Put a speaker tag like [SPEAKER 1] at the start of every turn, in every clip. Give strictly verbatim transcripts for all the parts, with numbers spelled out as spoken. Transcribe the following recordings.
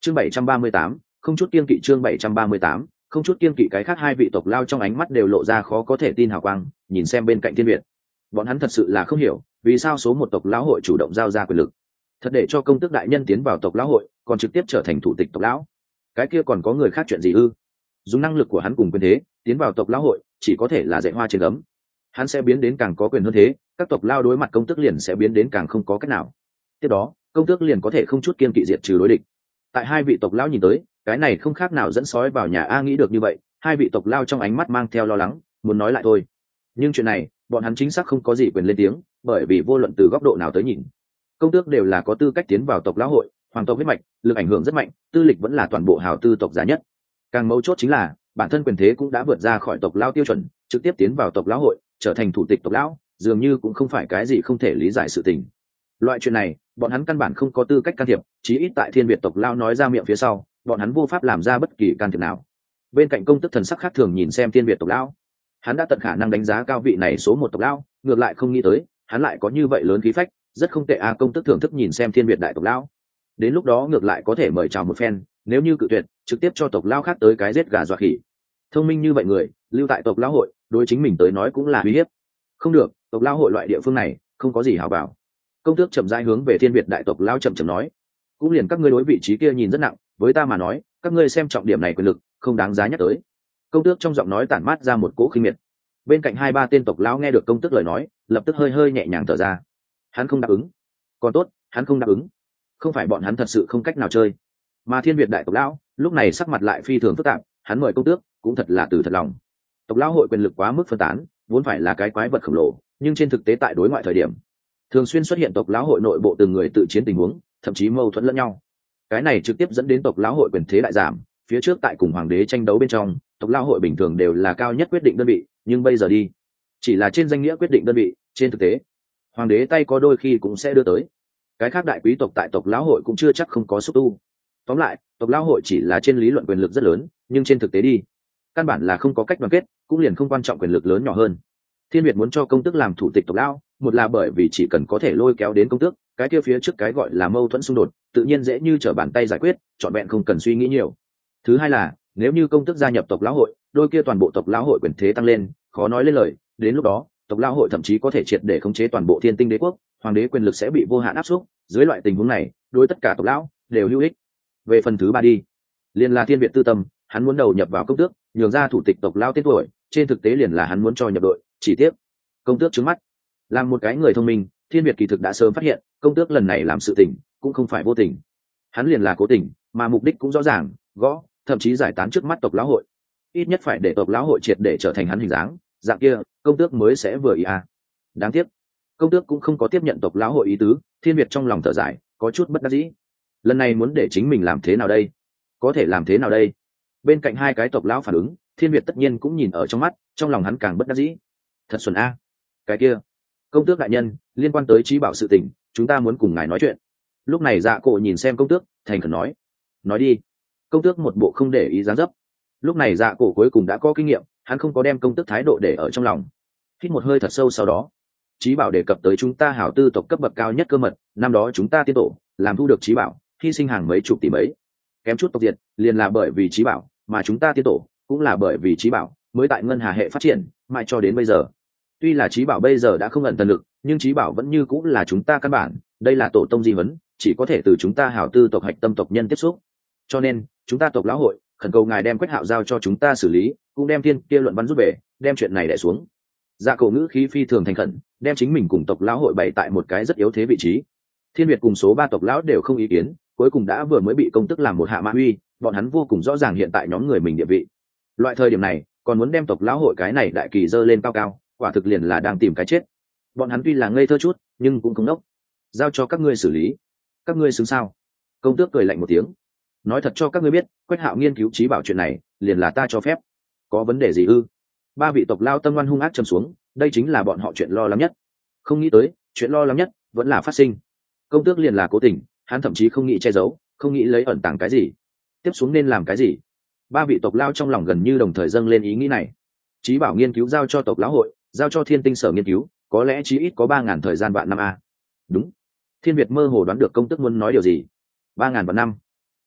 [SPEAKER 1] chương bảy trăm ba mươi tám, không chút kiên kỵ chương bảy trăm ba mươi tám, không chút kiên kỵ. Cái khác hai vị tộc lao trong ánh mắt đều lộ ra khó có thể tin hào quang, nhìn xem bên cạnh Thiên Việt. Bọn hắn thật sự là không hiểu vì sao số một tộc lão hội chủ động giao ra quyền lực, thật để cho công tước đại nhân tiến vào tộc lão hội còn trực tiếp trở thành thủ tịch tộc lão. Cái kia còn có người khác chuyện gì ư? Dùng năng lực của hắn cùng quyền thế tiến vào tộc lão hội chỉ có thể là dạy hoa trên gấm. Hắn sẽ biến đến càng có quyền hơn thế, các tộc lao đối mặt công tước liền sẽ biến đến càng không có cách nào. Tiếp đó công tước liền có thể không chút kiên kỵ diệt trừ đối địch. Tại hai vị tộc lão nhìn tới, cái này không khác nào dẫn sói vào nhà a. Nghĩ được như vậy, hai vị tộc lao trong ánh mắt mang theo lo lắng, muốn nói lại thôi. Nhưng chuyện này bọn hắn chính xác không có gì quyền lên tiếng, bởi vì vô luận từ góc độ nào tới nhìn, công tước đều là có tư cách tiến vào tộc lão hội, hoàng tộc huyết mạch, lực ảnh hưởng rất mạnh, tư lịch vẫn là toàn bộ hào tư tộc giá nhất. Càng mấu chốt chính là bản thân quyền thế cũng đã vượt ra khỏi tộc lão tiêu chuẩn, trực tiếp tiến vào tộc lão hội, trở thành thủ tịch tộc lão, dường như cũng không phải cái gì không thể lý giải sự tình. Loại chuyện này bọn hắn căn bản không có tư cách can thiệp, chí ít tại Thiên Việt tộc lão nói ra miệng phía sau, bọn hắn vô pháp làm ra bất kỳ can thiệp nào. Bên cạnh công tước thần sắc khác thường nhìn xem Thiên Việt tộc lão, hắn đã tận khả năng đánh giá cao vị này số một tộc lão, ngược lại không nghĩ tới hắn lại có như vậy lớn khí phách, rất không tệ a. Công tước thưởng thức nhìn xem Thiên Việt đại tộc lão, đến lúc đó ngược lại có thể mời chào một phen, nếu như cự tuyệt trực tiếp cho tộc lão khác tới cái giết gà dọa khỉ. Thông minh như vậy người lưu tại tộc lão hội, đối chính mình tới nói cũng là uy hiếp. Không được, tộc lão hội loại địa phương này không có gì hảo bảo. Công tước chậm rãi hướng về Thiên Việt đại tộc lão chậm chậm nói, cũng liền các ngươi đối vị trí kia nhìn rất nặng, với ta mà nói các ngươi xem trọng điểm này quyền lực không đáng giá nhắc tới. Công tước trong giọng nói tản mát ra một cỗ khinh miệt. Bên cạnh hai ba tên tộc lão nghe được công tước lời nói, lập tức hơi hơi nhẹ nhàng thở ra. Hắn không đáp ứng, còn tốt hắn không đáp ứng, không phải bọn hắn thật sự không cách nào chơi. Mà Thiên Việt đại tộc lão lúc này sắc mặt lại phi thường phức tạp, hắn mời công tước cũng thật là từ thật lòng. Tộc lão hội quyền lực quá mức phân tán, vốn phải là cái quái vật khổng lồ, nhưng trên thực tế tại đối ngoại thời điểm thường xuyên xuất hiện tộc lão hội nội bộ từng người tự chiến tình huống, thậm chí mâu thuẫn lẫn nhau. Cái này trực tiếp dẫn đến tộc lão hội quyền thế đại giảm. Phía trước tại cùng hoàng đế tranh đấu bên trong, tộc lão hội bình thường đều là cao nhất quyết định đơn vị, nhưng bây giờ đi chỉ là trên danh nghĩa quyết định đơn vị, trên thực tế hoàng đế tay có đôi khi cũng sẽ đưa tới. Cái khác đại quý tộc tại tộc lão hội cũng chưa chắc không có xúc tu. Tóm lại tộc lão hội chỉ là trên lý luận quyền lực rất lớn, nhưng trên thực tế đi căn bản là không có cách đoàn kết, cũng liền không quan trọng quyền lực lớn nhỏ hơn. Thiên Việt muốn cho công tước làm thủ tịch tộc lão, một là bởi vì chỉ cần có thể lôi kéo đến công tước, cái kia phía trước cái gọi là mâu thuẫn xung đột tự nhiên dễ như trở bàn tay giải quyết, trọn vẹn không cần suy nghĩ nhiều. Thứ hai là nếu như công tước gia nhập tộc lão hội, đôi kia toàn bộ tộc lão hội quyền thế tăng lên, khó nói lên lời, đến lúc đó tộc lão hội thậm chí có thể triệt để khống chế toàn bộ Thiên Tinh đế quốc, hoàng đế quyền lực sẽ bị vô hạn áp suất. Dưới loại tình huống này đối tất cả tộc lão đều hữu ích. Về phần thứ ba đi, liền là Thiên Việt tư tâm, hắn muốn đầu nhập vào công tước, nhường ra thủ tịch tộc lão tên tuổi, trên thực tế liền là hắn muốn cho nhập đội. Chỉ tiếc công tước trứng mắt. Làm một cái người thông minh, Thiên Việt kỳ thực đã sớm phát hiện công tước lần này làm sự tình cũng không phải vô tình, hắn liền là cố tình, mà mục đích cũng rõ ràng, gõ thậm chí giải tán trước mắt tộc lão hội, ít nhất phải để tộc lão hội triệt để trở thành hắn hình dáng, dạng kia công tước mới sẽ vừa ý à. Đáng tiếc công tước cũng không có tiếp nhận tộc lão hội ý tứ. Thiên Việt trong lòng thở dài, có chút bất đắc dĩ. Lần này muốn để chính mình làm thế nào đây? Có thể làm thế nào đây? Bên cạnh hai cái tộc lão phản ứng, Thiên Việt tất nhiên cũng nhìn ở trong mắt, trong lòng hắn càng bất đắc dĩ. Thật xuẩn a. Cái kia công tước đại nhân, liên quan tới trí bảo sự tình, chúng ta muốn cùng ngài nói chuyện. Lúc này Dạ Cổ nhìn xem công tước, thành khẩn nói. Nói đi. Công tước một bộ không để ý dáng dấp. Lúc này Dạ Cổ cuối cùng đã có kinh nghiệm, hắn không có đem công tước thái độ để ở trong lòng. Hít một hơi thật sâu sau đó, trí bảo đề cập tới chúng ta hảo tư tộc cấp bậc cao nhất cơ mật, năm đó chúng ta tiên tổ làm thu được trí bảo, hy sinh hàng mấy chục tỷ mấy, kém chút tộc diệt, liền là bởi vì trí bảo, mà chúng ta tiên tổ cũng là bởi vì trí bảo mới tại ngân hà hệ phát triển mãi cho đến bây giờ. Tuy là trí bảo bây giờ đã không ẩn thần lực, nhưng trí bảo vẫn như cũng là chúng ta căn bản, đây là tổ tông di vấn, chỉ có thể từ chúng ta hảo tư tộc hạch tâm tộc nhân tiếp xúc. Cho nên chúng ta tộc lão hội khẩn cầu ngài đem Quách Hạo giao cho chúng ta xử lý, cũng đem thiên kia luận văn rút về, đem chuyện này đè xuống. Dạ Cổ ngữ khí phi thường thành khẩn, đem chính mình cùng tộc lão hội bày tại một cái rất yếu thế vị trí. Thiên Việt cùng số ba tộc lão đều không ý kiến, cuối cùng đã vừa mới bị công tức làm một hạ mã uy, bọn hắn vô cùng rõ ràng hiện tại nhóm người mình địa vị. Loại thời điểm này còn muốn đem tộc lão hội cái này đại kỳ dơ lên cao cao, quả thực liền là đang tìm cái chết. Bọn hắn tuy là ngây thơ chút, nhưng cũng không đốc. Giao cho các ngươi xử lý, các ngươi xứng sao? Công tước cười lạnh một tiếng, nói thật cho các ngươi biết, Quách Hạo nghiên cứu trí bảo chuyện này liền là ta cho phép. Có vấn đề gì ư? Ba vị tộc lao tâm ngoan hung ác trầm xuống, đây chính là bọn họ chuyện lo lắng nhất. Không nghĩ tới chuyện lo lắng nhất vẫn là phát sinh. Công tước liền là cố tình, hắn thậm chí không nghĩ che giấu, không nghĩ lấy ẩn tàng cái gì. Tiếp xuống nên làm cái gì? Ba vị tộc lao trong lòng gần như đồng thời dâng lên ý nghĩ này. Trí bảo nghiên cứu giao cho tộc lão hội, giao cho Thiên Tinh sở nghiên cứu, có lẽ chí ít có ba ngàn thời gian vạn năm a. Đúng. Thiên Việt mơ hồ đoán được công tước muốn nói điều gì. Ba ngàn vạn năm.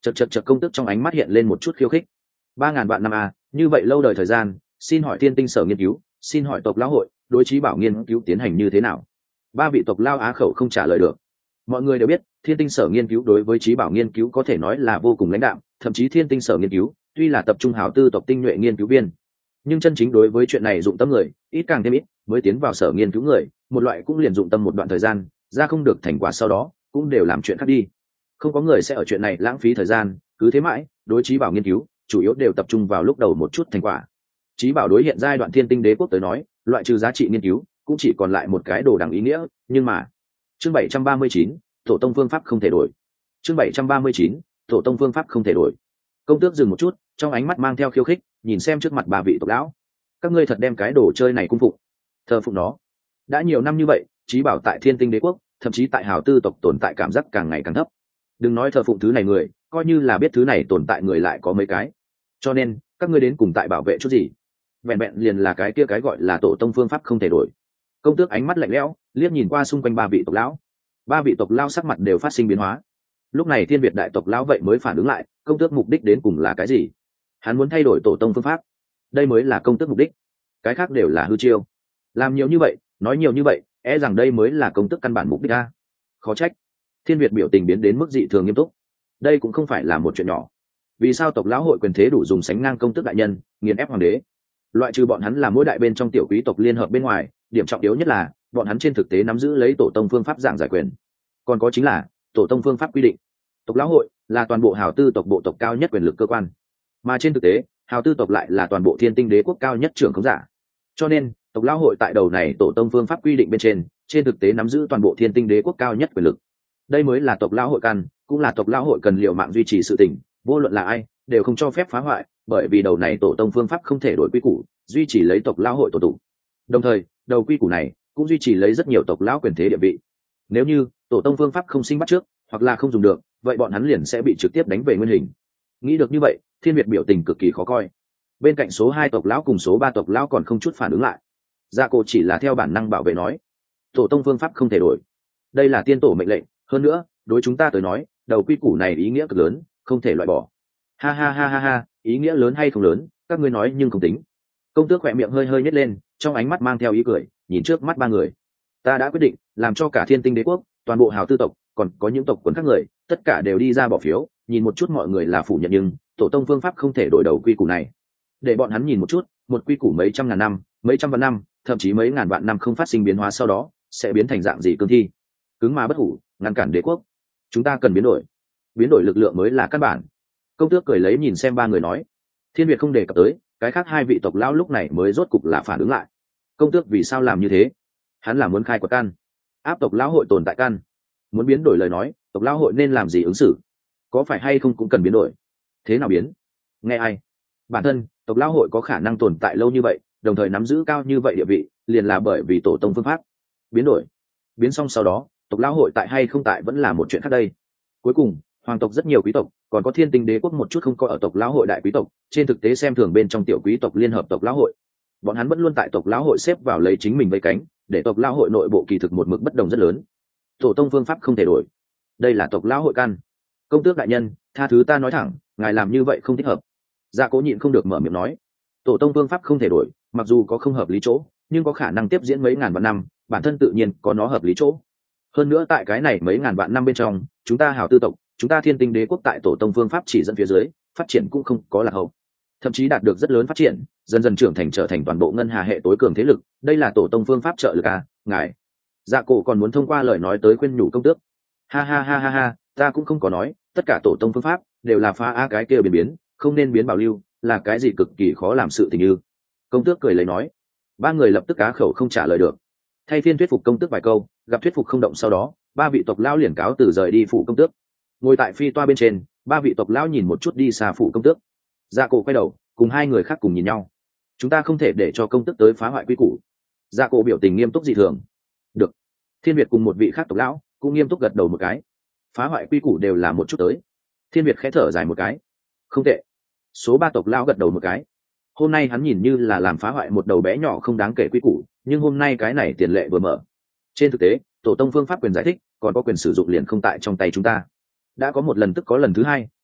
[SPEAKER 1] Chật chật chật, công tước trong ánh mắt hiện lên một chút khiêu khích. Ba ngàn vạn năm à, như vậy lâu đời thời gian, xin hỏi thiên tinh sở nghiên cứu, xin hỏi tộc lão hội đối trí bảo nghiên cứu tiến hành như thế nào? Ba vị tộc lao á khẩu không trả lời được. Mọi người đều biết thiên tinh sở nghiên cứu đối với trí bảo nghiên cứu có thể nói là vô cùng lãnh đạm, thậm chí thiên tinh sở nghiên cứu tuy là tập trung hảo tư tộc tinh nhuệ nghiên cứu viên, nhưng chân chính đối với chuyện này dụng tâm người ít càng thêm ít, mới tiến vào sở nghiên cứu người một loại cũng liền dụng tâm một đoạn thời gian, ra không được thành quả sau đó cũng đều làm chuyện khác đi. Không có người sẽ ở chuyện này lãng phí thời gian, cứ thế mãi. Đối trí bảo nghiên cứu chủ yếu đều tập trung vào lúc đầu một chút thành quả. Trí bảo đối hiện giai đoạn thiên tinh đế quốc tới nói, loại trừ giá trị nghiên cứu cũng chỉ còn lại một cái đồ đằng ý nghĩa. Nhưng mà chương bảy trăm ba mươi chín, tổ tông phương pháp không thể đổi. Chương bảy trăm ba mươi chín, tổ tông phương pháp không thể đổi. Công tước dừng một chút, trong ánh mắt mang theo khiêu khích, nhìn xem trước mặt ba vị tộc lão. Các ngươi thật đem cái đồ chơi này cung phụng, thờ phụng nó. Đã nhiều năm như vậy, trí bảo tại thiên tinh đế quốc, thậm chí tại hào tư tộc tồn tại cảm giác càng ngày càng thấp. Đừng nói thờ phụng thứ này người, coi như là biết thứ này tồn tại người lại có mấy cái. Cho nên các ngươi đến cùng tại bảo vệ chút gì? Vẹn vẹn liền là cái kia cái gọi là tổ tông phương pháp không thể đổi. Công tước ánh mắt lạnh lẽo, liếc nhìn qua xung quanh ba vị tộc lão. Ba vị tộc lão sắc mặt đều phát sinh biến hóa. Lúc này thiên việt đại tộc lão vậy mới phản ứng lại, công tước mục đích đến cùng là cái gì? Hắn muốn thay đổi tổ tông phương pháp, đây mới là công tước mục đích, cái khác đều là hư chiêu. Làm nhiều như vậy, nói nhiều như vậy, e rằng đây mới là công tước căn bản mục đích a. Khó trách thiên việt biểu tình biến đến mức dị thường nghiêm túc. Đây cũng không phải là một chuyện nhỏ. Vì sao tộc lão hội quyền thế đủ dùng sánh ngang công tước đại nhân, nghiền ép hoàng đế? Loại trừ bọn hắn là mỗi đại bên trong tiểu quý tộc liên hợp bên ngoài, điểm trọng yếu nhất là bọn hắn trên thực tế nắm giữ lấy tổ tông phương pháp giảng giải quyền. Còn có chính là tổ tông phương pháp quy định. Tộc lão hội là toàn bộ hào tư tộc bộ tộc cao nhất quyền lực cơ quan, mà trên thực tế hào tư tộc lại là toàn bộ thiên tinh đế quốc cao nhất trưởng khống giả. Cho nên tộc lão hội tại đầu này tổ tông phương pháp quy định bên trên, trên thực tế nắm giữ toàn bộ thiên tinh đế quốc cao nhất quyền lực. Đây mới là tộc lão hội căn, cũng là tộc lão hội cần liệu mạng duy trì sự tình, vô luận là ai đều không cho phép phá hoại, bởi vì đầu này tổ tông phương pháp không thể đổi quy củ, duy trì lấy tộc lão hội tổ tụ. Đồng thời đầu quy củ này cũng duy trì lấy rất nhiều tộc lão quyền thế địa vị. Nếu như tổ tông phương pháp không sinh bắt trước, hoặc là không dùng được, vậy bọn hắn liền sẽ bị trực tiếp đánh về nguyên hình. Nghĩ được như vậy, thiên việt biểu tình cực kỳ khó coi. Bên cạnh số hai tộc lão cùng số ba tộc lão còn không chút phản ứng lại. Dạ cổ chỉ là theo bản năng bảo vệ nói, tổ tông phương pháp không thể đổi, đây là tiên tổ mệnh lệnh, hơn nữa đối chúng ta tới nói đầu quy củ này ý nghĩa cực lớn, không thể loại bỏ. Ha ha ha ha ha, ý nghĩa lớn hay không lớn, các ngươi nói nhưng không tính. Công tước khỏe miệng hơi hơi nhếch lên, trong ánh mắt mang theo ý cười, nhìn trước mắt ba người. Ta đã quyết định làm cho cả thiên tinh đế quốc, toàn bộ hào tư tộc, còn có những tộc quần khác người, tất cả đều đi ra bỏ phiếu, nhìn một chút mọi người là phủ nhận nhưng tổ tông phương pháp không thể đổi đầu quy củ này. Để bọn hắn nhìn một chút, một quy củ mấy trăm ngàn năm, mấy trăm vạn năm, thậm chí mấy ngàn vạn năm không phát sinh biến hóa sau đó sẽ biến thành dạng gì cương thi. Cứng mà bất hủ, ngăn cản đế quốc. Chúng ta cần biến đổi, biến đổi lực lượng mới là căn bản. Công tước cười lấy nhìn xem ba người nói. Thiên việt không đề cập tới, cái khác hai vị tộc lão lúc này mới rốt cục là phản ứng lại. Công tước vì sao làm như thế? Hắn là muốn khai quật căn, áp tộc lão hội tồn tại căn. Muốn biến đổi lời nói, tộc lão hội nên làm gì ứng xử? Có phải hay không cũng cần biến đổi? Thế nào biến? Nghe ai? Bản thân tộc lão hội có khả năng tồn tại lâu như vậy, đồng thời nắm giữ cao như vậy địa vị, liền là bởi vì tổ tông phương pháp. Biến đổi, biến xong sau đó tộc lão hội tại hay không tại vẫn là một chuyện khác đây. Cuối cùng hoàng tộc rất nhiều quý tộc, còn có thiên tinh đế quốc một chút không có ở tộc lão hội đại quý tộc, trên thực tế xem thường bên trong tiểu quý tộc liên hợp tộc lão hội. Bọn hắn vẫn luôn tại tộc lão hội xếp vào lấy chính mình vây cánh, để tộc lão hội nội bộ kỳ thực một mực bất đồng rất lớn. Tổ tông phương pháp không thể đổi, đây là tộc lão hội căn. Công tước đại nhân, tha thứ ta nói thẳng, ngài làm như vậy không thích hợp. Dạ cố nhịn không được mở miệng nói, tổ tông phương pháp không thể đổi, mặc dù có không hợp lý chỗ, nhưng có khả năng tiếp diễn mấy ngàn vạn năm, bản thân tự nhiên có nó hợp lý chỗ. Hơn nữa tại cái này mấy ngàn vạn năm bên trong, chúng ta hào tư tộc, chúng ta thiên tinh đế quốc tại tổ tông phương pháp chỉ dẫn phía dưới phát triển cũng không có lạc hậu, thậm chí đạt được rất lớn phát triển, dần dần trưởng thành trở thành toàn bộ ngân hà hệ tối cường thế lực. Đây là tổ tông phương pháp trợ lực à, ngài. Dạ cổ còn muốn thông qua lời nói tới khuyên nhủ công tước. Ha ha ha ha ha, ta cũng không có nói tất cả tổ tông phương pháp đều là phá a cái kia biến biến, không nên biến bảo lưu, là cái gì cực kỳ khó làm sự tình như. Công tước cười lấy nói. Ba người lập tức cá khẩu không trả lời được. Thay phiên thuyết phục công tước vài câu, gặp thuyết phục không động sau đó, ba vị tộc lão liền cáo từ rời đi phủ công tước. Ngồi tại phi toa bên trên, ba vị tộc lão nhìn một chút đi xa phủ công tước. Dạ cổ quay đầu cùng hai người khác cùng nhìn nhau. Chúng ta không thể để cho công tước tới phá hoại quy củ. Dạ cổ biểu tình nghiêm túc dị thường. Được. Thiên việt cùng một vị khác tộc lão cũng nghiêm túc gật đầu một cái. Phá hoại quy củ đều là một chút tới. Thiên việt khẽ thở dài một cái. Không tệ. Số ba tộc lão gật đầu một cái. Hôm nay hắn nhìn như là làm phá hoại một đầu bé nhỏ không đáng kể quy củ, nhưng hôm nay cái này tiền lệ vừa mở. Trên thực tế tổ tông phương pháp quyền giải thích còn có quyền sử dụng liền không tại trong tay chúng ta. Đã có một lần tức có lần thứ hai,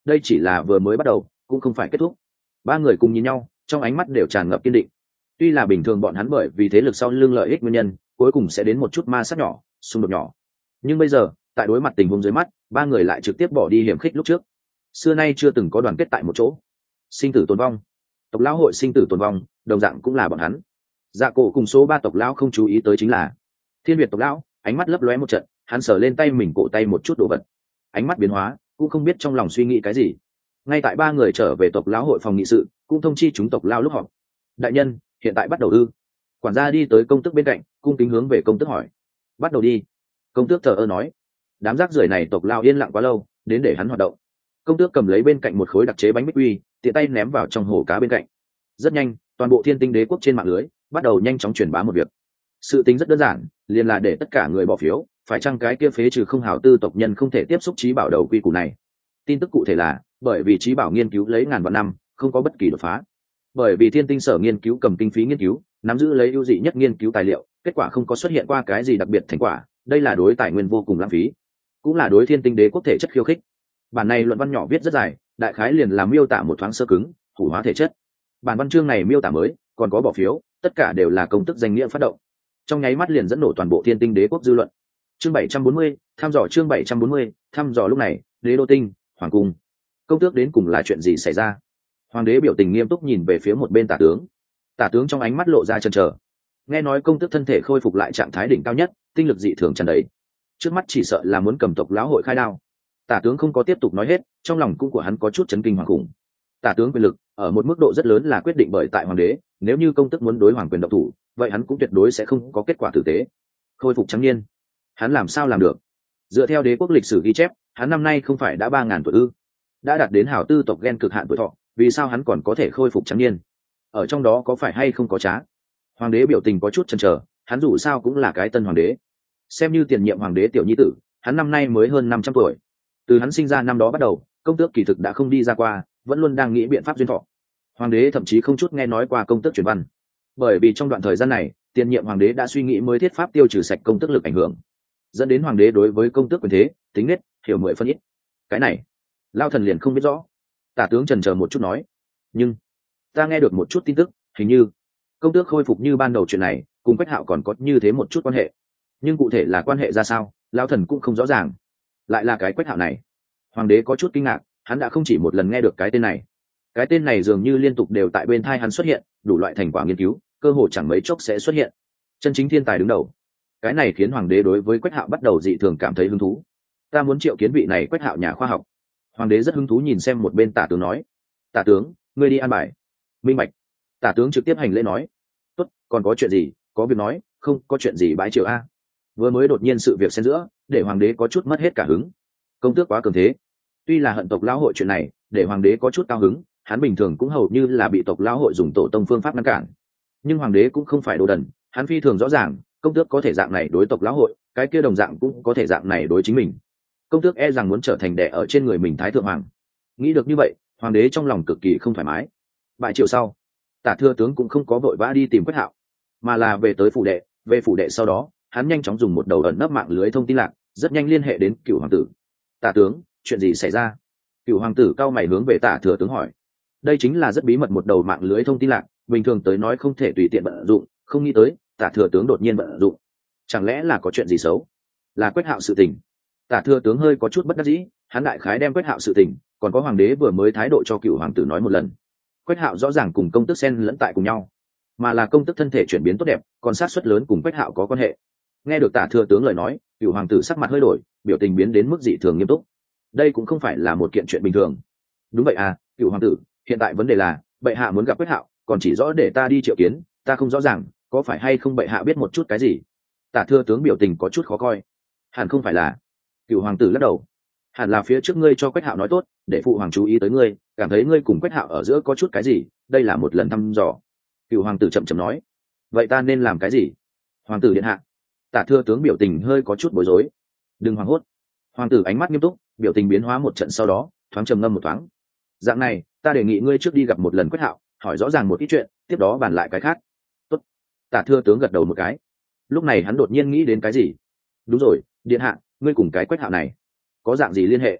[SPEAKER 1] đây chỉ là vừa mới bắt đầu, cũng không phải kết thúc. Ba người cùng nhìn nhau, trong ánh mắt đều tràn ngập kiên định. Tuy là bình thường bọn hắn bởi vì thế lực sau lưng lợi ích nguyên nhân, cuối cùng sẽ đến một chút ma sát nhỏ, xung đột nhỏ. Nhưng bây giờ, tại đối mặt tình huống dưới mắt, ba người lại trực tiếp bỏ đi hiểm khích lúc trước. Xưa nay chưa từng có đoàn kết tại một chỗ. Sinh tử tồn vong. Tộc lão hội sinh tử tồn vong, đồng dạng cũng là bọn hắn. Dạ Cổ cùng số ba tộc lão không chú ý tới chính là Thiên Việt tộc lão, ánh mắt lấp lóe một trận, hắn sờ lên tay mình cổ tay một chút đồ vật. Ánh mắt biến hóa, cũng không biết trong lòng suy nghĩ cái gì. Ngay tại ba người trở về tộc lão hội phòng nghị sự, cũng thông chi chúng tộc lão lúc họp. Đại nhân, hiện tại bắt đầu ư? Quản gia đi tới công tước bên cạnh, cung kính hướng về công tước hỏi. Bắt đầu đi. Công tước thờ ơ nói. Đám rác rưởi này tộc lão yên lặng quá lâu, đến để hắn hoạt động. Công tước cầm lấy bên cạnh một khối đặc chế bánh bích quy, tiện tay ném vào trong hồ cá bên cạnh. Rất nhanh, toàn bộ Thiên Tinh Đế quốc trên mạng lưới bắt đầu nhanh chóng truyền bá một việc. Sự tính rất đơn giản, liền là để tất cả người bỏ phiếu, phải chăng cái kia phế trừ không hảo tư tộc nhân không thể tiếp xúc trí bảo đầu quy củ này. Tin tức cụ thể là, bởi vì trí bảo nghiên cứu lấy ngàn vạn năm, không có bất kỳ đột phá. Bởi vì Thiên Tinh sở nghiên cứu cầm kinh phí nghiên cứu, nắm giữ lấy ưu dị nhất nghiên cứu tài liệu, kết quả không có xuất hiện qua cái gì đặc biệt thành quả, đây là đối tài nguyên vô cùng lãng phí, cũng là đối Thiên Tinh Đế quốc thể chất khiêu khích. Bản này luận văn nhỏ viết rất dài, đại khái liền làm miêu tả một thoáng sơ cứng, hủ hóa thể chất. Bản văn chương này miêu tả mới, còn có bỏ phiếu, tất cả đều là công tức danh nghĩa phát động, trong nháy mắt liền dẫn nổ toàn bộ Thiên Tinh Đế quốc dư luận. Chương bảy trăm bốn mươi, thăm dò chương bảy trăm bốn mươi, thăm dò lúc này, Đế đô tinh, hoàng cung. Công tước đến cùng là chuyện gì xảy ra? Hoàng đế biểu tình nghiêm túc nhìn về phía một bên tả tướng. Tả tướng trong ánh mắt lộ ra chần chờ. Nghe nói công tước thân thể khôi phục lại trạng thái đỉnh cao nhất, tinh lực dị thường tràn đầy. Trước mắt chỉ sợ là muốn cầm tộc lão hội khai đao. Tả tướng không có tiếp tục nói hết, trong lòng cũng của hắn có chút chấn kinh hoàng khủng. Tả tướng quyền lực ở một mức độ rất lớn là quyết định bởi tại hoàng đế, nếu như công tước muốn đối hoàng quyền động thủ, vậy hắn cũng tuyệt đối sẽ không có kết quả tử tế. Khôi phục trắng niên, hắn làm sao làm được? Dựa theo đế quốc lịch sử ghi chép, hắn năm nay không phải đã ba ngàn tuổi ư? Đã đạt đến hảo tư tộc gen cực hạn tuổi thọ, vì sao hắn còn có thể khôi phục trắng niên? Ở trong đó có phải hay không có trá? Hoàng đế biểu tình có chút chần chờ, hắn dù sao cũng là cái tân hoàng đế, xem như tiền nhiệm hoàng đế tiểu nhi tử, hắn năm nay mới hơn năm trăm tuổi. Từ hắn sinh ra năm đó bắt đầu, công tước kỳ thực đã không đi ra qua, vẫn luôn đang nghĩ biện pháp duyên thọ. Hoàng đế thậm chí không chút nghe nói qua công tước truyền văn, bởi vì trong đoạn thời gian này, tiền nhiệm hoàng đế đã suy nghĩ mới thiết pháp tiêu trừ sạch công tước lực ảnh hưởng, dẫn đến hoàng đế đối với công tước quyền thế tính nết hiểu mười phân ít. Cái này lao thần liền không biết rõ. Tả tướng trần chờ một chút nói, nhưng ta nghe được một chút tin tức, hình như công tước khôi phục như ban đầu chuyện này cùng Quách Hạo còn có như thế một chút quan hệ, nhưng cụ thể là quan hệ ra sao, lao thần cũng không rõ ràng. Lại là cái Quách Hạo này? Hoàng đế có chút kinh ngạc, hắn đã không chỉ một lần nghe được cái tên này. Cái tên này dường như liên tục đều tại bên thai hắn xuất hiện, đủ loại thành quả nghiên cứu, cơ hội chẳng mấy chốc sẽ xuất hiện. Chân chính thiên tài đứng đầu. Cái này khiến hoàng đế đối với Quách Hạo bắt đầu dị thường cảm thấy hứng thú. Ta muốn triệu kiến vị này Quách Hạo nhà khoa học. Hoàng đế rất hứng thú nhìn xem một bên tả tướng nói. Tả tướng, ngươi đi an bài. Minh bạch. Tả tướng trực tiếp hành lễ nói. Tốt, còn có chuyện gì? Có việc nói, không có chuyện gì bái triều a. Vừa mới đột nhiên sự việc xen giữa, để hoàng đế có chút mất hết cả hứng. Công tước quá cường thế. Tuy là hận tộc lão hội chuyện này, để hoàng đế có chút cao hứng, hắn bình thường cũng hầu như là bị tộc lão hội dùng tổ tông phương pháp ngăn cản. Nhưng hoàng đế cũng không phải đồ đần, hắn phi thường rõ ràng, công tước có thể dạng này đối tộc lão hội, cái kia đồng dạng cũng có thể dạng này đối chính mình. Công tước e rằng muốn trở thành đẻ ở trên người mình thái thượng hoàng. Nghĩ được như vậy, hoàng đế trong lòng cực kỳ không thoải mái. Bại triều sau, Tả thừa tướng cũng không có vội vã đi tìm Quách Hạo, mà là về tới phủ đệ. Về phủ đệ sau đó, hắn nhanh chóng dùng một đầu ẩn nấp mạng lưới thông tin lạc, rất nhanh liên hệ đến Cửu hoàng tử. Tả tướng, chuyện gì xảy ra? Cửu hoàng tử cao mày hướng về Tả thừa tướng hỏi. Đây chính là rất bí mật một đầu mạng lưới thông tin lạc, bình thường tới nói không thể tùy tiện vận dụng, không nghĩ tới Tả thừa tướng đột nhiên vận dụng. Chẳng lẽ là có chuyện gì xấu? Là Quách Hạo sự tình. Tả thừa tướng hơi có chút bất đắc dĩ, hắn đại khái đem Quách Hạo sự tình, còn có hoàng đế vừa mới thái độ cho Cửu hoàng tử nói một lần. Quách Hạo rõ ràng cùng công tước xen lẫn tại cùng nhau, mà là công tước thân thể chuyển biến tốt đẹp, còn sát suất lớn cùng Quách Hạo có quan hệ. Nghe được Tả thừa tướng lời nói, Cửu hoàng tử sắc mặt hơi đổi, biểu tình biến đến mức dị thường nghiêm túc. Đây cũng không phải là một kiện chuyện bình thường. Đúng vậy à, Cửu hoàng tử, hiện tại vấn đề là bệ hạ muốn gặp Quách Hạo, còn chỉ rõ để ta đi triệu kiến, ta không rõ ràng có phải hay không bệ hạ biết một chút cái gì. Tả thừa tướng biểu tình có chút khó coi. Hẳn không phải là. Cửu hoàng tử lắc đầu. Hẳn là phía trước ngươi cho Quách Hạo nói tốt, để phụ hoàng chú ý tới ngươi, cảm thấy ngươi cùng Quách Hạo ở giữa có chút cái gì, đây là một lần thăm dò. Cửu hoàng tử chậm chậm nói. Vậy ta nên làm cái gì? Hoàng tử điện hạ. Tả thừa tướng biểu tình hơi có chút bối rối. Đừng hoảng hốt. Hoàng tử ánh mắt nghiêm túc, biểu tình biến hóa một trận sau đó, thoáng trầm ngâm một thoáng. Dạng này, ta đề nghị ngươi trước đi gặp một lần Quách Hạo, hỏi rõ ràng một ít chuyện, tiếp đó bàn lại cái khác. Tốt. Tả thừa tướng gật đầu một cái. Lúc này hắn đột nhiên nghĩ đến cái gì. Đúng rồi, điện hạ, ngươi cùng cái Quách Hạo này có dạng gì liên hệ?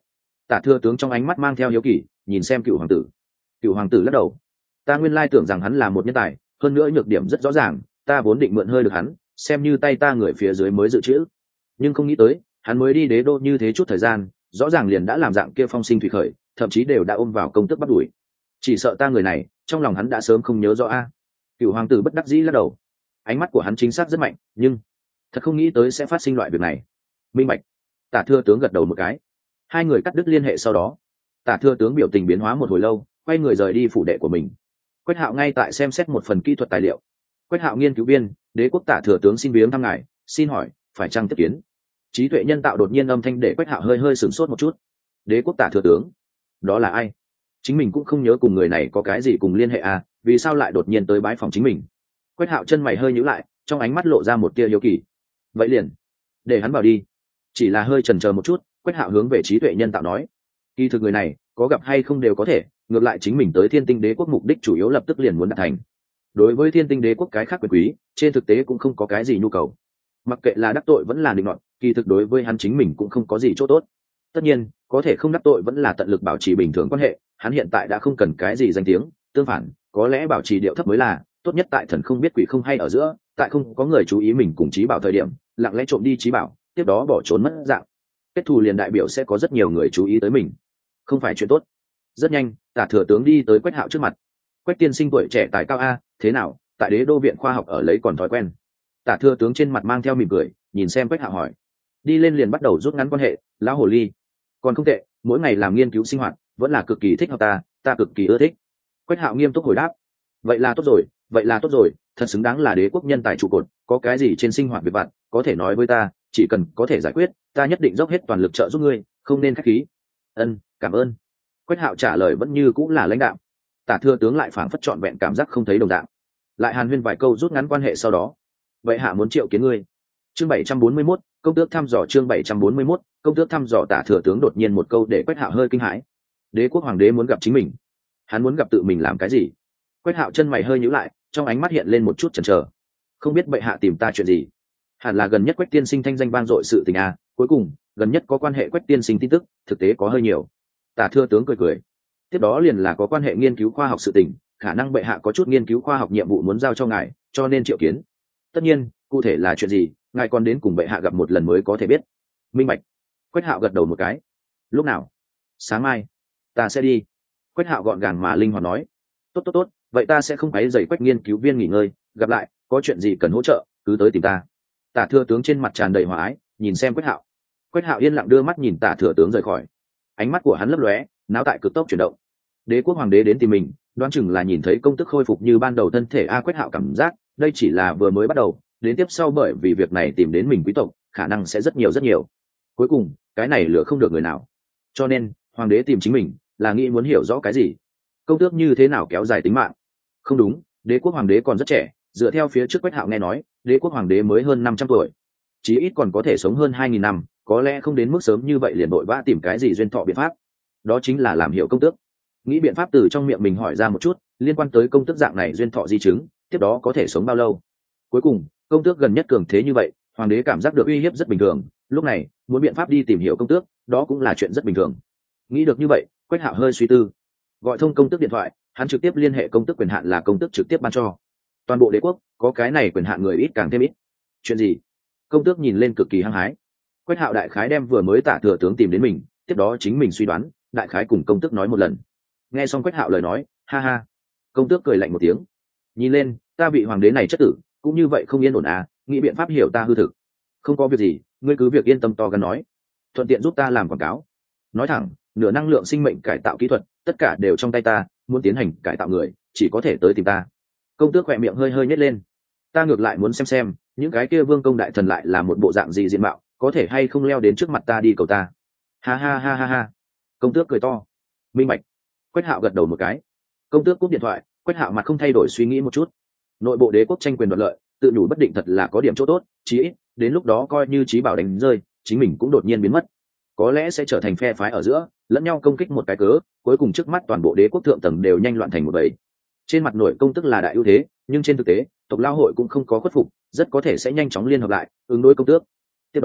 [SPEAKER 1] Tả thừa tướng trong ánh mắt mang theo hiếu kỳ nhìn xem cựu hoàng tử. Cựu hoàng tử lắc đầu. Ta nguyên lai tưởng rằng hắn là một nhân tài, hơn nữa nhược điểm rất rõ ràng, ta vốn định mượn hơi được hắn, xem như tay ta người phía dưới mới dự trữ, nhưng không nghĩ tới hắn mới đi đế đô như thế chút thời gian, rõ ràng liền đã làm dạng kia phong sinh thủy khởi, thậm chí đều đã ôm vào công tước bắt đuổi. Chỉ sợ ta người này trong lòng hắn đã sớm không nhớ rõ a. Cựu hoàng tử bất đắc dĩ lắc đầu. Ánh mắt của hắn chính xác rất mạnh, nhưng thật không nghĩ tới sẽ phát sinh loại việc này. Minh bạch. Tả thừa tướng gật đầu một cái. Hai người cắt đứt liên hệ sau đó, Tả thừa tướng biểu tình biến hóa một hồi lâu, quay người rời đi phủ đệ của mình. Quách Hạo ngay tại xem xét một phần kỹ thuật tài liệu. Quách Hạo nghiên cứu viên, đế quốc Tả thừa tướng xin viếng thăm ngài, xin hỏi phải chăng tiếp kiến? Trí tuệ nhân tạo đột nhiên âm thanh để Quách Hạo hơi hơi sửng sốt một chút. Đế quốc Tả thừa tướng? Đó là ai? Chính mình cũng không nhớ cùng người này có cái gì cùng liên hệ à, vì sao lại đột nhiên tới bái phòng chính mình? Quách Hạo chân mày hơi nhíu lại, trong ánh mắt lộ ra một tia hiếu kỳ. Vậy liền, để hắn vào đi. Chỉ là hơi chần chờ một chút, Quách Hạo hướng về trí tuệ nhân tạo nói: kỳ thực người này có gặp hay không đều có thể, ngược lại chính mình tới Thiên Tinh Đế quốc mục đích chủ yếu lập tức liền muốn đạt thành. Đối với Thiên Tinh Đế quốc cái khác quyền quý, trên thực tế cũng không có cái gì nhu cầu. Mặc kệ là đắc tội vẫn là định nọt, kỳ thực đối với hắn chính mình cũng không có gì chỗ tốt. Tất nhiên, có thể không đắc tội vẫn là tận lực bảo trì bình thường quan hệ, hắn hiện tại đã không cần cái gì danh tiếng, tương phản, có lẽ bảo trì điệu thấp mới là tốt nhất. Tại thần không biết quỷ không hay ở giữa, tại không có người chú ý mình cùng trí bảo thời điểm, lặng lẽ trộm đi trí bảo, tiếp đó bỏ trốn mất dạng. Kết thù liền đại biểu sẽ có rất nhiều người chú ý tới mình, không phải chuyện tốt. Rất nhanh, Tả thừa tướng đi tới Quách Hạo trước mặt. Quách tiên sinh tuổi trẻ tài cao a, thế nào, tại đế đô viện khoa học ở lấy còn thói quen? Tả thừa tướng trên mặt mang theo mỉm cười, nhìn xem Quách Hạo hỏi. Đi lên liền bắt đầu rút ngắn quan hệ, lão hồ ly. Còn không tệ, mỗi ngày làm nghiên cứu sinh hoạt, vẫn là cực kỳ thích hợp ta, ta cực kỳ ưa thích. Quách Hạo nghiêm túc hồi đáp. Vậy là tốt rồi, vậy là tốt rồi, thật xứng đáng là đế quốc nhân tài trụ cột, có cái gì trên sinh hoạt việc vặt, có thể nói với ta, chỉ cần có thể giải quyết, ta nhất định dốc hết toàn lực trợ giúp ngươi, không nên khách khí. Ân, cảm ơn. Quách Hạo trả lời vẫn như cũng là lãnh đạm. Tả thừa tướng lại phảng phất trọn vẹn cảm giác không thấy đồng dạng. Lại hàn huyên vài câu rút ngắn quan hệ sau đó. Vậy hạ muốn triệu kiến ngươi. Chương bảy trăm bốn mươi mốt, công tước thăm dò. Chương bảy trăm bốn mươi mốt, công tước thăm dò. Tả thừa tướng đột nhiên một câu để Quách Hạo hơi kinh hãi. Đế quốc hoàng đế muốn gặp chính mình, hắn muốn gặp tự mình làm cái gì? Quách Hạo chân mày hơi nhíu lại, trong ánh mắt hiện lên một chút chần chờ. Không biết bệ hạ tìm ta chuyện gì? Hẳn là gần nhất Quách tiên sinh thanh danh vang dội sự tình à, cuối cùng gần nhất có quan hệ Quách tiên sinh tin tức, thực tế có hơi nhiều. Tả thừa tướng cười cười. Tiếp đó liền là có quan hệ nghiên cứu khoa học sự tình, khả năng bệ hạ có chút nghiên cứu khoa học nhiệm vụ muốn giao cho ngài, cho nên triệu kiến. Tất nhiên, cụ thể là chuyện gì, ngài còn đến cùng bệ hạ gặp một lần mới có thể biết. Minh bạch. Quách Hạo gật đầu một cái. Lúc nào? Sáng mai ta sẽ đi. Quách Hạo gọn gàng mà linh hoạt nói. Tốt tốt tốt, vậy ta sẽ không quấy rầy Quách nghiên cứu viên nghỉ ngơi, gặp lại, có chuyện gì cần hỗ trợ cứ tới tìm ta. Tả thừa tướng trên mặt tràn đầy hòa ái, nhìn xem Quách Hạo. Quách Hạo yên lặng đưa mắt nhìn Tả thừa tướng rời khỏi. Ánh mắt của hắn lấp lóe, náo tại cực tốc chuyển động. Đế quốc hoàng đế đến tìm mình, đoán chừng là nhìn thấy công tức khôi phục như ban đầu thân thể. A Quách Hạo cảm giác đây chỉ là vừa mới bắt đầu, đến tiếp sau bởi vì việc này tìm đến mình quý tộc khả năng sẽ rất nhiều rất nhiều. Cuối cùng cái này lựa không được người nào, cho nên hoàng đế tìm chính mình là nghĩ muốn hiểu rõ cái gì, công tước như thế nào kéo dài tính mạng. Không đúng, đế quốc hoàng đế còn rất trẻ, dựa theo phía trước Quách Hạo nghe nói, đế quốc hoàng đế mới hơn năm trăm tuổi, chí ít còn có thể sống hơn hai nghìn năm, có lẽ không đến mức sớm như vậy liền vội vã tìm cái gì duyên thọ biện pháp. Đó chính là làm hiểu công tước, nghĩ biện pháp từ trong miệng mình hỏi ra một chút liên quan tới công tước dạng này duyên thọ di chứng, tiếp đó có thể sống bao lâu. Cuối cùng công tước gần nhất cường thế như vậy, hoàng đế cảm giác được uy hiếp rất bình thường, lúc này muốn biện pháp đi tìm hiểu công tước, đó cũng là chuyện rất bình thường. Nghĩ được như vậy, Quách Hạo hơi suy tư, gọi thông công tước điện thoại, hắn trực tiếp liên hệ công tước, quyền hạn là công tước trực tiếp ban cho. Toàn bộ đế quốc có cái này quyền hạn người ít càng thêm ít. Chuyện gì? Công tước nhìn lên cực kỳ hăng hái. Quách Hạo đại khái đem vừa mới Tả thừa tướng tìm đến mình, tiếp đó chính mình suy đoán, đại khái cùng công tước nói một lần. Nghe xong Quách Hạo lời nói, ha ha. Công tước cười lạnh một tiếng. Nhìn lên, ta vị hoàng đế này chất tử, cũng như vậy không yên ổn à, nghĩ biện pháp hiểu ta hư thực. Không có việc gì, ngươi cứ việc yên tâm to gan nói, thuận tiện giúp ta làm quảng cáo. Nói thẳng, nửa năng lượng sinh mệnh cải tạo kỹ thuật, tất cả đều trong tay ta, muốn tiến hành cải tạo người, chỉ có thể tới tìm ta. Công tước khỏe miệng hơi hơi nhếch lên. Ta ngược lại muốn xem xem, những cái kia vương công đại thần lại là một bộ dạng gì diện mạo, có thể hay không leo đến trước mặt ta đi cầu ta. Ha ha ha ha ha. Công tước cười to. Minh bạch. Quách Hạo gật đầu một cái. Công tước cúp điện thoại, Quách Hạo mặt không thay đổi suy nghĩ một chút. Nội bộ đế quốc tranh quyền đoạt lợi, tự nhủ bất định thật là có điểm chỗ tốt, chí ít đến lúc đó coi như trí bảo đánh rơi, chính mình cũng đột nhiên biến mất, có lẽ sẽ trở thành phe phái ở giữa lẫn nhau công kích một cái cớ, cuối cùng trước mắt toàn bộ đế quốc thượng tầng đều nhanh loạn thành một bầy. Trên mặt nội công tức là đại ưu thế, nhưng trên thực tế tộc lao hội cũng không có khuất phục, rất có thể sẽ nhanh chóng liên hợp lại ứng đối công tước. Tiếp đó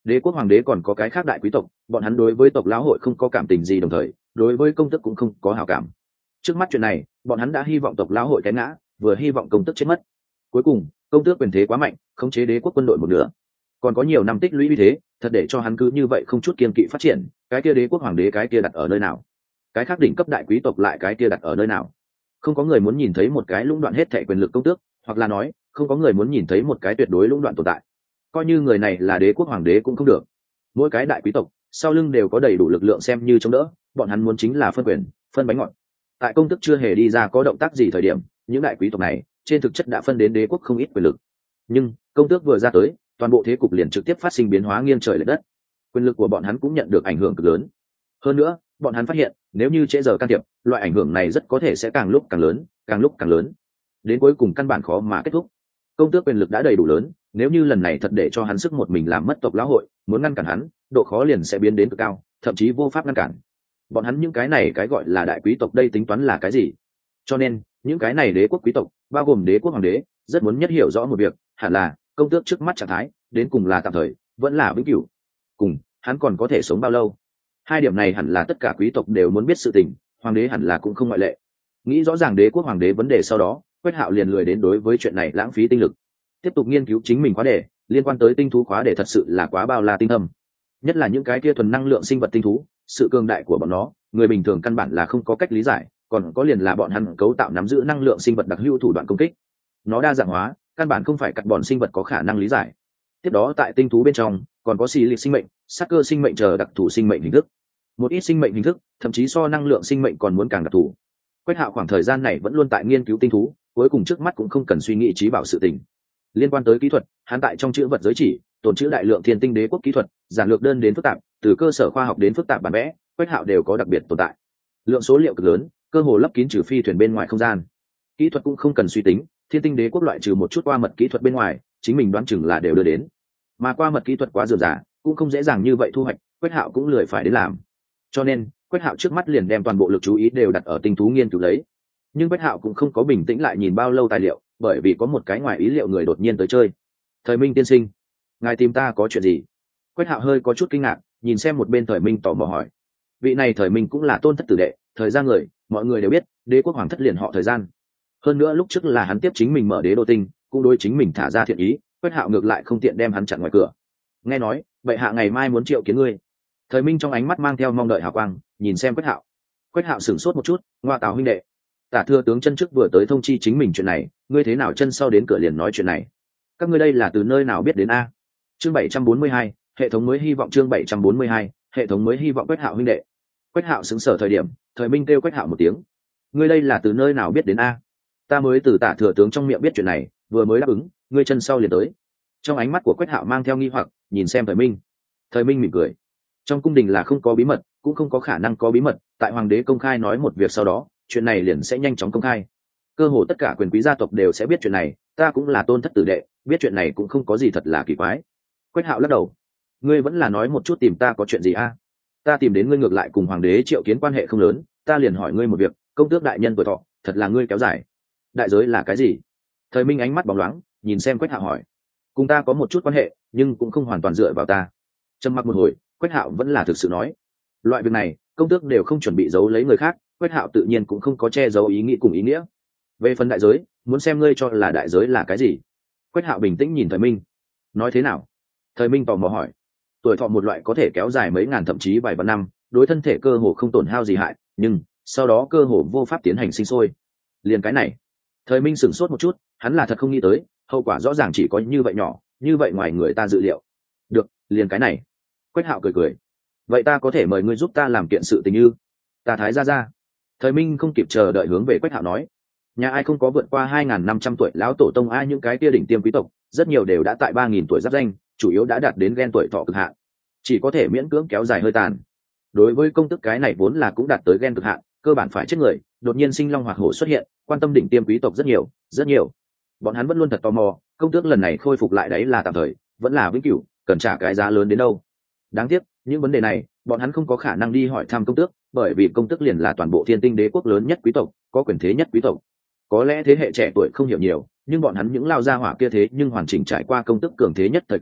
[SPEAKER 1] đế quốc hoàng đế còn có cái khác đại quý tộc, bọn hắn đối với tộc lão hội không có cảm tình gì, đồng thời đối với công tước cũng không có hảo cảm. Trước mắt chuyện này, bọn hắn đã hy vọng tộc lão hội té ngã, vừa hy vọng công tước chết mất. Cuối cùng công tước quyền thế quá mạnh, khống chế đế quốc quân đội một nửa, còn có nhiều năm tích lũy uy thế, thật để cho hắn cứ như vậy không chút kiên kỵ phát triển, cái kia đế quốc hoàng đế cái kia đặt ở nơi nào, cái khác đỉnh cấp đại quý tộc lại cái kia đặt ở nơi nào. Không có người muốn nhìn thấy một cái lũng đoạn hết thảy quyền lực công tước, hoặc là nói không có người muốn nhìn thấy một cái tuyệt đối lũng đoạn tồn tại. Coi như người này là đế quốc hoàng đế cũng không được. Mỗi cái đại quý tộc sau lưng đều có đầy đủ lực lượng xem như chống đỡ, bọn hắn muốn chính là phân quyền, phân bánh ngọt. Tại công tước chưa hề đi ra có động tác gì thời điểm, những đại quý tộc này trên thực chất đã phân đến đế quốc không ít quyền lực. Nhưng công tước vừa ra tới, toàn bộ thế cục liền trực tiếp phát sinh biến hóa nghiêng trời lệch đất. Quyền lực của bọn hắn cũng nhận được ảnh hưởng cực lớn. Hơn nữa, bọn hắn phát hiện, nếu như trễ giờ can thiệp, loại ảnh hưởng này rất có thể sẽ càng lúc càng lớn, càng lúc càng lớn, đến cuối cùng căn bản khó mà kết thúc. Công tước quyền lực đã đầy đủ lớn, nếu như lần này thật để cho hắn sức một mình làm mất tộc lão hội, muốn ngăn cản hắn, độ khó liền sẽ biến đến cực cao, thậm chí vô pháp ngăn cản. Bọn hắn những cái này cái gọi là đại quý tộc đây tính toán là cái gì? Cho nên, những cái này đế quốc quý tộc, bao gồm đế quốc hoàng đế, rất muốn nhất hiểu rõ một việc, hẳn là công tước trước mắt trạng thái, đến cùng là tạm thời, vẫn là vĩnh cửu. Cùng, hắn còn có thể sống bao lâu? Hai điểm này hẳn là tất cả quý tộc đều muốn biết sự tình, hoàng đế hẳn là cũng không ngoại lệ. Nghĩ rõ ràng đế quốc hoàng đế vấn đề sau đó, Quách Hạo liền lười đến đối với chuyện này lãng phí tinh lực, tiếp tục nghiên cứu chính mình khóa đề, liên quan tới tinh thú khóa đề thật sự là quá bao la tinh thâm, nhất là những cái kia thuần năng lượng sinh vật tinh thú, sự cường đại của bọn nó, người bình thường căn bản là không có cách lý giải, còn có liền là bọn hắn cấu tạo nắm giữ năng lượng sinh vật đặc hữu thủ đoạn công kích, nó đa dạng hóa, căn bản không phải cắt bọn sinh vật có khả năng lý giải. Tiếp đó tại tinh thú bên trong, còn có xì lịch sinh mệnh, sát cơ sinh mệnh chờ đặc thù sinh mệnh hình thức, một ít sinh mệnh hình thức thậm chí so năng lượng sinh mệnh còn muốn càng đặc thù. Quách Hạo khoảng thời gian này vẫn luôn tại nghiên cứu tinh thú, cuối cùng trước mắt cũng không cần suy nghĩ trí bảo sự tình. Liên quan tới kỹ thuật, hắn tại trong chữ vật giới chỉ tồn chữ đại lượng thiên tinh đế quốc kỹ thuật, giản lược đơn đến phức tạp, từ cơ sở khoa học đến phức tạp bản vẽ, Quách Hạo đều có đặc biệt tồn tại. Lượng số liệu cực lớn, cơ hồ lấp kín trừ phi thuyền bên ngoài không gian. Kỹ thuật cũng không cần suy tính, thiên tinh đế quốc loại trừ một chút qua mật kỹ thuật bên ngoài, chính mình đoán chừng là đều đưa đến. Mà qua mật kỹ thuật quá dườm rà, cũng không dễ dàng như vậy thu hoạch, Quách Hạo cũng lười phải đến làm. Cho nên, Quách Hạo trước mắt liền đem toàn bộ lực chú ý đều đặt ở tinh thú nghiên cứu lấy. Nhưng Quách Hạo cũng không có bình tĩnh lại nhìn bao lâu tài liệu, bởi vì có một cái ngoài ý liệu người đột nhiên tới chơi. Thời Minh tiên sinh, ngài tìm ta có chuyện gì? Quách Hạo hơi có chút kinh ngạc, nhìn xem một bên Thời Minh tò mò hỏi. Vị này Thời Minh cũng là tôn thất tử đệ, thời gian người, mọi người đều biết, đế quốc hoàng thất liền họ Thời gian. Hơn nữa lúc trước là hắn tiếp chính mình mở đế đô tinh, cũng đối chính mình thả ra thiện ý, Quách Hạo ngược lại không tiện đem hắn chặn ngoài cửa. Nghe nói, vậy hạ ngày mai muốn triệu kiến ngươi. Thời Minh trong ánh mắt mang theo mong đợi hào quang, nhìn xem Quách Hạo. Quách Hạo sửng sốt một chút, ngoa tào huynh đệ, Tả thừa tướng chân trước vừa tới thông chi chính mình chuyện này, ngươi thế nào chân sau đến cửa liền nói chuyện này? Các ngươi đây là từ nơi nào biết đến a? Chương bảy trăm bốn mươi hai, hệ thống mới hy vọng chương bảy trăm bốn mươi hai, hệ thống mới hy vọng Quách Hạo huynh đệ. Quách Hạo sững sờ thời điểm, Thời Minh kêu Quách Hạo một tiếng. Ngươi đây là từ nơi nào biết đến a? Ta mới từ Tả thừa tướng trong miệng biết chuyện này, vừa mới đáp ứng, ngươi chân sau liền tới. Trong ánh mắt của Quách Hạo mang theo nghi hoặc, nhìn xem Thời Minh. Thời Minh mỉm cười. Trong cung đình là không có bí mật, cũng không có khả năng có bí mật, tại hoàng đế công khai nói một việc sau đó, chuyện này liền sẽ nhanh chóng công khai. Cơ hồ tất cả quyền quý gia tộc đều sẽ biết chuyện này, ta cũng là tôn thất tử đệ, biết chuyện này cũng không có gì thật là kỳ quái. Quách Hạo lắc đầu. Ngươi vẫn là nói một chút tìm ta có chuyện gì a? Ta tìm đến ngươi ngược lại cùng hoàng đế triệu kiến quan hệ không lớn, ta liền hỏi ngươi một việc, công tước đại nhân tuổi thọ, thật là ngươi kéo dài. Đại giới là cái gì? Thời Minh ánh mắt bóng loáng, nhìn xem Quách Hạo hỏi. Cùng ta có một chút quan hệ, nhưng cũng không hoàn toàn dựa vào ta. Trầm mặc một hồi, Quách Hạo vẫn là thực sự nói. Loại việc này, công tước đều không chuẩn bị giấu lấy người khác, Quách Hạo tự nhiên cũng không có che giấu ý nghĩ cùng ý nghĩa. Về phần đại giới, muốn xem ngươi cho là đại giới là cái gì. Quách Hạo bình tĩnh nhìn Thời Minh. Nói thế nào? Thời Minh tò mò hỏi. Tuổi thọ một loại có thể kéo dài mấy ngàn thậm chí vài vạn năm, đối thân thể cơ hồ không tổn hao gì hại, nhưng sau đó cơ hồ vô pháp tiến hành sinh sôi. Liền cái này. Thời Minh sửng sốt một chút, hắn là thật không nghĩ tới, hậu quả rõ ràng chỉ có như vậy nhỏ, như vậy ngoài người ta dự liệu. Được, liền cái này. Quách Hạo cười cười. Vậy ta có thể mời ngươi giúp ta làm kiện sự tình như? Ta thái gia gia. Thời Minh không kịp chờ đợi hướng về Quách Hạo nói. Nhà ai không có vượt qua hai nghìn năm trăm tuổi lão tổ tông, ai những cái kia đỉnh tiêm quý tộc, rất nhiều đều đã tại ba nghìn tuổi giáp danh, chủ yếu đã đạt đến gen tuổi thọ cực hạn, chỉ có thể miễn cưỡng kéo dài hơi tàn. Đối với công tức cái này vốn là cũng đạt tới gen cực hạn, cơ bản phải chết người, đột nhiên sinh long hoạt hổ xuất hiện, quan tâm đỉnh tiêm quý tộc rất nhiều, rất nhiều. Bọn hắn vẫn luôn thật tò mò, công tước lần này khôi phục lại đấy là tạm thời, vẫn là vĩnh cửu, cần trả cái giá lớn đến đâu. Đáng tiếc, những vấn đề này, bọn hắn không có khả năng đi hỏi thăm công tước, bởi vì công tước liền là toàn bộ thiên tinh đế quốc lớn nhất quý tộc, có quyền thế nhất quý tộc. Có lẽ thế hệ trẻ tuổi không hiểu nhiều, nhưng bọn hắn những lao gia hỏa kia thế nhưng hoàn chỉnh trải qua công tước cường thế nhất thời kỳ,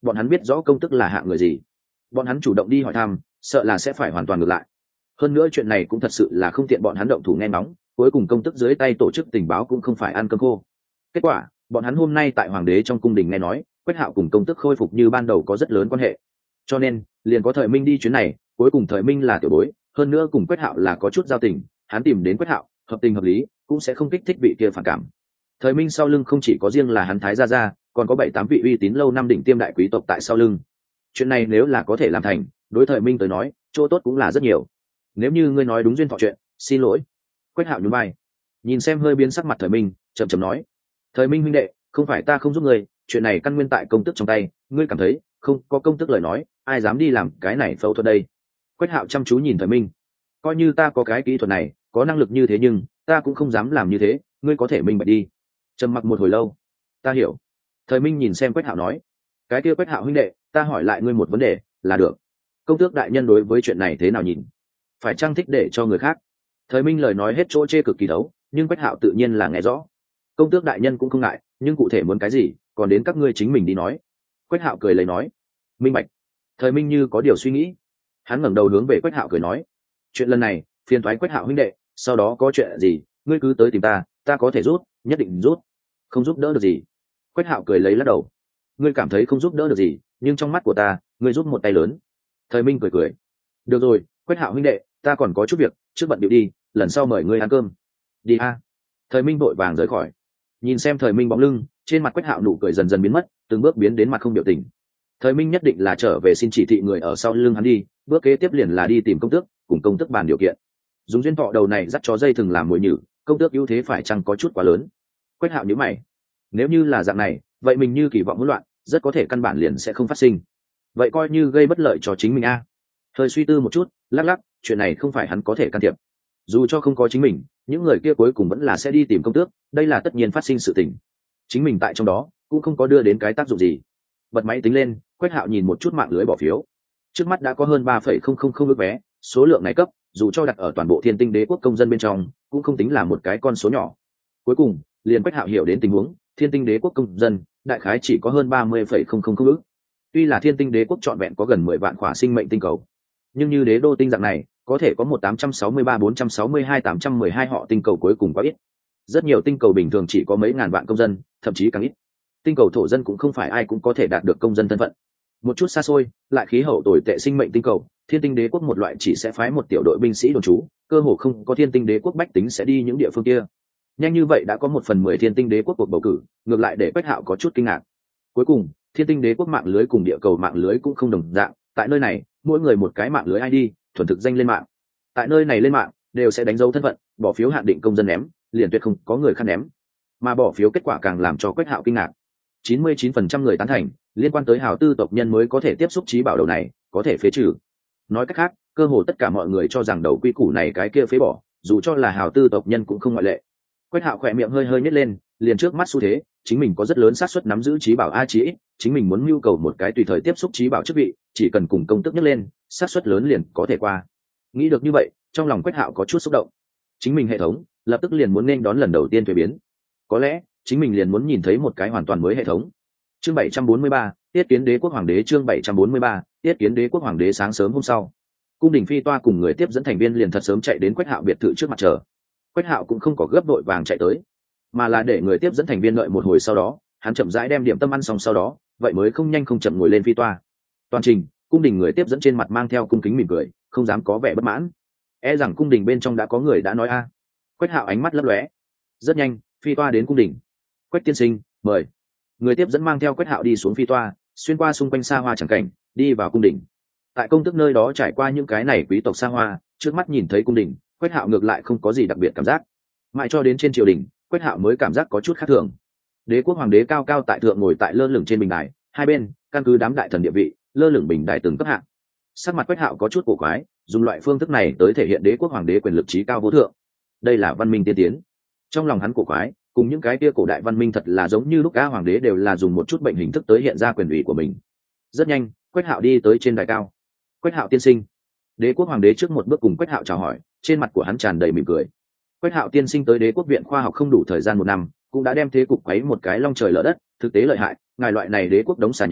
[SPEAKER 1] bọn hắn biết rõ công tức là hạng người gì. Bọn hắn chủ động đi hỏi thăm, sợ là sẽ phải hoàn toàn ngược lại. Hơn nữa chuyện này cũng thật sự là không tiện bọn hắn động thủ nghe nóng, cuối cùng công tức dưới tay tổ chức tình báo cũng không phải ăn cơm khô. Kết quả, bọn hắn hôm nay tại hoàng đế trong cung đình nghe nói, Quách Hạo cùng công tức khôi phục như ban đầu có rất lớn quan hệ. Cho nên, liền có Thời Minh đi chuyến này, cuối cùng Thời Minh là tiểu bối, hơn nữa cùng Quách Hạo là có chút giao tình, hắn tìm đến Quách Hạo, hợp tình hợp lý, cũng sẽ không kích thích vị kia phản cảm. Thời Minh sau lưng không chỉ có riêng là hắn Thái gia gia, còn có bảy tám vị uy tín lâu năm đỉnh tiêm đại quý tộc tại sau lưng. Chuyện này nếu là có thể làm thành, đối Thời Minh tới nói, chỗ tốt cũng là rất nhiều. Nếu như ngươi nói đúng duyên thọ chuyện, xin lỗi. Quách Hạo nhún vai, nhìn xem hơi biến sắc mặt Thời Minh, chậm chậm nói: Thời Minh huynh đệ, không phải ta không giúp ngươi, chuyện này căn nguyên tại công tức trong tay, ngươi cảm thấy không có công tức lời nói, ai dám đi làm cái này phẫu thuật đây? Quách Hạo chăm chú nhìn Thời Minh, coi như ta có cái kỹ thuật này, có năng lực như thế nhưng ta cũng không dám làm như thế, ngươi có thể minh bạch đi. Trầm mặc một hồi lâu, ta hiểu. Thời Minh nhìn xem Quách Hạo nói: cái kia Quách Hạo huynh đệ, ta hỏi lại ngươi một vấn đề là được. Công tước đại nhân đối với chuyện này thế nào nhìn? Phải chăng thích để cho người khác? Thời Minh lời nói hết chỗ chê cực kỳ đấu, nhưng Quách Hạo tự nhiên là nghe rõ. Công tước đại nhân cũng không ngại, nhưng cụ thể muốn cái gì, còn đến các ngươi chính mình đi nói. Quách Hạo cười lấy nói: minh bạch. Thời Minh như có điều suy nghĩ, hắn ngẩng đầu hướng về Quách Hạo cười nói: chuyện lần này phiền thoái Quách Hạo huynh đệ, sau đó có chuyện gì ngươi cứ tới tìm ta, ta có thể rút, nhất định rút. Không giúp đỡ được gì? Quách Hạo cười lấy lắc đầu: ngươi cảm thấy không giúp đỡ được gì, nhưng trong mắt của ta ngươi giúp một tay lớn. Thời Minh cười cười: được rồi, Quách Hạo huynh đệ, ta còn có chút việc, trước bận điệu đi, lần sau mời ngươi ăn cơm. Đi a. Thời Minh vội vàng rời khỏi. Nhìn xem Thời Minh bóng lưng, trên mặt Quách Hạo nụ cười dần dần biến mất, từng bước biến đến mặt không biểu tình. Thời Minh nhất định là trở về xin chỉ thị người ở sau lưng hắn đi, bước kế tiếp liền là đi tìm công tước, cùng công tước bàn điều kiện. Dùng duyên thọ đầu này dắt chó dây thừng làm mồi nhử, công tước ưu thế phải chăng có chút quá lớn? Quách Hạo nhíu mày. Nếu như là dạng này, vậy mình như kỳ vọng hỗn loạn, rất có thể căn bản liền sẽ không phát sinh. Vậy coi như gây bất lợi cho chính mình a. À. Hơi suy tư một chút, lắc lắc, chuyện này không phải hắn có thể can thiệp. Dù cho không có chính mình, những người kia cuối cùng vẫn là sẽ đi tìm công tước, đây là tất nhiên phát sinh sự tình. Chính mình tại trong đó cũng không có đưa đến cái tác dụng gì. Bật máy tính lên, Quách Hạo nhìn một chút mạng lưới bỏ phiếu. Trước mắt đã có hơn ba phẩy không không không ước vé, số lượng này cấp, dù cho đặt ở toàn bộ Thiên Tinh Đế quốc công dân bên trong, cũng không tính là một cái con số nhỏ. Cuối cùng, liền Quách Hạo hiểu đến tình huống, Thiên Tinh Đế quốc công dân, đại khái chỉ có hơn ba mươi phẩy không không không ước. Tuy là Thiên Tinh Đế quốc trọn vẹn có gần mười vạn khỏa sinh mệnh tinh cầu, nhưng như đế đô tinh dạng này, có thể có một tám trăm sáu mươi ba bốn trăm sáu mươi hai tám trăm mười hai họ tinh cầu cuối cùng quá ít. Rất nhiều tinh cầu bình thường chỉ có mấy ngàn vạn công dân, thậm chí càng ít. Tinh cầu thổ dân cũng không phải ai cũng có thể đạt được công dân thân phận. Một chút xa xôi, lại khí hậu tồi tệ sinh mệnh tinh cầu, Thiên Tinh Đế quốc một loại chỉ sẽ phái một tiểu đội binh sĩ đồn trú, cơ hồ không có Thiên Tinh Đế quốc bách tính sẽ đi những địa phương kia. Nhanh như vậy đã có một phần mười Thiên Tinh Đế quốc cuộc bầu cử, ngược lại để Quách Hạo có chút kinh ngạc. Cuối cùng, Thiên Tinh Đế quốc mạng lưới cùng địa cầu mạng lưới cũng không đồng dạng, tại nơi này, mỗi người một cái mạng lưới i đê, thuần thực danh lên mạng. Tại nơi này lên mạng, đều sẽ đánh dấu thân phận, bỏ phiếu hạn định công dân ném, liền tuyệt không có người khác ném. Mà bỏ phiếu kết quả càng làm cho Quách Hạo kinh ngạc. chín mươi chín phần trăm người tán thành, liên quan tới hào tư tộc nhân mới có thể tiếp xúc trí bảo đầu này, có thể phế trừ. Nói cách khác, cơ hồ tất cả mọi người cho rằng đầu quy củ này cái kia phế bỏ, dù cho là hào tư tộc nhân cũng không ngoại lệ. Quách Hạo khỏe miệng hơi hơi nhếch lên, liền trước mắt xu thế, chính mình có rất lớn xác suất nắm giữ trí bảo a chí, chính mình muốn nhu cầu một cái tùy thời tiếp xúc trí bảo chức vị, chỉ cần cùng công tức nhấc lên, xác suất lớn liền có thể qua. Nghĩ được như vậy, trong lòng Quách Hạo có chút xúc động. Chính mình hệ thống, lập tức liền muốn nên đón lần đầu tiên thuế biến. Có lẽ, chính mình liền muốn nhìn thấy một cái hoàn toàn mới hệ thống. Chương bảy trăm bốn mươi ba, Tiết Kiến Đế quốc hoàng đế chương bảy trăm bốn mươi ba, Tiết Kiến Đế quốc hoàng đế sáng sớm hôm sau. Cung đình phi toa cùng người tiếp dẫn thành viên liền thật sớm chạy đến Quách Hạo biệt thự trước mặt chờ. Quách Hạo cũng không có gấp đội vàng chạy tới, mà là để người tiếp dẫn thành viên đợi một hồi sau đó, hắn chậm rãi đem điểm tâm ăn xong sau đó, vậy mới không nhanh không chậm ngồi lên phi toa. Toàn trình, cung đình người tiếp dẫn trên mặt mang theo cung kính mỉm cười, không dám có vẻ bất mãn. E rằng cung đình bên trong đã có người đã nói a. Quách Hạo ánh mắt lấp lóe. Rất nhanh, phi toa đến cung đình. Quách tiên sinh, mời. Người tiếp dẫn mang theo Quách Hạo đi xuống phi toa, xuyên qua xung quanh xa hoa chẳng cảnh, đi vào cung đình. Tại công tước nơi đó trải qua những cái này quý tộc xa hoa, trước mắt nhìn thấy cung đình, Quách Hạo ngược lại không có gì đặc biệt cảm giác. Mãi cho đến trên triều đình, Quách Hạo mới cảm giác có chút khác thường. Đế quốc hoàng đế cao cao tại thượng ngồi tại lơ lửng trên bình đài, hai bên căn cứ đám đại thần địa vị, lơ lửng bình đài từng cấp hạng. Sắc mặt Quách Hạo có chút cổ quái, dùng loại phương thức này tới thể hiện đế quốc hoàng đế quyền lực trí cao vô thượng. Đây là văn minh tiên tiến. Trong lòng hắn cổ quái, cùng những cái kia cổ đại văn minh thật là giống như lúc cả hoàng đế đều là dùng một chút bệnh hình thức tới hiện ra quyền ủy của mình. Rất nhanh, Quách Hạo đi tới trên đài cao. Quách Hạo tiên sinh. Đế quốc hoàng đế trước một bước cùng Quách Hạo chào hỏi, trên mặt của hắn tràn đầy mỉm cười. Quách Hạo tiên sinh tới đế quốc viện khoa học không đủ thời gian một năm, cũng đã đem thế cục quấy một cái long trời lở đất, thực tế lợi hại, ngài loại này đế quốc đống xà nhà,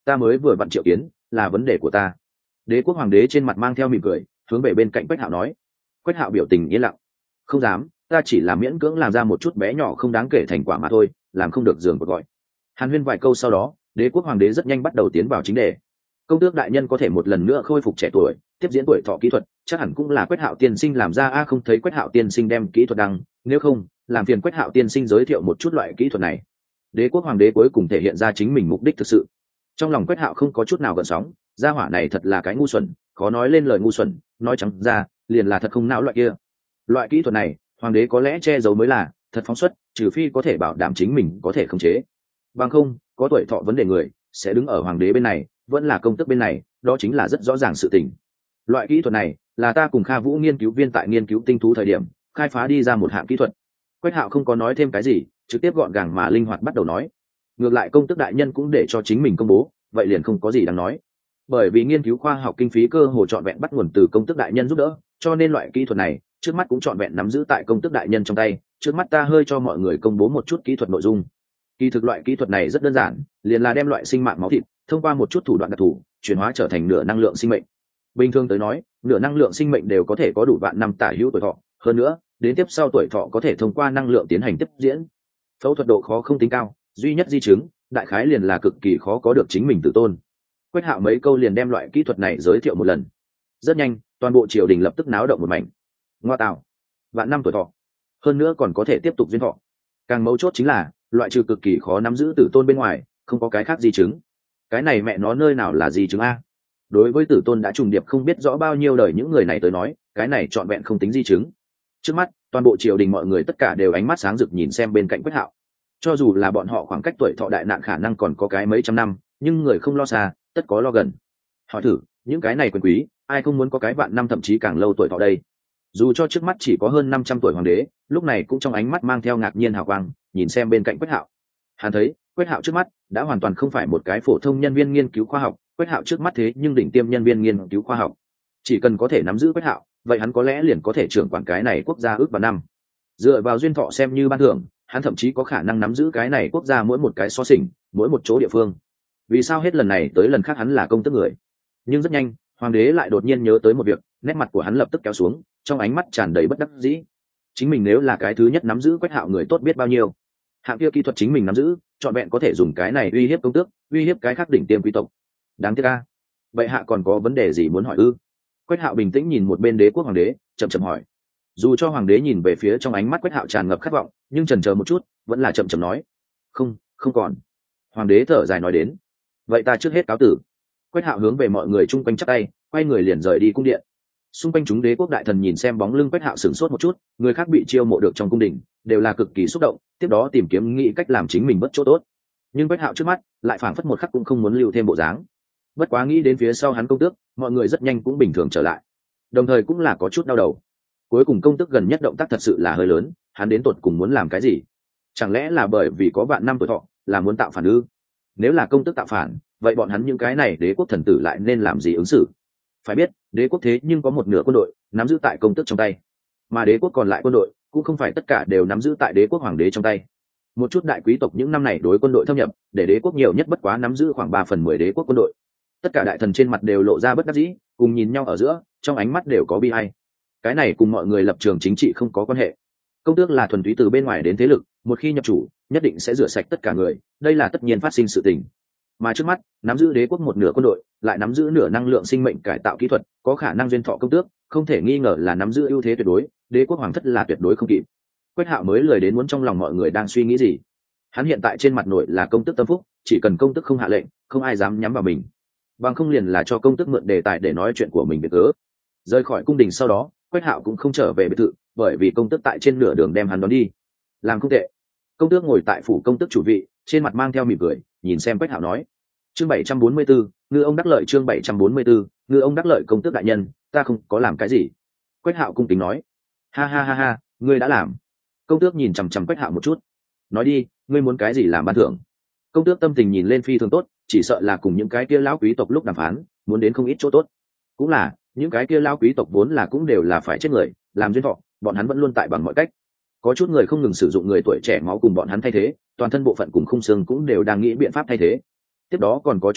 [SPEAKER 1] ta mới vừa vặn triệu kiến, là vấn đề của ta. Đế quốc hoàng đế trên mặt mang theo mỉm cười, hướng về bên cạnh Quách Hạo nói. Quách Hạo biểu tình yên lặng. Không dám, ta chỉ là miễn cưỡng làm ra một chút bé nhỏ không đáng kể thành quả mà thôi, làm không được giường của gọi. Hàn huyên vài câu sau đó, đế quốc hoàng đế rất nhanh bắt đầu tiến vào chính đề. Công tước đại nhân có thể một lần nữa khôi phục trẻ tuổi, tiếp diễn tuổi thọ kỹ thuật, chắc hẳn cũng là Quách Hạo tiên sinh làm ra. A không thấy Quách Hạo tiên sinh đem kỹ thuật đăng, nếu không làm phiền Quách Hạo tiên sinh giới thiệu một chút loại kỹ thuật này. Đế quốc hoàng đế cuối cùng thể hiện ra chính mình mục đích thực sự. Trong lòng Quách Hạo không có chút nào gợn sóng, gia hỏa này thật là cái ngu xuẩn, khó nói lên lời ngu xuẩn, nói trắng ra liền là thật không não loại kia. Loại kỹ thuật này hoàng đế có lẽ che giấu mới là thật phóng xuất, trừ phi có thể bảo đảm chính mình có thể khống chế, bằng không có tuổi thọ vấn đề người sẽ đứng ở hoàng đế bên này vẫn là công tước bên này, đó chính là rất rõ ràng sự tình. Loại kỹ thuật này là ta cùng Kha Vũ nghiên cứu viên tại nghiên cứu tinh thú thời điểm khai phá đi ra một hạng kỹ thuật. Quách Hạo không có nói thêm cái gì, trực tiếp gọn gàng mà linh hoạt bắt đầu nói. Ngược lại công tước đại nhân cũng để cho chính mình công bố, vậy liền không có gì đáng nói. Bởi vì nghiên cứu khoa học kinh phí cơ hồ trọn vẹn bắt nguồn từ công tước đại nhân giúp đỡ, cho nên loại kỹ thuật này trước mắt cũng trọn vẹn nắm giữ tại công tước đại nhân trong tay. Trước mắt ta hơi cho mọi người công bố một chút kỹ thuật nội dung. Kỳ thực loại kỹ thuật này rất đơn giản, liền là đem loại sinh mạng máu thịt thông qua một chút thủ đoạn đặc thù chuyển hóa trở thành nửa năng lượng sinh mệnh. Bình thường tới nói, nửa năng lượng sinh mệnh đều có thể có đủ vạn năm tả hữu tuổi thọ, hơn nữa đến tiếp sau tuổi thọ có thể thông qua năng lượng tiến hành tiếp diễn. Phẫu thuật độ khó không tính cao, duy nhất di chứng đại khái liền là cực kỳ khó có được chính mình tự tôn. Quách Hạo mấy câu liền đem loại kỹ thuật này giới thiệu một lần. Rất nhanh toàn bộ triều đình lập tức náo động một mảnh. Ngoa tạo, vạn năm tuổi thọ, hơn nữa còn có thể tiếp tục duyên thọ. Càng mấu chốt chính là loại trừ cực kỳ khó nắm giữ tử tôn bên ngoài không có cái khác di chứng. Cái này mẹ nó nơi nào là di chứng a? Đối với tử tôn đã trùng điệp không biết rõ bao nhiêu đời những người này tới nói, cái này trọn vẹn không tính di chứng. Trước mắt toàn bộ triều đình mọi người tất cả đều ánh mắt sáng rực nhìn xem bên cạnh Quách Hạo. Cho dù là bọn họ khoảng cách tuổi thọ đại nạn khả năng còn có cái mấy trăm năm, nhưng người không lo xa tất có lo gần. Hỏi thử những cái này quyền quý ai không muốn có cái vạn năm thậm chí càng lâu tuổi thọ đây? Dù cho trước mắt chỉ có hơn năm trăm tuổi hoàng đế, lúc này cũng trong ánh mắt mang theo ngạc nhiên hào quang nhìn xem bên cạnh Quách Hạo. Hắn thấy Quách Hạo trước mắt đã hoàn toàn không phải một cái phổ thông nhân viên nghiên cứu khoa học, Quách Hạo trước mắt thế nhưng đỉnh tiêm nhân viên nghiên cứu khoa học. Chỉ cần có thể nắm giữ Quách Hạo, vậy hắn có lẽ liền có thể trưởng quản cái này quốc gia ước vào năm. Dựa vào duyên thọ xem như ban thưởng, hắn thậm chí có khả năng nắm giữ cái này quốc gia mỗi một cái xó xỉnh, mỗi một chỗ địa phương. Vì sao hết lần này tới lần khác hắn là công tước người? Nhưng rất nhanh hoàng đế lại đột nhiên nhớ tới một việc, nét mặt của hắn lập tức kéo xuống, trong ánh mắt tràn đầy bất đắc dĩ. Chính mình nếu là cái thứ nhất nắm giữ Quách Hạo người tốt biết bao nhiêu. Hạng kia kỹ thuật chính mình nắm giữ, trọn vẹn có thể dùng cái này uy hiếp công tước, uy hiếp cái khác đỉnh tiêm quý tộc. Đáng tiếc a. Vậy hạ còn có vấn đề gì muốn hỏi ư? Quách Hạo bình tĩnh nhìn một bên đế quốc hoàng đế, chậm chậm hỏi. Dù cho hoàng đế nhìn về phía trong ánh mắt Quách Hạo tràn ngập khát vọng, nhưng chần chờ một chút vẫn là chậm chậm nói. Không, không còn. Hoàng đế thở dài nói đến. Vậy ta trước hết cáo tử. Quách Hạo hướng về mọi người chung quanh chắp tay, quay người liền rời đi cung điện. Xung quanh chúng đế quốc đại thần nhìn xem bóng lưng Quách Hạo sửng sốt một chút, người khác bị chiêu mộ được trong cung đình đều là cực kỳ xúc động, tiếp đó tìm kiếm nghĩ cách làm chính mình bất chỗ tốt. Nhưng Quách Hạo trước mắt lại phảng phất một khắc cũng không muốn lưu thêm bộ dáng. Bất quá nghĩ đến phía sau hắn công tước, mọi người rất nhanh cũng bình thường trở lại, đồng thời cũng là có chút đau đầu. Cuối cùng công tước gần nhất động tác thật sự là hơi lớn, hắn đến tột cùng muốn làm cái gì? Chẳng lẽ là bởi vì có vạn năm tuổi thọ là muốn tạo phản ư? Nếu là công tước tạo phản, vậy bọn hắn những cái này đế quốc thần tử lại nên làm gì ứng xử? Phải biết đế quốc thế nhưng có một nửa quân đội nắm giữ tại công tước trong tay, mà đế quốc còn lại quân đội cũng không phải tất cả đều nắm giữ tại đế quốc hoàng đế trong tay. Một chút đại quý tộc những năm này đối quân đội thâm nhập, để đế quốc nhiều nhất bất quá nắm giữ khoảng ba phần mười đế quốc quân đội. Tất cả đại thần trên mặt đều lộ ra bất đắc dĩ, cùng nhìn nhau ở giữa, trong ánh mắt đều có bi ai. Cái này cùng mọi người lập trường chính trị không có quan hệ. Công tước là thuần túy từ bên ngoài đến thế lực, một khi nhập chủ nhất định sẽ rửa sạch tất cả người, đây là tất nhiên phát sinh sự tình. Mà trước mắt nắm giữ đế quốc một nửa quân đội, lại nắm giữ nửa năng lượng sinh mệnh cải tạo kỹ thuật, có khả năng duyên thọ công tước, không thể nghi ngờ là nắm giữ ưu thế tuyệt đối, đế quốc hoàng thất là tuyệt đối không kịp. Quách Hạo mới lời đến muốn trong lòng mọi người đang suy nghĩ gì. Hắn hiện tại trên mặt nội là công tước tâm phúc, chỉ cần công tước không hạ lệnh, không ai dám nhắm vào mình. Bằng không liền là cho công tước mượn đề tài để nói chuyện của mình biệt cớ. Rời khỏi cung đình sau đó, Quách Hạo cũng không trở về biệt thự, bởi vì công tước tại trên nửa đường đem hắn đón đi. Làm không tệ. Công tước ngồi tại phủ công tước chủ vị, trên mặt mang theo mỉm cười, nhìn xem Quách Hạo nói. Chương bảy trăm bốn mươi tư, ngư ông đắc lợi. Chương bảy trăm bốn mươi tư, ngư ông đắc lợi. Công tước đại nhân, ta không có làm cái gì. Quách Hạo cung kính nói. Ha ha ha ha, ngươi đã làm. Công tước nhìn chằm chằm Quách Hạo một chút. Nói đi, ngươi muốn cái gì làm ban thưởng? Công tước tâm tình nhìn lên phi thường tốt, chỉ sợ là cùng những cái kia lão quý tộc lúc đàm phán, muốn đến không ít chỗ tốt. Cũng là, những cái kia lão quý tộc vốn là cũng đều là phải chết người, làm duyên thọ, bọn hắn vẫn luôn tại bằng mọi cách. Có chút người không ngừng sử dụng người tuổi trẻ máu cùng bọn hắn thay thế, toàn thân bộ phận cùng khung xương cũng đều đang nghĩ biện pháp thay thế. Tiếp đó còn có chút người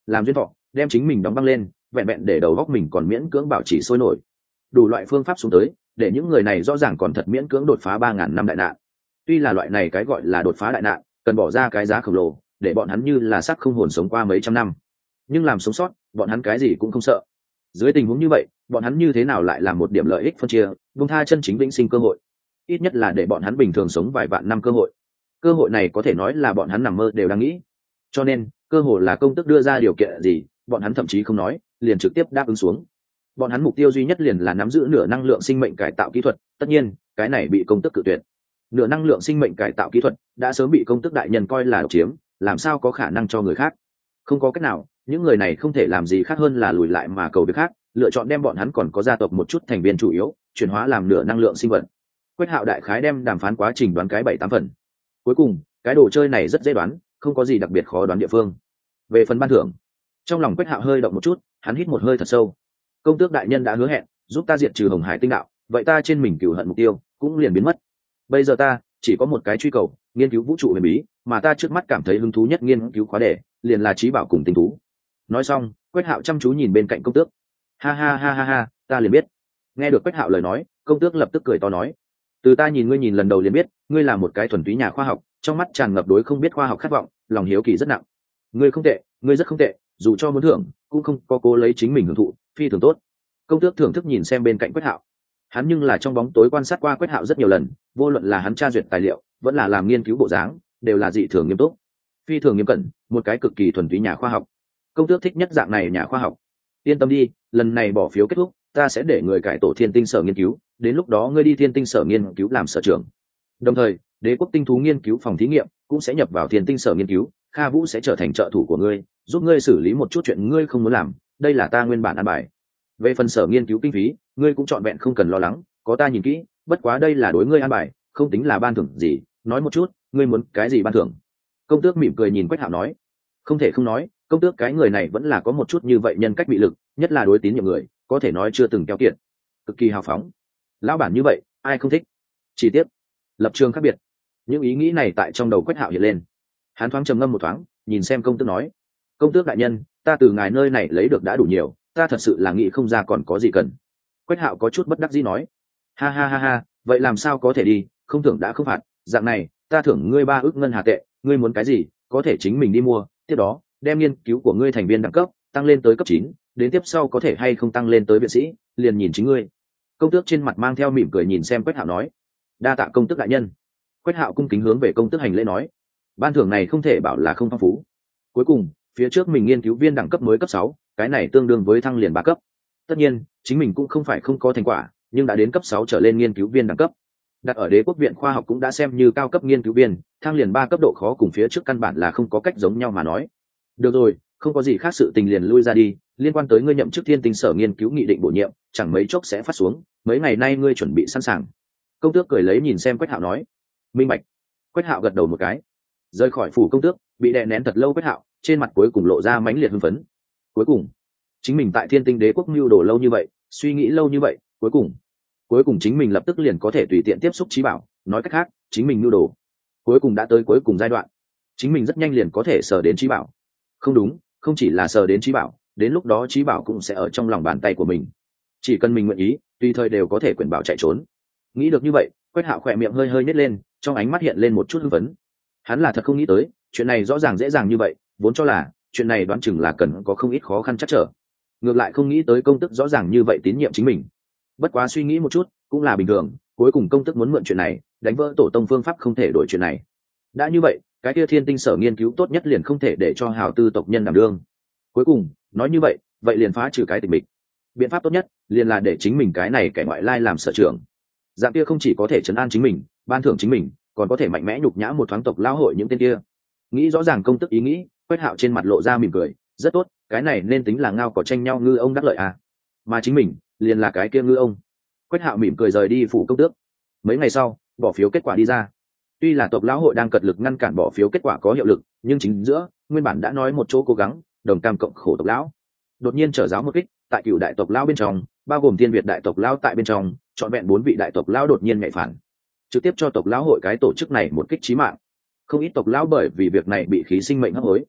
[SPEAKER 1] làm duyên thọ, đem chính mình đóng băng lên, vẹn vẹn để đầu góc mình còn miễn cưỡng bảo trì sôi nổi. Đủ loại phương pháp xuống tới, để những người này rõ ràng còn thật miễn cưỡng đột phá ba ngàn năm đại nạn. Tuy là loại này cái gọi là đột phá đại nạn, cần bỏ ra cái giá khổng lồ, để bọn hắn như là xác không hồn sống qua mấy trăm năm, nhưng làm sống sót, bọn hắn cái gì cũng không sợ. Dưới tình huống như vậy, bọn hắn như thế nào lại làm một điểm lợi ích phân chia, buông tha chân chính vĩnh sinh cơ hội, ít nhất là để bọn hắn bình thường sống vài vạn năm cơ hội. Cơ hội này có thể nói là bọn hắn nằm mơ đều đang nghĩ. Cho nên cơ hội là công tức đưa ra điều kiện gì, bọn hắn thậm chí không nói, liền trực tiếp đáp ứng xuống. Bọn hắn mục tiêu duy nhất liền là nắm giữ nửa năng lượng sinh mệnh cải tạo kỹ thuật, tất nhiên cái này bị công tức cự tuyệt. Nửa năng lượng sinh mệnh cải tạo kỹ thuật đã sớm bị công tức đại nhân coi là độc chiếm, làm sao có khả năng cho người khác. Không có cách nào, những người này không thể làm gì khác hơn là lùi lại mà cầu việc khác, lựa chọn đem bọn hắn còn có gia tộc một chút thành viên chủ yếu chuyển hóa làm nửa năng lượng sinh vật. Quách Hạo đại khái đem đàm phán quá trình đoán cái bảy tám phần. Cuối cùng cái đồ chơi này rất dễ đoán, không có gì đặc biệt khó đoán địa phương. Về phần ban thưởng, trong lòng Quách Hạo hơi động một chút, hắn hít một hơi thật sâu. Công tước đại nhân đã hứa hẹn giúp ta diệt trừ Hồng Hải tinh đạo, vậy ta trên mình cửu hận mục tiêu cũng liền biến mất. Bây giờ ta chỉ có một cái truy cầu, nghiên cứu vũ trụ huyền bí, mà ta trước mắt cảm thấy hứng thú nhất nghiên cứu khóa đề liền là trí bảo cùng tinh thú. Nói xong, Quách Hạo chăm chú nhìn bên cạnh công tước. Ha ha ha ha ha, ta liền biết. Nghe được Quách Hạo lời nói, công tước lập tức cười to nói: từ ta nhìn ngươi nhìn lần đầu liền biết, ngươi là một cái thuần túy nhà khoa học, trong mắt tràn ngập đối không biết khoa học khát vọng, lòng hiếu kỳ rất nặng. Ngươi không tệ, ngươi rất không tệ, dù cho muốn thưởng cũng không có cố lấy chính mình hưởng thụ, phi thường tốt. Công tước thưởng thức nhìn xem bên cạnh Quách Hạo. Hắn nhưng là trong bóng tối quan sát qua Quách Hạo rất nhiều lần, vô luận là hắn tra duyệt tài liệu vẫn là làm nghiên cứu bộ dáng, đều là dị thường nghiêm túc, phi thường nghiêm cẩn, một cái cực kỳ thuần túy nhà khoa học. Công tước thích nhất dạng này nhà khoa học. Yên tâm đi, lần này bỏ phiếu kết thúc, ta sẽ để người cải tổ thiên tinh sở nghiên cứu, đến lúc đó ngươi đi thiên tinh sở nghiên cứu làm sở trưởng. Đồng thời đế quốc tinh thú nghiên cứu phòng thí nghiệm cũng sẽ nhập vào thiên tinh sở nghiên cứu, Kha Vũ sẽ trở thành trợ thủ của ngươi, giúp ngươi xử lý một chút chuyện ngươi không muốn làm, đây là ta nguyên bản an bài. Về phần sở nghiên cứu kinh phí, ngươi cũng trọn vẹn không cần lo lắng, có ta nhìn kỹ, bất quá đây là đối ngươi an bài, không tính là ban thưởng gì, nói một chút, ngươi muốn cái gì ban thưởng? Công tước mỉm cười nhìn Quách Hạo nói. Không thể không nói, công tước cái người này vẫn là có một chút như vậy nhân cách bị lực, nhất là đối tín nhiệm người, có thể nói chưa từng keo kiệt, cực kỳ hào phóng. Lão bản như vậy, ai không thích? Chỉ tiếc, lập trường khác biệt. Những ý nghĩ này tại trong đầu Quách Hạo hiện lên. Hắn thoáng trầm ngâm một thoáng, nhìn xem công tước nói: công tước đại nhân, ta từ ngài nơi này lấy được đã đủ nhiều, ta thật sự là nghĩ không ra còn có gì cần. Quách Hạo có chút bất đắc dĩ nói: ha ha ha ha, vậy làm sao có thể đi, không thưởng đã không phạt, dạng này ta thưởng ngươi ba ức ngân hà tệ, ngươi muốn cái gì có thể chính mình đi mua, tiếp đó đem nghiên cứu của ngươi thành viên đẳng cấp tăng lên tới cấp chín, đến tiếp sau có thể hay không tăng lên tới viện sĩ, liền nhìn chính ngươi. Công tước trên mặt mang theo mỉm cười nhìn xem Quách Hạo nói: đa tạ công tước đại nhân. Quách Hạo cung kính hướng về công tước hành lễ nói: ban thưởng này không thể bảo là không phong phú. Cuối cùng phía trước mình nghiên cứu viên đẳng cấp mới cấp sáu, cái này tương đương với thăng liền ba cấp. Tất nhiên chính mình cũng không phải không có thành quả, nhưng đã đến cấp sáu trở lên nghiên cứu viên đẳng cấp, đặt ở đế quốc viện khoa học cũng đã xem như cao cấp nghiên cứu viên, thăng liền ba cấp độ khó cùng phía trước căn bản là không có cách giống nhau mà nói. Được rồi, không có gì khác sự tình liền lui ra đi, liên quan tới ngươi nhậm chức thiên tinh sở nghiên cứu nghị định bổ nhiệm chẳng mấy chốc sẽ phát xuống, mấy ngày nay ngươi chuẩn bị sẵn sàng. Công tước cười lấy nhìn xem Quách Hạo nói. Minh bạch. Quách Hạo gật đầu một cái. Rời khỏi phủ công tước, bị đè nén thật lâu Quách Hạo trên mặt cuối cùng lộ ra mãnh liệt hưng phấn. Cuối cùng chính mình tại thiên tinh đế quốc mưu đồ lâu như vậy, suy nghĩ lâu như vậy, cuối cùng cuối cùng chính mình lập tức liền có thể tùy tiện tiếp xúc trí bảo, nói cách khác chính mình mưu đồ cuối cùng đã tới cuối cùng giai đoạn, chính mình rất nhanh liền có thể sờ đến trí bảo. Không đúng, không chỉ là sờ đến trí bảo, đến lúc đó trí bảo cũng sẽ ở trong lòng bàn tay của mình, chỉ cần mình nguyện ý tùy thời đều có thể quyển bảo chạy trốn. Nghĩ được như vậy, Quách Hạo khỏe miệng hơi hơi nhếch lên, trong ánh mắt hiện lên một chút hưng phấn. Hắn là thật không nghĩ tới chuyện này rõ ràng dễ dàng như vậy, vốn cho là chuyện này đoán chừng là cần có không ít khó khăn chắc trở, ngược lại không nghĩ tới công tức rõ ràng như vậy tín nhiệm chính mình. Bất quá suy nghĩ một chút cũng là bình thường, cuối cùng công tức muốn mượn chuyện này đánh vỡ tổ tông phương pháp không thể đổi chuyện này. Đã như vậy, cái kia thiên tinh sở nghiên cứu tốt nhất liền không thể để cho hào tư tộc nhân đảm đương. Cuối cùng nói như vậy vậy liền phá trừ cái tình mình, biện pháp tốt nhất liền là để chính mình cái này kẻ ngoại lai làm sở trưởng. Dạng kia không chỉ có thể trấn an chính mình, ban thưởng chính mình, còn có thể mạnh mẽ nhục nhã một thoáng tộc lão hội những tên kia. Nghĩ rõ ràng công tức ý nghĩ, Quách Hạo trên mặt lộ ra mỉm cười. Rất tốt, cái này nên tính là ngao có tranh nhau ngư ông đắc lợi à, mà chính mình liền là cái kia ngư ông. Quách Hạo mỉm cười rời đi phủ công tước. Mấy ngày sau, bỏ phiếu kết quả đi ra. Tuy là tộc lão hội đang cật lực ngăn cản bỏ phiếu kết quả có hiệu lực, nhưng chính giữa nguyên bản đã nói một chỗ cố gắng đồng cam cộng khổ tộc lão đột nhiên trở giáo một kích. Tại cựu đại tộc lão bên trong, bao gồm thiên việt đại tộc lão tại bên trong, trọn vẹn bốn vị đại tộc lão đột nhiên nhạy phản, trực tiếp cho tộc lão hội cái tổ chức này một kích chí mạng. Không ít tộc lão bởi vì việc này bị khí sinh mệnh hấp hối.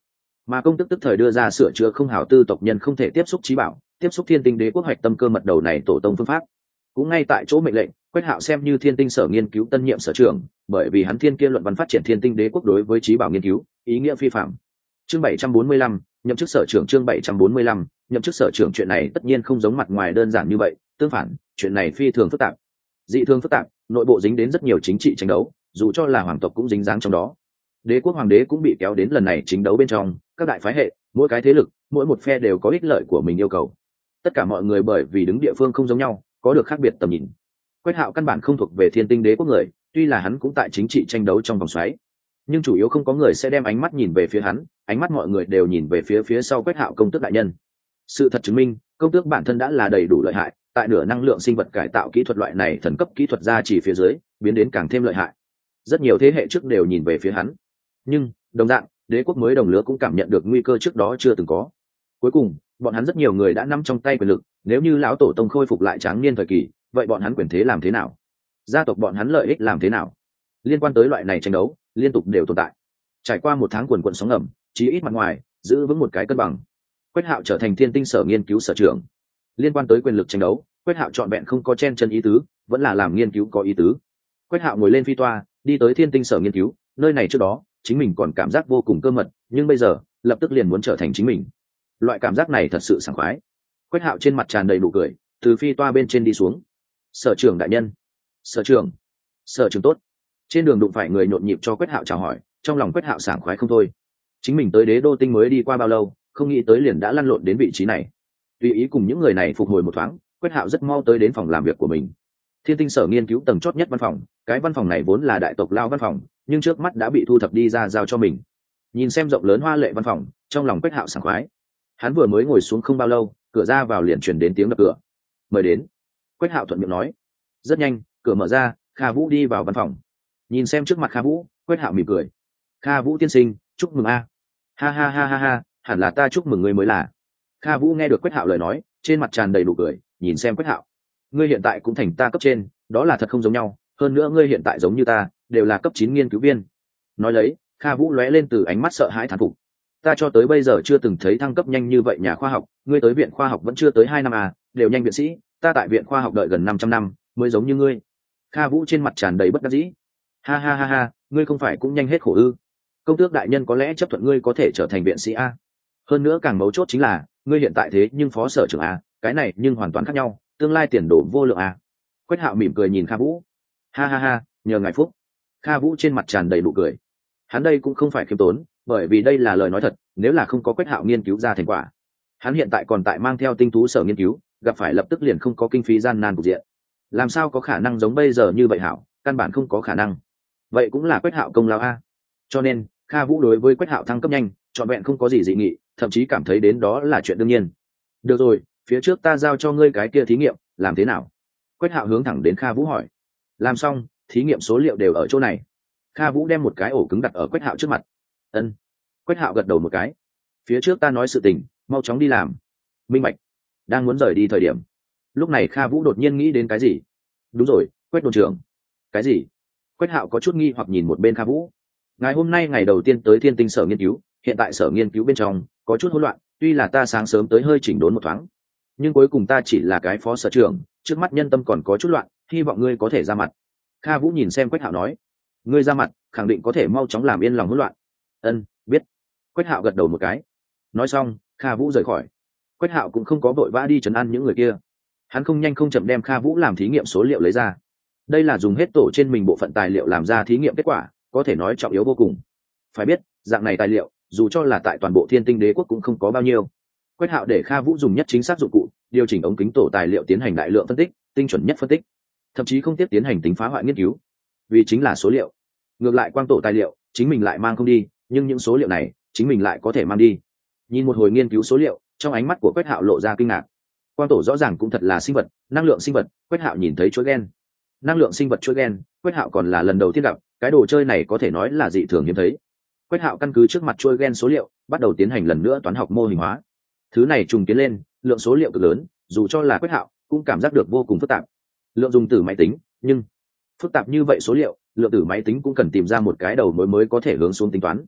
[SPEAKER 1] mà công tức tức thời đưa ra sửa chữa không hảo tư tộc nhân không thể tiếp xúc trí bảo, tiếp xúc thiên tinh đế quốc hoạch tâm cơ mật đầu này tổ tông phương pháp. Cũng ngay tại chỗ mệnh lệnh, Quách Hạo xem như thiên tinh sở nghiên cứu tân nhiệm sở trưởng, bởi vì hắn thiên kia luận văn phát triển thiên tinh đế quốc đối với trí bảo nghiên cứu ý nghĩa phi phạm. Chương bảy trăm bốn mươi lăm, nhậm chức sở trưởng. Chương bảy trăm bốn mươi lăm, nhậm chức sở trưởng. Chuyện này tất nhiên không giống mặt ngoài đơn giản như vậy, tương phản, chuyện này phi thường phức tạp. Dị thường phức tạp, nội bộ dính đến rất nhiều chính trị tranh đấu, dù cho là hoàng tộc cũng dính dáng trong đó. Đế quốc hoàng đế cũng bị kéo đến lần này chính đấu bên trong, các đại phái hệ, mỗi cái thế lực, mỗi một phe đều có ích lợi của mình yêu cầu. Tất cả mọi người bởi vì đứng địa phương không giống nhau, có được khác biệt tầm nhìn. Quách Hạo căn bản không thuộc về thiên tinh đế quốc người, tuy là hắn cũng tại chính trị tranh đấu trong vòng xoáy, nhưng chủ yếu không có người sẽ đem ánh mắt nhìn về phía hắn, ánh mắt mọi người đều nhìn về phía phía sau Quách Hạo công tước đại nhân. Sự thật chứng minh, công tước bản thân đã là đầy đủ lợi hại, tại nửa năng lượng sinh vật cải tạo kỹ thuật loại này thần cấp kỹ thuật ra chỉ phía dưới, biến đến càng thêm lợi hại. Rất nhiều thế hệ trước đều nhìn về phía hắn. Nhưng, đồng dạng, đế quốc mới đồng lứa cũng cảm nhận được nguy cơ trước đó chưa từng có. Cuối cùng, bọn hắn rất nhiều người đã nắm trong tay quyền lực, nếu như lão tổ tông khôi phục lại tráng niên thời kỳ, vậy bọn hắn quyền thế làm thế nào? Gia tộc bọn hắn lợi ích làm thế nào? Liên quan tới loại này tranh đấu, liên tục đều tồn tại. Trải qua một tháng quần quần sóng ngầm, chí ít mặt ngoài giữ vững một cái cân bằng. Quách Hạo trở thành thiên tinh sở nghiên cứu sở trưởng. Liên quan tới quyền lực tranh đấu, Quách Hạo chọn vẹn không có chen chân ý tứ, vẫn là làm nghiên cứu có ý tứ. Quách Hạo ngồi lên phi toa, đi tới thiên tinh sở nghiên cứu, nơi này trước đó chính mình còn cảm giác vô cùng cơ mật, nhưng bây giờ lập tức liền muốn trở thành chính mình. Loại cảm giác này thật sự sảng khoái. Quách Hạo trên mặt tràn đầy nụ cười, từ phi toa bên trên đi xuống. Sở trưởng đại nhân. Sở trưởng. Sở trưởng tốt. Trên đường đụng phải người nhộn nhịp cho Quách Hạo chào hỏi, trong lòng Quách Hạo sảng khoái không thôi. Chính mình tới đế đô tinh mới đi qua bao lâu, không nghĩ tới liền đã lăn lộn đến vị trí này. Tùy ý cùng những người này phục hồi một thoáng, Quách Hạo rất mau tới đến phòng làm việc của mình. Thiên tinh sở nghiên cứu tầng chót nhất văn phòng, cái văn phòng này vốn là đại tộc lao văn phòng, nhưng trước mắt đã bị thu thập đi ra giao cho mình. Nhìn xem rộng lớn hoa lệ văn phòng, trong lòng Quách Hạo sảng khoái. Hắn vừa mới ngồi xuống không bao lâu, cửa ra vào liền truyền đến tiếng đập cửa. Mời đến. Quách Hạo thuận miệng nói. Rất nhanh, cửa mở ra, Kha Vũ đi vào văn phòng. Nhìn xem trước mặt Kha Vũ, Quách Hạo mỉm cười. Kha Vũ tiên sinh, chúc mừng a. Ha ha ha ha ha, hẳn là ta chúc mừng ngươi mới là. Kha Vũ nghe được Quách Hạo lời nói, trên mặt tràn đầy nụ cười, nhìn xem Quách Hạo. Ngươi hiện tại cũng thành ta cấp trên, đó là thật không giống nhau, hơn nữa ngươi hiện tại giống như ta, đều là cấp chín nghiên cứu viên. Nói lấy, Kha Vũ lóe lên từ ánh mắt sợ hãi thán phục. Ta cho tới bây giờ chưa từng thấy thăng cấp nhanh như vậy nhà khoa học, ngươi tới viện khoa học vẫn chưa tới hai năm à, đều nhanh viện sĩ, ta tại viện khoa học đợi gần năm trăm năm, mới giống như ngươi. Kha Vũ trên mặt tràn đầy bất đắc dĩ. Ha ha ha ha, ngươi không phải cũng nhanh hết khổ ư? Công tước đại nhân có lẽ chấp thuận ngươi có thể trở thành viện sĩ a. Hơn nữa càng mấu chốt chính là, ngươi hiện tại thế nhưng phó sở trưởng a, cái này nhưng hoàn toàn khác nhau, tương lai tiền đồ vô lượng a. Quách Hạo mỉm cười nhìn Kha Vũ. Ha ha ha, nhờ ngài phúc. Kha Vũ trên mặt tràn đầy nụ cười. Hắn đây cũng không phải khiêm tốn, bởi vì đây là lời nói thật, nếu là không có Quách Hạo nghiên cứu ra thành quả, hắn hiện tại còn tại mang theo tinh tú sở nghiên cứu, gặp phải lập tức liền không có kinh phí gian nan cục diện. Làm sao có khả năng giống bây giờ như vậy hảo, căn bản không có khả năng. Vậy cũng là Quách Hạo công lao a. Cho nên, Kha Vũ đối với Quách Hạo thăng cấp nhanh, trọn vẹn không có gì dị nghị, thậm chí cảm thấy đến đó là chuyện đương nhiên. Được rồi, phía trước ta giao cho ngươi cái kia thí nghiệm, làm thế nào? Quách Hạo hướng thẳng đến Kha Vũ hỏi. Làm xong, thí nghiệm số liệu đều ở chỗ này. Kha Vũ đem một cái ổ cứng đặt ở Quách Hạo trước mặt. Ân. Quách Hạo gật đầu một cái. Phía trước ta nói sự tình, mau chóng đi làm. Minh bạch. Đang muốn rời đi thời điểm, lúc này Kha Vũ đột nhiên nghĩ đến cái gì. Đúng rồi, Quách đồn trưởng. Cái gì? Quách Hạo có chút nghi hoặc nhìn một bên Kha Vũ. Ngày hôm nay ngày đầu tiên tới thiên tinh sở nghiên cứu, hiện tại sở nghiên cứu bên trong có chút hỗn loạn, tuy là ta sáng sớm tới hơi chỉnh đốn một thoáng, nhưng cuối cùng ta chỉ là cái phó sở trưởng, trước mắt nhân tâm còn có chút loạn, hy vọng ngươi có thể ra mặt. Kha Vũ nhìn xem Quách Hạo nói. Ngươi ra mặt, khẳng định có thể mau chóng làm yên lòng hỗn loạn. Ân, biết. Quách Hạo gật đầu một cái. Nói xong, Kha Vũ rời khỏi. Quách Hạo cũng không có vội vã đi trấn an những người kia. Hắn không nhanh không chậm đem Kha Vũ làm thí nghiệm số liệu lấy ra. Đây là dùng hết tổ trên mình bộ phận tài liệu làm ra thí nghiệm kết quả, có thể nói trọng yếu vô cùng. Phải biết, dạng này tài liệu, dù cho là tại toàn bộ Thiên Tinh Đế quốc cũng không có bao nhiêu. Quách Hạo để Kha Vũ dùng nhất chính xác dụng cụ, điều chỉnh ống kính tổ tài liệu tiến hành đại lượng phân tích, tinh chuẩn nhất phân tích, thậm chí không tiếp tiến hành tính phá hoại nghiên cứu, vì chính là số liệu. Ngược lại quang tổ tài liệu, chính mình lại mang không đi, nhưng những số liệu này, chính mình lại có thể mang đi. Nhìn một hồi nghiên cứu số liệu, trong ánh mắt của Quách Hạo lộ ra kinh ngạc. Quang tổ rõ ràng cũng thật là sinh vật, năng lượng sinh vật, Quách Hạo nhìn thấy chuỗi gen. Năng lượng sinh vật chuỗi gen, Quách Hạo còn là lần đầu tiên gặp, cái đồ chơi này có thể nói là dị thường hiếm thấy. Quách Hạo căn cứ trước mặt chuỗi gen số liệu, bắt đầu tiến hành lần nữa toán học mô hình hóa. Thứ này trùng tiến lên, lượng số liệu cực lớn, dù cho là Quách Hạo cũng cảm giác được vô cùng phức tạp. Lượng dùng từ máy tính, nhưng phức tạp như vậy số liệu, lượng tử máy tính cũng cần tìm ra một cái đầu mối mới có thể hướng xuống tính toán.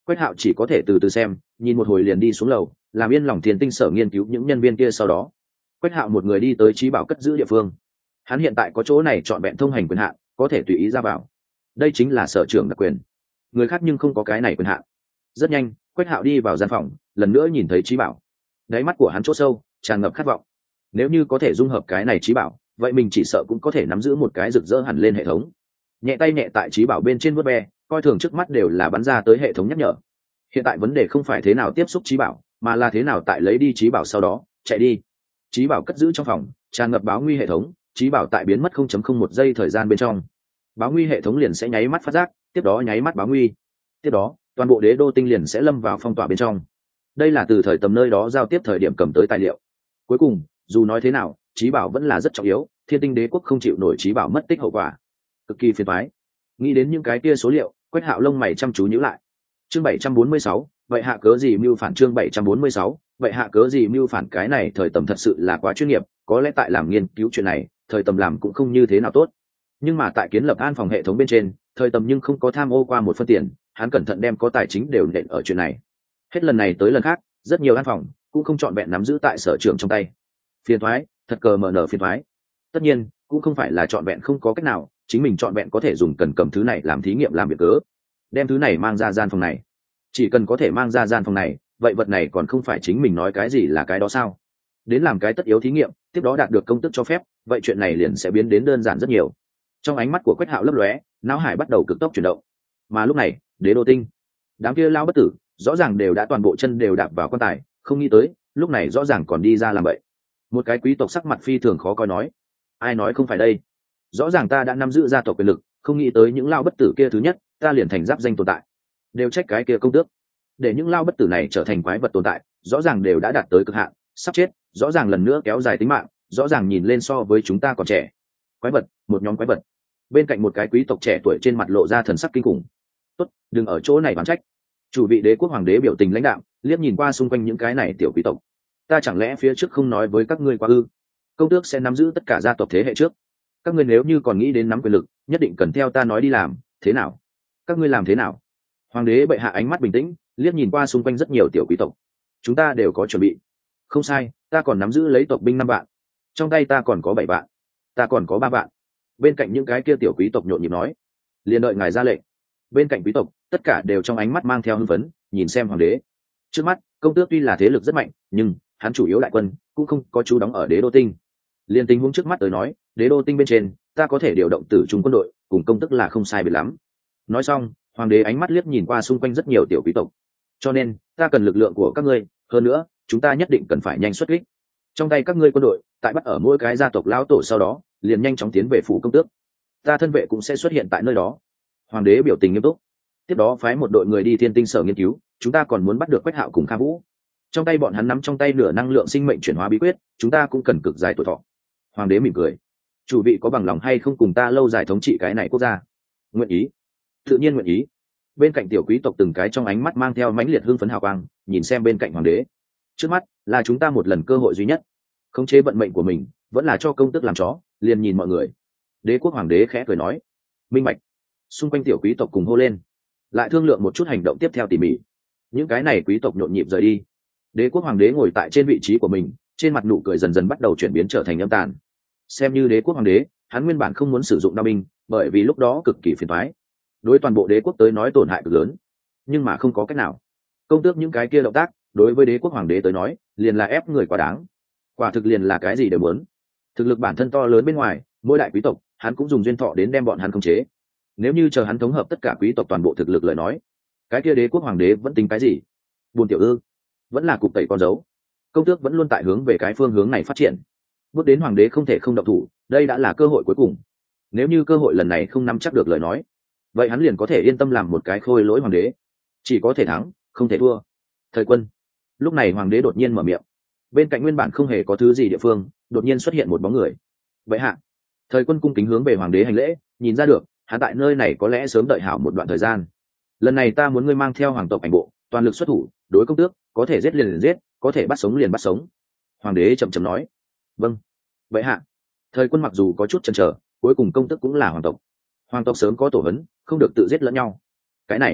[SPEAKER 1] Quách Hạo chỉ có thể từ từ xem, nhìn một hồi liền đi xuống lầu, làm yên lòng Thiên Tinh Sở nghiên cứu những nhân viên kia. Sau đó Quách Hạo một người đi tới trí bảo cất giữ địa phương. Hắn hiện tại có chỗ này trọn vẹn thông hành quyền hạn, có thể tùy ý ra vào. Đây chính là sở trưởng đặc quyền, người khác nhưng không có cái này quyền hạn. Rất nhanh, Quách Hạo đi vào gian phòng, lần nữa nhìn thấy trí bảo. Đáy mắt của hắn chỗ sâu tràn ngập khát vọng. Nếu như có thể dung hợp cái này trí bảo, vậy mình chỉ sợ cũng có thể nắm giữ một cái rực rỡ hẳn lên hệ thống. Nhẹ tay nhẹ tại trí bảo bên trên vuốt ve, coi thường trước mắt đều là bắn ra tới hệ thống nhắc nhở. Hiện tại vấn đề không phải thế nào tiếp xúc trí bảo, mà là thế nào tại lấy đi trí bảo sau đó chạy đi. Trí bảo cất giữ trong phòng, tràn ngập báo nguy hệ thống, trí bảo tại biến mất không chấm không một giây thời gian bên trong, báo nguy hệ thống liền sẽ nháy mắt phát giác, tiếp đó nháy mắt báo nguy, tiếp đó toàn bộ đế đô tinh liền sẽ lâm vào phong tỏa bên trong. Đây là từ thời tầm nơi đó giao tiếp thời điểm cầm tới tài liệu. Cuối cùng dù nói thế nào, trí bảo vẫn là rất trọng yếu, thiên tinh đế quốc không chịu nổi trí bảo mất tích hậu quả, cực kỳ phiền toái. Nghĩ đến những cái kia số liệu, Quách Hạo lông mày chăm chú nhíu lại. Chương bảy trăm bốn mươi sáu, vậy hạ cớ gì mưu phản? Chương bảy trăm bốn mươi sáu, vậy hạ cớ gì mưu phản? Cái này thời tầm thật sự là quá chuyên nghiệp, có lẽ tại làm nghiên cứu chuyện này, thời tầm làm cũng không như thế nào tốt. Nhưng mà tại kiến lập an phòng hệ thống bên trên, thời tầm nhưng không có tham ô qua một phân tiền, hắn cẩn thận đem có tài chính đều nện ở chuyện này. Hết lần này tới lần khác, rất nhiều an phòng cũng không chọn vẹn nắm giữ tại sở trưởng trong tay. Phiền toái, thật cờ mở nở phiền toái. Tất nhiên, cũng không phải là chọn vẹn không có cách nào, chính mình chọn vẹn có thể dùng cần cầm thứ này làm thí nghiệm làm việc cớ, đem thứ này mang ra gian phòng này. Chỉ cần có thể mang ra gian phòng này, vậy vật này còn không phải chính mình nói cái gì là cái đó sao? Đến làm cái tất yếu thí nghiệm, tiếp đó đạt được công tức cho phép, vậy chuyện này liền sẽ biến đến đơn giản rất nhiều. Trong ánh mắt của Quách Hạo lấp lóe, não hải bắt đầu cực tốc chuyển động. Mà lúc này, đế đô tinh, đám kia lao bất tử rõ ràng đều đã toàn bộ chân đều đạp vào quan tài, không nghĩ tới lúc này rõ ràng còn đi ra làm vậy. Một cái quý tộc sắc mặt phi thường khó coi nói: ai nói không phải đây? Rõ ràng ta đã nắm giữ gia tộc quyền lực, không nghĩ tới những lao bất tử kia thứ nhất ta liền thành giáp danh tồn tại, đều trách cái kia công tước, để những lao bất tử này trở thành quái vật tồn tại, rõ ràng đều đã đạt tới cực hạn, sắp chết, rõ ràng lần nữa kéo dài tính mạng, rõ ràng nhìn lên so với chúng ta còn trẻ. Quái vật, một nhóm quái vật. Bên cạnh một cái quý tộc trẻ tuổi trên mặt lộ ra thần sắc kinh khủng. Tốt, đừng ở chỗ này bán trách. Chủ vị đế quốc hoàng đế biểu tình lãnh đạm, liếc nhìn qua xung quanh những cái này tiểu quý tộc. Ta chẳng lẽ phía trước không nói với các ngươi quá ư? Công tước sẽ nắm giữ tất cả gia tộc thế hệ trước, các ngươi nếu như còn nghĩ đến nắm quyền lực, nhất định cần theo ta nói đi làm. Thế nào? Các ngươi làm thế nào? Hoàng đế bệ hạ ánh mắt bình tĩnh, liếc nhìn qua xung quanh rất nhiều tiểu quý tộc. Chúng ta đều có chuẩn bị. Không sai, ta còn nắm giữ lấy tộc binh năm vạn, trong tay ta còn có bảy vạn, ta còn có ba vạn. Bên cạnh những cái kia tiểu quý tộc nhộn nhịp nói: liền đợi ngài ra lệnh. Bên cạnh quý tộc tất cả đều trong ánh mắt mang theo hưng phấn, nhìn xem hoàng đế. Trước mắt công tước tuy là thế lực rất mạnh, nhưng hắn chủ yếu đại quân cũng không có chú đóng ở đế đô tinh. Liên tình huống trước mắt tới nói, đế đô tinh bên trên ta có thể điều động tử trung quân đội, cùng công tức là không sai biệt lắm. Nói xong, hoàng đế ánh mắt liếc nhìn qua xung quanh rất nhiều tiểu quý tộc. Cho nên ta cần lực lượng của các ngươi, hơn nữa chúng ta nhất định cần phải nhanh xuất kích. Trong tay các ngươi quân đội tại bắt ở mỗi cái gia tộc lão tổ sau đó liền nhanh chóng tiến về phủ công tước, ta thân vệ cũng sẽ xuất hiện tại nơi đó. Hoàng đế biểu tình nghiêm túc. Tiếp đó phái một đội người đi thiên tinh sở nghiên cứu, chúng ta còn muốn bắt được Quách Hạo cùng Kha Vũ. Trong tay bọn hắn nắm trong tay nửa năng lượng sinh mệnh chuyển hóa bí quyết, chúng ta cũng cần cực dài tuổi thọ. Hoàng đế mỉm cười: chủ vị có bằng lòng hay không cùng ta lâu dài thống trị cái này quốc gia? Nguyện ý. Tự nhiên nguyện ý. Bên cạnh tiểu quý tộc từng cái trong ánh mắt mang theo mãnh liệt hưng phấn hào quang, nhìn xem bên cạnh hoàng đế. Trước mắt là chúng ta một lần cơ hội duy nhất, khống chế vận mệnh của mình, vẫn là cho công tức làm chó, liền nhìn mọi người. Đế quốc hoàng đế khẽ cười nói: minh bạch. Xung quanh tiểu quý tộc cùng hô lên, lại thương lượng một chút hành động tiếp theo tỉ mỉ. Những cái này quý tộc nhộn nhịp rời đi. Đế quốc hoàng đế ngồi tại trên vị trí của mình, trên mặt nụ cười dần dần bắt đầu chuyển biến trở thành âm tàn. Xem như đế quốc hoàng đế, hắn nguyên bản không muốn sử dụng đao binh, bởi vì lúc đó cực kỳ phiền toái, đối toàn bộ đế quốc tới nói tổn hại cực lớn. Nhưng mà không có cách nào, công tước những cái kia động tác đối với đế quốc hoàng đế tới nói liền là ép người quá đáng, quả thực liền là cái gì đều muốn. Thực lực bản thân to lớn bên ngoài, mỗi đại quý tộc hắn cũng dùng duyên thọ đến đem bọn hắn khống chế. Nếu như chờ hắn thống hợp tất cả quý tộc toàn bộ thực lực lời nói, cái kia đế quốc hoàng đế vẫn tính cái gì? Buồn tiểu ư? Vẫn là cục tẩy con dấu. Công tước vẫn luôn tại hướng về cái phương hướng này phát triển. Bước đến hoàng đế không thể không động thủ, đây đã là cơ hội cuối cùng. Nếu như cơ hội lần này không nắm chắc được lời nói, vậy hắn liền có thể yên tâm làm một cái khôi lỗi hoàng đế, chỉ có thể thắng không thể thua. Thời quân. Lúc này hoàng đế đột nhiên mở miệng. Bên cạnh nguyên bản không hề có thứ gì địa phương, đột nhiên xuất hiện một bóng người. Vậy hạ. Thời quân cung kính hướng về hoàng đế hành lễ, nhìn ra được hắn tại nơi này có lẽ sớm đợi hảo một đoạn thời gian. Lần này ta muốn ngươi mang theo hoàng tộc ảnh bộ, toàn lực xuất thủ, đối công tước, có thể giết liền liền giết, có thể bắt sống liền bắt sống. Hoàng đế chậm chậm nói. Vâng. Vậy hạ. Thời quân mặc dù có chút chần chờ, cuối cùng công tước cũng là hoàng tộc. Hoàng tộc sớm có tổ hấn, không được tự giết lẫn nhau. Cái này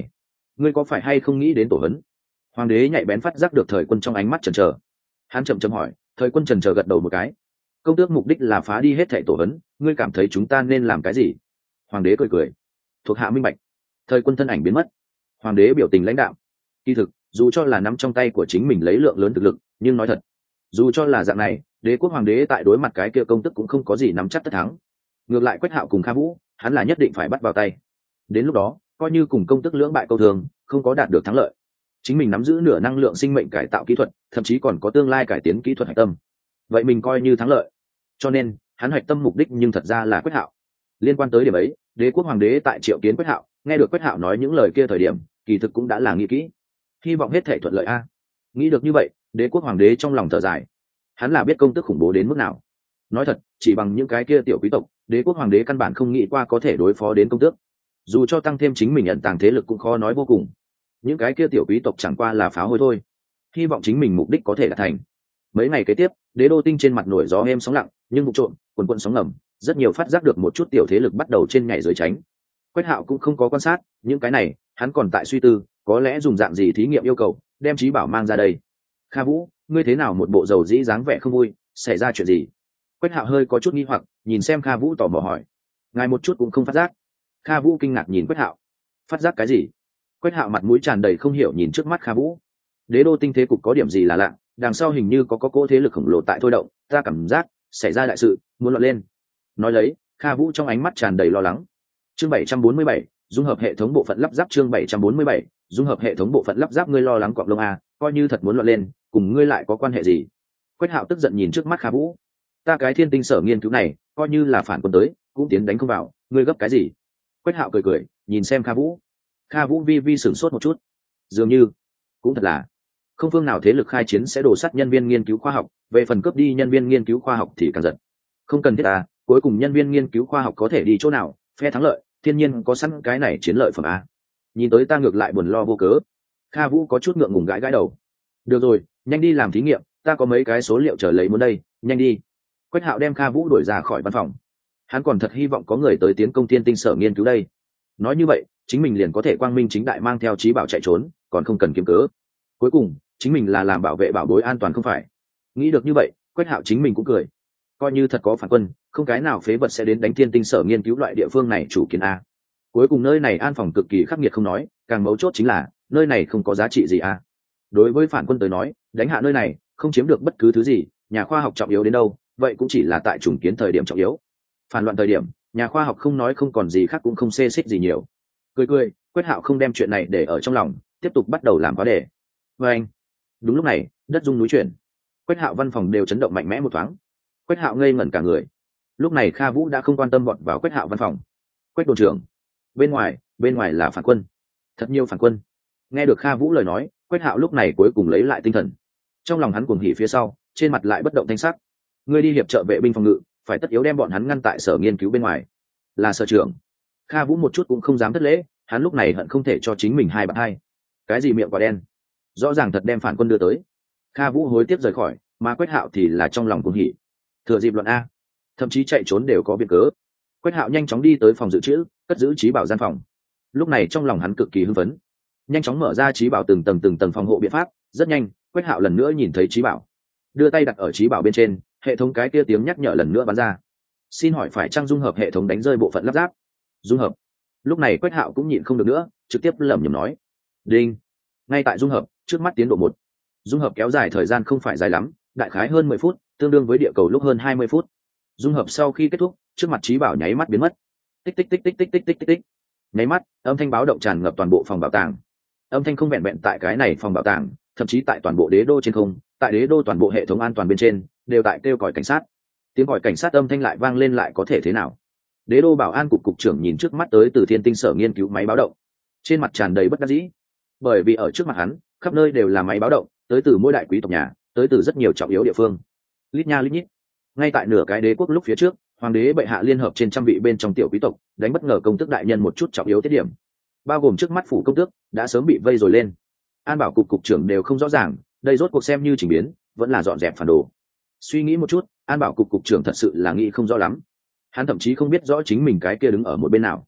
[SPEAKER 1] ngươi có phải hay không nghĩ đến tổ hấn? Hoàng đế nhạy bén phát giác được thời quân trong ánh mắt chần chờ, hắn chậm chậm hỏi. Thời quân chần chờ gật đầu một cái. Công tước mục đích là phá đi hết thảy tổ hấn, ngươi cảm thấy chúng ta nên làm cái gì? Hoàng đế cười cười. Thuộc hạ minh bạch. Thời quân thân ảnh biến mất. Hoàng đế biểu tình lãnh đạm. Kỳ thực, dù cho là nắm trong tay của chính mình lấy lượng lớn thực lực, nhưng nói thật, dù cho là dạng này, đế quốc hoàng đế tại đối mặt cái kia công tức cũng không có gì nắm chắc tất thắng. Ngược lại Quách Hạo cùng Kha Vũ, hắn là nhất định phải bắt vào tay. Đến lúc đó, coi như cùng công tức lưỡng bại câu thường, không có đạt được thắng lợi, chính mình nắm giữ nửa năng lượng sinh mệnh cải tạo kỹ thuật, thậm chí còn có tương lai cải tiến kỹ thuật hạch tâm, vậy mình coi như thắng lợi. Cho nên hắn hạch tâm mục đích nhưng thật ra là Quách Hạo. Liên quan tới điểm ấy, đế quốc hoàng đế tại triệu kiến Quách Hạo, nghe được Quách Hạo nói những lời kia thời điểm, kỳ thực cũng đã là nghĩ kỹ, hy vọng hết thể thuận lợi a. Nghĩ được như vậy, đế quốc hoàng đế trong lòng thở dài. Hắn là biết công tức khủng bố đến mức nào. Nói thật, chỉ bằng những cái kia tiểu quý tộc, đế quốc hoàng đế căn bản không nghĩ qua có thể đối phó đến công tước. Dù cho tăng thêm chính mình nhận tàng thế lực cũng khó nói vô cùng. Những cái kia tiểu quý tộc chẳng qua là phá hôi thôi. Hy vọng chính mình mục đích có thể đạt thành. Mấy ngày kế tiếp, đế đô tinh trên mặt nổi gió êm sóng lặng, nhưng vụ trộm, quần quần sóng ngầm, rất nhiều phát giác được một chút tiểu thế lực bắt đầu trên nhảy dưới tránh. Quách Hạo cũng không có quan sát những cái này, hắn còn tại suy tư, có lẽ dùng dạng gì thí nghiệm yêu cầu, đem trí bảo mang ra đây. Kha Vũ, ngươi thế nào một bộ dầu dĩ dáng vẻ không vui, xảy ra chuyện gì? Quách Hạo hơi có chút nghi hoặc, nhìn xem Kha Vũ tò mò hỏi. Ngài một chút cũng không phát giác. Kha Vũ kinh ngạc nhìn Quách Hạo. Phát giác cái gì? Quách Hạo mặt mũi tràn đầy không hiểu nhìn trước mắt Kha Vũ. Đế đô tinh thế cục có điểm gì là lạ, đằng sau hình như có có cỗ thế lực khổng lồ tại thôi động, ta cảm giác xảy ra đại sự, muốn loạn lên. Nói lấy, Kha Vũ trong ánh mắt tràn đầy lo lắng. Chương bảy trăm bốn mươi bảy, dung hợp hệ thống bộ phận lắp ráp. Chương bảy trăm bốn mươi bảy, dung hợp hệ thống bộ phận lắp ráp. Ngươi lo lắng cọp lông a, coi như thật muốn loạn lên, cùng ngươi lại có quan hệ gì? Quách Hạo tức giận nhìn trước mắt Kha Vũ. Ta cái thiên tinh sở nghiên cứu này, coi như là phản quân tới, cũng tiến đánh không vào, ngươi gấp cái gì? Quách Hạo cười cười, nhìn xem Kha Vũ. Kha Vũ vi vi sửng sốt một chút, dường như cũng thật là không phương nào thế lực khai chiến sẽ đổ sát nhân viên nghiên cứu khoa học, về phần cướp đi nhân viên nghiên cứu khoa học thì càng giận. Không cần thiết à, cuối cùng nhân viên nghiên cứu khoa học có thể đi chỗ nào, phe thắng lợi thiên nhiên có sẵn cái này chiến lợi phẩm à. Nhìn tới ta ngược lại buồn lo vô cớ. Kha Vũ có chút ngượng ngùng gãi gãi đầu. Được rồi, nhanh đi làm thí nghiệm, ta có mấy cái số liệu chờ lấy muốn đây, nhanh đi. Quách Hạo đem Kha Vũ đuổi ra khỏi văn phòng. Hắn còn thật hy vọng có người tới tiến công thiên tinh sở nghiên cứu đây. Nói như vậy, chính mình liền có thể quang minh chính đại mang theo trí bảo chạy trốn, còn không cần kiếm cớ. Cuối cùng, chính mình là làm bảo vệ bảo bối an toàn không phải? Nghĩ được như vậy, Quách Hạo chính mình cũng cười. Coi như thật có phản quân, không cái nào phế vật sẽ đến đánh thiên tinh sở nghiên cứu loại địa phương này chủ kiến a. Cuối cùng nơi này an phòng cực kỳ khắc nghiệt không nói, càng mấu chốt chính là nơi này không có giá trị gì a. Đối với phản quân tới nói, đánh hạ nơi này không chiếm được bất cứ thứ gì, nhà khoa học trọng yếu đến đâu, vậy cũng chỉ là tại trùng kiến thời điểm trọng yếu. Phản loạn thời điểm, nhà khoa học không nói không còn gì khác cũng không xê xích gì nhiều. Cười cười, Quách Hạo không đem chuyện này để ở trong lòng, tiếp tục bắt đầu làm vấn đề. Và anh, đúng lúc này, đất rung núi chuyển. Quách Hạo văn phòng đều chấn động mạnh mẽ một thoáng. Quách Hạo ngây ngẩn cả người. Lúc này Kha Vũ đã không quan tâm vọt vào Quách Hạo văn phòng. Quách đồn trưởng, bên ngoài, bên ngoài là phản quân, thật nhiều phản quân. Nghe được Kha Vũ lời nói, Quách Hạo lúc này cuối cùng lấy lại tinh thần. Trong lòng hắn cuồng hỉ phía sau, trên mặt lại bất động thanh sắc. Ngươi đi hiệp trợ vệ binh phòng ngự, phải tất yếu đem bọn hắn ngăn tại sở nghiên cứu bên ngoài. Là sở trưởng. Kha Vũ một chút cũng không dám thất lễ, hắn lúc này hận không thể cho chính mình hai bạn hai. Cái gì miệng quả đen, rõ ràng thật đem phản quân đưa tới. Kha Vũ hối tiếc rời khỏi, mà Quách Hạo thì là trong lòng cuồng hỉ. Thừa dịp loạn a, thậm chí chạy trốn đều có việc cớ. Quách Hạo nhanh chóng đi tới phòng dự trữ, cất giữ trí bảo gian phòng. Lúc này trong lòng hắn cực kỳ hưng phấn, nhanh chóng mở ra trí bảo từng tầng từng tầng phòng hộ biện pháp. Rất nhanh, Quách Hạo lần nữa nhìn thấy trí bảo, đưa tay đặt ở trí bảo bên trên, hệ thống cái kia tiếng nhắc nhở lần nữa bắn ra. Xin hỏi phải trang dung hợp hệ thống đánh rơi bộ phận lắp ráp. Dung hợp. Lúc này Quách Hạo cũng nhịn không được nữa, trực tiếp lẩm nhẩm nói. Đinh. Ngay tại dung hợp, trước mắt tiến độ một. Dung hợp kéo dài thời gian không phải dài lắm, đại khái hơn mười phút, tương đương với địa cầu lúc hơn hai mươi phút. Dung hợp sau khi kết thúc, trước mặt trí bảo nháy mắt biến mất. Tích tích tích tích tích tích tích tích tích. Nháy mắt, âm thanh báo động tràn ngập toàn bộ phòng bảo tàng. Âm thanh không vẹn vẹn tại cái này phòng bảo tàng, thậm chí tại toàn bộ đế đô trên không, tại đế đô toàn bộ hệ thống an toàn bên trên, đều tại kêu còi cảnh sát. Tiếng còi cảnh sát âm thanh lại vang lên lại có thể thế nào? Đế đô bảo an cục cục trưởng nhìn trước mắt tới từ thiên tinh sở nghiên cứu máy báo động, trên mặt tràn đầy bất đắc dĩ, bởi vì ở trước mặt hắn khắp nơi đều là máy báo động, tới từ mỗi đại quý tộc nhà, tới từ rất nhiều trọng yếu địa phương, lít nha lít nhít. Ngay tại nửa cái đế quốc lúc phía trước, hoàng đế bệ hạ liên hợp trên trăm vị bên trong tiểu quý tộc đánh bất ngờ công tước đại nhân một chút trọng yếu tiết điểm, bao gồm trước mắt phủ công tước đã sớm bị vây rồi lên. An bảo cục cục trưởng đều không rõ ràng đây rốt cuộc xem như chỉnh biến vẫn là dọn dẹp phản đồ. Suy nghĩ một chút, an bảo cục cục trưởng thật sự là nghĩ không rõ lắm. Hắn thậm chí không biết rõ chính mình cái kia đứng ở một bên nào.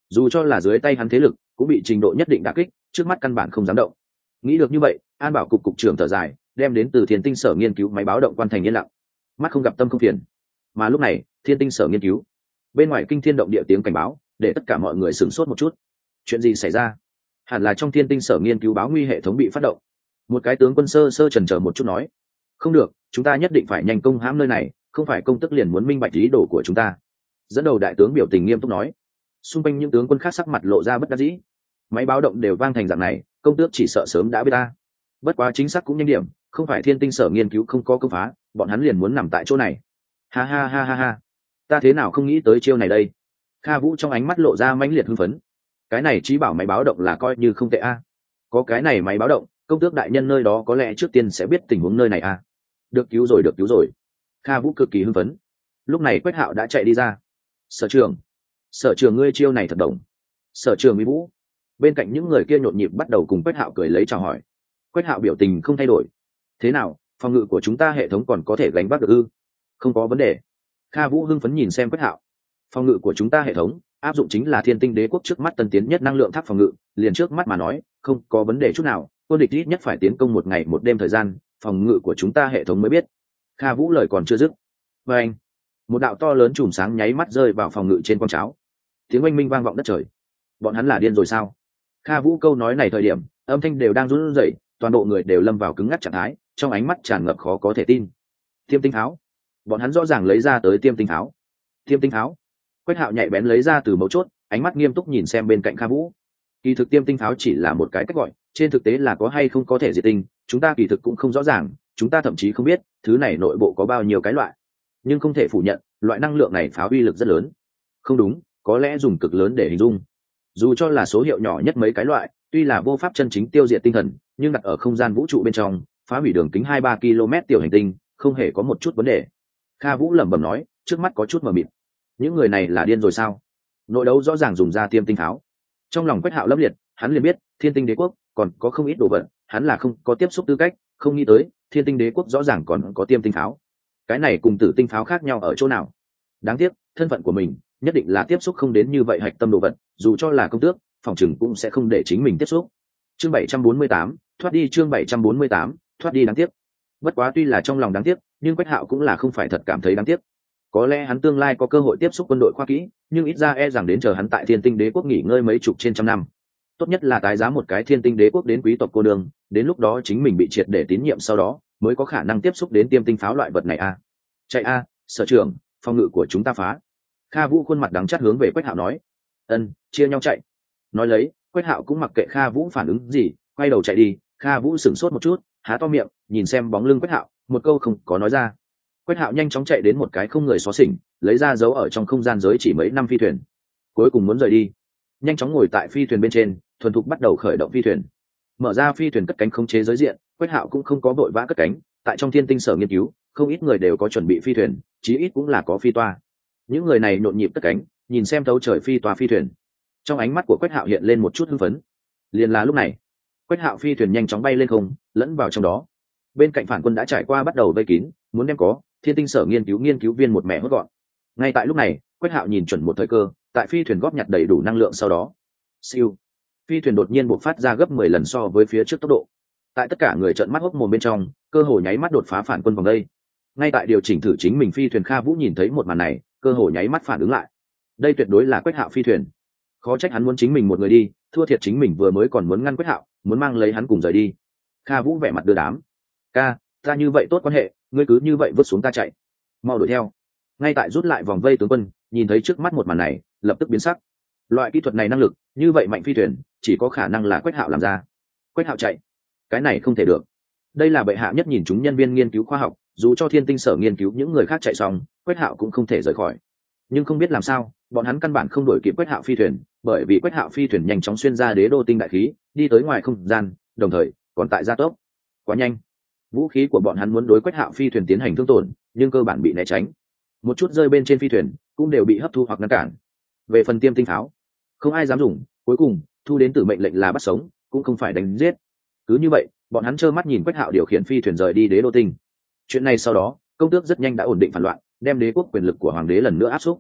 [SPEAKER 1] dù cho là dưới tay hắn thế lực cũng bị trình độ nhất định đả kích, trước mắt căn bản không dám động. Nghĩ được như vậy, An Bảo cục cục trưởng thở dài, đem đến từ Thiên Tinh sở nghiên cứu máy báo động quan thành yên lặng. Mắt không gặp tâm không phiền. Mà lúc này, Thiên Tinh sở nghiên cứu, bên ngoài kinh thiên động địa tiếng cảnh báo, để tất cả mọi người sửng sốt một chút. Chuyện gì xảy ra? Hẳn là trong Thiên Tinh sở nghiên cứu báo nguy hệ thống bị phát động. Một cái tướng quân sơ sơ chần chờ một chút nói, không được, chúng ta nhất định phải nhanh công hãm nơi này, không phải công tức liền muốn minh bạch ý đồ của chúng ta. Dẫn đầu đại tướng biểu tình nghiêm túc nói. Xung quanh những tướng quân khác sắc mặt lộ ra bất đắc dĩ. Máy báo động đều vang thành dạng này, công tước chỉ sợ sớm đã biết ta. Bất quá chính xác cũng nhanh điểm, không phải Thiên Tinh sở nghiên cứu không có công phá, bọn hắn liền muốn nằm tại chỗ này. Ha ha ha ha ha, ta thế nào không nghĩ tới chiêu này đây. Kha Vũ trong ánh mắt lộ ra mãnh liệt hưng phấn. Cái này chí bảo máy báo động là coi như không tệ a. Có cái này máy báo động, công tước đại nhân nơi đó có lẽ trước tiên sẽ biết tình huống nơi này a. Được cứu rồi, được cứu rồi. Kha Vũ cực kỳ hưng phấn. Lúc này Quách Hạo đã chạy đi ra. Sở trưởng, sở trưởng ngươi chiêu này thật đồng. Sở trưởng Mỹ Vũ. Bên cạnh những người kia nhộn nhịp bắt đầu cùng Quách Hạo cười lấy chào hỏi. Quách Hạo biểu tình không thay đổi. Thế nào, phòng ngự của chúng ta hệ thống còn có thể gánh vác được ư? Không có vấn đề. Kha Vũ hưng phấn nhìn xem Quách Hạo. Phòng ngự của chúng ta hệ thống áp dụng chính là Thiên Tinh đế quốc trước mắt tân tiến nhất năng lượng tháp phòng ngự, liền trước mắt mà nói, không có vấn đề chút nào. Quân địch ít nhất phải tiến công một ngày một đêm thời gian, phòng ngự của chúng ta hệ thống mới biết. Kha Vũ lời còn chưa dứt, và anh, một đạo to lớn chùm sáng nháy mắt rơi vào phòng ngự trên con cháo. Tiếng oanh minh vang vọng đất trời. Bọn hắn là điên rồi sao? Kha Vũ câu nói này thời điểm, âm thanh đều đang run rẩy, toàn bộ người đều lâm vào cứng ngắc trạng thái, trong ánh mắt tràn ngập khó có thể tin. Tiêm tinh tháo, bọn hắn rõ ràng lấy ra tới tiêm tinh tháo. Tiêm tinh tháo. Quách Hạo nhạy bén lấy ra từ mấu chốt, ánh mắt nghiêm túc nhìn xem bên cạnh Kha Vũ. Kỳ thực tiêm tinh tháo chỉ là một cái cách gọi, trên thực tế là có hay không có thể diệt tinh, chúng ta kỳ thực cũng không rõ ràng, chúng ta thậm chí không biết thứ này nội bộ có bao nhiêu cái loại. Nhưng không thể phủ nhận, loại năng lượng này phá uy lực rất lớn. Không đúng, có lẽ dùng cực lớn để hình dung. Dù cho là số hiệu nhỏ nhất mấy cái loại, tuy là vô pháp chân chính tiêu diệt tinh thần, nhưng đặt ở không gian vũ trụ bên trong, phá hủy đường kính hai ba ki lô mét tiểu hành tinh, không hề có một chút vấn đề. Kha Vũ lẩm bẩm nói, trước mắt có chút mờ mịt. Những người này là điên rồi sao? Nội đấu rõ ràng dùng ra tiêm tinh tháo. Trong lòng Quách Hạo lấp liệt, hắn liền biết, Thiên Tinh đế quốc còn có không ít đồ vật, hắn là không có tiếp xúc tư cách, không nghĩ tới, Thiên Tinh đế quốc rõ ràng còn có tiêm tinh pháo. Cái này cùng tử tinh pháo khác nhau ở chỗ nào? Đáng tiếc, thân phận của mình nhất định là tiếp xúc không đến như vậy hạch tâm đồ vật, dù cho là công tước, phòng trừng cũng sẽ không để chính mình tiếp xúc. Chương bảy trăm bốn mươi tám, thoát đi. Chương bảy trăm bốn mươi tám, thoát đi. Đáng tiếc. Bất quá tuy là trong lòng đáng tiếc, nhưng Quách Hạo cũng là không phải thật cảm thấy đáng tiếc. Có lẽ hắn tương lai có cơ hội tiếp xúc quân đội khoa kỹ, nhưng ít ra e rằng đến chờ hắn tại Thiên Tinh đế quốc nghỉ ngơi mấy chục trên trăm năm. Tốt nhất là tái giá một cái Thiên Tinh đế quốc đến quý tộc cô đường, đến lúc đó chính mình bị triệt để tín nhiệm, sau đó mới có khả năng tiếp xúc đến tiêm tinh pháo loại vật này a. À. Chạy a, à, sở trưởng, phòng ngự của chúng ta phá. Kha Vũ khuôn mặt đắng chát hướng về Quách Hạo nói. Ân, chia nhau chạy. Nói lấy, Quách Hạo cũng mặc kệ Kha Vũ phản ứng gì, quay đầu chạy đi. Kha Vũ sửng sốt một chút, há to miệng, nhìn xem bóng lưng Quách Hạo, một câu không có nói ra. Quách Hạo nhanh chóng chạy đến một cái không người xóa xỉnh, lấy ra dấu ở trong không gian giới chỉ mấy năm phi thuyền. Cuối cùng muốn rời đi, nhanh chóng ngồi tại phi thuyền bên trên, thuần thục bắt đầu khởi động phi thuyền. Mở ra phi thuyền cất cánh khống chế giới diện, Quách Hạo cũng không có vội vã cất cánh, tại trong Thiên Tinh sở nghiên cứu, không ít người đều có chuẩn bị phi thuyền, chí ít cũng là có phi toa. Những người này nhộn nhịp cất cánh, nhìn xem thấu trời phi toa phi thuyền. Trong ánh mắt của Quách Hạo hiện lên một chút hưng phấn. Liền là lúc này, Quách Hạo phi thuyền nhanh chóng bay lên không, lẫn vào trong đó. Bên cạnh phản quân đã trải qua bắt đầu vây kín, muốn đem có Thiên Tinh sở nghiên cứu nghiên cứu viên một mẹ hốt gọn. Ngay tại lúc này, Quách Hạo nhìn chuẩn một thời cơ, tại phi thuyền góp nhặt đầy đủ năng lượng sau đó, siêu, phi thuyền đột nhiên bộc phát ra gấp mười lần so với phía trước tốc độ. Tại tất cả người trợn mắt hốc mồm bên trong, cơ hội nháy mắt đột phá phản quân vòng đây. Ngay tại điều chỉnh thử chính mình phi thuyền, Kha Vũ nhìn thấy một màn này, cơ hội nháy mắt phản ứng lại. Đây tuyệt đối là Quách Hạo phi thuyền. Khó trách hắn muốn chính mình một người đi, thua thiệt chính mình vừa mới còn muốn ngăn Quách Hạo, muốn mang lấy hắn cùng rời đi. Kha Vũ vẻ mặt đưa đám. Ca, ta như vậy tốt quan hệ, ngươi cứ như vậy vứt xuống ta chạy, mau đuổi theo. Ngay tại rút lại vòng vây tướng quân, nhìn thấy trước mắt một màn này, lập tức biến sắc. Loại kỹ thuật này năng lực, như vậy mạnh phi thuyền, chỉ có khả năng là Quách Hạo làm ra. Quách Hạo chạy, cái này không thể được. Đây là bệ hạ nhất nhìn chúng nhân viên nghiên cứu khoa học, dù cho Thiên Tinh sở nghiên cứu những người khác chạy xong, Quách Hạo cũng không thể rời khỏi. Nhưng không biết làm sao, bọn hắn căn bản không đuổi kịp Quách Hạo phi thuyền, bởi vì Quách Hạo phi thuyền nhanh chóng xuyên ra đế đô tinh đại khí, đi tới ngoài không gian, đồng thời còn tại gia tốc. Quá nhanh. Vũ khí của bọn hắn muốn đối Quách Hạo phi thuyền tiến hành thương tổn, nhưng cơ bản bị né tránh. Một chút rơi bên trên phi thuyền, cũng đều bị hấp thu hoặc ngăn cản. Về phần tiêm tinh pháo, không ai dám dùng, cuối cùng thu đến từ mệnh lệnh là bắt sống, cũng không phải đánh giết. Cứ như vậy, bọn hắn trơ mắt nhìn Quách Hạo điều khiển phi thuyền rời đi đế đô tinh. Chuyện này sau đó, công tước rất nhanh đã ổn định phản loạn, đem đế quốc quyền lực của hoàng đế lần nữa áp xúc.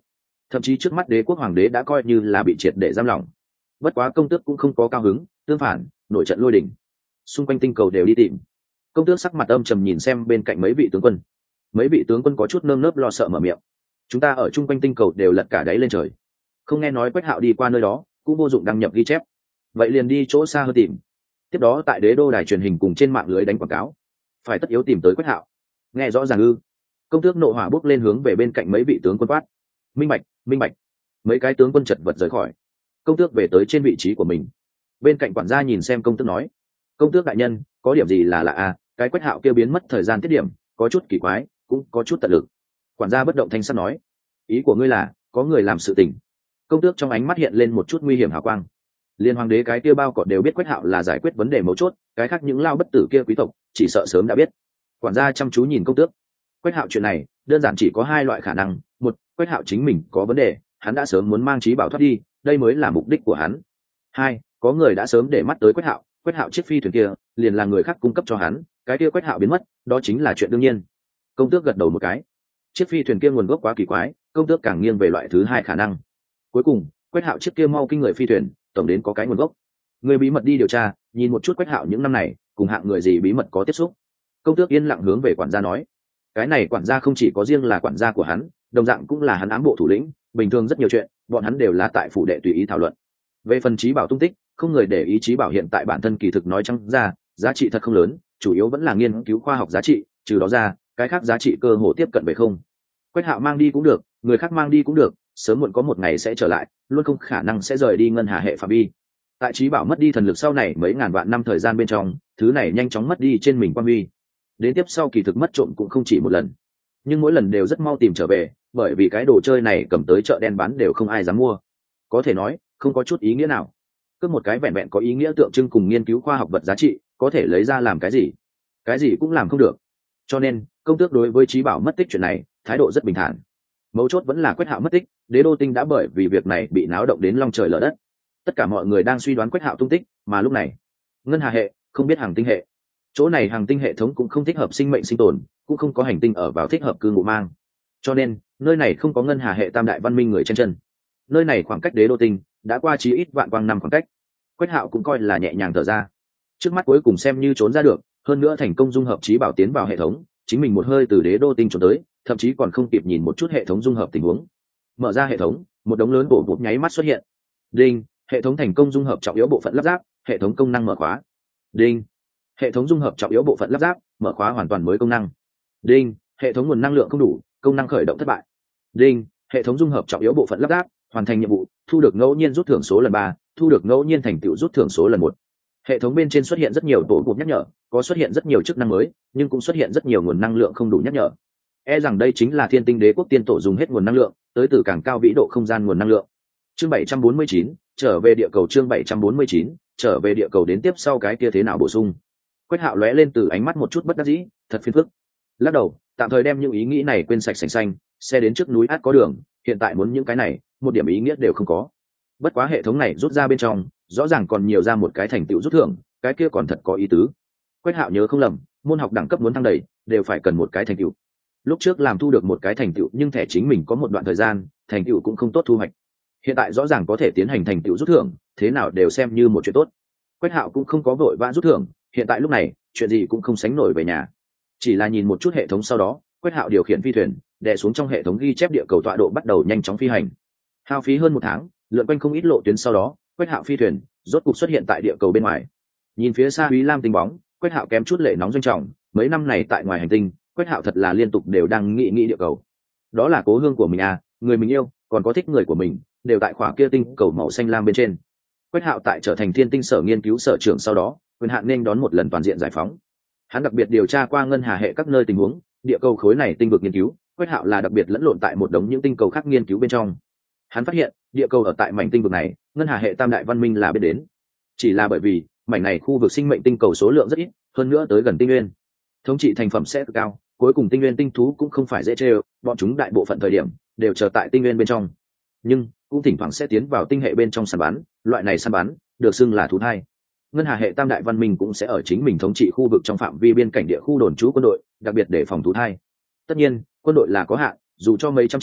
[SPEAKER 1] thậm chí trước mắt đế quốc hoàng đế đã coi như là bị triệt để giam lỏng. Bất quá công tước cũng không có cao hứng, tương phản nổi trận lôi đình, xung quanh tinh cầu đều đi tìm. Công tước sắc mặt âm trầm nhìn xem bên cạnh mấy vị tướng quân. Mấy vị tướng quân có chút nơm nớp lo sợ mở miệng. Chúng ta ở chung quanh tinh cầu đều lật cả đáy lên trời, không nghe nói Quách Hạo đi qua nơi đó, cũng vô dụng đăng nhập ghi chép. Vậy liền đi chỗ xa hơn tìm. Tiếp đó tại đế đô đài truyền hình cùng trên mạng lưới đánh quảng cáo, phải tất yếu tìm tới Quách Hạo. Nghe rõ ràng ư? Công tước nộ hỏa bốc lên hướng về bên cạnh mấy vị tướng quân quát. Minh bạch, minh bạch. Mấy cái tướng quân chật vật rời khỏi. Công tước về tới trên vị trí của mình. Bên cạnh quản gia nhìn xem công tước nói: công tước đại nhân, có điểm gì là lạ à? Cái Quách Hạo kia biến mất thời gian tiết điểm có chút kỳ quái, cũng có chút tận lực. Quản gia bất động thanh sắc nói: ý của ngươi là có người làm sự tình? Công tước trong ánh mắt hiện lên một chút nguy hiểm hào quang. Liên hoàng đế cái kia bao cọt đều biết Quách Hạo là giải quyết vấn đề mấu chốt, cái khác những lao bất tử kia quý tộc chỉ sợ sớm đã biết. Quản gia chăm chú nhìn công tước. Quách Hạo chuyện này đơn giản chỉ có hai loại khả năng: một, Quách Hạo chính mình có vấn đề, hắn đã sớm muốn mang trí bảo thoát đi, đây mới là mục đích của hắn. Hai, có người đã sớm để mắt tới Quách Hạo, Quách Hạo chiếc phi thuyền kia liền là người khác cung cấp cho hắn, cái kia Quách Hạo biến mất, đó chính là chuyện đương nhiên. Công tước gật đầu một cái. Chiếc phi thuyền kia nguồn gốc quá kỳ quái, công tước càng nghiêng về loại thứ hai khả năng. Cuối cùng, Quách Hạo chiếc kia mau kinh người phi thuyền, tổng đến có cái nguồn gốc. Người bí mật đi điều tra, nhìn một chút Quách Hạo những năm này, cùng hạng người gì bí mật có tiếp xúc. Công tước yên lặng hướng về quản gia nói. Cái này quản gia không chỉ có riêng là quản gia của hắn, đồng dạng cũng là hắn ám bộ thủ lĩnh, bình thường rất nhiều chuyện, bọn hắn đều là tại phủ đệ tùy ý thảo luận. Về phần trí bảo tung tích, không người để ý trí bảo hiện tại bản thân kỳ thực nói trắng ra, giá trị thật không lớn, chủ yếu vẫn là nghiên cứu khoa học giá trị, trừ đó ra, cái khác giá trị cơ hồ tiếp cận về không. Quách Hạo mang đi cũng được, người khác mang đi cũng được, sớm muộn có một ngày sẽ trở lại, luôn không khả năng sẽ rời đi ngân hà hệ phạm vi. Tại trí bảo mất đi thần lực sau này mấy ngàn vạn năm thời gian bên trong, thứ này nhanh chóng mất đi trên mình quan huy. Đến tiếp sau kỳ thực mất trộm cũng không chỉ một lần, nhưng mỗi lần đều rất mau tìm trở về, bởi vì cái đồ chơi này cầm tới chợ đen bán đều không ai dám mua. Có thể nói, không có chút ý nghĩa nào. Cứ một cái vẹn vẹn có ý nghĩa tượng trưng cùng nghiên cứu khoa học vật giá trị, có thể lấy ra làm cái gì? Cái gì cũng làm không được. Cho nên, công tước đối với trí bảo mất tích chuyện này, thái độ rất bình thản. Mấu chốt vẫn là Quách Hạo mất tích, đế đô tinh đã bởi vì việc này bị náo động đến long trời lở đất. Tất cả mọi người đang suy đoán Quách Hạo tung tích, mà lúc này, ngân hà hệ không biết hàng tinh hệ. Chỗ này hàng tinh hệ thống cũng không thích hợp sinh mệnh sinh tồn, cũng không có hành tinh ở vào thích hợp cư ngụ mang. Cho nên, nơi này không có ngân hà hệ tam đại văn minh người trên chân. Nơi này khoảng cách đế đô tinh đã qua chí ít vạn quang năm khoảng cách. Quách Hạo cũng coi là nhẹ nhàng thở ra. Trước mắt cuối cùng xem như trốn ra được, hơn nữa thành công dung hợp trí bảo tiến vào hệ thống, chính mình một hơi từ đế đô tinh trốn tới, thậm chí còn không kịp nhìn một chút hệ thống dung hợp tình huống. Mở ra hệ thống, một đống lớn bộ bột nháy mắt xuất hiện. Đinh, hệ thống thành công dung hợp trọng yếu bộ phận lắp ráp, hệ thống công năng mở khóa. Đinh, hệ thống dung hợp trọng yếu bộ phận lắp ráp, mở khóa hoàn toàn mới công năng. Đinh, hệ thống nguồn năng lượng không đủ, công năng khởi động thất bại. Đinh, hệ thống dung hợp trọng yếu bộ phận lắp ráp, hoàn thành nhiệm vụ, thu được ngẫu nhiên rút thưởng số lần ba, thu được ngẫu nhiên thành tựu rút thưởng số lần một. Hệ thống bên trên xuất hiện rất nhiều tổ cột nhắc nhở, có xuất hiện rất nhiều chức năng mới, nhưng cũng xuất hiện rất nhiều nguồn năng lượng không đủ nhắc nhở. E rằng đây chính là Thiên Tinh Đế quốc tiên tổ dùng hết nguồn năng lượng, tới từ càng cao vĩ độ không gian nguồn năng lượng. Chương bảy trăm bốn mươi chín, trở về địa cầu. Chương bảy trăm bốn mươi chín, trở về địa cầu. Đến tiếp sau cái kia thế nào bổ sung? Quách Hạo lóe lên từ ánh mắt một chút bất đắc dĩ, thật phiền phức. Lắc đầu, tạm thời đem những ý nghĩ này quên sạch sành xanh, xe đến trước núi át có đường, hiện tại muốn những cái này, một điểm ý nghĩa đều không có. Bất quá hệ thống này rút ra bên trong, rõ ràng còn nhiều ra một cái thành tựu rút thưởng, cái kia còn thật có ý tứ. Quách Hạo nhớ không lầm, môn học đẳng cấp muốn thăng đầy, đều phải cần một cái thành tựu. Lúc trước làm thu được một cái thành tựu, nhưng thẻ chính mình có một đoạn thời gian, thành tựu cũng không tốt thu hoạch. Hiện tại rõ ràng có thể tiến hành thành tựu rút thưởng, thế nào đều xem như một chuyện tốt. Quách Hạo cũng không có vội vã rút thưởng, hiện tại lúc này, chuyện gì cũng không sánh nổi về nhà. Chỉ là nhìn một chút hệ thống sau đó, Quách Hạo điều khiển phi thuyền, đè xuống trong hệ thống ghi chép địa cầu tọa độ, bắt đầu nhanh chóng phi hành. Hao phí hơn một tháng, lượn quanh không ít lộ tuyến sau đó, Quách Hạo phi thuyền rốt cục xuất hiện tại địa cầu bên ngoài. Nhìn phía xa Úy Lam tinh bóng, Quách Hạo kém chút lệ nóng doanh trọng, mấy năm này tại ngoài hành tinh, Quách Hạo thật là liên tục đều đang nghĩ nghĩ địa cầu. Đó là cố hương của mình à, người mình yêu, còn có thích người của mình, đều tại khỏa kia tinh cầu màu xanh lam bên trên. Quách Hạo tại trở thành Thiên Tinh sở nghiên cứu sở trưởng sau đó, quyền hạn nên đón một lần toàn diện giải phóng. Hắn đặc biệt điều tra qua ngân hà hệ các nơi tình huống, địa cầu khối này tinh vực nghiên cứu, Quách Hạo là đặc biệt lẫn lộn tại một đống những tinh cầu khác nghiên cứu bên trong. Hắn phát hiện, địa cầu ở tại mảnh tinh vực này, ngân hà hệ tam đại văn minh là biết đến. Chỉ là bởi vì, mảnh này khu vực sinh mệnh tinh cầu số lượng rất ít, hơn nữa tới gần tinh nguyên, thống trị thành phẩm sẽ cực cao, cuối cùng tinh nguyên tinh thú cũng không phải dễ chơi, bọn chúng đại bộ phận thời điểm đều chờ tại tinh nguyên bên trong. Nhưng, cũng thỉnh thoảng sẽ tiến vào tinh hệ bên trong săn bắn, loại này săn bắn được xưng là thú thai. Ngân hà hệ tam đại văn minh cũng sẽ ở chính mình thống trị khu vực trong phạm vi biên cảnh địa khu đồn trú quân đội, đặc biệt để phòng thú thai. Tất nhiên, quân đội là có hạn, dù cho mấy trăm triệu,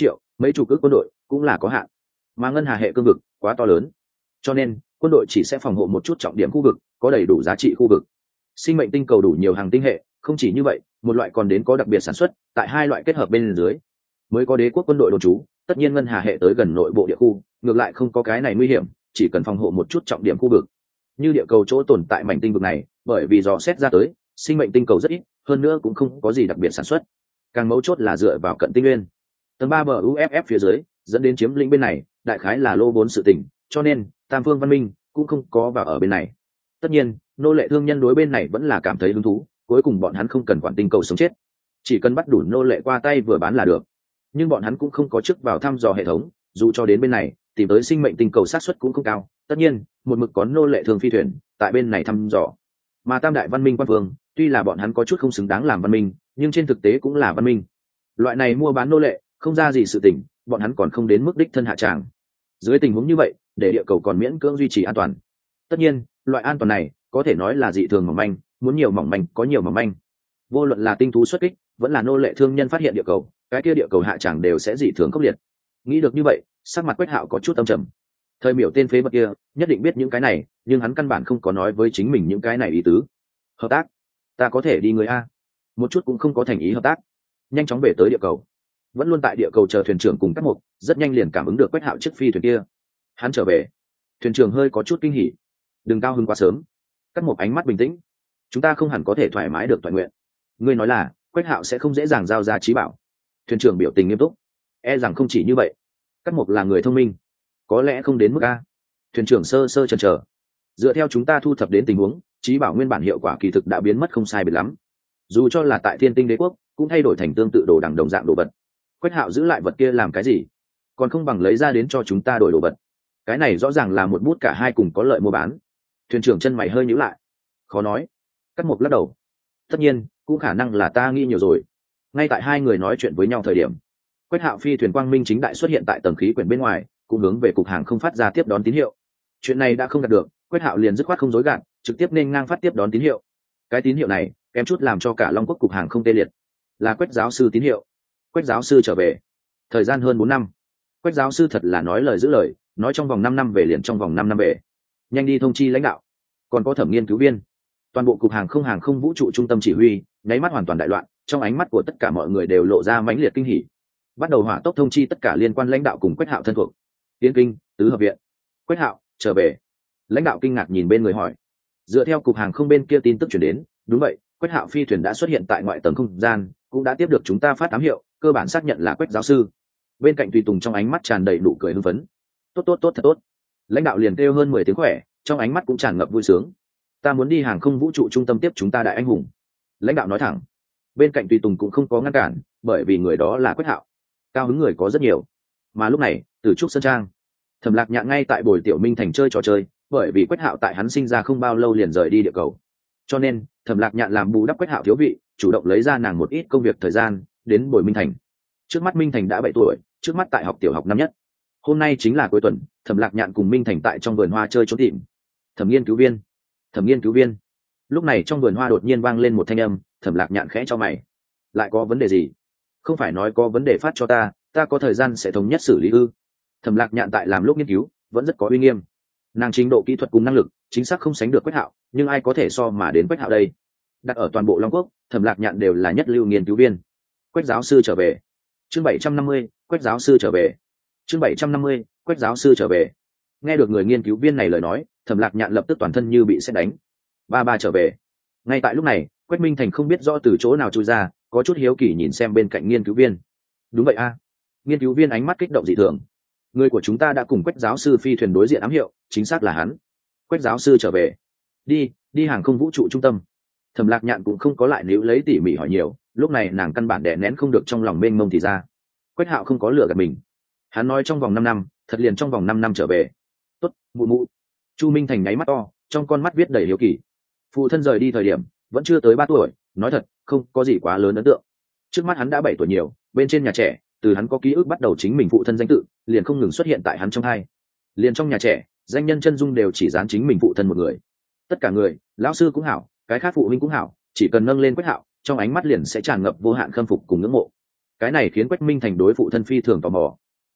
[SPEAKER 1] mấy chục ước quân đội cũng là có hạn, mà ngân hà hệ cương vực quá to lớn, cho nên quân đội chỉ sẽ phòng hộ một chút trọng điểm khu vực có đầy đủ giá trị khu vực. Sinh mệnh tinh cầu đủ nhiều hàng tinh hệ, không chỉ như vậy, một loại còn đến có đặc biệt sản xuất, tại hai loại kết hợp bên dưới mới có đế quốc quân đội đồn trú. Tất nhiên ngân hà hệ tới gần nội bộ địa khu, ngược lại không có cái này nguy hiểm, chỉ cần phòng hộ một chút trọng điểm khu vực. Như địa cầu chỗ tồn tại mảnh tinh vực này, bởi vì dò xét ra tới sinh mệnh tinh cầu rất ít, hơn nữa cũng không có gì đặc biệt sản xuất, càng mấu chốt là dựa vào cận tinh nguyên tầng ba bờ u ép ép phía dưới, dẫn đến chiếm lĩnh bên này đại khái là lô bốn sự tỉnh, cho nên tam phương văn minh cũng không có vào ở bên này. Tất nhiên nô lệ thương nhân đối bên này vẫn là cảm thấy hứng thú, cuối cùng bọn hắn không cần quản tinh cầu sống chết, chỉ cần bắt đủ nô lệ qua tay vừa bán là được. Nhưng bọn hắn cũng không có chức vào thăm dò hệ thống, dù cho đến bên này tìm tới sinh mệnh tinh cầu xác suất cũng không cao. Tất nhiên một mực có nô lệ thường phi thuyền tại bên này thăm dò, mà tam đại văn minh quan phương tuy là bọn hắn có chút không xứng đáng làm văn minh, nhưng trên thực tế cũng là văn minh. Loại này mua bán nô lệ không ra gì sự tình, bọn hắn còn không đến mức đích thân hạ tràng. Dưới tình huống như vậy, để địa cầu còn miễn cưỡng duy trì an toàn. Tất nhiên loại an toàn này có thể nói là dị thường mỏng manh, muốn nhiều mỏng manh có nhiều mỏng manh. Vô luận là tinh thú xuất kích vẫn là nô lệ thương nhân phát hiện địa cầu, cái kia địa cầu hạ tràng đều sẽ dị thường khốc liệt. Nghĩ được như vậy, sắc mặt Quách Hạo có chút âm trầm. Thời miểu tên phế vật kia nhất định biết những cái này, nhưng hắn căn bản không có nói với chính mình những cái này ý tứ. Hợp tác? Ta có thể đi người a? Một chút cũng không có thành ý hợp tác. Nhanh chóng về tới địa cầu. Vẫn luôn tại địa cầu chờ thuyền trưởng cùng các mục, rất nhanh liền cảm ứng được Quách Hạo chiếc phi thuyền kia. Hắn trở về. Thuyền trưởng hơi có chút kinh hỉ. Đừng cao hứng quá sớm. Các mục ánh mắt bình tĩnh. Chúng ta không hẳn có thể thoải mái được toàn nguyện. Ngươi nói là Quách Hạo sẽ không dễ dàng giao ra trí bảo. Thuyền trưởng biểu tình nghiêm túc. E rằng không chỉ như vậy. Các mục là người thông minh, có lẽ không đến mức a. Thuyền trưởng sơ sơ chần chờ. Dựa theo chúng ta thu thập đến tình huống, trí bảo nguyên bản hiệu quả kỳ thực đã biến mất không sai biệt lắm. Dù cho là tại Thiên Tinh Đế quốc, cũng thay đổi thành tương tự đồ đằng đồng dạng đồ vật. Quách Hạo giữ lại vật kia làm cái gì? Còn không bằng lấy ra đến cho chúng ta đổi đồ vật. Cái này rõ ràng là một bút cả hai cùng có lợi mua bán. Thuyền trưởng chân mày hơi nhíu lại. Khó nói. Cắt Mộc lắc đầu. Tất nhiên, cũng khả năng là ta nghĩ nhiều rồi. Ngay tại hai người nói chuyện với nhau thời điểm, Quách Hạo phi thuyền quang minh chính đại xuất hiện tại tầng khí quyển bên ngoài, cũng hướng về cục hàng không phát ra tiếp đón tín hiệu. Chuyện này đã không đạt được, Quách Hạo liền dứt khoát không dối gạt, trực tiếp nên ngang phát tiếp đón tín hiệu. Cái tín hiệu này kém chút làm cho cả Long Quốc cục hàng không tê liệt. Là Quách giáo sư tín hiệu. Quách giáo sư trở về. Thời gian hơn bốn năm. Quách giáo sư thật là nói lời giữ lời, nói trong vòng năm năm về liền trong vòng năm năm về. Nhanh đi thông chi lãnh đạo. Còn có Thẩm nghiên cứu viên. Toàn bộ cục hàng không hàng không vũ trụ trung tâm chỉ huy, nháy mắt hoàn toàn đại loạn, trong ánh mắt của tất cả mọi người đều lộ ra mãnh liệt kinh hỉ. Bắt đầu hỏa tốc thông chi tất cả liên quan lãnh đạo cùng Quách Hạo thân thuộc. Tiến kinh, tứ hợp viện. Quách Hạo trở về. Lãnh đạo kinh ngạc nhìn bên người hỏi. Dựa theo cục hàng không bên kia tin tức truyền đến, đúng vậy, Quách Hạo phi thuyền đã xuất hiện tại ngoại tầng không gian, cũng đã tiếp được chúng ta phát ám hiệu, cơ bản xác nhận là Quách giáo sư. Bên cạnh tùy tùng trong ánh mắt tràn đầy nụ cười hưng phấn. Tốt tốt tốt thật tốt. Lãnh đạo liền kêu hơn mười tiếng khỏe, trong ánh mắt cũng tràn ngập vui sướng. Ta muốn đi hàng không vũ trụ trung tâm tiếp chúng ta đại anh hùng. Lãnh đạo nói thẳng. Bên cạnh tùy tùng cũng không có ngăn cản, bởi vì người đó là Quách Hạo. Cao hứng người có rất nhiều. Mà lúc này, từ trúc sơn trang, Thẩm Lạc Nhạn ngay tại Bồi Tiểu Minh thành chơi trò chơi, bởi vì Quách Hạo tại hắn sinh ra không bao lâu liền rời đi địa cầu, cho nên Thẩm Lạc Nhạn làm bù đắp Quách Hạo thiếu vị, chủ động lấy ra nàng một ít công việc thời gian đến Bồi Minh thành. Trước mắt Minh thành đã bảy tuổi, trước mắt tại học tiểu học năm nhất. Hôm nay chính là cuối tuần, Thẩm Lạc Nhạn cùng Minh thành tại trong vườn hoa chơi trốn tìm. Thẩm nghiên cứu viên, Thẩm nghiên cứu viên. Lúc này trong vườn hoa đột nhiên vang lên một thanh âm. Thẩm Lạc Nhạn khẽ cho mày. Lại có vấn đề gì? Không phải nói có vấn đề phát cho ta, ta có thời gian sẽ thống nhất xử lý ư? Thẩm Lạc Nhạn tại làm lúc nghiên cứu vẫn rất có uy nghiêm, nàng trình độ kỹ thuật cùng năng lực chính xác không sánh được Quách Hạo, nhưng ai có thể so mà đến Quách Hạo đây? Đặt ở toàn bộ Long Quốc, Thẩm Lạc Nhạn đều là nhất lưu nghiên cứu viên. Quách giáo sư trở về. Chương bảy trăm năm mươi, Quách giáo sư trở về. Chương bảy trăm năm mươi, Quách giáo sư trở về. Nghe được người nghiên cứu viên này lời nói, Thẩm Lạc Nhạn lập tức toàn thân như bị sét đánh. Ba ba trở về. Ngay tại lúc này, Quách Minh Thành không biết rõ từ chỗ nào chui ra, có chút hiếu kỳ nhìn xem bên cạnh nghiên cứu viên. Đúng vậy a. Nghiên cứu viên ánh mắt kích động dị thường. Người của chúng ta đã cùng Quách giáo sư phi thuyền đối diện ám hiệu, chính xác là hắn. Quách giáo sư trở về. Đi, đi hàng không vũ trụ trung tâm. Thẩm Lạc Nhạn cũng không có lại níu lấy tỉ mỉ hỏi nhiều, lúc này nàng căn bản đè nén không được trong lòng mênh mông thì ra. Quách Hạo không có lừa gạt mình. Hắn nói trong vòng năm năm, thật liền trong vòng năm năm trở về. Tốt, mụ mụ. Chu Minh Thành nháy mắt to, trong con mắt viết đầy hiếu kỳ. Phụ thân rời đi thời điểm, vẫn chưa tới ba tuổi, nói thật, không có gì quá lớn ấn tượng. Trước mắt hắn đã bảy tuổi nhiều, bên trên nhà trẻ, từ hắn có ký ức bắt đầu chính mình phụ thân danh tự liền không ngừng xuất hiện tại hắn trong hai. Liền trong nhà trẻ, danh nhân chân dung đều chỉ dán chính mình phụ thân một người. Tất cả người, lão sư cũng hảo, cái khác phụ huynh cũng hảo, chỉ cần nâng lên Quách Hạo, trong ánh mắt liền sẽ tràn ngập vô hạn khâm phục cùng ngưỡng mộ. Cái này khiến Quách Minh Thành đối phụ thân phi thường tò mò.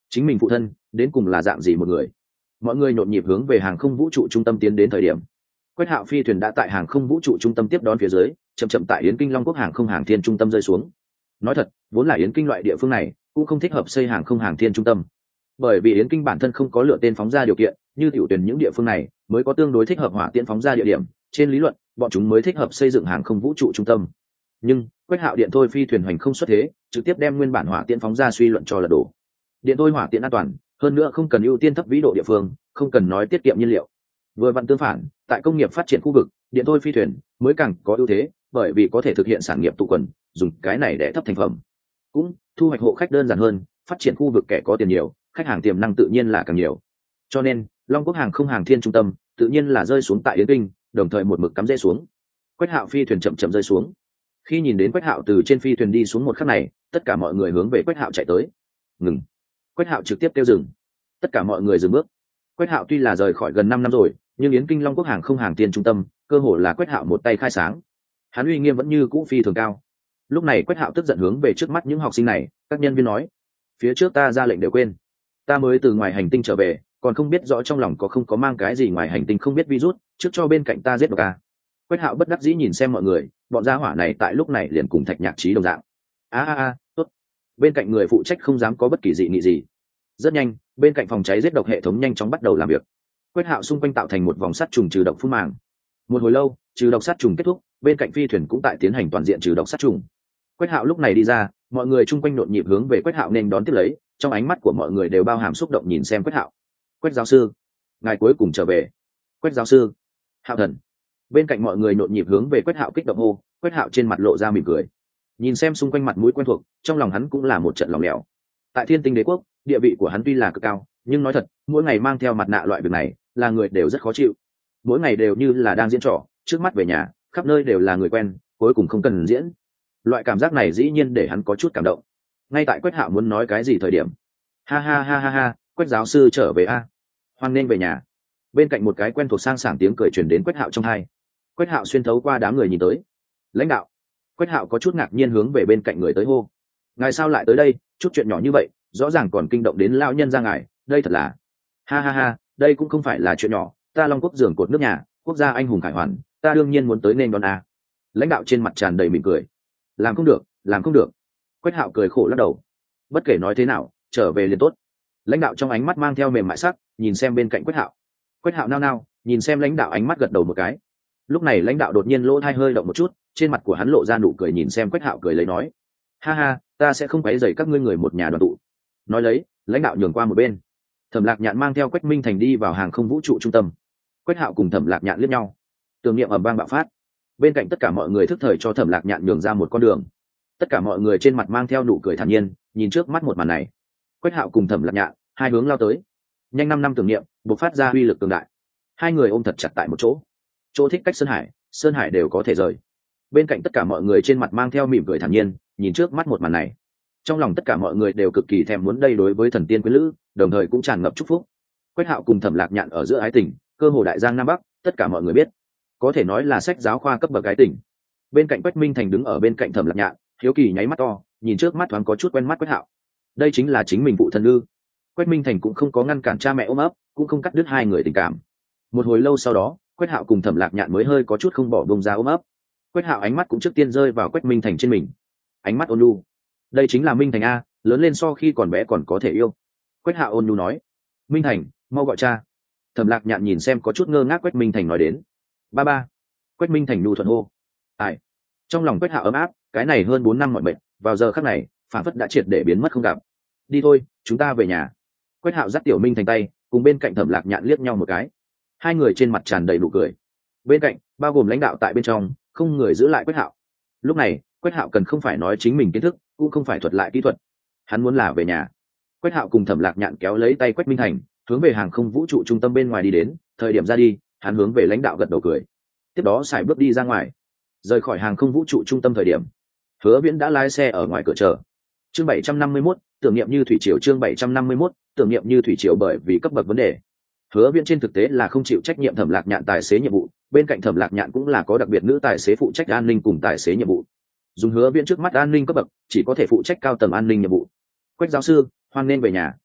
[SPEAKER 1] chính mình phụ thân đến cùng là dạng gì một người. Mọi người nhộn nhịp hướng về hàng không vũ trụ trung tâm tiến đến. Thời điểm Quách Hạo phi thuyền đã tại hàng không vũ trụ trung tâm tiếp đón phía dưới, chậm chậm tại Yến Kinh Long Quốc hàng không hàng thiên trung tâm rơi xuống. Nói thật, vốn là Yến Kinh loại địa phương này cũng không thích hợp xây hàng không hàng thiên trung tâm, bởi vì Yến Kinh bản thân không có lựa tên phóng ra điều kiện, như tiểu tuyển những địa phương này mới có tương đối thích hợp hỏa tiễn phóng ra địa điểm, trên lý luận bọn chúng mới thích hợp xây dựng hàng không vũ trụ trung tâm. Nhưng Quách Hạo điện thôi phi thuyền hoành không xuất thế, trực tiếp đem nguyên bản hỏa tiễn phóng ra suy luận cho lật đổ. Điện thôi hỏa tiễn an toàn, hơn nữa không cần ưu tiên thấp vĩ độ địa phương, không cần nói tiết kiệm nhiên liệu. Vừa vặn tương phản, tại công nghiệp phát triển khu vực, điện thôi phi thuyền mới càng có ưu thế, bởi vì có thể thực hiện sản nghiệp tụ quần, dùng cái này để thấp thành phẩm, cũng thu hoạch hộ khách đơn giản hơn. Phát triển khu vực kẻ có tiền nhiều, khách hàng tiềm năng tự nhiên là càng nhiều. Cho nên Long Quốc hàng không hàng thiên trung tâm tự nhiên là rơi xuống tại Yến Kinh, đồng thời một mực cắm rễ xuống. Quách Hạo phi thuyền chậm chậm rơi xuống. Khi nhìn đến Quách Hạo từ trên phi thuyền đi xuống một khắc này, tất cả mọi người hướng về Quách Hạo chạy tới. Ngừng! Quách Hạo trực tiếp kêu dừng. Tất cả mọi người dừng bước. Quách Hạo tuy là rời khỏi gần năm năm rồi, nhưng Yến Kinh Long Quốc hàng không hàng thiên trung tâm cơ hồ là Quách Hạo một tay khai sáng. Hắn uy nghiêm vẫn như cũ phi thường cao. Lúc này Quách Hạo tức giận hướng về trước mắt những học sinh này, các nhân viên nói: phía trước ta ra lệnh đều quên, ta mới từ ngoài hành tinh trở về, còn không biết rõ trong lòng có không có mang cái gì ngoài hành tinh không biết virus, trước cho bên cạnh ta giết độc a. Quách Hạo bất đắc dĩ nhìn xem mọi người, bọn gia hỏa này tại lúc này liền cùng Thạch Nhạc Trí đồng dạng. a a a tốt. Bên cạnh người phụ trách không dám có bất kỳ dị nghị gì. Rất nhanh, bên cạnh phòng cháy giết độc hệ thống nhanh chóng bắt đầu làm việc. Quách Hạo xung quanh tạo thành một vòng sắt trùng trừ độc phun màng. Một hồi lâu, trừ độc sát trùng kết thúc, bên cạnh phi thuyền cũng tại tiến hành toàn diện trừ độc sát trùng. Quách Hạo lúc này đi ra, mọi người chung quanh nhộn nhịp hướng về Quách Hạo nên đón tiếp lấy, trong ánh mắt của mọi người đều bao hàm xúc động nhìn xem Quách Hạo. Quách giáo sư, ngài cuối cùng trở về. Quách giáo sư, Hạo thần. Bên cạnh mọi người nhộn nhịp hướng về Quách Hạo kích động hô. Quách Hạo trên mặt lộ ra mỉm cười, nhìn xem xung quanh mặt mũi quen thuộc, trong lòng hắn cũng là một trận lòng lẻo. Tại Thiên Tinh Đế quốc, địa vị của hắn tuy là cực cao, nhưng nói thật, mỗi ngày mang theo mặt nạ loại việc này, là người đều rất khó chịu. Mỗi ngày đều như là đang diễn trò, trước mắt về nhà, khắp nơi đều là người quen, cuối cùng không cần diễn. Loại cảm giác này dĩ nhiên để hắn có chút cảm động. Ngay tại Quách Hạo muốn nói cái gì thời điểm, ha ha ha ha ha, Quách giáo sư trở về a, hoan nên về nhà. Bên cạnh một cái quen thuộc sang sảng tiếng cười truyền đến Quách Hạo trong tai. Quách Hạo xuyên thấu qua đám người nhìn tới. Lãnh đạo. Quách Hạo có chút ngạc nhiên hướng về bên cạnh người tới hô: ngài sao lại tới đây? Chút chuyện nhỏ như vậy, rõ ràng còn kinh động đến lão nhân gia ngài, đây thật là... ha ha ha, đây cũng không phải là chuyện nhỏ, ta Long Quốc giường cột nước nhà, quốc gia anh hùng khải hoàn, ta đương nhiên muốn tới nên đón a. Lãnh đạo trên mặt tràn đầy mỉm cười. Làm không được, làm không được. Quách Hạo cười khổ lắc đầu. Bất kể nói thế nào, trở về liền tốt. Lãnh đạo trong ánh mắt mang theo mềm mại sắc, nhìn xem bên cạnh Quách Hạo. Quách Hạo nao nao, nhìn xem lãnh đạo, ánh mắt gật đầu một cái. Lúc này lãnh đạo đột nhiên lỗ tai hơi động một chút, trên mặt của hắn lộ ra nụ cười, nhìn xem Quách Hạo cười lấy nói: ha ha, ta sẽ không quấy rầy các ngươi người một nhà đoàn tụ. Nói lấy, lãnh đạo nhường qua một bên. Thẩm Lạc Nhạn mang theo Quách Minh Thành đi vào hàng không vũ trụ trung tâm. Quách Hạo cùng Thẩm Lạc Nhạn liếc nhau, tưởng niệm ầm vang bạo phát. Bên cạnh tất cả mọi người thức thời cho Thẩm Lạc Nhạn nhường ra một con đường. Tất cả mọi người trên mặt mang theo nụ cười thản nhiên, nhìn trước mắt một màn này. Quách Hạo cùng Thẩm Lạc Nhạn hai hướng lao tới, nhanh năm năm tưởng niệm bộc phát ra uy lực cường đại. Hai người ôm thật chặt tại một chỗ, chỗ thích cách Sơn Hải, Sơn Hải đều có thể rời. Bên cạnh tất cả mọi người trên mặt mang theo mỉm cười thản nhiên, nhìn trước mắt một màn này. Trong lòng tất cả mọi người đều cực kỳ thèm muốn đây đối với thần tiên quyến lữ, đồng thời cũng tràn ngập chúc phúc. Quách Hạo cùng Thẩm Lạc Nhạn ở giữa ái tình, cơ hồ đại giang nam bắc, tất cả mọi người biết, có thể nói là sách giáo khoa cấp bậc ái tình. Bên cạnh Quách Minh Thành đứng ở bên cạnh Thẩm Lạc Nhạn, hiếu kỳ nháy mắt to, nhìn trước mắt thoáng có chút quen mắt Quách Hạo. Đây chính là chính mình phụ thân ư? Quách Minh Thành cũng không có ngăn cản cha mẹ ôm ấp, cũng không cắt đứt hai người tình cảm. Một hồi lâu sau đó, Quách Hạo cùng Thẩm Lạc Nhạn mới hơi có chút không bỏ bông ra ôm ấp. Quách Hạo ánh mắt cũng trước tiên rơi vào Quách Minh Thành trên mình, ánh mắt ôn nhu. Đây chính là Minh Thành a, lớn lên so khi còn bé còn có thể yêu. Quách Hạo ôn nhu nói: Minh Thành, mau gọi cha. Thẩm Lạc Nhạn nhìn xem có chút ngơ ngác Quách Minh Thành nói đến: ba ba. Quách Minh Thành nhu thuận hô. Ai? Trong lòng Quách Hạo ấm áp, cái này hơn bốn năm mọi mệnh, vào giờ khắc này, phản phất đã triệt để biến mất không gặp. Đi thôi, chúng ta về nhà. Quách Hạo dắt Tiểu Minh Thành tay, cùng bên cạnh Thẩm Lạc Nhạn liếc nhau một cái. Hai người trên mặt tràn đầy nụ cười. Bên cạnh, bao gồm lãnh đạo tại bên trong, không người giữ lại Quách Hạo. Lúc này, Quách Hạo cần không phải nói chính mình kiến thức, cũng không phải thuật lại kỹ thuật. Hắn muốn là về nhà. Quách Hạo cùng Thẩm Lạc Nhạn kéo lấy tay Quách Minh Thành, hướng về hàng không vũ trụ trung tâm bên ngoài đi đến. Thời điểm ra đi, hắn hướng về lãnh đạo gật đầu cười. Tiếp đó xài bước đi ra ngoài. Rời khỏi hàng không vũ trụ trung tâm thời điểm, Hứa Viễn đã lái xe ở ngoài cửa chờ. Chương bảy trăm năm mươi mốt, tưởng niệm như thủy triều. Chương bảy trăm năm mươi mốt, tưởng niệm như thủy triều. Bởi vì cấp bậc vấn đề, Hứa Viễn trên thực tế là không chịu trách nhiệm Thẩm Lạc Nhạn tài xế nhiệm vụ, bên cạnh Thẩm Lạc Nhạn cũng là có đặc biệt nữ tài xế phụ trách an ninh cùng tài xế nhiệm vụ. Dùng Hứa Viễn trước mắt an ninh cấp bậc, chỉ có thể phụ trách cao tầng an ninh nhiệm vụ. Quách giáo sư, hoan nên về nhà.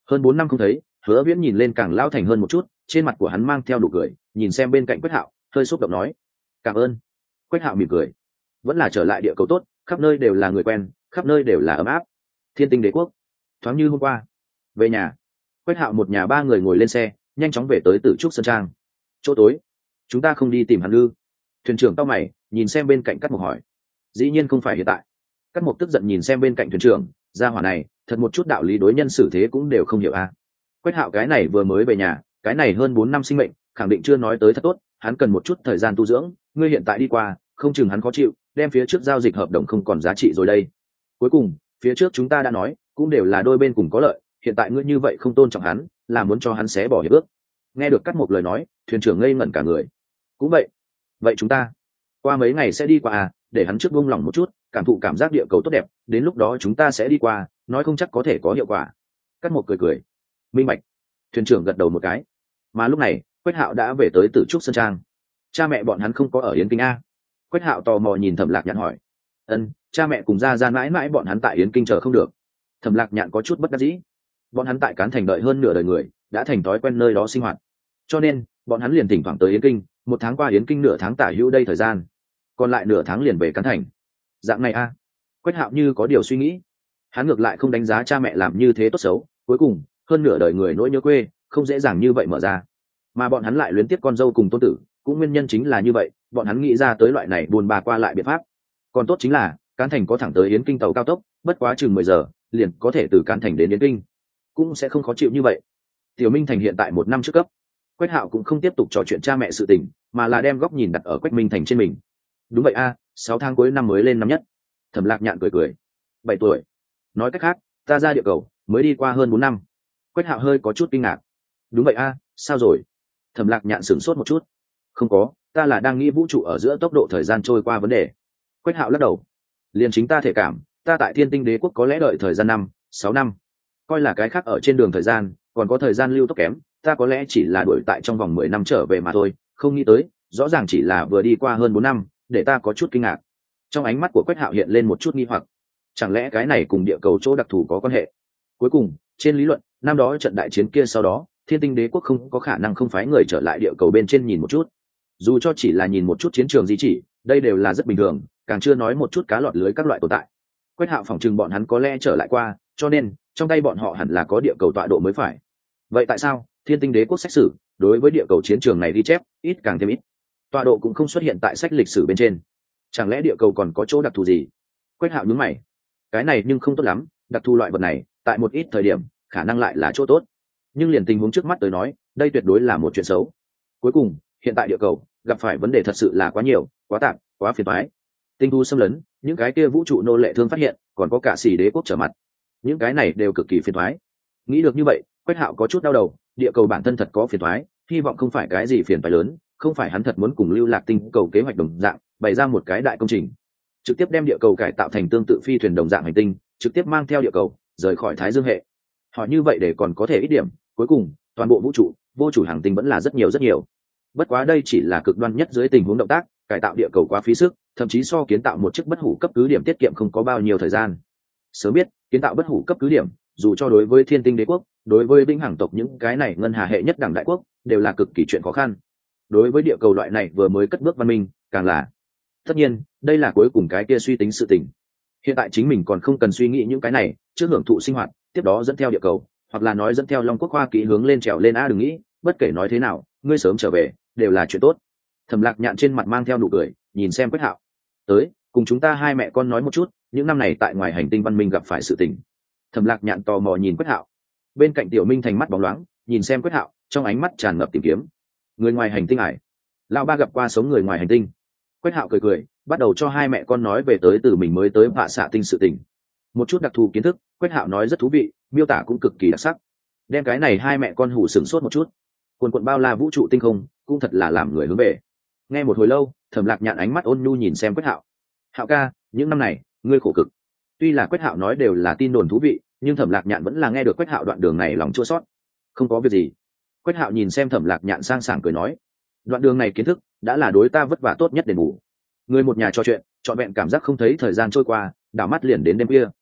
[SPEAKER 1] Hơn bốn năm không thấy, Hứa Viễn nhìn lên càng lao thành hơn một chút, trên mặt của hắn mang theo nụ cười, nhìn xem bên cạnh Quách Hạo, hơi xúc động nói: "Cảm ơn." Quách Hạo mỉm cười, vẫn là trở lại địa cầu tốt, khắp nơi đều là người quen, khắp nơi đều là ấm áp. Thiên Tinh Đế quốc, thoáng như hôm qua. Về nhà, Quách Hạo một nhà ba người ngồi lên xe, nhanh chóng về tới Tử Trúc Sơn Trang. Chỗ tối, chúng ta không đi tìm hắn ư? Thuyền trưởng cau mày, nhìn xem bên cạnh Cát Mục hỏi. Dĩ nhiên không phải hiện tại. Cát Mục tức giận nhìn xem bên cạnh thuyền trưởng, gia hỏa này, thật một chút đạo lý đối nhân xử thế cũng đều không hiểu à. Quách Hạo cái này vừa mới về nhà, cái này hơn bốn năm sinh mệnh, khẳng định chưa nói tới thật tốt, hắn cần một chút thời gian tu dưỡng, ngươi hiện tại đi qua, không chừng hắn khó chịu, đem phía trước giao dịch hợp đồng không còn giá trị rồi đây. Cuối cùng, phía trước chúng ta đã nói, cũng đều là đôi bên cùng có lợi, hiện tại ngươi như vậy không tôn trọng hắn, là muốn cho hắn xé bỏ hiệp ước. Nghe được Cát Mục lời nói, thuyền trưởng ngây ngẩn cả người. Cũng vậy, vậy chúng ta qua mấy ngày sẽ đi qua à, để hắn trước buông lỏng một chút, cảm thụ cảm giác địa cầu tốt đẹp, đến lúc đó chúng ta sẽ đi qua, nói không chắc có thể có hiệu quả. Cát Mục cười cười. Minh bạch. Thuyền trưởng gật đầu một cái. Mà lúc này, Quách Hạo đã về tới Tử Trúc Sơn Trang. Cha mẹ bọn hắn không có ở Yến Kinh a? Quách Hạo tò mò nhìn Thẩm Lạc Nhạn hỏi. Ân, cha mẹ cùng ra ra mãi mãi bọn hắn tại Yến Kinh chờ không được. Thẩm Lạc Nhạn có chút bất đắc dĩ. Bọn hắn tại Cán Thành đợi hơn nửa đời người, đã thành thói quen nơi đó sinh hoạt, cho nên bọn hắn liền thỉnh thoảng tới Yến Kinh, một tháng qua Yến Kinh nửa tháng tả hữu đây thời gian, còn lại nửa tháng liền về Cán Thành. Dạng này a? Quách Hạo như có điều suy nghĩ. Hắn ngược lại không đánh giá cha mẹ làm như thế tốt xấu, cuối cùng hơn nửa đời người nỗi nhớ quê không dễ dàng như vậy mở ra, mà bọn hắn lại luyến tiếc con dâu cùng tôn tử, cũng nguyên nhân chính là như vậy, bọn hắn nghĩ ra tới loại này buồn bà qua lại biện pháp. Còn tốt chính là Cán Thành có thẳng tới Yến Kinh tàu cao tốc, bất quá chừng mười giờ liền có thể từ Cán Thành đến Yến Kinh, cũng sẽ không khó chịu như vậy. Tiểu Minh Thành hiện tại một năm trước cấp. Quách Hạo cũng không tiếp tục trò chuyện cha mẹ sự tình, mà là đem góc nhìn đặt ở Quách Minh Thành trên mình. Đúng vậy a, sáu tháng cuối năm mới lên năm nhất. Thẩm Lạc Nhạn cười cười. Bảy tuổi. Nói cách khác, ta ra địa cầu mới đi qua hơn bốn năm. Quách Hạo hơi có chút kinh ngạc. Đúng vậy a, sao rồi? Thẩm Lạc Nhạn sửng sốt một chút. Không có, ta là đang nghĩ vũ trụ ở giữa tốc độ thời gian trôi qua vấn đề. Quách Hạo lắc đầu. Liền chính ta thể cảm, ta tại Thiên Tinh Đế quốc có lẽ đợi thời gian năm, sáu năm. Coi là cái khác ở trên đường thời gian, còn có thời gian lưu tốc kém, ta có lẽ chỉ là đuổi tại trong vòng mười năm trở về mà thôi, không nghĩ tới, rõ ràng chỉ là vừa đi qua hơn bốn năm, để ta có chút kinh ngạc. Trong ánh mắt của Quách Hạo hiện lên một chút nghi hoặc. Chẳng lẽ cái này cùng địa cầu chỗ đặc thù có quan hệ? Cuối cùng, trên lý luận, năm đó trận đại chiến kia sau đó, Thiên Tinh Đế quốc không có khả năng không phái người trở lại địa cầu bên trên nhìn một chút. Dù cho chỉ là nhìn một chút chiến trường di chỉ, đây đều là rất bình thường, càng chưa nói một chút cá lọt lưới các loại tồn tại. Quách Hạo phỏng chừng bọn hắn có lẽ trở lại qua, cho nên trong tay bọn họ hẳn là có địa cầu tọa độ mới phải. Vậy tại sao Thiên Tinh Đế quốc xét xử đối với địa cầu chiến trường này ghi chép ít càng thêm ít, tọa độ cũng không xuất hiện tại sách lịch sử bên trên? Chẳng lẽ địa cầu còn có chỗ đặc thù gì? Quách Hạo nhướng mày. Cái này nhưng không tốt lắm, đặc thù loại vật này tại một ít thời điểm khả năng lại là chỗ tốt, nhưng liền tình huống trước mắt tới nói, đây tuyệt đối là một chuyện xấu. Cuối cùng, hiện tại địa cầu gặp phải vấn đề thật sự là quá nhiều, quá tạp, quá phiền toái. Tinh thu xâm lấn, những cái kia vũ trụ nô lệ thương phát hiện, còn có cả xỉ đế quốc trở mặt, những cái này đều cực kỳ phiền toái. Nghĩ được như vậy, Quách Hạo có chút đau đầu, địa cầu bản thân thật có phiền toái, hy vọng không phải cái gì phiền toái lớn, không phải hắn thật muốn cùng Lưu Lạc Tinh cầu kế hoạch đồng dạng, bày ra một cái đại công trình, trực tiếp đem địa cầu cải tạo thành tương tự phi thuyền đồng dạng hành tinh, trực tiếp mang theo địa cầu rời khỏi Thái Dương hệ. Họ như vậy để còn có thể ít điểm, cuối cùng toàn bộ vũ trụ vô chủ hành tinh vẫn là rất nhiều rất nhiều. Bất quá đây chỉ là cực đoan nhất dưới tình huống động tác, cải tạo địa cầu quá phí sức, thậm chí so kiến tạo một chiếc bất hủ cấp cứ điểm tiết kiệm không có bao nhiêu thời gian. Sớm biết kiến tạo bất hủ cấp cứ điểm, dù cho đối với Thiên Tinh Đế quốc, đối với vĩnh hằng tộc những cái này ngân hà hệ nhất đẳng đại quốc, đều là cực kỳ chuyện khó khăn. Đối với địa cầu loại này vừa mới cất bước văn minh, càng là. Tất nhiên, đây là cuối cùng cái kia suy tính sự tình. Hiện tại chính mình còn không cần suy nghĩ những cái này, trước hưởng thụ sinh hoạt, tiếp đó dẫn theo địa cầu, hoặc là nói dẫn theo Long Quốc Hoa Ký hướng lên trèo lên a, đừng nghĩ, bất kể nói thế nào, ngươi sớm trở về, đều là chuyện tốt. Thẩm Lạc Nhạn trên mặt mang theo nụ cười, nhìn xem Quách Hạo. Tới, cùng chúng ta hai mẹ con nói một chút, những năm này tại ngoài hành tinh văn minh gặp phải sự tình. Thẩm Lạc Nhạn tò mò nhìn Quách Hạo. Bên cạnh Tiểu Minh Thành mắt bóng loáng, nhìn xem Quách Hạo, trong ánh mắt tràn ngập tìm kiếm. Người ngoài hành tinh ải? Lão ba gặp qua sống người ngoài hành tinh. Quách Hạo cười cười, bắt đầu cho hai mẹ con nói về tới từ mình mới tới Vạ Xạ Tinh sự tình. Một chút đặc thù kiến thức, Quách Hạo nói rất thú vị, miêu tả cũng cực kỳ đặc sắc. Đem cái này hai mẹ con hù sửng sốt một chút. Quần quần bao la vũ trụ tinh không, cũng thật là làm người hướng về. Nghe một hồi lâu, Thẩm Lạc Nhạn ánh mắt ôn nhu nhìn xem Quách Hạo. Hạo ca, những năm này ngươi khổ cực. Tuy là Quách Hạo nói đều là tin đồn thú vị, nhưng Thẩm Lạc Nhạn vẫn là nghe được Quách Hạo đoạn đường này lòng chua xót. Không có việc gì. Quách Hạo nhìn xem Thẩm Lạc Nhạn sang sảng cười nói, đoạn đường này kiến thức đã là đối ta vất vả tốt nhất đền bù. Người một nhà trò chuyện, trọn vẹn cảm giác không thấy thời gian trôi qua, đảo mắt liền đến đêm kia.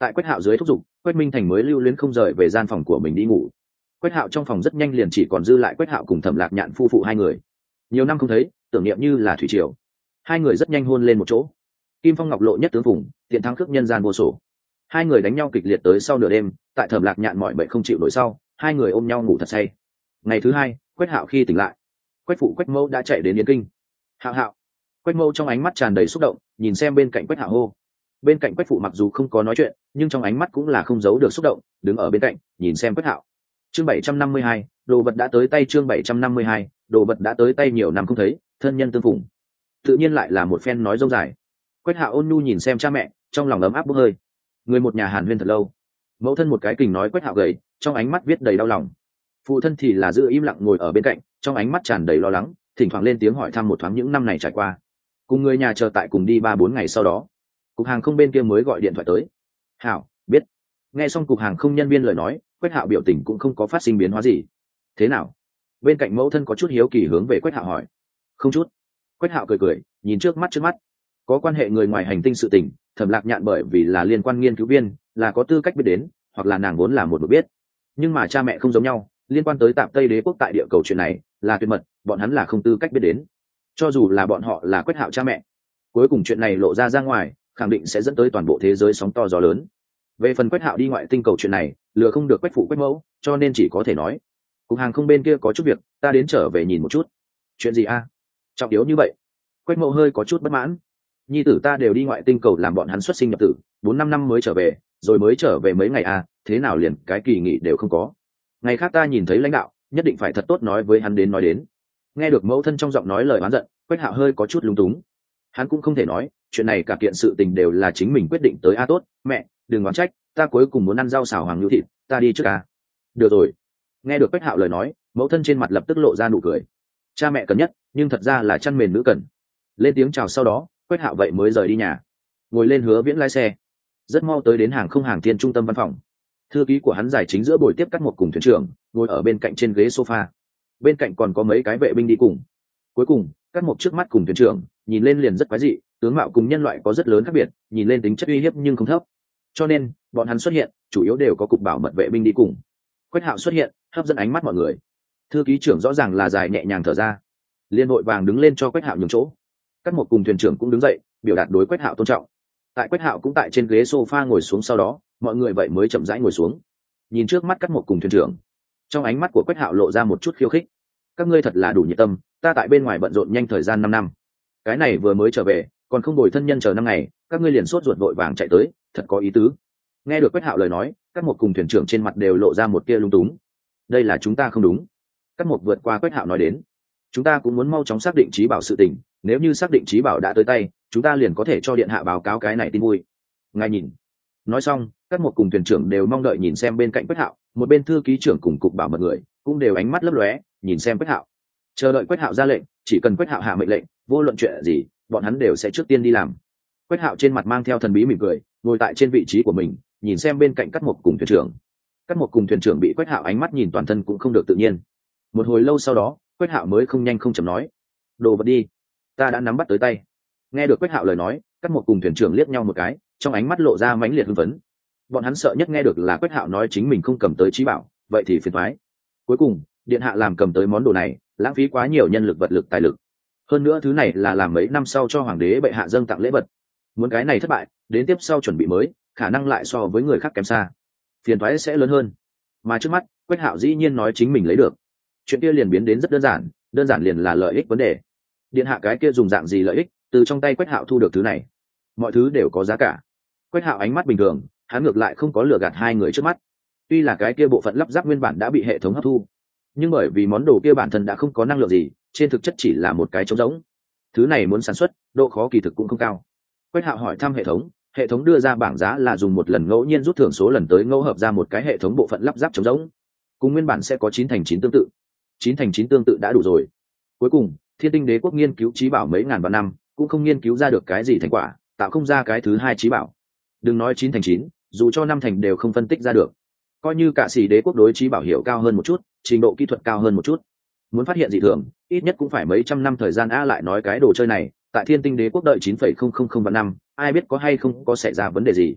[SPEAKER 1] Tại Quách Hạo dưới thúc giục, Quách Minh Thành mới lưu luyến không rời về gian phòng của mình đi ngủ. Quách Hạo trong phòng rất nhanh liền chỉ còn dư lại Quách Hạo cùng Thẩm Lạc Nhạn phu phụ hai người. Nhiều năm không thấy, tưởng niệm như là thủy triều. Hai người rất nhanh hôn lên một chỗ. Kim Phong Ngọc Lộ nhất tướng vùng, tiện thắng cước nhân gian vô sổ. Hai người đánh nhau kịch liệt tới sau nửa đêm, tại Thẩm Lạc Nhạn mọi bệnh không chịu nổi sau, hai người ôm nhau ngủ thật say. Ngày thứ hai, Quách Hạo khi tỉnh lại, Quách phụ Quách Mẫu đã chạy đến Yến Kinh. Hạo Hạo. Quách Mẫu trong ánh mắt tràn đầy xúc động, nhìn xem bên cạnh Quách Hạo hô. Bên cạnh Quách phụ mặc dù không có nói chuyện, nhưng trong ánh mắt cũng là không giấu được xúc động, đứng ở bên cạnh, nhìn xem Quách Hạo. Chương bảy trăm năm mươi hai, đồ vật đã tới tay. Chương bảy trăm năm mươi hai, đồ vật đã tới tay. Nhiều năm không thấy, thân nhân tương phùng, tự nhiên lại là một phen nói dông dài. Quách Hạo ôn nhu nhìn xem cha mẹ, trong lòng ấm áp bốc hơi. Người một nhà hàn huyên thật lâu. Mẫu thân một cái kình nói Quách Hạo gầy, trong ánh mắt viết đầy đau lòng. Phụ thân thì là giữ im lặng ngồi ở bên cạnh, trong ánh mắt tràn đầy lo lắng, thỉnh thoảng lên tiếng hỏi thăm một thoáng những năm này trải qua. Cùng người nhà chờ tại cùng đi ba bốn ngày sau đó, cục hàng không bên kia mới gọi điện thoại tới. Hảo, biết. Nghe xong cục hàng không nhân viên lời nói, Quách Hạo biểu tình cũng không có phát sinh biến hóa gì. Thế nào? Bên cạnh mẫu thân có chút hiếu kỳ hướng về Quách Hạo hỏi. Không chút. Quách Hạo cười cười, nhìn trước mắt trước mắt. Có quan hệ người ngoài hành tinh sự tình, Thẩm Lạc Nhạn bởi vì là liên quan nghiên cứu viên, là có tư cách biết đến, hoặc là nàng vốn là một được biết. Nhưng mà cha mẹ không giống nhau, liên quan tới Tạp Tây Đế quốc tại địa cầu chuyện này, là tuyệt mật, bọn hắn là không tư cách biết đến. Cho dù là bọn họ là Quách Hạo cha mẹ, cuối cùng chuyện này lộ ra ra ngoài, khẳng định sẽ dẫn tới toàn bộ thế giới sóng to gió lớn. Về phần Quách Hạo đi ngoại tinh cầu chuyện này, lừa không được Quách phụ Quách mẫu, cho nên chỉ có thể nói, cục hàng không bên kia có chút việc, ta đến trở về nhìn một chút. Chuyện gì a? Trọng yếu như vậy? Quách mẫu hơi có chút bất mãn. Nhi tử ta đều đi ngoại tinh cầu làm bọn hắn xuất sinh nhập tử, bốn năm năm mới trở về, rồi mới trở về mấy ngày a, thế nào liền cái kỳ nghỉ đều không có. Ngày khác ta nhìn thấy lãnh đạo, nhất định phải thật tốt nói với hắn đến nói đến. Nghe được mẫu thân trong giọng nói lời oán giận, Quách Hạo hơi có chút lúng túng. Hắn cũng không thể nói, chuyện này cả kiện sự tình đều là chính mình quyết định tới. A tốt, mẹ, đừng oán trách, ta cuối cùng muốn ăn rau xào hoàng lưu thịt, ta đi trước a. Được rồi. Nghe được Quách Hạo lời nói, mẫu thân trên mặt lập tức lộ ra nụ cười. Cha mẹ cần nhất, nhưng thật ra là chăn mền nữ cần. Lên tiếng chào sau đó, Quách Hạo vậy mới rời đi nhà, ngồi lên Hứa Viễn lái xe, rất mau tới đến hàng không hàng thiên trung tâm văn phòng. Thư ký của hắn giải chính giữa buổi tiếp Cát Mộc cùng thuyền trưởng, ngồi ở bên cạnh trên ghế sofa, bên cạnh còn có mấy cái vệ binh đi cùng. Cuối cùng, Cát Mộc trước mắt cùng thuyền trưởng, nhìn lên liền rất quái dị, tướng mạo cùng nhân loại có rất lớn khác biệt, nhìn lên tính chất uy hiếp nhưng không thấp. Cho nên, bọn hắn xuất hiện, chủ yếu đều có cục bảo mật vệ binh đi cùng. Quách Hạo xuất hiện, hấp dẫn ánh mắt mọi người. Thư ký trưởng rõ ràng là dài nhẹ nhàng thở ra, liên hội vàng đứng lên cho Quách Hạo nhường chỗ. Cát Mộc cùng thuyền trưởng cũng đứng dậy, biểu đạt đối Quách Hạo tôn trọng. Tại Quách Hạo cũng tại trên ghế sofa ngồi xuống sau đó, mọi người vậy mới chậm rãi ngồi xuống. Nhìn trước mắt Cát Mộc cùng thuyền trưởng, trong ánh mắt của Quách Hạo lộ ra một chút khiêu khích. Các ngươi thật là đủ nhiệt tâm, ta tại bên ngoài bận rộn nhanh thời gian năm năm, cái này vừa mới trở về, còn không bồi thân nhân chờ năm ngày, các ngươi liền sốt ruột vội vàng chạy tới, thật có ý tứ. Nghe được Quách Hạo lời nói, Cát Mộc cùng thuyền trưởng trên mặt đều lộ ra một tia lung túng. Đây là chúng ta không đúng. Cát Mộc vượt qua Quách Hạo nói đến, chúng ta cũng muốn mau chóng xác định trí bảo sự tình, nếu như xác định trí bảo đã tới tay, chúng ta liền có thể cho điện hạ báo cáo cái này tin vui. Ngài nhìn. Nói xong, Cát Mộc cùng thuyền trưởng đều mong đợi nhìn xem bên cạnh Quách Hạo, một bên thư ký trưởng cùng cục bảo mật người cũng đều ánh mắt lấp lóe nhìn xem Quách Hạo, chờ đợi Quách Hạo ra lệnh. Chỉ cần Quách Hạo hạ mệnh lệnh, vô luận chuyện gì, bọn hắn đều sẽ trước tiên đi làm. Quách Hạo trên mặt mang theo thần bí mỉm cười, ngồi tại trên vị trí của mình, nhìn xem bên cạnh Cát Mộc cùng thuyền trưởng. Cát Mộc cùng thuyền trưởng bị Quách Hạo ánh mắt nhìn toàn thân cũng không được tự nhiên. Một hồi lâu sau đó, Quách Hạo mới không nhanh không chậm nói, đồ vật đi, ta đã nắm bắt tới tay. Nghe được Quách Hạo lời nói, Cát Mộc cùng thuyền trưởng liếc nhau một cái, trong ánh mắt lộ ra mãnh liệt hưng phấn. Bọn hắn sợ nhất nghe được là Quách Hạo nói chính mình không cầm tới trí bảo, vậy thì phiền toái. Cuối cùng, điện hạ làm cầm tới món đồ này, lãng phí quá nhiều nhân lực vật lực tài lực. Hơn nữa thứ này là làm mấy năm sau cho hoàng đế bệ hạ dâng tặng lễ vật. Muốn cái này thất bại, đến tiếp sau chuẩn bị mới, khả năng lại so với người khác kém xa, phiền toái sẽ lớn hơn. Mà trước mắt, Quách Hạo dĩ nhiên nói chính mình lấy được, chuyện kia liền biến đến rất đơn giản, đơn giản liền là lợi ích vấn đề. Điện hạ cái kia dùng dạng gì lợi ích, từ trong tay Quách Hạo thu được thứ này, mọi thứ đều có giá cả. Quách Hạo ánh mắt bình thường, hắn ngược lại không có lừa gạt hai người trước mắt. Tuy là cái kia bộ phận lắp ráp nguyên bản đã bị hệ thống hấp thu, nhưng bởi vì món đồ kia bản thân đã không có năng lượng gì, trên thực chất chỉ là một cái trống rỗng. Thứ này muốn sản xuất, độ khó kỳ thực cũng không cao. Quách Hạo hỏi thăm hệ thống, hệ thống đưa ra bảng giá là dùng một lần ngẫu nhiên rút thưởng số lần tới ngẫu hợp ra một cái hệ thống bộ phận lắp ráp trống rỗng, cùng nguyên bản sẽ có chín thành chín tương tự. Chín thành chín tương tự đã đủ rồi. Cuối cùng, Thiên Tinh Đế quốc nghiên cứu trí bảo mấy ngàn vạn năm, cũng không nghiên cứu ra được cái gì thành quả, tạo không ra cái thứ hai trí bảo. Đừng nói chín thành chín, dù cho năm thành đều không phân tích ra được. Coi như cả sĩ đế quốc đối trí bảo hiểu cao hơn một chút, trình độ kỹ thuật cao hơn một chút, muốn phát hiện dị thường, ít nhất cũng phải mấy trăm năm thời gian. A lại nói cái đồ chơi này, tại Thiên Tinh Đế quốc đợi chín phẩy không không không vạn năm, ai biết có hay không có xảy ra vấn đề gì.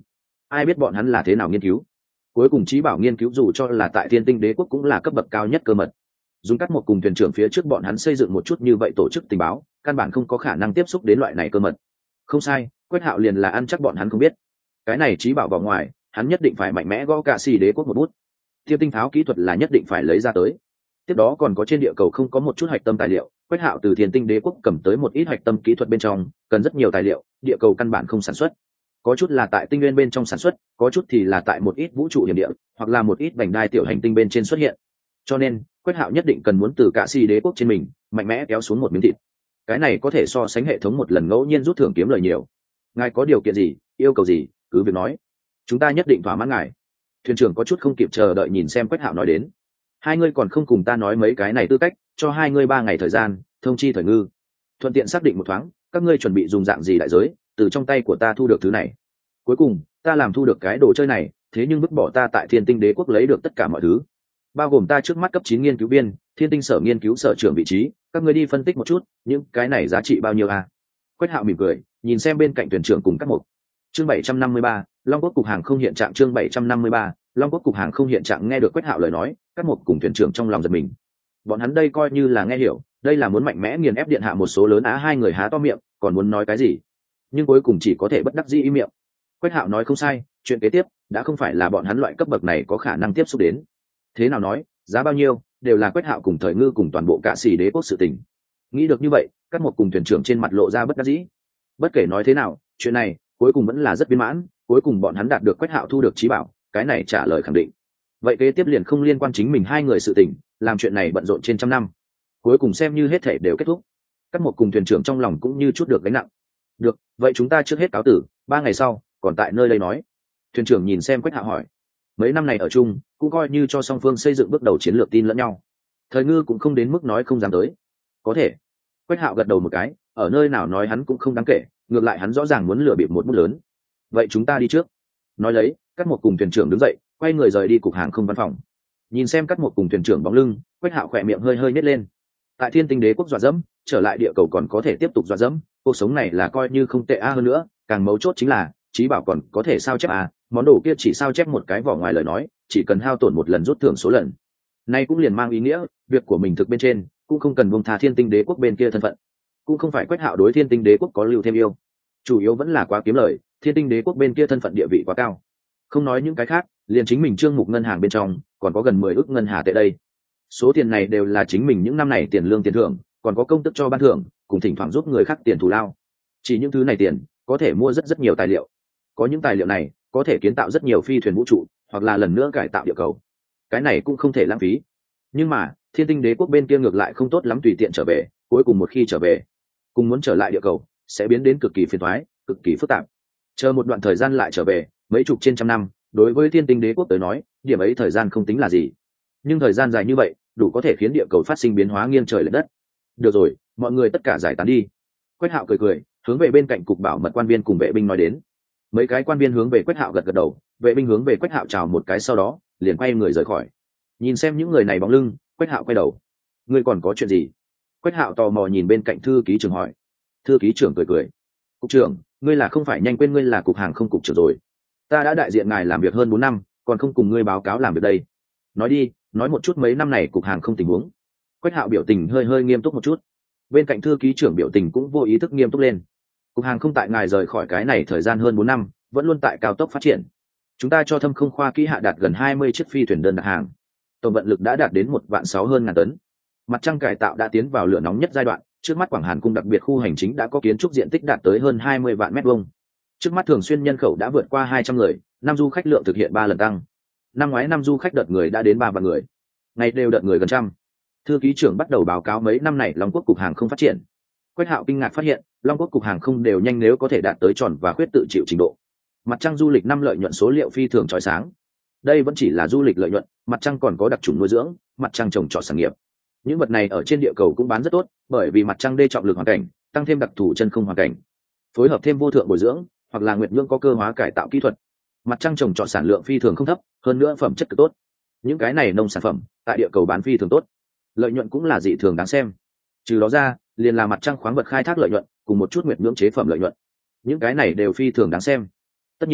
[SPEAKER 1] ai biết bọn hắn là thế nào nghiên cứu. Cuối cùng trí bảo nghiên cứu dù cho là tại Thiên Tinh Đế quốc cũng là cấp bậc cao nhất cơ mật. Dùng cắt một cùng thuyền trưởng phía trước bọn hắn xây dựng một chút như vậy tổ chức tình báo, căn bản không có khả năng tiếp xúc đến loại này cơ mật. Không sai, Quách Hạo liền là ăn chắc bọn hắn không biết. Cái này trí bảo vào ngoài, hắn nhất định phải mạnh mẽ gõ cả xì đế quốc một bút. Tiêu tinh tháo kỹ thuật là nhất định phải lấy ra tới. Tiếp đó còn có trên địa cầu không có một chút hạch tâm tài liệu, Quách Hạo từ Thiên Tinh Đế quốc cầm tới một ít hạch tâm kỹ thuật bên trong, cần rất nhiều tài liệu, địa cầu căn bản không sản xuất. Có chút là tại tinh nguyên bên trong sản xuất, có chút thì là tại một ít vũ trụ hiểm địa, hoặc là một ít vành đai tiểu hành tinh bên trên xuất hiện. Cho nên, Quách Hạo nhất định cần muốn từ cả xì đế quốc trên mình, mạnh mẽ kéo xuống một miếng thịt. Cái này có thể so sánh hệ thống một lần ngẫu nhiên rút thưởng kiếm lời nhiều. Ngài có điều kiện gì, yêu cầu gì, cứ việc nói. Chúng ta nhất định thỏa mãn ngài. Thuyền trưởng có chút không kịp chờ đợi nhìn xem Quách Hạo nói đến. Hai ngươi còn không cùng ta nói mấy cái này tư cách, cho hai ngươi ba ngày thời gian, thông chi thời ngư. Thuận tiện xác định một thoáng, các ngươi chuẩn bị dùng dạng gì đại giới, từ trong tay của ta thu được thứ này. Cuối cùng, ta làm thu được cái đồ chơi này, thế nhưng vứt bỏ ta tại Thiên Tinh Đế quốc lấy được tất cả mọi thứ, bao gồm ta trước mắt cấp chín nghiên cứu viên, Thiên Tinh sở nghiên cứu sở trưởng vị trí, các ngươi đi phân tích một chút, những cái này giá trị bao nhiêu à? Quách Hạo mỉm cười, nhìn xem bên cạnh thuyền trưởng cùng các mục. Chương bảy trăm năm mươi ba, Long Quốc cục hàng không hiện trạng. Chương bảy trăm năm mươi ba, Long Quốc cục hàng không hiện trạng. Nghe được Quách Hạo lời nói, các mục cùng thuyền trưởng trong lòng giật mình. Bọn hắn đây coi như là nghe hiểu, đây là muốn mạnh mẽ nghiền ép điện hạ một số lớn á. Hai người há to miệng, còn muốn nói cái gì, nhưng cuối cùng chỉ có thể bất đắc dĩ im miệng. Quách Hạo nói không sai, chuyện kế tiếp đã không phải là bọn hắn loại cấp bậc này có khả năng tiếp xúc đến. Thế nào nói, giá bao nhiêu, đều là Quách Hạo cùng thời ngư cùng toàn bộ cả xì đế quốc sự tình. Nghĩ được như vậy, các một cùng thuyền trưởng trên mặt lộ ra bất đắc dĩ. Bất kể nói thế nào, chuyện này cuối cùng vẫn là rất viên mãn, cuối cùng bọn hắn đạt được Quách Hạo thu được trí bảo, cái này trả lời khẳng định. Vậy kế tiếp liền không liên quan chính mình hai người sự tình, làm chuyện này bận rộn trên trăm năm, cuối cùng xem như hết thể đều kết thúc. Các một cùng thuyền trưởng trong lòng cũng như chút được gánh nặng. Được, vậy chúng ta trước hết cáo tử, ba ngày sau còn tại nơi đây nói. Thuyền trưởng nhìn xem Quách Hạo hỏi. Mấy năm này ở chung, cũng coi như cho song phương xây dựng bước đầu chiến lược tin lẫn nhau. Thời ngư cũng không đến mức nói không dám tới. Có thể. Quách Hạo gật đầu một cái, ở nơi nào nói hắn cũng không đáng kể, ngược lại hắn rõ ràng muốn lừa bịp một bút lớn. Vậy chúng ta đi trước. Nói lấy, Cát Một cùng thuyền trưởng đứng dậy, quay người rời đi cục hàng không văn phòng. Nhìn xem Cát Một cùng thuyền trưởng bóng lưng, Quách Hạo khỏe miệng hơi hơi nhếch lên. Tại Thiên Tinh Đế quốc dọa dẫm, trở lại địa cầu còn có thể tiếp tục dọa dẫm, cuộc sống này là coi như không tệ a. Hơn nữa, càng mấu chốt chính là trí bảo còn có thể sao chép à, món đồ kia chỉ sao chép một cái vỏ ngoài lời nói, chỉ cần hao tổn một lần rút thưởng số lần. Nay cũng liền mang ý nghĩa, việc của mình thực bên trên cũng không cần buông tha Thiên Tinh Đế quốc bên kia thân phận, cũng không phải Quách Hạo đối Thiên Tinh Đế quốc có lưu thêm yêu, chủ yếu vẫn là quá kiếm lời, Thiên Tinh Đế quốc bên kia thân phận địa vị quá cao. Không nói những cái khác, liền chính mình trương mục ngân hàng bên trong còn có gần mười ức ngân hà tệ đây. Số tiền này đều là chính mình những năm này tiền lương tiền thưởng, còn có công tức cho ban thưởng, cùng thỉnh thoảng giúp người khác tiền thù lao. Chỉ những thứ này tiền có thể mua rất rất nhiều tài liệu, có những tài liệu này có thể kiến tạo rất nhiều phi thuyền vũ trụ, hoặc là lần nữa cải tạo địa cầu. Cái này cũng không thể lãng phí. Nhưng mà Thiên Tinh Đế quốc bên kia ngược lại không tốt lắm tùy tiện trở về, cuối cùng một khi trở về, cùng muốn trở lại địa cầu sẽ biến đến cực kỳ phiền toái, cực kỳ phức tạp. Chờ một đoạn thời gian lại trở về, mấy chục trên trăm năm, đối với Thiên Tinh Đế quốc tới nói, điểm ấy thời gian không tính là gì. Nhưng thời gian dài như vậy, đủ có thể khiến địa cầu phát sinh biến hóa nghiêng trời lệch đất. Được rồi, mọi người tất cả giải tán đi. Quách Hạo cười cười, hướng về bên cạnh cục bảo mật quan viên cùng vệ binh nói đến. Mấy cái quan viên hướng về Quách Hạo gật gật đầu, vệ binh hướng về Quách Hạo chào một cái, sau đó liền quay người rời khỏi. Nhìn xem những người này bóng lưng, Quách Hạo quay đầu. Ngươi còn có chuyện gì? Quách Hạo tò mò nhìn bên cạnh thư ký trưởng hỏi. Thư ký trưởng cười cười. Cục trưởng, ngươi là không phải nhanh quên ngươi là cục hàng không cục trưởng rồi? Ta đã đại diện ngài làm việc hơn bốn năm, còn không cùng ngươi báo cáo làm việc đây. Nói đi, nói một chút mấy năm này cục hàng không tình huống. Quách Hạo biểu tình hơi hơi nghiêm túc một chút. Bên cạnh thư ký trưởng biểu tình cũng vô ý thức nghiêm túc lên. Cục hàng không tại ngài rời khỏi cái này thời gian hơn bốn năm, vẫn luôn tại cao tốc phát triển. Chúng ta cho Thâm Không khoa kỹ hạ đạt gần hai mươi chiếc phi thuyền đơn đặt hàng, tổng vận lực đã đạt đến một vạn sáu hơn ngàn tấn. Mặt trăng cải tạo đã tiến vào lửa nóng nhất giai đoạn, trước mắt Quảng Hàn cung đặc biệt khu hành chính đã có kiến trúc diện tích đạt tới hơn hai mươi vạn mét vuông. Trước mắt thường xuyên nhân khẩu đã vượt qua hai trăm người, năm du khách lượng thực hiện ba lần tăng. Năm ngoái năm du khách đợt người đã đến ba vạn người, ngày đều đợt người gần trăm. Thư ký trưởng bắt đầu báo cáo mấy năm này Long Quốc cục hàng không phát triển. Quách Hạo kinh ngạc phát hiện, Long Quốc cục hàng không đều nhanh nếu có thể đạt tới tròn và khuyết tự chịu trình độ. Mặt trăng du lịch năm lợi nhuận số liệu phi thường chói sáng. Đây vẫn chỉ là du lịch lợi nhuận, mặt trăng còn có đặc trùng nuôi dưỡng, mặt trăng trồng trọt sản nghiệp. Những vật này ở trên địa cầu cũng bán rất tốt, bởi vì mặt trăng đê trọng lực hoàn cảnh, tăng thêm đặc thù chân không hoàn cảnh, phối hợp thêm vô thượng bồi dưỡng, hoặc là nguyệt nhưỡng có cơ hóa cải tạo kỹ thuật. Mặt trăng trồng trọt sản lượng phi thường không thấp, hơn nữa phẩm chất cực tốt. Những cái này nông sản phẩm tại địa cầu bán phi thường tốt, lợi nhuận cũng là dị thường đáng xem. Trừ đó ra, liền là mặt trăng khoáng vật khai thác lợi nhuận, cùng một chút nguyệt nhưỡng chế phẩm lợi nhuận. Những cái này đều phi thường đáng xem. Tất nhiên,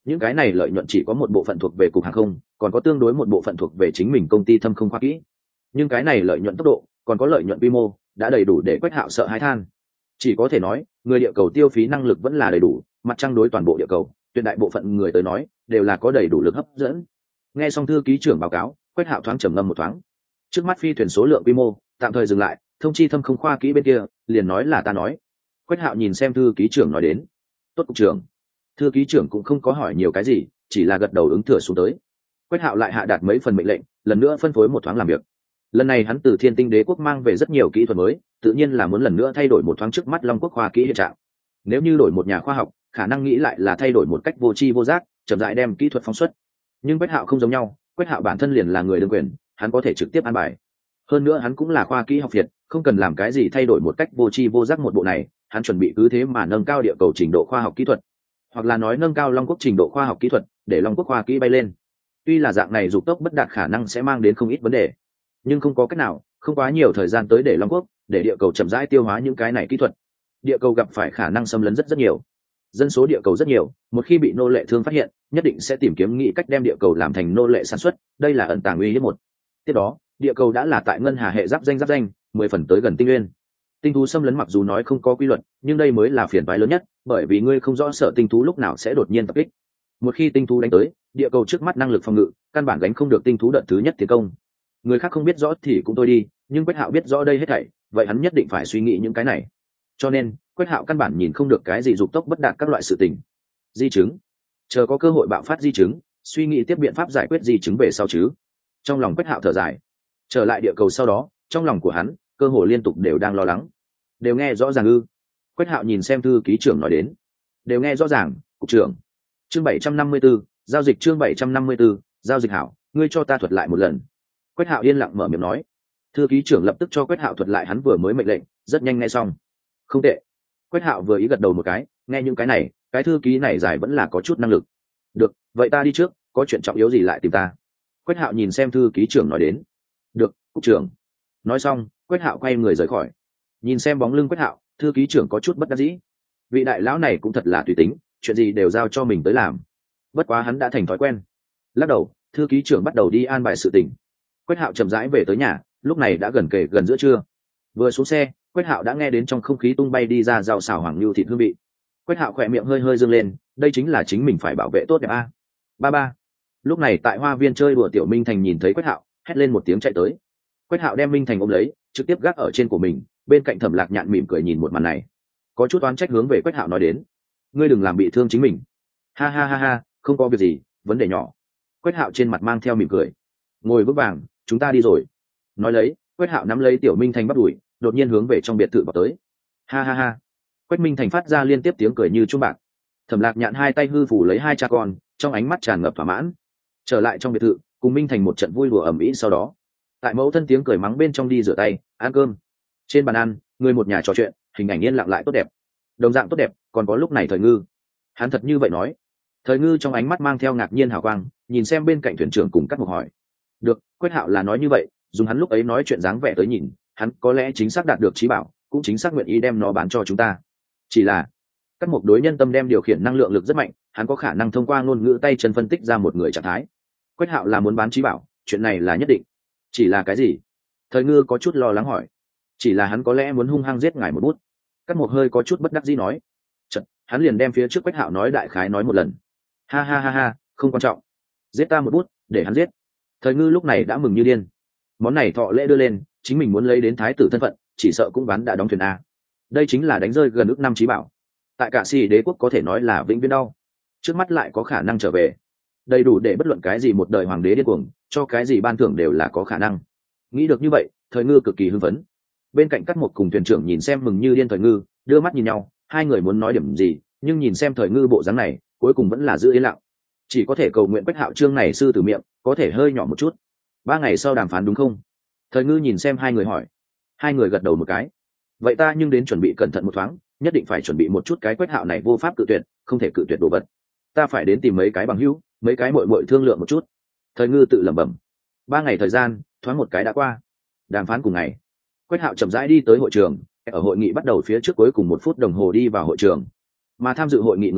[SPEAKER 1] những cái này lợi nhuận chỉ có một bộ phận thuộc về cục hàng không, còn có tương đối một bộ phận thuộc về chính mình công ty Thâm Không Khoa Kỹ. Nhưng cái này lợi nhuận tốc độ, còn có lợi nhuận quy mô, đã đầy đủ để Quách Hạo sợ hãi than. Chỉ có thể nói, người địa cầu tiêu phí năng lực vẫn là đầy đủ, mặt trăng đối toàn bộ địa cầu, tuyệt đại bộ phận người tới nói, đều là có đầy đủ lực hấp dẫn. Nghe xong thư ký trưởng báo cáo, Quách Hạo thoáng trầm ngâm một thoáng. Trước mắt phi thuyền số lượng quy mô, tạm thời dừng lại, thông chi Thâm Không Khoa Kỹ bên kia, liền nói là ta nói. Quách Hạo nhìn xem thư ký trưởng nói đến. Tốt cục trưởng. Thư ký trưởng cũng không có hỏi nhiều cái gì, chỉ là gật đầu ứng thừa xuống tới. Quách Hạo lại hạ đạt mấy phần mệnh lệnh, lần nữa phân phối một thoáng làm việc. Lần này hắn từ Thiên Tinh Đế quốc mang về rất nhiều kỹ thuật mới, tự nhiên là muốn lần nữa thay đổi một thoáng trước mắt Long Quốc khoa kỹ hiện trạng. Nếu như đổi một nhà khoa học, khả năng nghĩ lại là thay đổi một cách vô tri vô giác, chậm rãi đem kỹ thuật phóng xuất. Nhưng Quách Hạo không giống nhau, Quách Hạo bản thân liền là người đương quyền, hắn có thể trực tiếp an bài. Hơn nữa hắn cũng là khoa kỹ học việt, không cần làm cái gì thay đổi một cách vô tri vô giác một bộ này, hắn chuẩn bị cứ thế mà nâng cao địa cầu trình độ khoa học kỹ thuật, hoặc là nói nâng cao Long Quốc trình độ khoa học kỹ thuật, để Long Quốc khoa kỹ bay lên. Tuy là dạng này dục tốc bất đạt khả năng sẽ mang đến không ít vấn đề, nhưng không có cách nào, không quá nhiều thời gian tới để Long Quốc, để địa cầu chậm rãi tiêu hóa những cái này kỹ thuật. Địa cầu gặp phải khả năng xâm lấn rất rất nhiều, dân số địa cầu rất nhiều, một khi bị nô lệ thương phát hiện, nhất định sẽ tìm kiếm nghĩ cách đem địa cầu làm thành nô lệ sản xuất, đây là ẩn tàng uy hiếp một. Tiếp đó, địa cầu đã là tại ngân hà hệ giáp danh giáp danh, mười phần tới gần tinh nguyên. Tinh thú xâm lấn mặc dù nói không có quy luật, nhưng đây mới là phiền toái lớn nhất, bởi vì ngươi không rõ sợ tinh thú lúc nào sẽ đột nhiên tập kích. Một khi tinh thú đánh tới, địa cầu trước mắt năng lực phòng ngự, căn bản gánh không được tinh thú đợt thứ nhất tiến công. Người khác không biết rõ thì cũng thôi đi, nhưng Quách Hạo biết rõ đây hết thảy, vậy hắn nhất định phải suy nghĩ những cái này. Cho nên, Quách Hạo căn bản nhìn không được cái gì dục tốc bất đạt các loại sự tình. Di chứng, chờ có cơ hội bạo phát di chứng, suy nghĩ tiếp biện pháp giải quyết di chứng về sau chứ. Trong lòng Quách Hạo thở dài. Trở lại địa cầu sau đó, trong lòng của hắn, cơ hồ liên tục đều đang lo lắng. Đều nghe rõ ràng ư? Quách Hạo nhìn xem thư ký trưởng nói đến. Đều nghe rõ ràng, cục trưởng. Chương bảy trăm năm mươi 74, giao dịch chương bảy trăm năm mươi 74, giao dịch hảo, ngươi cho ta thuật lại một lần. Quách Hạo yên lặng mở miệng nói. Thư ký trưởng lập tức cho Quách Hạo thuật lại hắn vừa mới mệnh lệnh, rất nhanh nghe xong. Không tệ. Quách Hạo vừa ý gật đầu một cái, nghe những cái này, cái thư ký này giải vẫn là có chút năng lực. Được, vậy ta đi trước, có chuyện trọng yếu gì lại tìm ta. Quách Hạo nhìn xem thư ký trưởng nói đến. Được, cục trưởng. Nói xong, Quách Hạo quay người rời khỏi. Nhìn xem bóng lưng Quách Hạo, thư ký trưởng có chút bất đắc dĩ. Vị đại lão này cũng thật là tùy tính, chuyện gì đều giao cho mình tới làm. Bất quá hắn đã thành thói quen. Lắc đầu, thư ký trưởng bắt đầu đi an bài sự tình. Quách Hạo chậm rãi về tới nhà, lúc này đã gần kề gần giữa trưa. Vừa xuống xe, Quách Hạo đã nghe đến trong không khí tung bay đi ra rau xào hoàng lưu thịt hương vị. Quách Hạo khỏe miệng hơi hơi dương lên, đây chính là chính mình phải bảo vệ tốt đẹp a. Ba ba. Lúc này tại hoa viên chơi đùa tiểu Minh Thành nhìn thấy Quách Hạo, hét lên một tiếng chạy tới. Quách Hạo đem Minh Thành ôm lấy, trực tiếp gác ở trên của mình, bên cạnh Thẩm Lạc Nhạn mỉm cười nhìn một màn này, có chút oán trách hướng về Quách Hạo nói đến, ngươi đừng làm bị thương chính mình. Ha ha ha ha, không có việc gì, vấn đề nhỏ. Quách Hạo trên mặt mang theo mỉm cười. Ngồi vững vàng, chúng ta đi rồi. Nói lấy, Quách Hạo nắm lấy tiểu Minh Thành bắt đuổi, đột nhiên hướng về trong biệt thự vào tới. Ha ha ha. Quách Minh Thành phát ra liên tiếp tiếng cười như chuông bạc. Thẩm Lạc Nhạn hai tay hư phủ lấy hai cha con, trong ánh mắt tràn ngập thỏa mãn. Trở lại trong biệt thự, cùng Minh Thành một trận vui đùa ầm ĩ sau đó, tại mẫu thân tiếng cười mắng bên trong đi rửa tay, ăn cơm. Trên bàn ăn, người một nhà trò chuyện, hình ảnh yên lặng lại tốt đẹp. Đồng dạng tốt đẹp, còn có lúc này Thời Ngư. Hắn thật như vậy nói. Thời Ngư trong ánh mắt mang theo ngạc nhiên hào quang, nhìn xem bên cạnh thuyền trưởng cùng Cắt Mục hỏi. Được, Quách Hạo là nói như vậy, dùng hắn lúc ấy nói chuyện dáng vẻ tới nhìn, hắn có lẽ chính xác đạt được trí bảo, cũng chính xác nguyện ý đem nó bán cho chúng ta. Chỉ là Cắt Mục đối nhân tâm đem điều khiển năng lượng lực rất mạnh, hắn có khả năng thông qua ngôn ngữ tay chân phân tích ra một người trạng thái. Quách Hạo là muốn bán trí bảo, chuyện này là nhất định. Chỉ là cái gì? Thời Ngư có chút lo lắng hỏi. Chỉ là hắn có lẽ muốn hung hăng giết ngài một bút. Cắt Mục hơi có chút bất đắc dĩ nói. Chật, hắn liền đem phía trước Quách Hạo nói đại khái nói một lần. Ha ha ha ha, không quan trọng. Giết ta một bút, để hắn giết. Thời Ngư lúc này đã mừng như điên. Món này thọ lễ đưa lên, chính mình muốn lấy đến thái tử thân phận, chỉ sợ cũng bán đã đóng thuyền a. Đây chính là đánh rơi gần ước năm trí bảo. Tại cả Xi đế quốc có thể nói là vĩnh viễn đau. Trước mắt lại có khả năng trở về, đầy đủ để bất luận cái gì một đời hoàng đế điên cuồng, cho cái gì ban thưởng đều là có khả năng. Nghĩ được như vậy, Thời Ngư cực kỳ hưng phấn. Bên cạnh Cắt Mục cùng thuyền trưởng nhìn xem mừng như điên Thời Ngư, đưa mắt nhìn nhau, hai người muốn nói điểm gì, nhưng nhìn xem Thời Ngư bộ dáng này, cuối cùng vẫn là giữ yên lặng. Chỉ có thể cầu nguyện Quách Hạo chương này sư tử miệng, có thể hơi nhỏ một chút. Ba ngày sau đàm phán đúng không? Thời Ngư nhìn xem hai người hỏi. Hai người gật đầu một cái. Vậy ta nhưng đến chuẩn bị cẩn thận một thoáng, nhất định phải chuẩn bị một chút, cái Quách Hạo này vô pháp cự tuyệt, không thể cự tuyệt đồ vật. Ta phải đến tìm mấy cái bằng hữu, mấy cái muội muội thương lượng một chút. Thời Ngư tự lẩm bẩm. Ba ngày thời gian, thoáng một cái đã qua. Đàm phán cùng ngày, Quách Hạo chậm rãi đi tới hội trường. Ở hội nghị bắt đầu phía trước cuối cùng một phút đồng hồ đi vào hội trường. Mà tham dự hội nghị người khác,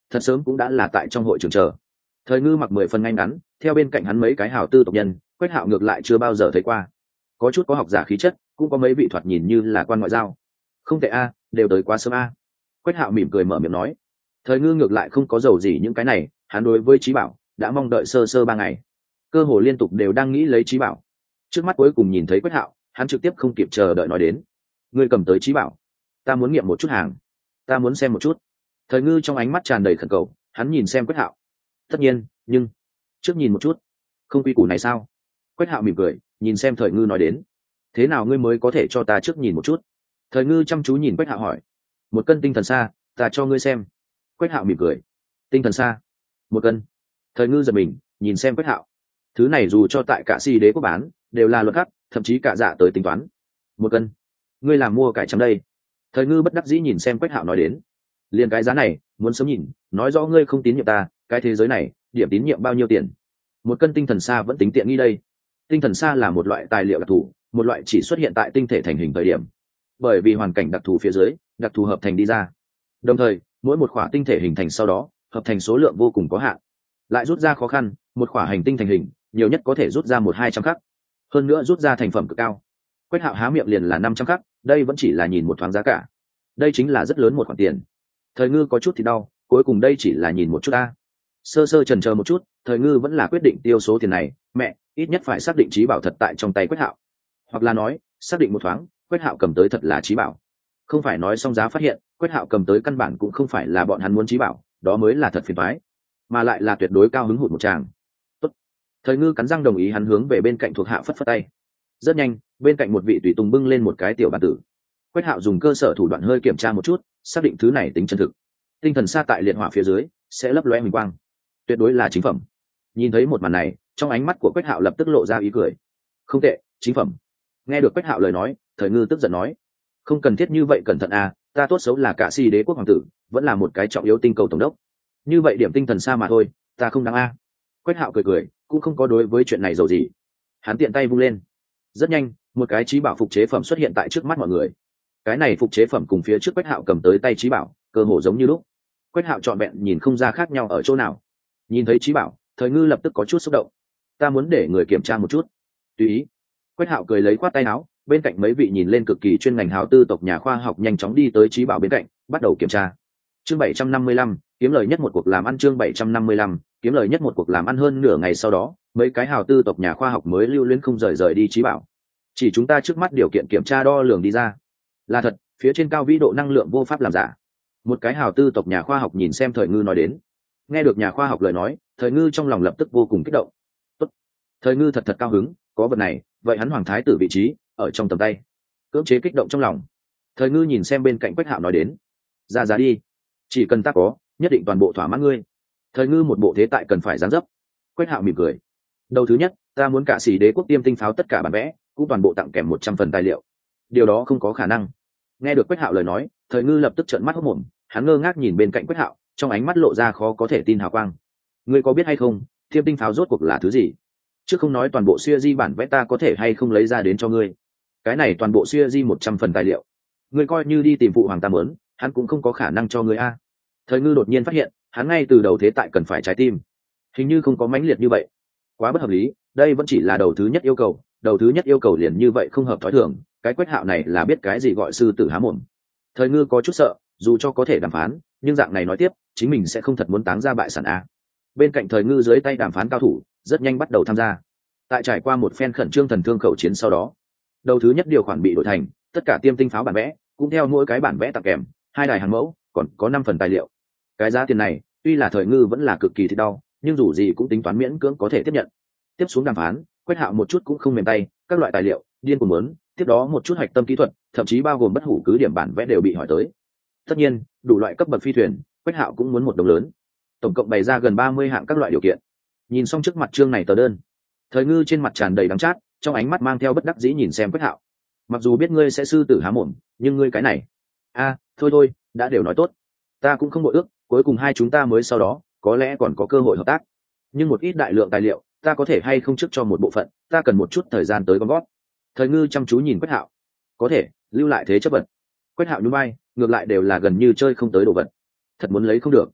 [SPEAKER 1] thật sớm cũng đã là tại trong hội trường chờ. Thời Ngư mặc mười phần ngay ngắn, theo bên cạnh hắn mấy cái hào tư tộc nhân, Quách Hạo ngược lại chưa bao giờ thấy qua. Có chút có học giả khí chất, cũng có mấy vị thoạt nhìn như là quan ngoại giao. Không tệ a, đều tới quá sớm a. Quách Hạo mỉm cười mở miệng nói. Thời Ngư ngược lại không có dầu gì những cái này, hắn đối với Chí Bảo đã mong đợi sơ sơ ba ngày, cơ hồ liên tục đều đang nghĩ lấy Chí Bảo. Trước mắt cuối cùng nhìn thấy Quách Hạo, hắn trực tiếp không kịp chờ đợi nói đến: ngươi cầm tới Chí Bảo, ta muốn nghiệm một chút hàng, ta muốn xem một chút. Thời Ngư trong ánh mắt tràn đầy khẩn cầu, hắn nhìn xem Quách Hạo. Tất nhiên, nhưng trước nhìn một chút, không quy củ này sao? Quách Hạo mỉm cười, nhìn xem Thời Ngư nói đến: thế nào ngươi mới có thể cho ta trước nhìn một chút? Thời Ngư chăm chú nhìn Quách Hạo hỏi. Một cân tinh thần sa, ta cho ngươi xem. Quách Hạo mỉm cười. Tinh thần sa, một cân. Thời Ngư giật mình, nhìn xem Quách Hạo. Thứ này dù cho tại cả si đế quốc bán, đều là luật khắc, thậm chí cả dạ tới tính toán. Một cân, ngươi làm mua cải trắng đây? Thời Ngư bất đắc dĩ nhìn xem Quách Hạo nói đến. Liền cái giá này, muốn sớm nhìn, nói rõ ngươi không tín nhiệm ta, cái thế giới này, điểm tín nhiệm bao nhiêu tiền? Một cân tinh thần sa vẫn tính tiện nghi đây. Tinh thần sa là một loại tài liệu đặc thù, một loại chỉ xuất hiện tại tinh thể thành hình thời điểm, bởi vì hoàn cảnh đặc thù phía dưới, đặc thù hợp thành đi ra. Đồng thời, mỗi một khỏa tinh thể hình thành sau đó, hợp thành số lượng vô cùng có hạn, lại rút ra khó khăn, một khỏa hành tinh thành hình, nhiều nhất có thể rút ra một hai trăm khắc, hơn nữa rút ra thành phẩm cực cao. Quách Hạo há miệng liền là năm trăm khắc, đây vẫn chỉ là nhìn một thoáng giá cả, đây chính là rất lớn một khoản tiền. Thời Ngư có chút thì đau, cuối cùng đây chỉ là nhìn một chút ta. Sơ sơ chần chờ một chút, Thời Ngư vẫn là quyết định tiêu số tiền này. Mẹ, ít nhất phải xác định Chí Bảo thật tại trong tay Quách Hạo, hoặc là nói xác định một thoáng Quách Hạo cầm tới thật là Chí Bảo, không phải nói xong giá phát hiện Quách Hạo cầm tới căn bản cũng không phải là bọn hắn muốn Chí Bảo, đó mới là thật phiền toái, mà lại là tuyệt đối cao hứng hụt một tràng. Tốt. Thời Ngư cắn răng đồng ý, hắn hướng về bên cạnh thuộc hạ phất phất tay. Rất nhanh, bên cạnh một vị tùy tùng bưng lên một cái tiểu bản tử. Quách Hạo dùng cơ sở thủ đoạn hơi kiểm tra một chút, xác định thứ này tính chân thực. Tinh thần sa tại liệt hỏa phía dưới sẽ lấp lóe huỳnh quang, tuyệt đối là chính phẩm. Nhìn thấy một màn này, trong ánh mắt của Quách Hạo lập tức lộ ra ý cười. Không tệ, chính phẩm. Nghe được Quách Hạo lời nói, Thời Ngư tức giận nói: không cần thiết như vậy, cẩn thận à, ta tốt xấu là cả si đế quốc hoàng tử, vẫn là một cái trọng yếu tinh cầu tổng đốc, như vậy điểm tinh thần sa mà thôi, ta không đáng a. Quách Hạo cười cười, cũng không có đối với chuyện này giàu gì. Hắn tiện tay vung lên, rất nhanh một cái Chí Bảo phục chế phẩm xuất hiện tại trước mắt mọi người. Cái này phục chế phẩm cùng phía trước Quách Hạo cầm tới tay Chí Bảo cơ hồ giống như lúc. Quách Hạo trọn vẹn nhìn không ra khác nhau ở chỗ nào. Nhìn thấy Chí Bảo, Thời Ngư lập tức có chút xúc động. Ta muốn để người kiểm tra một chút. Tùy ý. Quách Hạo cười lấy khoát tay áo, bên cạnh mấy vị nhìn lên cực kỳ chuyên ngành hào tư tộc nhà khoa học nhanh chóng đi tới Chí Bảo bên cạnh, bắt đầu kiểm tra. Chương bảy trăm năm mươi lăm, kiếm lời nhất một cuộc làm ăn. Chương bảy trăm năm mươi lăm, kiếm lời nhất một cuộc làm ăn. Hơn nửa ngày sau đó, mấy cái hào tư tộc nhà khoa học mới lưu luyến không rời rời đi Chí Bảo. Chỉ chúng ta trước mắt điều kiện kiểm tra đo lường đi ra là thật, phía trên cao vĩ độ năng lượng vô pháp làm giả. Một cái hào tư tộc nhà khoa học nhìn xem Thời Ngư nói đến. Nghe được nhà khoa học lời nói, Thời Ngư trong lòng lập tức vô cùng kích động. Tốt. Thời Ngư thật thật cao hứng, có vật này, vậy hắn hoàng thái tử vị trí ở trong tầm tay. Cưỡng chế kích động trong lòng, Thời Ngư nhìn xem bên cạnh Quách Hạo nói đến: ra giá đi, chỉ cần ta có, nhất định toàn bộ thỏa mãn ngươi. Thời Ngư một bộ thế tại cần phải dáng dấp. Quách Hạo mỉm cười: đầu thứ nhất, ta muốn cả xỉ đế quốc tiêm tinh pháo tất cả bản vẽ cũng toàn bộ tặng kèm một trăm phần tài liệu. Điều đó không có khả năng. Nghe được Quách Hạo lời nói, Thời Ngư lập tức trợn mắt hốt mồm, hắn ngơ ngác nhìn bên cạnh Quách Hạo, trong ánh mắt lộ ra khó có thể tin hào quang. Ngươi có biết hay không, tiêm tinh pháo rốt cuộc là thứ gì? Chứ không nói toàn bộ siêu di bản vẽ ta có thể hay không lấy ra đến cho ngươi, cái này toàn bộ siêu di một trăm phần tài liệu, ngươi coi như đi tìm phụ hoàng ta muốn, hắn cũng không có khả năng cho ngươi a. Thời Ngư đột nhiên phát hiện, hắn ngay từ đầu thế tại cần phải trái tim, hình như không có mãnh liệt như vậy, quá bất hợp lý. Đây vẫn chỉ là đầu thứ nhất yêu cầu, đầu thứ nhất yêu cầu liền như vậy không hợp thói thường. Cái Quách Hạo này là biết cái gì gọi sư tử há mồm. Thời Ngư có chút sợ, dù cho có thể đàm phán, nhưng dạng này nói tiếp, chính mình sẽ không thật muốn táng ra bại sản a. Bên cạnh Thời Ngư dưới tay đàm phán cao thủ rất nhanh bắt đầu tham gia. Tại trải qua một phen khẩn trương thần thương khẩu chiến sau đó, đầu thứ nhất điều khoản bị đổi thành tất cả tiêm tinh pháo bản vẽ cũng theo mỗi cái bản vẽ tặng kèm hai đài hàng mẫu, còn có năm phần tài liệu. Cái giá tiền này tuy là Thời Ngư vẫn là cực kỳ thì đau, nhưng dù gì cũng tính toán miễn cưỡng có thể tiếp nhận. Tiếp xuống đàm phán, Quách Hạo một chút cũng không mềm tay, các loại tài liệu điên cuồng muốn, tiếp đó một chút hạch tâm kỹ thuật, thậm chí bao gồm bất hủ cứ điểm bản vẽ đều bị hỏi tới. Tất nhiên, đủ loại cấp bậc phi thuyền, Quách Hạo cũng muốn một đồng lớn. Tổng cộng bày ra gần ba mươi hạng các loại điều kiện. Nhìn xong trước mặt chương này tờ đơn, Thời Ngư trên mặt tràn đầy đắng chát, trong ánh mắt mang theo bất đắc dĩ nhìn xem Quách Hạo. Mặc dù biết ngươi sẽ sư tử há mồm, nhưng ngươi cái này, a, thôi thôi, đã đều nói tốt, ta cũng không bội ước, cuối cùng hai chúng ta mới sau đó có lẽ còn có cơ hội hợp tác. Nhưng một ít đại lượng tài liệu, ta có thể hay không trước cho một bộ phận, ta cần một chút thời gian tới gom gót. Thời Ngư chăm chú nhìn Quách Hạo. Có thể, lưu lại thế chấp vật. Quách Hạo nhún vai, ngược lại đều là gần như chơi không tới đồ vật, thật muốn lấy không được.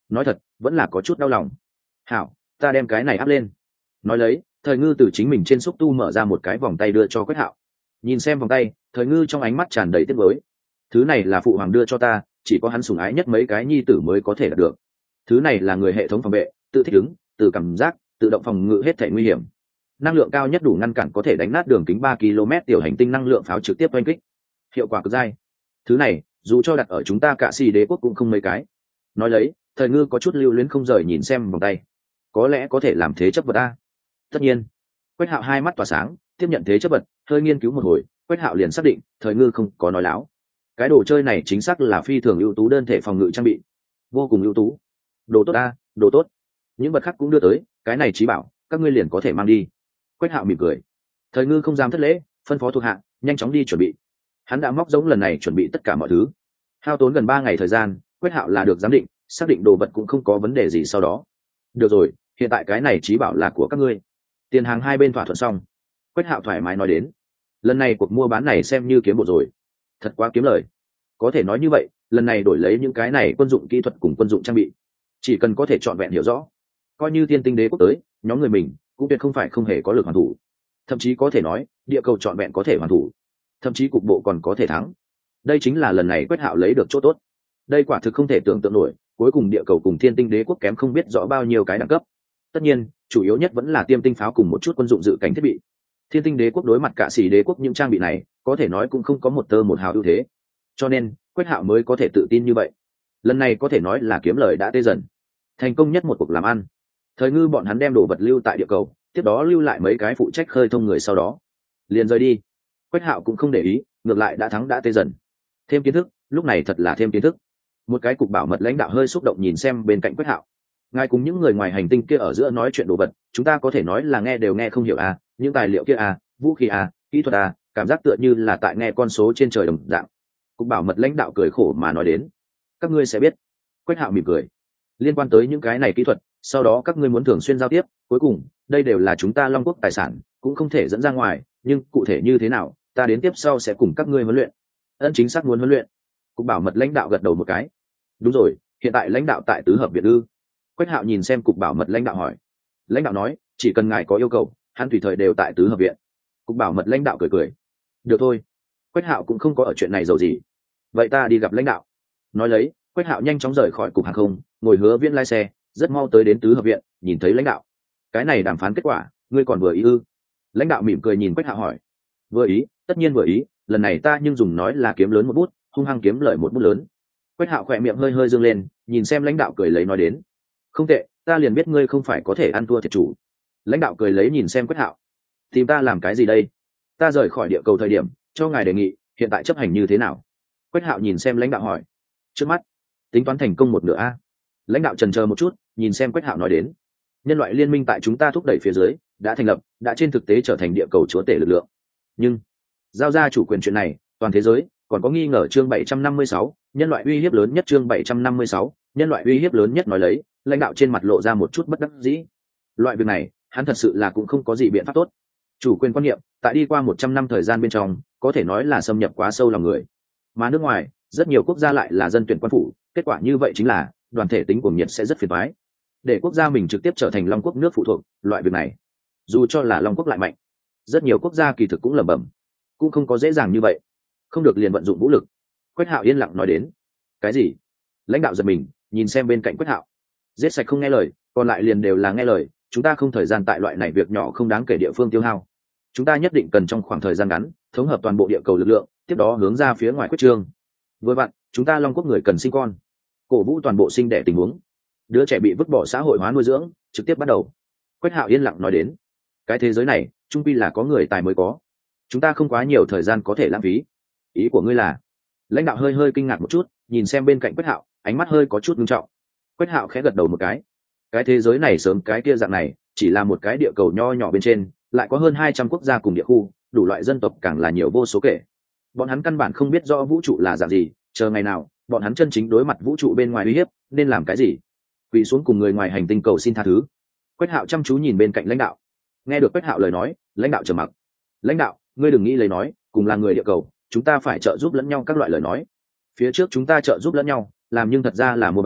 [SPEAKER 1] nói thật vẫn là có chút đau lòng. Hảo, ta đem cái này áp lên. Nói lấy, Thời Ngư từ chính mình trên xúc tu mở ra một cái vòng tay đưa cho Quách Hạo. Nhìn xem vòng tay, Thời Ngư trong ánh mắt tràn đầy tiếc nuối. Thứ này là phụ hoàng đưa cho ta, chỉ có hắn sủng ái nhất mấy cái nhi tử mới có thể đạt được. Thứ này là người hệ thống phòng vệ, tự thích ứng, từ cảm giác, tự động phòng ngự hết thảy nguy hiểm. Năng lượng cao nhất đủ ngăn cản có thể đánh nát đường kính ba ki lô mét tiểu hành tinh năng lượng pháo trực tiếp oanh kích. Hiệu quả cực dai. Thứ này, dù cho đặt ở chúng ta Cạ Xi đế quốc cũng không mấy cái. Nói lấy, Thời Ngư có chút lưu luyến không rời nhìn xem vòng tay. Có lẽ có thể làm thế chấp vật a. Tất nhiên. Quách Hạo hai mắt tỏa sáng, tiếp nhận thế chấp vật, hơi nghiên cứu một hồi, Quách Hạo liền xác định, Thời Ngư không có nói láo. Cái đồ chơi này chính xác là phi thường ưu tú đơn thể phòng ngự trang bị, vô cùng ưu tú. Đồ tốt a, đồ tốt. Những vật khác cũng đưa tới, cái này chí bảo, các ngươi liền có thể mang đi. Quách Hạo mỉm cười. Thời Ngư không dám thất lễ, phân phó thuộc hạ, nhanh chóng đi chuẩn bị. Hắn đã móc giống lần này chuẩn bị tất cả mọi thứ. Hao tốn gần ba ngày thời gian, Quách Hạo là được giám định, xác định đồ vật cũng không có vấn đề gì sau đó. Được rồi, hiện tại cái này chí bảo là của các ngươi. Tiền hàng hai bên thỏa thuận xong, Quách Hạo thoải mái nói đến, lần này cuộc mua bán này xem như kiếm bộ rồi, thật quá kiếm lời. Có thể nói như vậy, lần này đổi lấy những cái này quân dụng kỹ thuật cùng quân dụng trang bị, chỉ cần có thể chọn vẹn hiểu rõ, coi như Tiên Tinh Đế quốc tới, nhóm người mình cũng tuyệt không phải không hề có lực hoàn thủ. Thậm chí có thể nói, địa cầu chọn vẹn có thể hoàn thủ, thậm chí cục bộ còn có thể thắng. Đây chính là lần này Quách Hạo lấy được chỗ tốt. Đây quả thực không thể tưởng tượng nổi, cuối cùng địa cầu cùng Thiên Tinh Đế quốc kém không biết rõ bao nhiêu cái đẳng cấp. Tất nhiên, chủ yếu nhất vẫn là tiêm tinh pháo cùng một chút quân dụng dự cảnh thiết bị. Thiên Tinh Đế quốc đối mặt Cạ Xi đế quốc những trang bị này, có thể nói cũng không có một tơ một hào ưu thế. Cho nên, Quách Hạo mới có thể tự tin như vậy. Lần này có thể nói là kiếm lời đã tê dần, thành công nhất một cuộc làm ăn. Thời Ngư bọn hắn đem đồ vật lưu tại địa cầu, tiếp đó lưu lại mấy cái phụ trách khơi thông người, sau đó liền rời đi. Quách Hạo cũng không để ý, ngược lại đã thắng đã tê dần. Thêm kiến thức, lúc này thật là thêm kiến thức. Một cái cục bảo mật lãnh đạo hơi xúc động nhìn xem bên cạnh Quách Hạo. Ngài cùng những người ngoài hành tinh kia ở giữa nói chuyện đồ vật, chúng ta có thể nói là nghe đều nghe không hiểu à, những tài liệu kia à, vũ khí à, kỹ thuật à, cảm giác tựa như là tại nghe con số trên trời đồng dạng. Cục bảo mật lãnh đạo cười khổ mà nói đến, các ngươi sẽ biết. Quách Hạo mỉm cười. Liên quan tới những cái này kỹ thuật, sau đó các ngươi muốn thường xuyên giao tiếp, cuối cùng, đây đều là chúng ta Long Quốc tài sản, cũng không thể dẫn ra ngoài, nhưng cụ thể như thế nào, ta đến tiếp sau sẽ cùng các ngươi huấn luyện. Ân, chính xác muốn huấn luyện. Cục bảo mật lãnh đạo gật đầu một cái. Đúng rồi, hiện tại lãnh đạo tại tứ hợp viện ư? Quách Hạo nhìn xem cục bảo mật lãnh đạo hỏi. Lãnh đạo nói, chỉ cần ngài có yêu cầu, hắn tùy thời đều tại tứ hợp viện. Cục bảo mật lãnh đạo cười cười. Được thôi. Quách Hạo cũng không có ở chuyện này giàu gì. Vậy ta đi gặp lãnh đạo. Nói lấy, Quách Hạo nhanh chóng rời khỏi cục hàng không, ngồi Hứa Viễn lái xe, rất mau tới đến tứ hợp viện, nhìn thấy lãnh đạo. Cái này đàm phán kết quả, ngươi còn vừa ý ư? Lãnh đạo mỉm cười nhìn Quách Hạo hỏi. Vừa ý, tất nhiên vừa ý, lần này ta nhưng dùng nói là kiếm lớn một bút, hung hăng kiếm lợi một bút lớn. Quách Hạo khỏe miệng hơi hơi dương lên, nhìn xem lãnh đạo cười lấy nói đến. Không tệ, ta liền biết ngươi không phải có thể ăn thua thiệt chủ. Lãnh đạo cười lấy nhìn xem Quách Hạo. Tìm ta làm cái gì đây? Ta rời khỏi địa cầu thời điểm, cho ngài đề nghị, hiện tại chấp hành như thế nào? Quách Hạo nhìn xem lãnh đạo hỏi. Trước mắt, tính toán thành công một nửa a. Lãnh đạo chần chờ một chút, nhìn xem Quách Hạo nói đến. Nhân loại liên minh tại chúng ta thúc đẩy phía dưới, đã thành lập, đã trên thực tế trở thành địa cầu chúa tể lực lượng. Nhưng, giao ra chủ quyền chuyện này, toàn thế giới còn có nghi ngờ. Chương bảy trăm năm mươi sáu, nhân loại uy hiếp lớn nhất. Chương bảy trăm năm mươi sáu, nhân loại uy hiếp lớn nhất. Nói lấy, lãnh đạo trên mặt lộ ra một chút bất đắc dĩ. Loại việc này, hắn thật sự là cũng không có gì biện pháp tốt. Chủ quyền quan niệm, tại đi qua một trăm năm thời gian bên trong, có thể nói là xâm nhập quá sâu lòng người. Mà nước ngoài, rất nhiều quốc gia lại là dân tuyển quan phủ, kết quả như vậy chính là đoàn thể tính cuồng nhiệt sẽ rất phiền toái. Để quốc gia mình trực tiếp trở thành Long Quốc nước phụ thuộc, loại việc này, dù cho là Long Quốc lại mạnh, rất nhiều quốc gia kỳ thực cũng lẩm bẩm, cũng không có dễ dàng như vậy. Không được liền vận dụng vũ lực. Quách Hạo yên lặng nói đến. Cái gì? Lãnh đạo giật mình, nhìn xem bên cạnh Quách Hạo. Giết sạch không nghe lời, còn lại liền đều là nghe lời, chúng ta không thời gian tại loại này việc nhỏ không đáng kể địa phương tiêu hao. Chúng ta nhất định cần trong khoảng thời gian ngắn thống hợp toàn bộ địa cầu lực lượng, tiếp đó hướng ra phía ngoài quyết trương. Vừa vặn, chúng ta Long Quốc người cần sinh con, cổ vũ toàn bộ sinh đẻ tình huống. Đứa trẻ bị vứt bỏ xã hội hóa nuôi dưỡng, trực tiếp bắt đầu. Quách Hạo yên lặng nói đến. Cái thế giới này, trung quy là có người tài mới có. Chúng ta không quá nhiều thời gian có thể lãng phí. Ý của ngươi là? Lãnh đạo hơi hơi kinh ngạc một chút, nhìn xem bên cạnh Quách Hạo, ánh mắt hơi có chút nghiêm trọng. Quách Hạo khẽ gật đầu một cái. Cái thế giới này sớm cái kia dạng này, chỉ là một cái địa cầu nho nhỏ bên trên, lại có hơn hai trăm quốc gia cùng địa khu, đủ loại dân tộc càng là nhiều vô số kể. Bọn hắn căn bản không biết rõ vũ trụ là dạng gì, chờ ngày nào, bọn hắn chân chính đối mặt vũ trụ bên ngoài uy hiếp, nên làm cái gì? Quỳ xuống cùng người ngoài hành tinh cầu xin tha thứ. Quách Hạo chăm chú nhìn bên cạnh lãnh đạo. Nghe được Quách Hạo lời nói, lãnh đạo trầm mặc. Lãnh đạo, ngươi đừng nghĩ lấy nói, cùng là người địa cầu, chúng ta phải trợ giúp lẫn nhau các loại lời nói. Phía trước chúng ta trợ giúp lẫn nhau, làm nhưng thật ra là mua bán,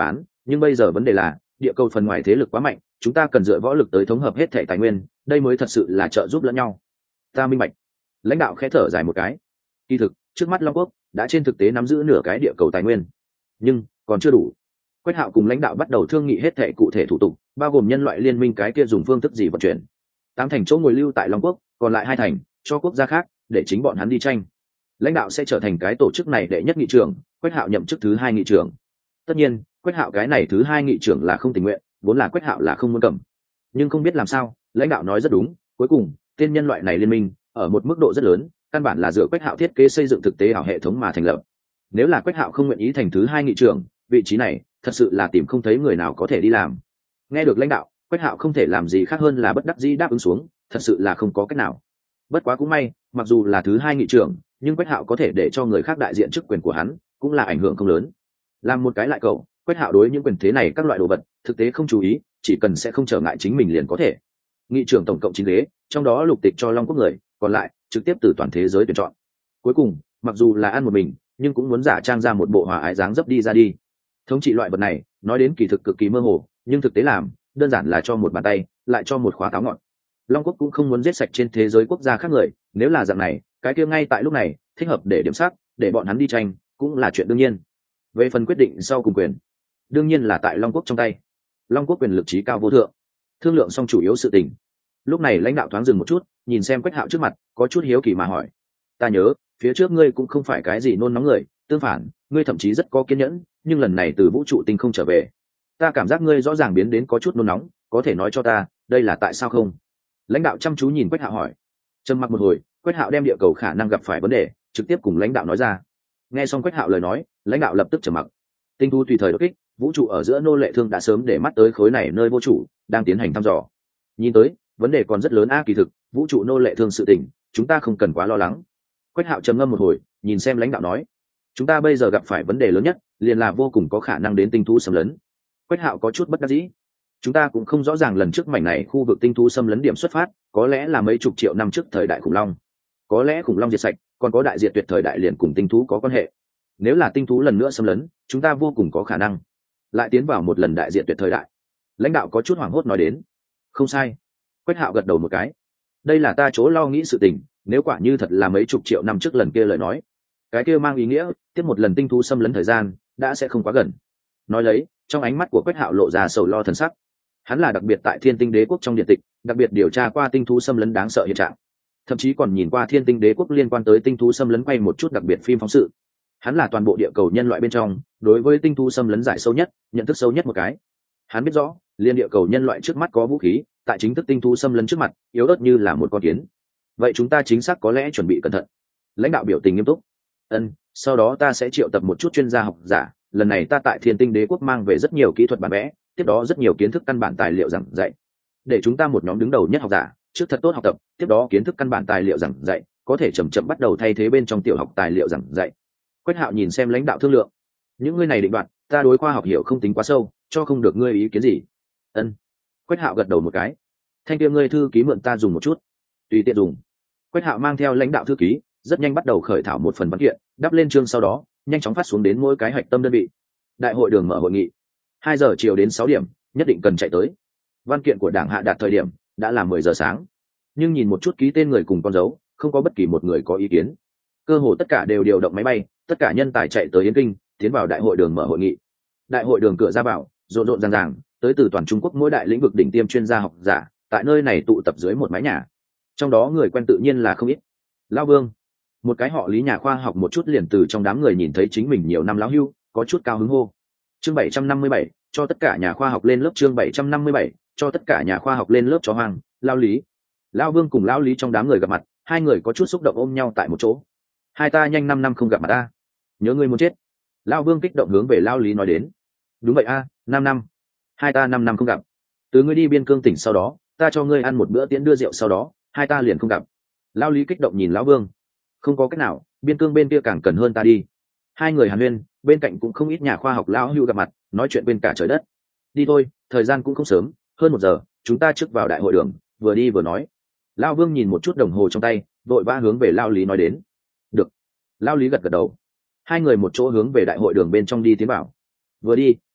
[SPEAKER 1] nhưng bây giờ vấn đề là địa cầu phần ngoài thế lực quá mạnh, chúng ta cần dựa võ lực tới thống hợp hết thể tài nguyên, đây mới thật sự là trợ giúp lẫn nhau. Ta minh bạch. Lãnh đạo khẽ thở dài một cái. Kỳ thực trước mắt Long Quốc đã trên thực tế nắm giữ nửa cái địa cầu tài nguyên, nhưng còn chưa đủ. Quách Hạo cùng lãnh đạo bắt đầu thương nghị hết thể cụ thể thủ tục, bao gồm nhân loại liên minh cái kia dùng phương thức gì vận chuyển. Tám thành chỗ ngồi lưu tại Long Quốc, còn lại hai thành cho quốc gia khác để chính bọn hắn đi tranh. Lãnh đạo sẽ trở thành cái tổ chức này đệ nhất nghị trưởng, Quách Hạo nhậm chức thứ hai nghị trưởng. Tất nhiên Quách Hạo cái này thứ hai nghị trưởng là không tình nguyện, vốn là Quách Hạo là không muốn cầm, nhưng không biết làm sao lãnh đạo nói rất đúng, cuối cùng tên nhân loại này liên minh ở một mức độ rất lớn căn bản là dựa Quách Hạo thiết kế xây dựng thực tế ảo hệ thống mà thành lập. Nếu là Quách Hạo không nguyện ý thành thứ hai nghị trưởng, vị trí này thật sự là tìm không thấy người nào có thể đi làm. Nghe được lãnh đạo, Quách Hạo không thể làm gì khác hơn là bất đắc dĩ đáp ứng xuống, thật sự là không có cách nào. Bất quá cũng may, mặc dù là thứ hai nghị trưởng, nhưng Quách Hạo có thể để cho người khác đại diện chức quyền của hắn, cũng là ảnh hưởng không lớn. Làm một cái lại cậu, Quách Hạo đối những quyền thế này các loại đồ vật, thực tế không chú ý, chỉ cần sẽ không trở ngại chính mình liền có thể. Nghị trưởng tổng cộng chín ghế, trong đó lục tịch cho Long Quốc người, còn lại trực tiếp từ toàn thế giới tuyển chọn. Cuối cùng, mặc dù là ăn một mình, nhưng cũng muốn giả trang ra một bộ hòa ái dáng dấp đi ra đi. Thống trị loại vật này, nói đến kỳ thực cực kỳ mơ hồ, nhưng thực tế làm, đơn giản là cho một bàn tay, lại cho một khóa táo ngọn. Long Quốc cũng không muốn giết sạch trên thế giới quốc gia khác người, nếu là dạng này, cái kia ngay tại lúc này, thích hợp để điểm sát, để bọn hắn đi tranh, cũng là chuyện đương nhiên. Về phần quyết định sau cùng quyền, đương nhiên là tại Long Quốc trong tay. Long Quốc quyền lực trí cao vô thượng, thương lượng xong chủ yếu sự tình. Lúc này lãnh đạo thoáng dừng một chút, nhìn xem Quách Hạo trước mặt, có chút hiếu kỳ mà hỏi: ta nhớ phía trước ngươi cũng không phải cái gì nôn nóng người, tương phản ngươi thậm chí rất có kiên nhẫn, nhưng lần này từ vũ trụ tinh không trở về, ta cảm giác ngươi rõ ràng biến đến có chút nôn nóng, có thể nói cho ta đây là tại sao không? Lãnh đạo chăm chú nhìn Quách Hạo hỏi. Trầm mặc một hồi, Quách Hạo đem địa cầu khả năng gặp phải vấn đề trực tiếp cùng lãnh đạo nói ra. Nghe xong Quách Hạo lời nói, lãnh đạo lập tức trầm mặc. Tinh thu tùy thời đột kích, vũ trụ ở giữa nô lệ thương đã sớm để mắt tới khối này nơi vô chủ, đang tiến hành thăm dò. Nhìn tới vấn đề còn rất lớn a, kỳ thực vũ trụ nô lệ thương sự tình chúng ta không cần quá lo lắng. Quách Hạo trầm ngâm một hồi, nhìn xem lãnh đạo nói: chúng ta bây giờ gặp phải vấn đề lớn nhất liền là vô cùng có khả năng đến tinh thú xâm lấn. Quách Hạo có chút bất đắc dĩ. Chúng ta cũng không rõ ràng lần trước mảnh này khu vực tinh thú xâm lấn điểm xuất phát có lẽ là mấy chục triệu năm trước thời đại khủng long, có lẽ khủng long diệt sạch, còn có đại diệt tuyệt thời đại liền cùng tinh thú có quan hệ. Nếu là tinh thú lần nữa xâm lấn, chúng ta vô cùng có khả năng lại tiến vào một lần đại diệt tuyệt thời đại. Lãnh đạo có chút hoảng hốt nói đến. Không sai. Quách Hạo gật đầu một cái. Đây là ta chỗ lo nghĩ sự tình, nếu quả như thật là mấy chục triệu năm trước lần kia lời nói, cái kia mang ý nghĩa tiếp một lần tinh thú xâm lấn thời gian đã sẽ không quá gần. Nói lấy, trong ánh mắt của Quách Hạo lộ ra sầu lo thần sắc. Hắn là đặc biệt tại Thiên Tinh Đế quốc trong điện tịch đặc biệt điều tra qua tinh thú xâm lấn đáng sợ hiện trạng, thậm chí còn nhìn qua Thiên Tinh Đế quốc liên quan tới tinh thú xâm lấn quay một chút đặc biệt phim phóng sự. Hắn là toàn bộ địa cầu nhân loại bên trong đối với tinh thú xâm lấn giải sâu nhất, nhận thức sâu nhất một cái. Hắn biết rõ liên địa cầu nhân loại trước mắt có vũ khí, tại chính thức tinh thú xâm lấn trước mặt yếu ớt như là một con kiến. Vậy chúng ta chính xác có lẽ chuẩn bị cẩn thận. Lãnh đạo biểu tình nghiêm túc. Ân, sau đó ta sẽ triệu tập một chút chuyên gia học giả, lần này ta tại Thiên Tinh Đế quốc mang về rất nhiều kỹ thuật bản vẽ, tiếp đó rất nhiều kiến thức căn bản tài liệu giảng dạy, để chúng ta một nhóm đứng đầu nhất học giả trước thật tốt học tập, tiếp đó kiến thức căn bản tài liệu giảng dạy có thể chậm chậm bắt đầu thay thế bên trong tiểu học tài liệu giảng dạy. Quách Hạo nhìn xem lãnh đạo thương lượng. Những ngươi này định đoạt, ta đối khoa học hiểu không tính quá sâu, cho không được ngươi ý kiến gì. Ân. Quách Hạo gật đầu một cái. Thanh kia ngươi thư ký mượn ta dùng một chút. Tùy tiện dùng. Quách Hạo mang theo lãnh đạo thư ký, rất nhanh bắt đầu khởi thảo một phần văn kiện, đắp lên chương, sau đó nhanh chóng phát xuống đến mỗi cái hạch tâm đơn vị. Đại hội đường mở hội nghị, hai giờ chiều đến sáu điểm, nhất định cần chạy tới. Văn kiện của đảng hạ đạt thời điểm đã là mười giờ sáng, nhưng nhìn một chút ký tên người cùng con dấu, không có bất kỳ một người có ý kiến. Cơ hồ tất cả đều điều động máy bay, tất cả nhân tài chạy tới Yến Kinh, tiến vào đại hội đường mở hội nghị. Đại hội đường cửa ra vào rộn rộn ràng ràng, tới từ toàn Trung Quốc mỗi đại lĩnh vực đỉnh tiêm chuyên gia học giả, tại nơi này tụ tập dưới một mái nhà. Trong đó người quen tự nhiên là không ít. Lão Vương, một cái họ Lý nhà khoa học một chút liền từ trong đám người nhìn thấy chính mình nhiều năm lão hưu, có chút cao hứng hô. Chương bảy trăm năm mươi bảy, cho tất cả nhà khoa học lên lớp. Chương bảy trăm năm mươi bảy, cho tất cả nhà khoa học lên lớp. Chó hoang, Lão Lý. Lão Vương cùng Lão Lý trong đám người gặp mặt, hai người có chút xúc động ôm nhau tại một chỗ. Hai ta nhanh năm năm không gặp mặt ta, nhớ ngươi muốn chết. Lão Vương kích động hướng về Lão Lý nói đến. Đúng vậy a, à, năm năm. Hai ta năm năm không gặp. Từ ngươi đi biên cương tỉnh sau đó, ta cho ngươi ăn một bữa tiễn đưa rượu sau đó, hai ta liền không gặp. Lão Lý kích động nhìn Lão Vương. Không có cách nào, biên cương bên kia càng cần hơn ta đi. Hai người hàn huyên, bên cạnh cũng không ít nhà khoa học lão hưu gặp mặt, nói chuyện bên cả trời đất. Đi thôi, thời gian cũng không sớm, hơn một giờ, chúng ta trước vào đại hội đường, vừa đi vừa nói. Lão Vương nhìn một chút đồng hồ trong tay, vội vã hướng về Lão Lý nói đến. Được. Lão Lý gật gật đầu. Hai người một chỗ hướng về đại hội đường bên trong đi tiến vào. Vừa đi,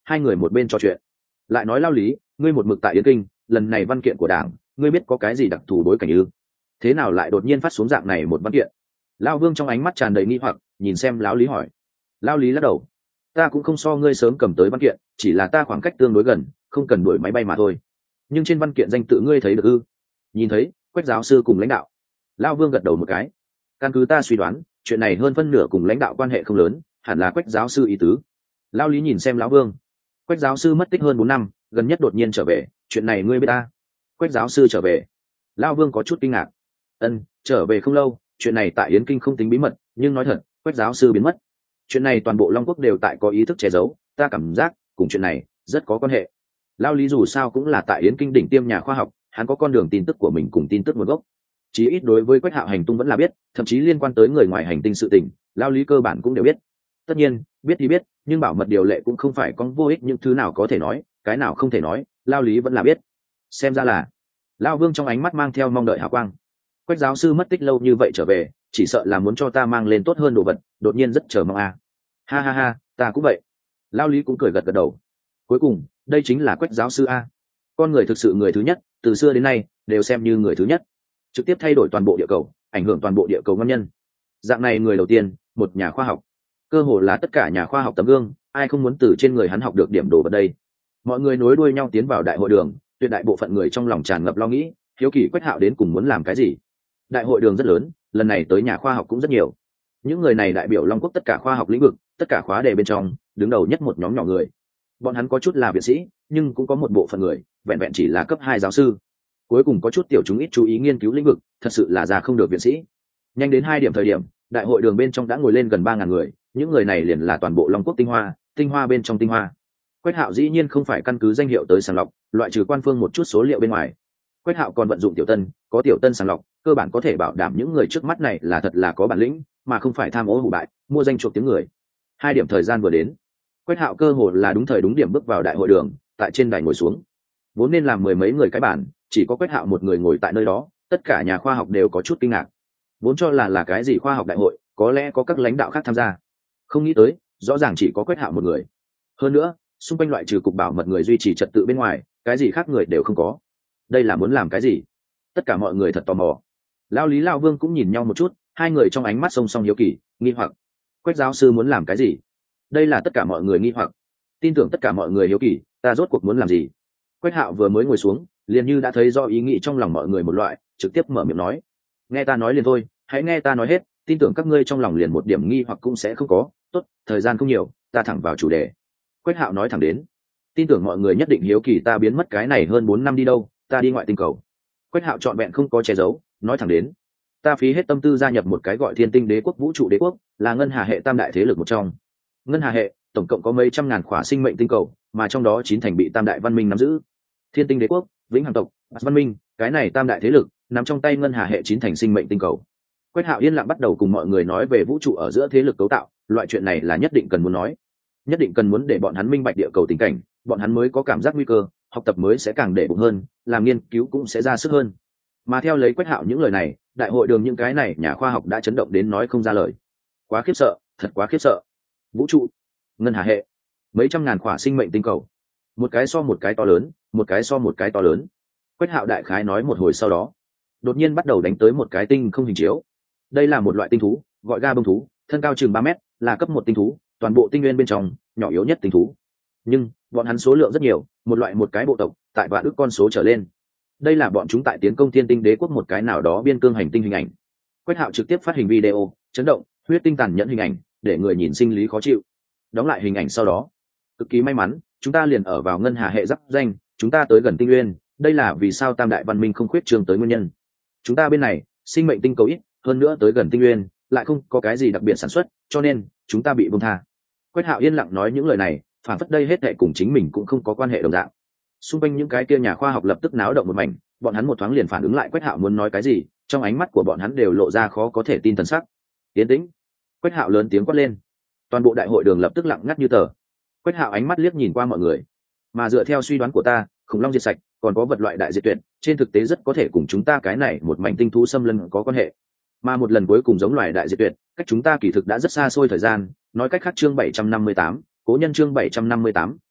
[SPEAKER 1] hai người một bên trò chuyện. Lại nói Lao Lý, ngươi một mực tại Yến Kinh, lần này văn kiện của đảng, ngươi biết có cái gì đặc thù bối cảnh ư? Thế nào lại đột nhiên phát xuống dạng này một văn kiện? Lao Vương trong ánh mắt tràn đầy nghi hoặc, nhìn xem Lão Lý hỏi. Lao Lý lắc đầu, ta cũng không so ngươi sớm cầm tới văn kiện, chỉ là ta khoảng cách tương đối gần, không cần đuổi máy bay mà thôi. Nhưng trên văn kiện danh tự ngươi thấy được ư? Nhìn thấy, Quách giáo sư cùng lãnh đạo. Lao Vương gật đầu một cái. Căn cứ ta suy đoán, chuyện này hơn phân nửa cùng lãnh đạo quan hệ không lớn, hẳn là Quách giáo sư ý tứ. Lao Lý nhìn xem Lão Vương. Quách giáo sư mất tích hơn bốn năm, gần nhất đột nhiên trở về, chuyện này ngươi biết ta? Quách giáo sư trở về. Lao Vương có chút kinh ngạc. Ân, trở về không lâu, chuyện này tại Yến Kinh không tính bí mật, nhưng nói thật, Quách giáo sư biến mất. Chuyện này toàn bộ Long Quốc đều tại có ý thức che giấu, ta cảm giác cùng chuyện này rất có quan hệ. Lao Lý dù sao cũng là tại Yến Kinh đỉnh tiêm nhà khoa học, hắn có con đường tin tức của mình cùng tin tức nguồn gốc. Chí ít đối với Quách Hạo hành tung vẫn là biết, thậm chí liên quan tới người ngoài hành tinh sự tình, Lao Lý cơ bản cũng đều biết. Tất nhiên, biết thì biết, nhưng bảo mật điều lệ cũng không phải có vô ích, những thứ nào có thể nói, cái nào không thể nói, Lao Lý vẫn là biết. Xem ra là Lao Vương trong ánh mắt mang theo mong đợi hào quang. Quách giáo sư mất tích lâu như vậy trở về, chỉ sợ là muốn cho ta mang lên tốt hơn đồ vật, đột nhiên rất chờ mong a. À. Ha ha ha, ta cũng vậy. Lao Lý cũng cười gật gật đầu. Cuối cùng, đây chính là Quách giáo sư a. Con người thực sự người thứ nhất, từ xưa đến nay đều xem như người thứ nhất, trực tiếp thay đổi toàn bộ địa cầu, ảnh hưởng toàn bộ địa cầu ngon nhân. Dạng này người đầu tiên, một nhà khoa học, cơ hồ là tất cả nhà khoa học tấm gương, ai không muốn từ trên người hắn học được điểm đồ vật đây. Mọi người nối đuôi nhau tiến vào đại hội đường, tuyệt đại bộ phận người trong lòng tràn ngập lo nghĩ, hiếu kỳ Quách Hạo đến cùng muốn làm cái gì. Đại hội đường rất lớn, lần này tới nhà khoa học cũng rất nhiều. Những người này đại biểu Long Quốc tất cả khoa học lĩnh vực, tất cả khóa đề bên trong, đứng đầu nhất một nhóm nhỏ người. Bọn hắn có chút là viện sĩ, nhưng cũng có một bộ phận người vẹn vẹn chỉ là cấp hai giáo sư. Cuối cùng có chút tiểu chúng ít chú ý nghiên cứu lĩnh vực, thật sự là già không được viện sĩ. Nhanh đến hai điểm thời điểm, đại hội đường bên trong đã ngồi lên gần ba ngàn người, những người này liền là toàn bộ Long Quốc tinh hoa, tinh hoa bên trong tinh hoa. Quách Hạo dĩ nhiên không phải căn cứ danh hiệu tới sàng lọc, loại trừ quan phương một chút số liệu bên ngoài. Quách Hạo còn vận dụng tiểu tân, có tiểu tân sàng lọc, cơ bản có thể bảo đảm những người trước mắt này là thật là có bản lĩnh, mà không phải tham ô hủ bại, mua danh chuộc tiếng người. Hai điểm thời gian vừa đến, Quách Hạo cơ hồ là đúng thời đúng điểm bước vào đại hội đường, tại trên đài ngồi xuống. Vốn nên làm mười mấy người cái bản, chỉ có Quách Hạo một người ngồi tại nơi đó, tất cả nhà khoa học đều có chút kinh ngạc. Vốn cho là là cái gì khoa học đại hội, có lẽ có các lãnh đạo khác tham gia. Không nghĩ tới, rõ ràng chỉ có Quách Hạo một người. Hơn nữa, xung quanh loại trừ cục bảo mật người duy trì trật tự bên ngoài, cái gì khác người đều không có. Đây là muốn làm cái gì? Tất cả mọi người thật tò mò. Lao Lý Lao Vương cũng nhìn nhau một chút, hai người trong ánh mắt song song hiếu kỳ, nghi hoặc. Quách giáo sư muốn làm cái gì? Đây là tất cả mọi người nghi hoặc. Tin tưởng tất cả mọi người hiếu kỳ, ta rốt cuộc muốn làm gì? Quách Hạo vừa mới ngồi xuống, liền như đã thấy do ý nghĩ trong lòng mọi người một loại, trực tiếp mở miệng nói. Nghe ta nói liền thôi, hãy nghe ta nói hết, tin tưởng các ngươi trong lòng liền một điểm nghi hoặc cũng sẽ không có. Tốt, thời gian không nhiều, ta thẳng vào chủ đề. Quách Hạo nói thẳng đến. Tin tưởng mọi người nhất định hiếu kỳ ta biến mất cái này hơn bốn năm đi đâu, ta đi ngoại tinh cầu. Quách Hạo trọn vẹn không có che giấu, nói thẳng đến. Ta phí hết tâm tư gia nhập một cái gọi Thiên Tinh Đế Quốc Vũ trụ đế quốc, là ngân hà hệ tam đại thế lực một trong. Ngân hà hệ tổng cộng có mấy trăm ngàn khỏa sinh mệnh tinh cầu, mà trong đó chín thành bị tam đại văn minh nắm giữ. Thiên Tinh Đế Quốc, Vĩnh Hằng tộc, văn minh, cái này tam đại thế lực nằm trong tay ngân hà hệ chín thành sinh mệnh tinh cầu. Quách Hạo yên lặng bắt đầu cùng mọi người nói về vũ trụ ở giữa thế lực cấu tạo, loại chuyện này là nhất định cần muốn nói, nhất định cần muốn để bọn hắn minh bạch địa cầu tình cảnh, bọn hắn mới có cảm giác nguy cơ, học tập mới sẽ càng để bụng hơn, làm nghiên cứu cũng sẽ ra sức hơn. Mà theo lấy Quách Hạo những lời này, đại hội đường những cái này nhà khoa học đã chấn động đến nói không ra lời. Quá khiếp sợ, thật quá khiếp sợ. Vũ trụ, ngân hà hệ, mấy trăm ngàn khỏa sinh mệnh tinh cầu, một cái so một cái to lớn, một cái so một cái to lớn. Quách Hạo đại khái nói một hồi sau đó, đột nhiên bắt đầu đánh tới một cái tinh không hình chiếu. Đây là một loại tinh thú, gọi ga bông thú, thân cao chừng ba mét, là cấp một tinh thú, toàn bộ tinh nguyên bên trong nhỏ yếu nhất tinh thú. Nhưng bọn hắn số lượng rất nhiều, một loại một cái bộ tộc, tại vạn ức con số trở lên. Đây là bọn chúng tại tiến công Thiên Tinh Đế Quốc một cái nào đó biên cương hành tinh hình ảnh. Quách Hạo trực tiếp phát hình video, chấn động, huyết tinh tàn nhẫn hình ảnh, để người nhìn sinh lý khó chịu. Đóng lại hình ảnh sau đó, cực kỳ may mắn, chúng ta liền ở vào ngân hà hệ giáp danh, chúng ta tới gần tinh nguyên, đây là vì sao tam đại văn minh không khuyết trương tới nguyên nhân. Chúng ta bên này, sinh mệnh tinh cầu ít, hơn nữa tới gần tinh nguyên, lại không có cái gì đặc biệt sản xuất, cho nên chúng ta bị buông tha. Quách Hạo yên lặng nói những lời này, phản phất đây hết thảy cùng chính mình cũng không có quan hệ đồng dạng. Xung quanh những cái kia nhà khoa học lập tức náo động một mảnh, bọn hắn một thoáng liền phản ứng lại Quách Hạo muốn nói cái gì, trong ánh mắt của bọn hắn đều lộ ra khó có thể tin thần sắc. Tiến tĩnh. Quách Hạo lớn tiếng quát lên. Toàn bộ đại hội đường lập tức lặng ngắt như tờ. Quách Hạo ánh mắt liếc nhìn qua mọi người. Mà dựa theo suy đoán của ta, khủng long diệt sạch, còn có vật loại đại diệt tuyệt, trên thực tế rất có thể cùng chúng ta cái này một mảnh tinh thú xâm lấn có quan hệ. Mà một lần cuối cùng giống loài đại diệt tuyệt, cách chúng ta kỳ thực đã rất xa xôi thời gian, nói cách khác chương bảy trăm năm mươi tám, cố nhân chương bảy trăm năm mươi tám,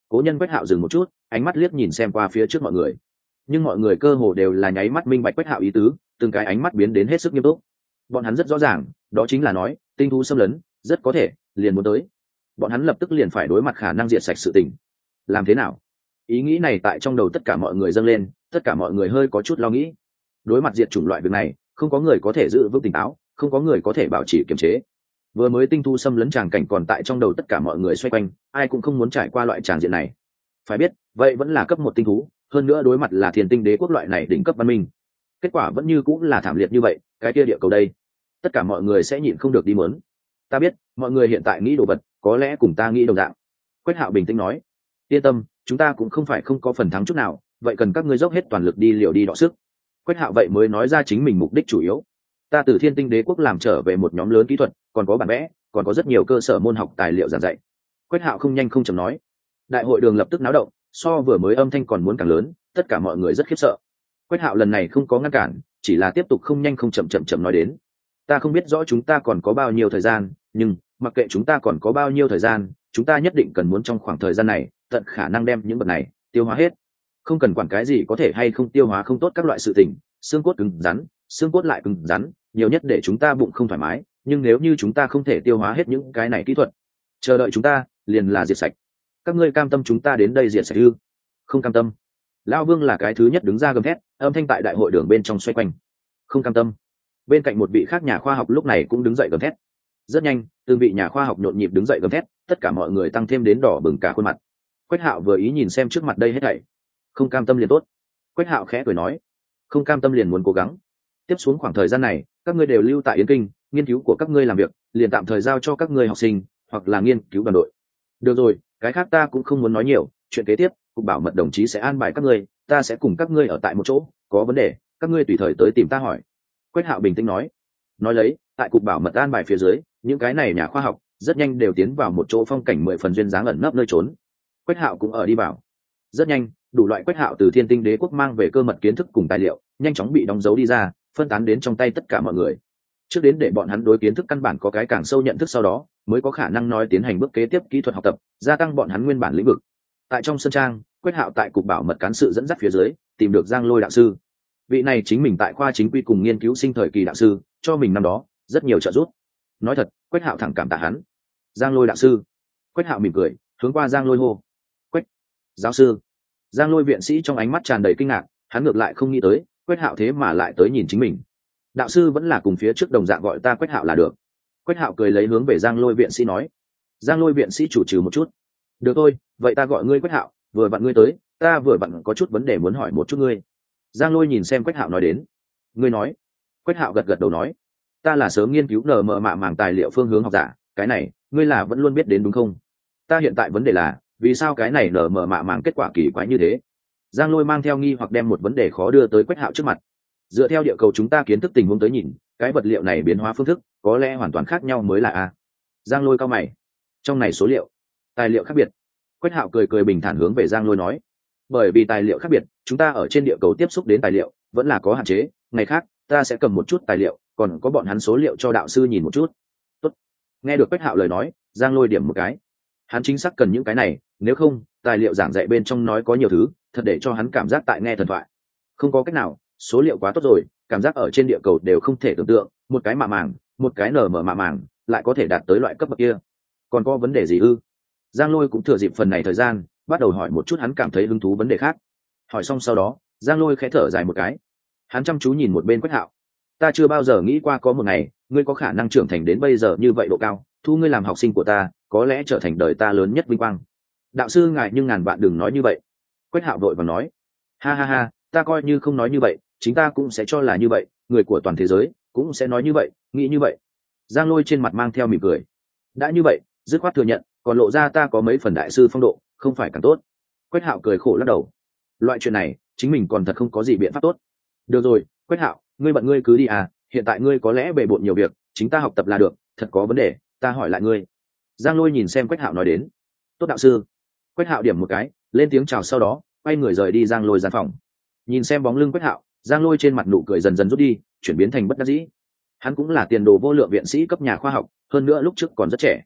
[SPEAKER 1] Cố nhân Quách Hạo dừng một chút, ánh mắt liếc nhìn xem qua phía trước mọi người, nhưng mọi người cơ hồ đều là nháy mắt minh bạch Quách Hạo ý tứ, từng cái ánh mắt biến đến hết sức nghiêm túc. Bọn hắn rất rõ ràng, đó chính là nói tinh thú xâm lấn rất có thể liền muốn tới, bọn hắn lập tức liền phải đối mặt khả năng diệt sạch sự tình. Làm thế nào? Ý nghĩ này tại trong đầu tất cả mọi người dâng lên, tất cả mọi người hơi có chút lo nghĩ. Đối mặt diệt chủng loại việc này, không có người có thể giữ vững tỉnh táo, không có người có thể bảo trì kiềm chế. Vừa mới tinh thu xâm lấn tràng cảnh còn tại trong đầu tất cả mọi người xoay quanh, ai cũng không muốn trải qua loại tràng diện này. Phải biết, vậy vẫn là cấp một tinh thú, hơn nữa đối mặt là thiên tinh đế quốc loại này đỉnh cấp văn minh. Kết quả vẫn như cũng là thảm liệt như vậy, cái kia địa cầu đây, tất cả mọi người sẽ nhịn không được đi mớn. Ta biết, mọi người hiện tại nghĩ đồ vật, có lẽ cùng ta nghĩ đồng dạng. Quách Hạo bình tĩnh nói, yên tâm, chúng ta cũng không phải không có phần thắng chút nào, vậy cần các ngươi dốc hết toàn lực đi liều đi đọ sức. Quách Hạo vậy mới nói ra chính mình mục đích chủ yếu. Ta từ thiên tinh đế quốc làm trở về một nhóm lớn kỹ thuật, còn có bản vẽ, còn có rất nhiều cơ sở môn học tài liệu giảng dạy. Quách Hạo không nhanh không chậm nói. Đại hội đường lập tức náo động, so vừa mới âm thanh còn muốn càng lớn, tất cả mọi người rất khiếp sợ. Quách Hạo lần này không có ngăn cản, chỉ là tiếp tục không nhanh không chậm chậm chậm nói đến. Ta không biết rõ chúng ta còn có bao nhiêu thời gian, nhưng mặc kệ chúng ta còn có bao nhiêu thời gian, chúng ta nhất định cần muốn trong khoảng thời gian này tận khả năng đem những vật này tiêu hóa hết. Không cần quản cái gì có thể hay không tiêu hóa không tốt các loại sự tình, xương cốt cứng rắn, xương cốt lại cứng rắn, nhiều nhất để chúng ta bụng không thoải mái, nhưng nếu như chúng ta không thể tiêu hóa hết những cái này kỹ thuật, chờ đợi chúng ta liền là diệt sạch. Các ngươi cam tâm chúng ta đến đây diệt sạch ư? Không cam tâm. Lão Vương là cái thứ nhất đứng ra gầm thét, âm thanh tại đại hội đường bên trong xoay quanh. Không cam tâm. Bên cạnh một vị khác nhà khoa học lúc này cũng đứng dậy gầm thét. Rất nhanh, từng vị nhà khoa học nhộn nhịp đứng dậy gầm thét, tất cả mọi người tăng thêm đến đỏ bừng cả khuôn mặt. Quách Hạo vừa ý nhìn xem trước mặt đây hết thảy. Không cam tâm liền tốt. Quách Hạo khẽ cười nói, không cam tâm liền muốn cố gắng. Tiếp xuống khoảng thời gian này, các ngươi đều lưu tại Yến Kinh, nghiên cứu của các ngươi làm việc, liền tạm thời giao cho các ngươi học sinh, hoặc là nghiên cứu đoàn đội. Được rồi, cái khác ta cũng không muốn nói nhiều, chuyện kế tiếp, cục bảo mật đồng chí sẽ an bài các ngươi, ta sẽ cùng các ngươi ở tại một chỗ, có vấn đề, các ngươi tùy thời tới tìm ta hỏi. Quách Hạo bình tĩnh nói. Nói lấy, tại cục bảo mật an bài phía dưới, những cái này nhà khoa học rất nhanh đều tiến vào một chỗ phong cảnh mười phần duyên dáng ẩn nấp nơi trốn. Quách Hạo cũng ở đi vào. Rất nhanh, đủ loại Quách Hạo từ thiên tinh đế quốc mang về cơ mật kiến thức cùng tài liệu nhanh chóng bị đóng dấu đi ra, phân tán đến trong tay tất cả mọi người. Trước đến để bọn hắn đối kiến thức căn bản có cái càng sâu nhận thức, sau đó mới có khả năng nói tiến hành bước kế tiếp kỹ thuật học tập, gia tăng bọn hắn nguyên bản lĩnh vực. Tại trong sân trang, Quách Hạo tại cục bảo mật cán sự dẫn dắt phía dưới tìm được Giang Lôi đạo sư. Vị này chính mình tại khoa chính quy cùng nghiên cứu sinh thời kỳ đạo sư, cho mình năm đó rất nhiều trợ giúp. Nói thật, Quách Hạo thẳng cảm tạ hắn. Giang Lôi đạo sư. Quách Hạo mỉm cười, hướng qua Giang Lôi hô. Quách giáo sư. Giang Lôi viện sĩ trong ánh mắt tràn đầy kinh ngạc, hắn ngược lại không nghĩ tới Quách Hạo thế mà lại tới nhìn chính mình. Đạo sư vẫn là cùng phía trước đồng dạng gọi ta Quách Hạo là được. Quách Hạo cười lấy hướng về Giang Lôi viện sĩ nói. Giang Lôi viện sĩ chủ trừ một chút. Được thôi, vậy ta gọi ngươi Quách Hạo, vừa vặn ngươi tới, ta vừa vặn có chút vấn đề muốn hỏi một chút ngươi. Giang Lôi nhìn xem Quách Hạo nói đến. Ngươi nói. Quách Hạo gật gật đầu nói. Ta là sớm nghiên cứu nở mờ mạ màng tài liệu phương hướng học giả, cái này ngươi là vẫn luôn biết đến đúng không? Ta hiện tại vấn đề là vì sao cái này nở mờ mạ màng kết quả kỳ quái như thế? Giang Lôi mang theo nghi hoặc đem một vấn đề khó đưa tới Quách Hạo trước mặt. Dựa theo địa cầu chúng ta kiến thức tình huống tới nhìn, cái vật liệu này biến hóa phương thức có lẽ hoàn toàn khác nhau mới là a. Giang Lôi cao mày. Trong này số liệu, tài liệu khác biệt. Quách Hạo cười cười bình thản hướng về Giang Lôi nói. Bởi vì tài liệu khác biệt, chúng ta ở trên địa cầu tiếp xúc đến tài liệu vẫn là có hạn chế, ngày khác ta sẽ cầm một chút tài liệu, còn có bọn hắn số liệu cho đạo sư nhìn một chút. Tốt. Nghe được Quách Hạo lời nói, Giang Lôi điểm một cái. Hắn chính xác cần những cái này, nếu không tài liệu giảng dạy bên trong nói có nhiều thứ thật để cho hắn cảm giác tại nghe thần thoại. Không có cách nào, số liệu quá tốt rồi, cảm giác ở trên địa cầu đều không thể tưởng tượng, một cái mạ màng, một cái nở mở mạ màng lại có thể đạt tới loại cấp bậc kia. Còn có vấn đề gì ư? Giang Lôi cũng thừa dịp phần này thời gian bắt đầu hỏi một chút hắn cảm thấy hứng thú vấn đề khác. Hỏi xong sau đó, Giang Lôi khẽ thở dài một cái. Hắn chăm chú nhìn một bên Quách Hạo. Ta chưa bao giờ nghĩ qua có một ngày ngươi có khả năng trưởng thành đến bây giờ như vậy độ cao, thu ngươi làm học sinh của ta có lẽ trở thành đời ta lớn nhất vinh quang. Đạo sư ngài nhưng ngàn vạn đừng nói như vậy. Quách Hạo vội vàng nói. Ha ha ha, ta coi như không nói như vậy, chính ta cũng sẽ cho là như vậy, người của toàn thế giới cũng sẽ nói như vậy, nghĩ như vậy. Giang Lôi trên mặt mang theo mỉm cười. Đã như vậy, dứt khoát thừa nhận, còn lộ ra ta có mấy phần đại sư phong độ, không phải càng tốt. Quách Hạo cười khổ lắc đầu. Loại chuyện này chính mình còn thật không có gì biện pháp tốt. Được rồi, Quách Hạo, ngươi bận ngươi cứ đi à, hiện tại ngươi có lẽ bề bộn nhiều việc, chính ta học tập là được, thật có vấn đề ta hỏi lại ngươi. Giang Lôi nhìn xem Quách Hạo nói đến. Tốt đạo sư. Quách Hạo điểm một cái, lên tiếng chào, sau đó quay người rời đi Giang Lôi gian phòng. Nhìn xem bóng lưng Quách Hạo, Giang Lôi trên mặt nụ cười dần dần rút đi, chuyển biến thành bất đắc dĩ. Hắn cũng là tiền đồ vô lượng viện sĩ cấp nhà khoa học, hơn nữa lúc trước còn rất trẻ.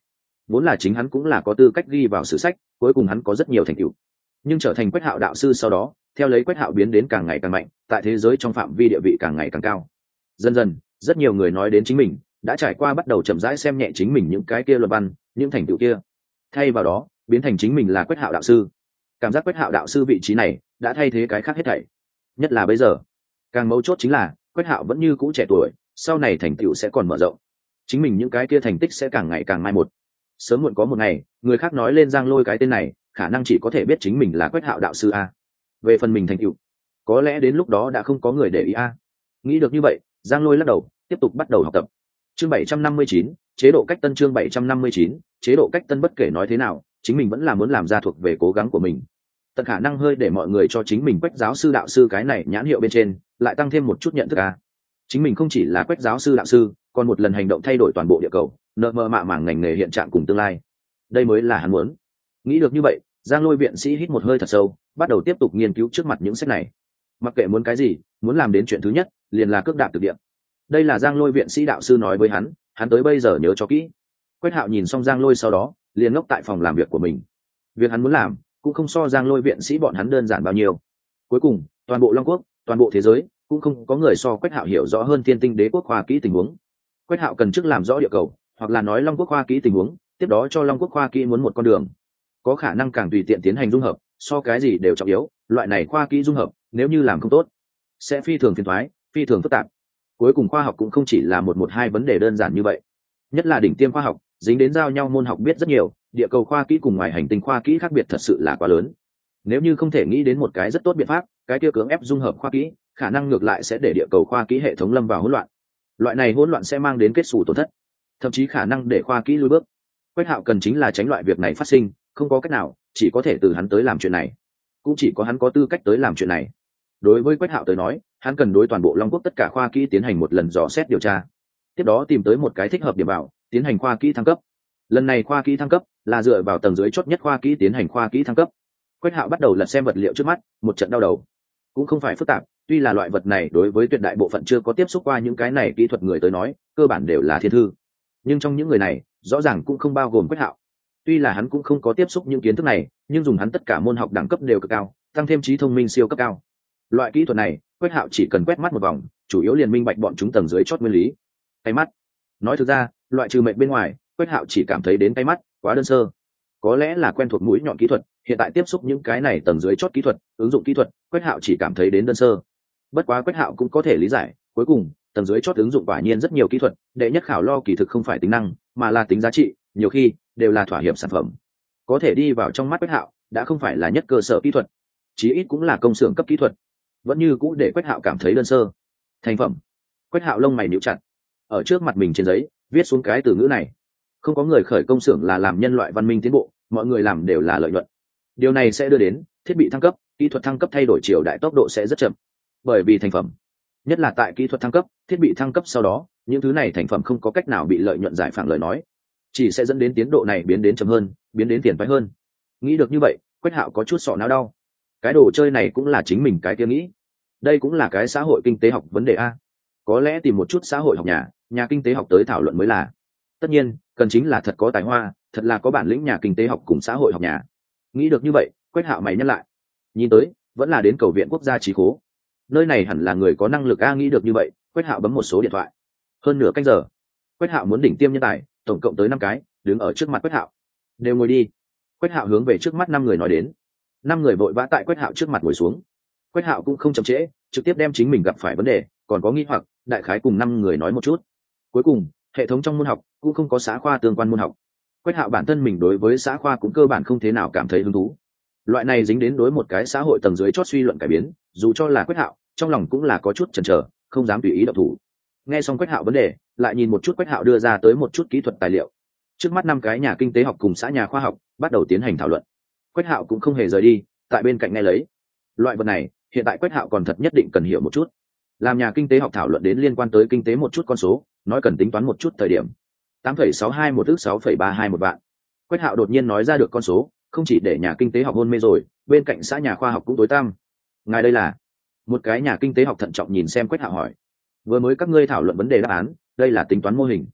[SPEAKER 1] vốn là chính hắn cũng là có tư cách ghi vào sử sách, cuối cùng hắn có rất nhiều thành tựu. Nhưng trở thành Quách Hạo đạo sư sau đó, theo lấy Quách Hạo biến đến càng ngày càng mạnh, tại thế giới trong phạm vi địa vị càng ngày càng cao. Dần dần, rất nhiều người nói đến chính mình, đã trải qua bắt đầu chậm rãi xem nhẹ chính mình những cái kia luận văn, những thành tựu kia. Thay vào đó, biến thành chính mình là Quách Hạo đạo sư. Cảm giác Quách Hạo đạo sư vị trí này đã thay thế cái khác hết thảy. Nhất là bây giờ, càng mấu chốt chính là Quách Hạo vẫn như cũ trẻ tuổi, sau này thành tựu sẽ còn mở rộng. Chính mình những cái kia thành tích sẽ càng ngày càng mai một. Sớm muộn có một ngày, người khác nói lên Giang Lôi cái tên này, khả năng chỉ có thể biết chính mình là Quách Hạo đạo sư a. Về phần mình thành tựu, có lẽ đến lúc đó đã không có người để ý a. Nghĩ được như vậy, Giang Lôi lắc đầu, tiếp tục bắt đầu học tập. Chương bảy trăm năm mươi chín, chế độ cách tân. Chương bảy trăm năm mươi chín, chế độ cách tân. Bất kể nói thế nào, chính mình vẫn là muốn làm ra thuộc về cố gắng của mình. Tận khả năng hơi để mọi người cho chính mình Quách giáo sư đạo sư cái này nhãn hiệu bên trên, lại tăng thêm một chút nhận thức a. Chính mình không chỉ là Quách giáo sư đạo sư, còn một lần hành động thay đổi toàn bộ địa cầu, nợ mơ mạ màng ngành nghề hiện trạng cùng tương lai. Đây mới là hắn muốn. Nghĩ được như vậy, Giang Lôi viện sĩ hít một hơi thật sâu, bắt đầu tiếp tục nghiên cứu trước mặt những sách này. Mặc kệ muốn cái gì, muốn làm đến chuyện thứ nhất, liền là cước đạp thực địa. Đây là Giang Lôi viện sĩ đạo sư nói với hắn, hắn tới bây giờ nhớ cho kỹ. Quách Hạo nhìn xong Giang Lôi sau đó, liền ngốc tại phòng làm việc của mình. Việc hắn muốn làm, cũng không so Giang Lôi viện sĩ bọn hắn đơn giản bao nhiêu. Cuối cùng, toàn bộ Long Quốc, toàn bộ thế giới, cũng không có người so Quách Hạo hiểu rõ hơn Thiên Tinh Đế quốc khoa kỹ tình huống. Quách Hạo cần trước làm rõ địa cầu, hoặc là nói Long Quốc khoa kỹ tình huống, tiếp đó cho Long Quốc khoa kỹ muốn một con đường, có khả năng càng tùy tiện tiến hành dung hợp, so cái gì đều trọng yếu. Loại này khoa kỹ dung hợp, nếu như làm không tốt, sẽ phi thường phiền toái, phi thường phức tạp. Cuối cùng khoa học cũng không chỉ là một một hai vấn đề đơn giản như vậy. Nhất là đỉnh tiêm khoa học, dính đến giao nhau môn học biết rất nhiều, địa cầu khoa kỹ cùng ngoài hành tinh khoa kỹ khác biệt thật sự là quá lớn. Nếu như không thể nghĩ đến một cái rất tốt biện pháp, cái kia cưỡng ép dung hợp khoa kỹ, khả năng ngược lại sẽ để địa cầu khoa kỹ hệ thống lâm vào hỗn loạn. Loại này hỗn loạn sẽ mang đến kết xù tổn thất, thậm chí khả năng để khoa kỹ lùi bước. Quách Hạo cần chính là tránh loại việc này phát sinh, không có cách nào, chỉ có thể từ hắn tới làm chuyện này. Cũng chỉ có hắn có tư cách tới làm chuyện này. Đối với Quách Hạo tới nói, hắn cần đối toàn bộ Long Quốc tất cả khoa kỹ tiến hành một lần dò xét điều tra, tiếp đó tìm tới một cái thích hợp điểm vào, tiến hành khoa kỹ thăng cấp. Lần này khoa kỹ thăng cấp là dựa vào tầng dưới chót nhất khoa kỹ tiến hành khoa kỹ thăng cấp. Quách Hạo bắt đầu lật xem vật liệu trước mắt, một trận đau đầu. Cũng không phải phức tạp, tuy là loại vật này đối với tuyệt đại bộ phận chưa có tiếp xúc qua những cái này kỹ thuật người tới nói, cơ bản đều là thiên thư. Nhưng trong những người này, rõ ràng cũng không bao gồm Quách Hạo. Tuy là hắn cũng không có tiếp xúc những kiến thức này, nhưng dùng hắn tất cả môn học đẳng cấp đều cực cao, tăng thêm trí thông minh siêu cấp cao. Loại kỹ thuật này, Quách Hạo chỉ cần quét mắt một vòng, chủ yếu liền minh bạch bọn chúng tầng dưới chót nguyên lý. Tay mắt. Nói thực ra, loại trừ mệnh bên ngoài, Quách Hạo chỉ cảm thấy đến tay mắt quá đơn sơ. Có lẽ là quen thuộc mũi nhọn kỹ thuật, hiện tại tiếp xúc những cái này tầng dưới chót kỹ thuật, ứng dụng kỹ thuật, Quách Hạo chỉ cảm thấy đến đơn sơ. Bất quá Quách Hạo cũng có thể lý giải, cuối cùng, tầng dưới chót ứng dụng quả nhiên rất nhiều kỹ thuật, đệ nhất khảo lo kỳ thực không phải tính năng, mà là tính giá trị, nhiều khi đều là thỏa hiệp sản phẩm. Có thể đi vào trong mắt Quách Hạo, đã không phải là nhất cơ sở kỹ thuật, chí ít cũng là công xưởng cấp kỹ thuật. Vẫn như cũ để Quách Hạo cảm thấy đơn sơ. Thành phẩm. Quách Hạo lông mày nhíu chặt, ở trước mặt mình trên giấy viết xuống cái từ ngữ này. Không có người khởi công xưởng là làm nhân loại văn minh tiến bộ, mọi người làm đều là lợi nhuận. Điều này sẽ đưa đến thiết bị thăng cấp, kỹ thuật thăng cấp thay đổi chiều đại tốc độ sẽ rất chậm, bởi vì thành phẩm, nhất là tại kỹ thuật thăng cấp, thiết bị thăng cấp sau đó, những thứ này thành phẩm không có cách nào bị lợi nhuận giải phản lời nói, chỉ sẽ dẫn đến tiến độ này biến đến chậm hơn, biến đến tiền phái hơn. Nghĩ được như vậy, Quách Hạo có chút sọ não đau. Cái đồ chơi này cũng là chính mình cái kia nghĩ. Đây cũng là cái xã hội kinh tế học vấn đề a. Có lẽ tìm một chút xã hội học nhà, nhà kinh tế học tới thảo luận mới là. Tất nhiên, cần chính là thật có tài hoa, thật là có bản lĩnh nhà kinh tế học cùng xã hội học nhà. Nghĩ được như vậy, Quách Hạo mày nhắc lại. Nhìn tới, vẫn là đến cầu viện quốc gia trí khố. Nơi này hẳn là người có năng lực a. Nghĩ được như vậy, Quách Hạo bấm một số điện thoại. Hơn nửa canh giờ, Quách Hạo muốn đỉnh tiêm nhân tài, tổng cộng tới năm cái, đứng ở trước mặt Quách Hạo. Đều ngồi đi. Quách Hạo hướng về trước mắt năm người nói đến. Năm người vội vã tại Quách Hạo trước mặt ngồi xuống. Quách Hạo cũng không chậm trễ, trực tiếp đem chính mình gặp phải vấn đề, còn có nghi hoặc, đại khái cùng năm người nói một chút. Cuối cùng, hệ thống trong môn học cũng không có xã khoa tương quan môn học. Quách Hạo bản thân mình đối với xã khoa cũng cơ bản không thế nào cảm thấy hứng thú. Loại này dính đến đối một cái xã hội tầng dưới chót suy luận cải biến, dù cho là Quách Hạo, trong lòng cũng là có chút chần chờ, không dám tùy ý động thủ. Nghe xong Quách Hạo vấn đề, lại nhìn một chút Quách Hạo đưa ra tới một chút kỹ thuật tài liệu. Trước mắt năm cái nhà kinh tế học cùng xã nhà khoa học bắt đầu tiến hành thảo luận. Quách Hạo cũng không hề rời đi, tại bên cạnh nghe lấy. Loại vật này, hiện tại Quách Hạo còn thật nhất định cần hiểu một chút. Làm nhà kinh tế học thảo luận đến liên quan tới kinh tế một chút con số, nói cần tính toán một chút thời điểm. tám phẩy sáu hai một ước sáu phẩy ba hai một vạn. Quách Hạo đột nhiên nói ra được con số, không chỉ để nhà kinh tế học hôn mê rồi, bên cạnh xã nhà khoa học cũng tối tăm. Ngài đây là? Một cái nhà kinh tế học thận trọng nhìn xem Quách Hạo hỏi. Vừa mới các ngươi thảo luận vấn đề đáp án, đây là tính toán mô hình.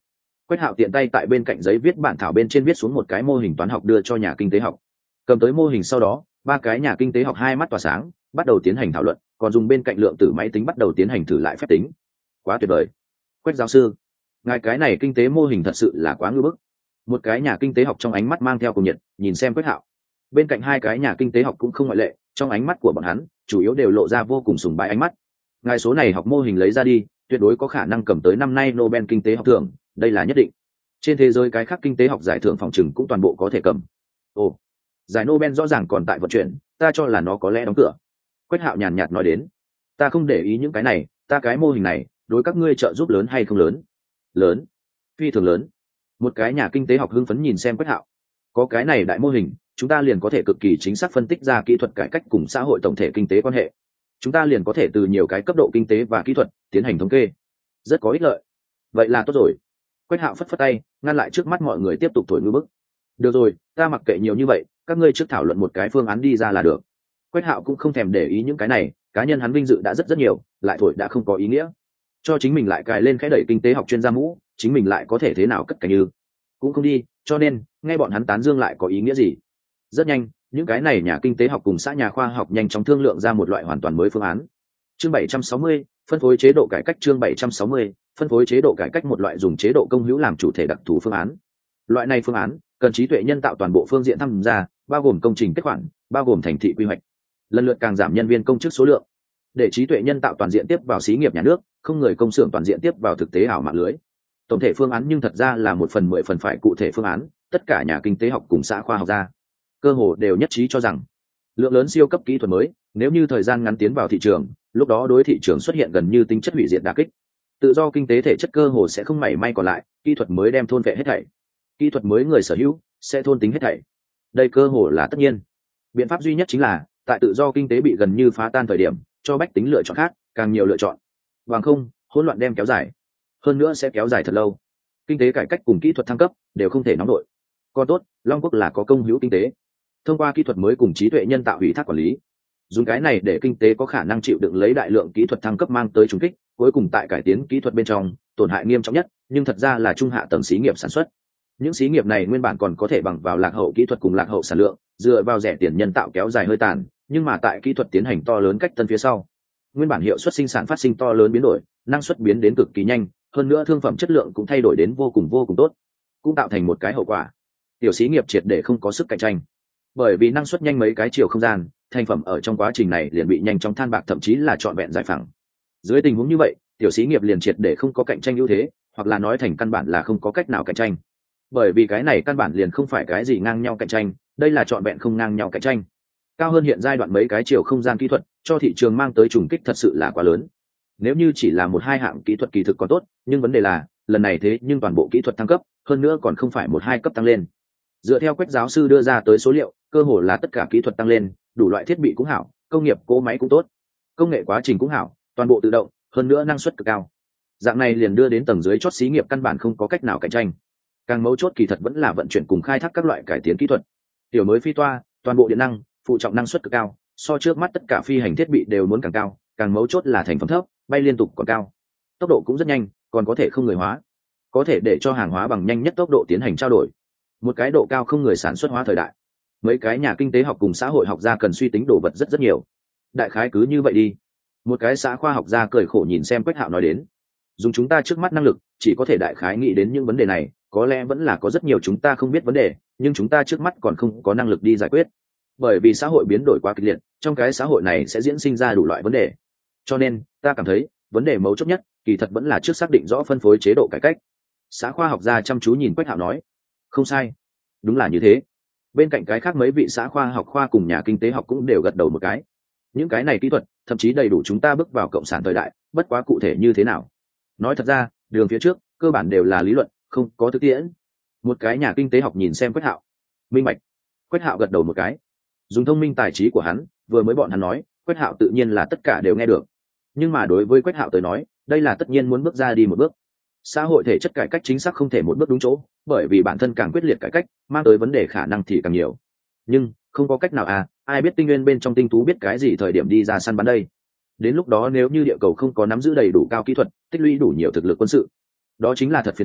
[SPEAKER 1] Quách Hạo tiện tay tại bên cạnh giấy viết bản thảo bên trên viết xuống một cái mô hình toán học đưa cho nhà kinh tế học. Cầm tới mô hình sau đó, ba cái nhà kinh tế học hai mắt tỏa sáng, bắt đầu tiến hành thảo luận, còn dùng bên cạnh lượng tử máy tính bắt đầu tiến hành thử lại phép tính. Quá tuyệt vời. Quách giáo sư, ngài cái này kinh tế mô hình thật sự là quá ngưu bức. Một cái nhà kinh tế học trong ánh mắt mang theo cuồng nhiệt, nhìn xem Quách Hạo. Bên cạnh hai cái nhà kinh tế học cũng không ngoại lệ, trong ánh mắt của bọn hắn, chủ yếu đều lộ ra vô cùng sùng bái ánh mắt. Ngài số này học mô hình lấy ra đi, tuyệt đối có khả năng cầm tới năm nay Nobel kinh tế học thưởng, đây là nhất định. Trên thế giới cái khác kinh tế học giải thưởng phòng trừng cũng toàn bộ có thể cầm. Ồ, giải Nobel rõ ràng còn tại vận chuyển, ta cho là nó có lẽ đóng cửa. Quách Hạo nhàn nhạt nói đến, ta không để ý những cái này, ta cái mô hình này, đối các ngươi trợ giúp lớn hay không lớn? Lớn, phi thường lớn. Một cái nhà kinh tế học hưng phấn nhìn xem Quách Hạo, có cái này đại mô hình, chúng ta liền có thể cực kỳ chính xác phân tích ra kỹ thuật cải cách cùng xã hội tổng thể kinh tế quan hệ. Chúng ta liền có thể từ nhiều cái cấp độ kinh tế và kỹ thuật tiến hành thống kê, rất có ích lợi. Vậy là tốt rồi. Quách Hạo phất phất tay, ngăn lại trước mắt mọi người tiếp tục thổi ngư bức. Được rồi, ta mặc kệ nhiều như vậy, các ngươi trước thảo luận một cái phương án đi ra là được. Quách Hạo cũng không thèm để ý những cái này, cá nhân hắn vinh dự đã rất rất nhiều, lại thổi đã không có ý nghĩa. Cho chính mình lại cài lên khẽ đẩy kinh tế học chuyên gia mũ, chính mình lại có thể thế nào cất cảnh như cũng không đi, cho nên nghe bọn hắn tán dương lại có ý nghĩa gì? Rất nhanh, những cái này nhà kinh tế học cùng xã nhà khoa học nhanh chóng thương lượng ra một loại hoàn toàn mới phương án. Chương bảy trăm sáu mươi, phân phối chế độ cải cách. Chương bảy trăm sáu mươi, phân phối chế độ cải cách, một loại dùng chế độ công hữu làm chủ thể đặc thù phương án. Loại này phương án cần trí tuệ nhân tạo toàn bộ phương diện tham gia, bao gồm công trình kết khoản, bao gồm thành thị quy hoạch, lần lượt càng giảm nhân viên công chức số lượng, để trí tuệ nhân tạo toàn diện tiếp vào xí nghiệp nhà nước, không người công xưởng toàn diện tiếp vào thực tế ảo mạng lưới. Tổng thể phương án nhưng thật ra là một phần mười phần phải cụ thể phương án, tất cả nhà kinh tế học cùng xã khoa học gia cơ hồ đều nhất trí cho rằng lượng lớn siêu cấp kỹ thuật mới nếu như thời gian ngắn tiến vào thị trường, lúc đó đối thị trường xuất hiện gần như tính chất hủy diệt đả kích. Tự do kinh tế thể chất cơ hồ sẽ không mảy may còn lại, kỹ thuật mới đem thôn vệ hết thảy, kỹ thuật mới người sở hữu sẽ thôn tính hết thảy. Đây cơ hồ là tất nhiên. Biện pháp duy nhất chính là tại tự do kinh tế bị gần như phá tan thời điểm, cho bách tính lựa chọn khác, càng nhiều lựa chọn. Bằng không, hỗn loạn đem kéo dài, hơn nữa sẽ kéo dài thật lâu. Kinh tế cải cách cùng kỹ thuật thăng cấp đều không thể nóng nổi. Còn tốt, Long Quốc là có công hữu kinh tế, thông qua kỹ thuật mới cùng trí tuệ nhân tạo ủy thác quản lý, dùng cái này để kinh tế có khả năng chịu đựng lấy đại lượng kỹ thuật thăng cấp mang tới trùng kích, cuối cùng tại cải tiến kỹ thuật bên trong tổn hại nghiêm trọng nhất, nhưng thật ra là trung hạ tầng xí nghiệp sản xuất. Những xí nghiệp này nguyên bản còn có thể bằng vào lạc hậu kỹ thuật cùng lạc hậu sản lượng, dựa vào rẻ tiền nhân tạo kéo dài hơi tàn, nhưng mà tại kỹ thuật tiến hành to lớn cách tân phía sau, nguyên bản hiệu suất sinh sản phát sinh to lớn biến đổi, năng suất biến đến cực kỳ nhanh, hơn nữa thương phẩm chất lượng cũng thay đổi đến vô cùng vô cùng tốt, cũng tạo thành một cái hậu quả, tiểu xí nghiệp triệt để không có sức cạnh tranh. Bởi vì năng suất nhanh mấy cái chiều không gian, thành phẩm ở trong quá trình này liền bị nhanh chóng than bạc, thậm chí là trọn vẹn giải phẳng. Dưới tình huống như vậy, tiểu xí nghiệp liền triệt để không có cạnh tranh ưu thế, hoặc là nói thành căn bản là không có cách nào cạnh tranh. Bởi vì cái này căn bản liền không phải cái gì ngang nhau cạnh tranh, đây là trọn vẹn không ngang nhau cạnh tranh. Cao hơn hiện giai đoạn mấy cái chiều không gian kỹ thuật, cho thị trường mang tới trùng kích thật sự là quá lớn. Nếu như chỉ là một hai hạng kỹ thuật kỳ thực còn tốt, nhưng vấn đề là lần này thế nhưng toàn bộ kỹ thuật thăng cấp, hơn nữa còn không phải một hai cấp tăng lên. Dựa theo Quách giáo sư đưa ra tới số liệu, cơ hồ là tất cả kỹ thuật tăng lên, đủ loại thiết bị cũng hảo, công nghiệp cỗ máy cũng tốt, công nghệ quá trình cũng hảo, toàn bộ tự động, hơn nữa năng suất cực cao. Dạng này liền đưa đến tầng dưới chót xí nghiệp căn bản không có cách nào cạnh tranh. Càng mấu chốt kỳ thật vẫn là vận chuyển cùng khai thác các loại cải tiến kỹ thuật. Tiểu mới phi toa, toàn bộ điện năng, phụ trọng năng suất cực cao, so trước mắt tất cả phi hành thiết bị đều muốn càng cao, càng mấu chốt là thành phẩm thấp, bay liên tục còn cao. Tốc độ cũng rất nhanh, còn có thể không người hóa, có thể để cho hàng hóa bằng nhanh nhất tốc độ tiến hành trao đổi. Một cái độ cao không người sản xuất hóa thời đại, mấy cái nhà kinh tế học cùng xã hội học gia cần suy tính đồ vật rất rất nhiều. Đại khái cứ như vậy đi. Một cái xã khoa học gia cười khổ nhìn xem Quách Hạo nói đến, dùng chúng ta trước mắt năng lực chỉ có thể đại khái nghĩ đến những vấn đề này, có lẽ vẫn là có rất nhiều chúng ta không biết vấn đề, nhưng chúng ta trước mắt còn không có năng lực đi giải quyết. Bởi vì xã hội biến đổi quá kịch liệt, trong cái xã hội này sẽ diễn sinh ra đủ loại vấn đề, cho nên ta cảm thấy vấn đề mấu chốt nhất kỳ thật vẫn là trước xác định rõ phân phối chế độ cải cách. Xã khoa học gia chăm chú nhìn Quách Hạo nói, không sai, đúng là như thế. Bên cạnh cái khác mấy vị xã khoa học khoa cùng nhà kinh tế học cũng đều gật đầu một cái. Những cái này kỹ thuật thậm chí đầy đủ chúng ta bước vào cộng sản thời đại, bất quá cụ thể như thế nào, nói thật ra đường phía trước cơ bản đều là lý luận, không có thực tiễn. Một cái nhà kinh tế học nhìn xem Quách Hạo, minh bạch. Quách Hạo gật đầu một cái. Dùng thông minh tài trí của hắn, vừa mới bọn hắn nói, Quách Hạo tự nhiên là tất cả đều nghe được. Nhưng mà đối với Quách Hạo tới nói, đây là tất nhiên muốn bước ra đi một bước. Xã hội thể chất cải cách chính xác không thể một bước đúng chỗ, bởi vì bản thân càng quyết liệt cải cách, mang tới vấn đề khả năng thì càng nhiều. Nhưng không có cách nào à, ai biết tinh nguyên bên trong tinh tú biết cái gì thời điểm đi ra săn bắn đây. Đến lúc đó nếu như địa cầu không có nắm giữ đầy đủ cao kỹ thuật, tích lũy đủ nhiều thực lực quân sự, đó chính là thật phiền toái,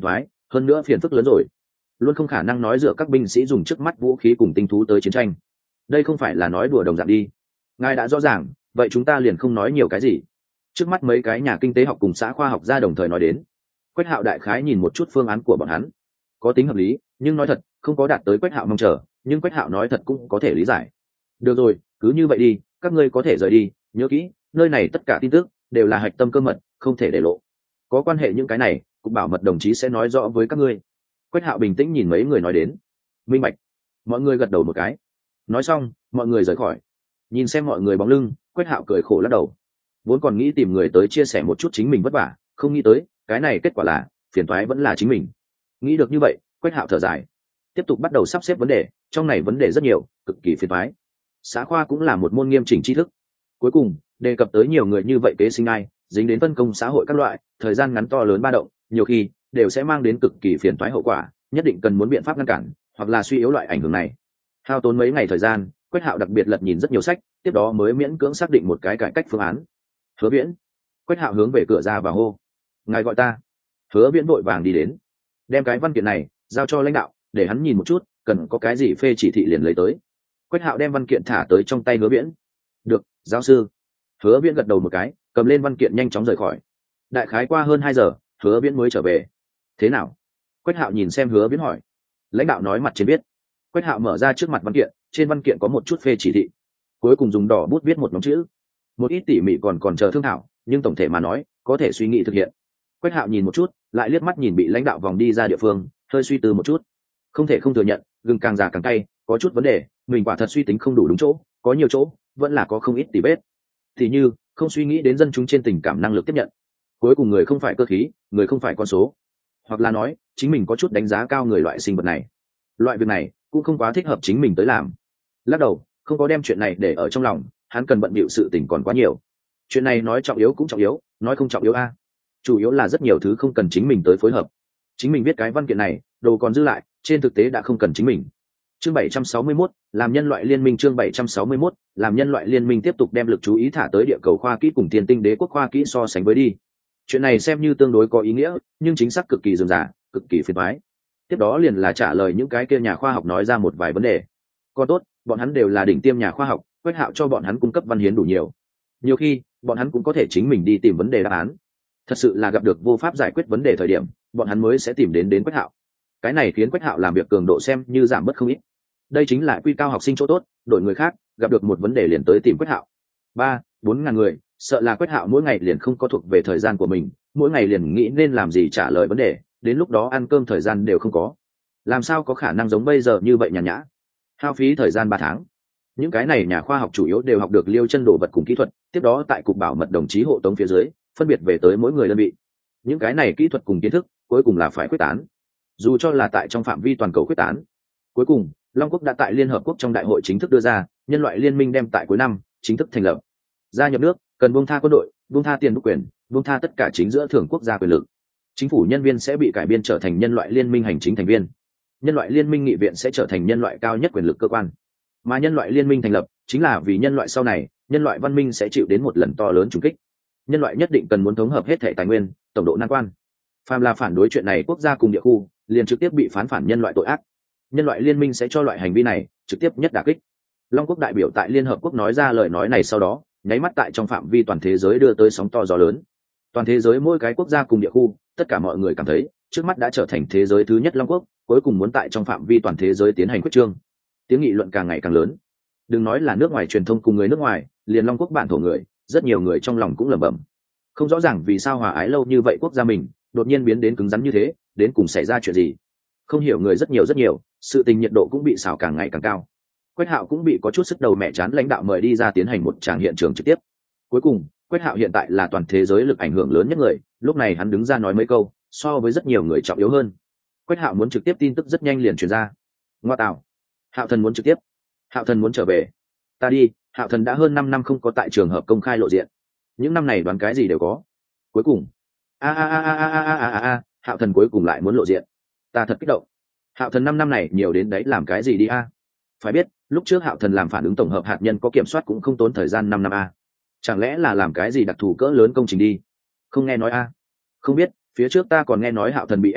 [SPEAKER 1] hơn nữa phiền phức lớn rồi, luôn không khả năng nói dựa các binh sĩ dùng trước mắt vũ khí cùng tinh thú tới chiến tranh. Đây không phải là nói đùa đồng dạng đi. Ngài đã rõ ràng, vậy chúng ta liền không nói nhiều cái gì. Trước mắt mấy cái nhà kinh tế học cùng xã khoa học ra đồng thời nói đến. Quách Hạo đại khái nhìn một chút phương án của bọn hắn, có tính hợp lý, nhưng nói thật không có đạt tới Quách Hạo mong chờ, nhưng Quách Hạo nói thật cũng có thể lý giải. Được rồi, cứ như vậy đi, các ngươi có thể rời đi, nhớ kỹ, nơi này tất cả tin tức đều là hạch tâm cơ mật, không thể để lộ. Có quan hệ những cái này, cục bảo mật đồng chí sẽ nói rõ với các ngươi. Quách Hạo bình tĩnh nhìn mấy người nói đến. Minh bạch. Mọi người gật đầu một cái. Nói xong, mọi người rời khỏi. Nhìn xem mọi người bóng lưng, Quách Hạo cười khổ lắc đầu. Vốn còn nghĩ tìm người tới chia sẻ một chút chính mình vất vả, không nghĩ tới, cái này kết quả là phiền toái vẫn là chính mình. Nghĩ được như vậy, Quách Hạo thở dài, tiếp tục bắt đầu sắp xếp vấn đề, trong này vấn đề rất nhiều, cực kỳ phiền toái. Xã khoa cũng là một môn nghiêm chỉnh tri thức. Cuối cùng, đề cập tới nhiều người như vậy kế sinh ai, dính đến phân công xã hội các loại, thời gian ngắn to lớn ba động, nhiều khi đều sẽ mang đến cực kỳ phiền toái hậu quả, nhất định cần muốn biện pháp ngăn cản, hoặc là suy yếu loại ảnh hưởng này. Hao tốn mấy ngày thời gian, Quách Hạo đặc biệt lật nhìn rất nhiều sách, tiếp đó mới miễn cưỡng xác định một cái cải cách phương án. Hứa Viễn. Quách Hạo hướng về cửa ra và hô: "Ngài gọi ta." Hứa Viễn vội vàng đi đến, đem cái văn kiện này giao cho lãnh đạo, để hắn nhìn một chút, cần có cái gì phê chỉ thị liền lấy tới. Quách Hạo đem văn kiện thả tới trong tay Hứa Viễn. "Được, giáo sư." Hứa Viễn gật đầu một cái, cầm lên văn kiện nhanh chóng rời khỏi. Đại khái qua hơn hai giờ, Hứa Viễn mới trở về. "Thế nào?" Quách Hạo nhìn xem Hứa Viễn hỏi. Lãnh đạo nói mặt trên biết. Quách Hạo mở ra trước mặt văn kiện, trên văn kiện có một chút phê chỉ thị, cuối cùng dùng đỏ bút viết một nhóm chữ. Một ít tỉ mỉ còn còn chờ thương thảo, nhưng tổng thể mà nói, có thể suy nghĩ thực hiện. Quách Hạo nhìn một chút, lại liếc mắt nhìn bị lãnh đạo vòng đi ra địa phương, hơi suy tư một chút. Không thể không thừa nhận, gừng càng già càng cay, có chút vấn đề, mình quả thật suy tính không đủ đúng chỗ, có nhiều chỗ vẫn là có không ít tỉ vết. Thì như, không suy nghĩ đến dân chúng trên tình cảm năng lực tiếp nhận. Cuối cùng người không phải cơ khí, người không phải con số. Hoặc là nói, chính mình có chút đánh giá cao người loại sinh vật này. Loại việc này cũng không quá thích hợp chính mình tới làm. Lắc đầu, không có đem chuyện này để ở trong lòng, hắn cần bận bịu sự tình còn quá nhiều. Chuyện này nói trọng yếu cũng trọng yếu, nói không trọng yếu a. Chủ yếu là rất nhiều thứ không cần chính mình tới phối hợp. Chính mình viết cái văn kiện này, đồ còn dư lại, trên thực tế đã không cần chính mình. Chương bảy trăm sáu mươi mốt, làm nhân loại liên minh. Chương bảy trăm sáu mươi mốt, làm nhân loại liên minh tiếp tục đem lực chú ý thả tới địa cầu khoa kỹ cùng tiền tinh đế quốc khoa kỹ so sánh với đi. Chuyện này xem như tương đối có ý nghĩa, nhưng chính xác cực kỳ rườm rà, cực kỳ phiền toái. Tiếp đó liền là trả lời những cái kia nhà khoa học nói ra một vài vấn đề. Còn tốt, bọn hắn đều là đỉnh tiêm nhà khoa học, Quách Hạo cho bọn hắn cung cấp văn hiến đủ nhiều. Nhiều khi, bọn hắn cũng có thể chính mình đi tìm vấn đề đáp án. Thật sự là gặp được vô pháp giải quyết vấn đề thời điểm, bọn hắn mới sẽ tìm đến đến Quách Hạo. Cái này khiến Quách Hạo làm việc cường độ xem như giảm bớt không ít. Đây chính là quy cao học sinh chỗ tốt, đổi người khác, gặp được một vấn đề liền tới tìm Quách Hạo. Ba, bốn ngàn người, sợ là Quách Hạo mỗi ngày liền không có thuộc về thời gian của mình, mỗi ngày liền nghĩ nên làm gì trả lời vấn đề, đến lúc đó ăn cơm thời gian đều không có. Làm sao có khả năng giống bây giờ như vậy nhàn nhã? Hao phí thời gian ba tháng. Những cái này nhà khoa học chủ yếu đều học được liêu chân đồ vật cùng kỹ thuật, tiếp đó tại cục bảo mật đồng chí hộ tống phía dưới, phân biệt về tới mỗi người đơn vị. Những cái này kỹ thuật cùng kiến thức, cuối cùng là phải quyết tán. Dù cho là tại trong phạm vi toàn cầu quyết tán. Cuối cùng, Long Quốc đã tại Liên Hợp Quốc trong đại hội chính thức đưa ra, nhân loại liên minh đem tại cuối năm chính thức thành lập. Gia nhập nước, cần buông tha quân đội, buông tha tiền độc quyền, buông tha tất cả chính giữa thưởng quốc gia quyền lực. Chính phủ nhân viên sẽ bị cải biên trở thành nhân loại liên minh hành chính thành viên. Nhân loại liên minh nghị viện sẽ trở thành nhân loại cao nhất quyền lực cơ quan. Mà nhân loại liên minh thành lập chính là vì nhân loại sau này, nhân loại văn minh sẽ chịu đến một lần to lớn trùng kích. Nhân loại nhất định cần muốn thống hợp hết thể tài nguyên, tổng độ nan quan. Phàm là phản đối chuyện này quốc gia cùng địa khu, liền trực tiếp bị phán phản nhân loại tội ác. Nhân loại liên minh sẽ cho loại hành vi này trực tiếp nhất đả kích. Long Quốc đại biểu tại Liên Hợp Quốc nói ra lời nói này sau đó, nháy mắt tại trong phạm vi toàn thế giới đưa tới sóng to gió lớn. Toàn thế giới mỗi cái quốc gia cùng địa khu, tất cả mọi người cảm thấy, trước mắt đã trở thành thế giới thứ nhất Long Quốc, cuối cùng muốn tại trong phạm vi toàn thế giới tiến hành quyết trương. Tiếng nghị luận càng ngày càng lớn. Đừng nói là nước ngoài truyền thông cùng người nước ngoài, liền Long Quốc bản thổ người, rất nhiều người trong lòng cũng lẩm bẩm. Không rõ ràng vì sao hòa ái lâu như vậy quốc gia mình, đột nhiên biến đến cứng rắn như thế, đến cùng xảy ra chuyện gì. Không hiểu người rất nhiều rất nhiều, sự tình nhiệt độ cũng bị xào càng ngày càng cao. Quách Hạo cũng bị có chút sức đầu mẹ chán lãnh đạo mời đi ra tiến hành một tràng hiện trường trực tiếp. Cuối cùng, Quách Hạo hiện tại là toàn thế giới lực ảnh hưởng lớn nhất người, lúc này hắn đứng ra nói mấy câu, so với rất nhiều người trọng yếu hơn. Quách Hạo muốn trực tiếp tin tức rất nhanh liền truyền ra. Ngoa tạo, Hạo Thần muốn trực tiếp, Hạo Thần muốn trở về. Ta đi, Hạo Thần đã hơn năm năm không có tại trường hợp công khai lộ diện. Những năm này đoán cái gì đều có. Cuối cùng, a a a a a a a a, Hạo Thần cuối cùng lại muốn lộ diện. Ta thật kích động. Hạo Thần năm năm này nhiều đến đấy làm cái gì đi a? Phải biết, lúc trước Hạo Thần làm phản ứng tổng hợp hạt nhân có kiểm soát cũng không tốn thời gian năm năm a. Chẳng lẽ là làm cái gì đặc thù cỡ lớn công trình đi? Không nghe nói a. Không biết, phía trước ta còn nghe nói Hạo Thần bị ép hại,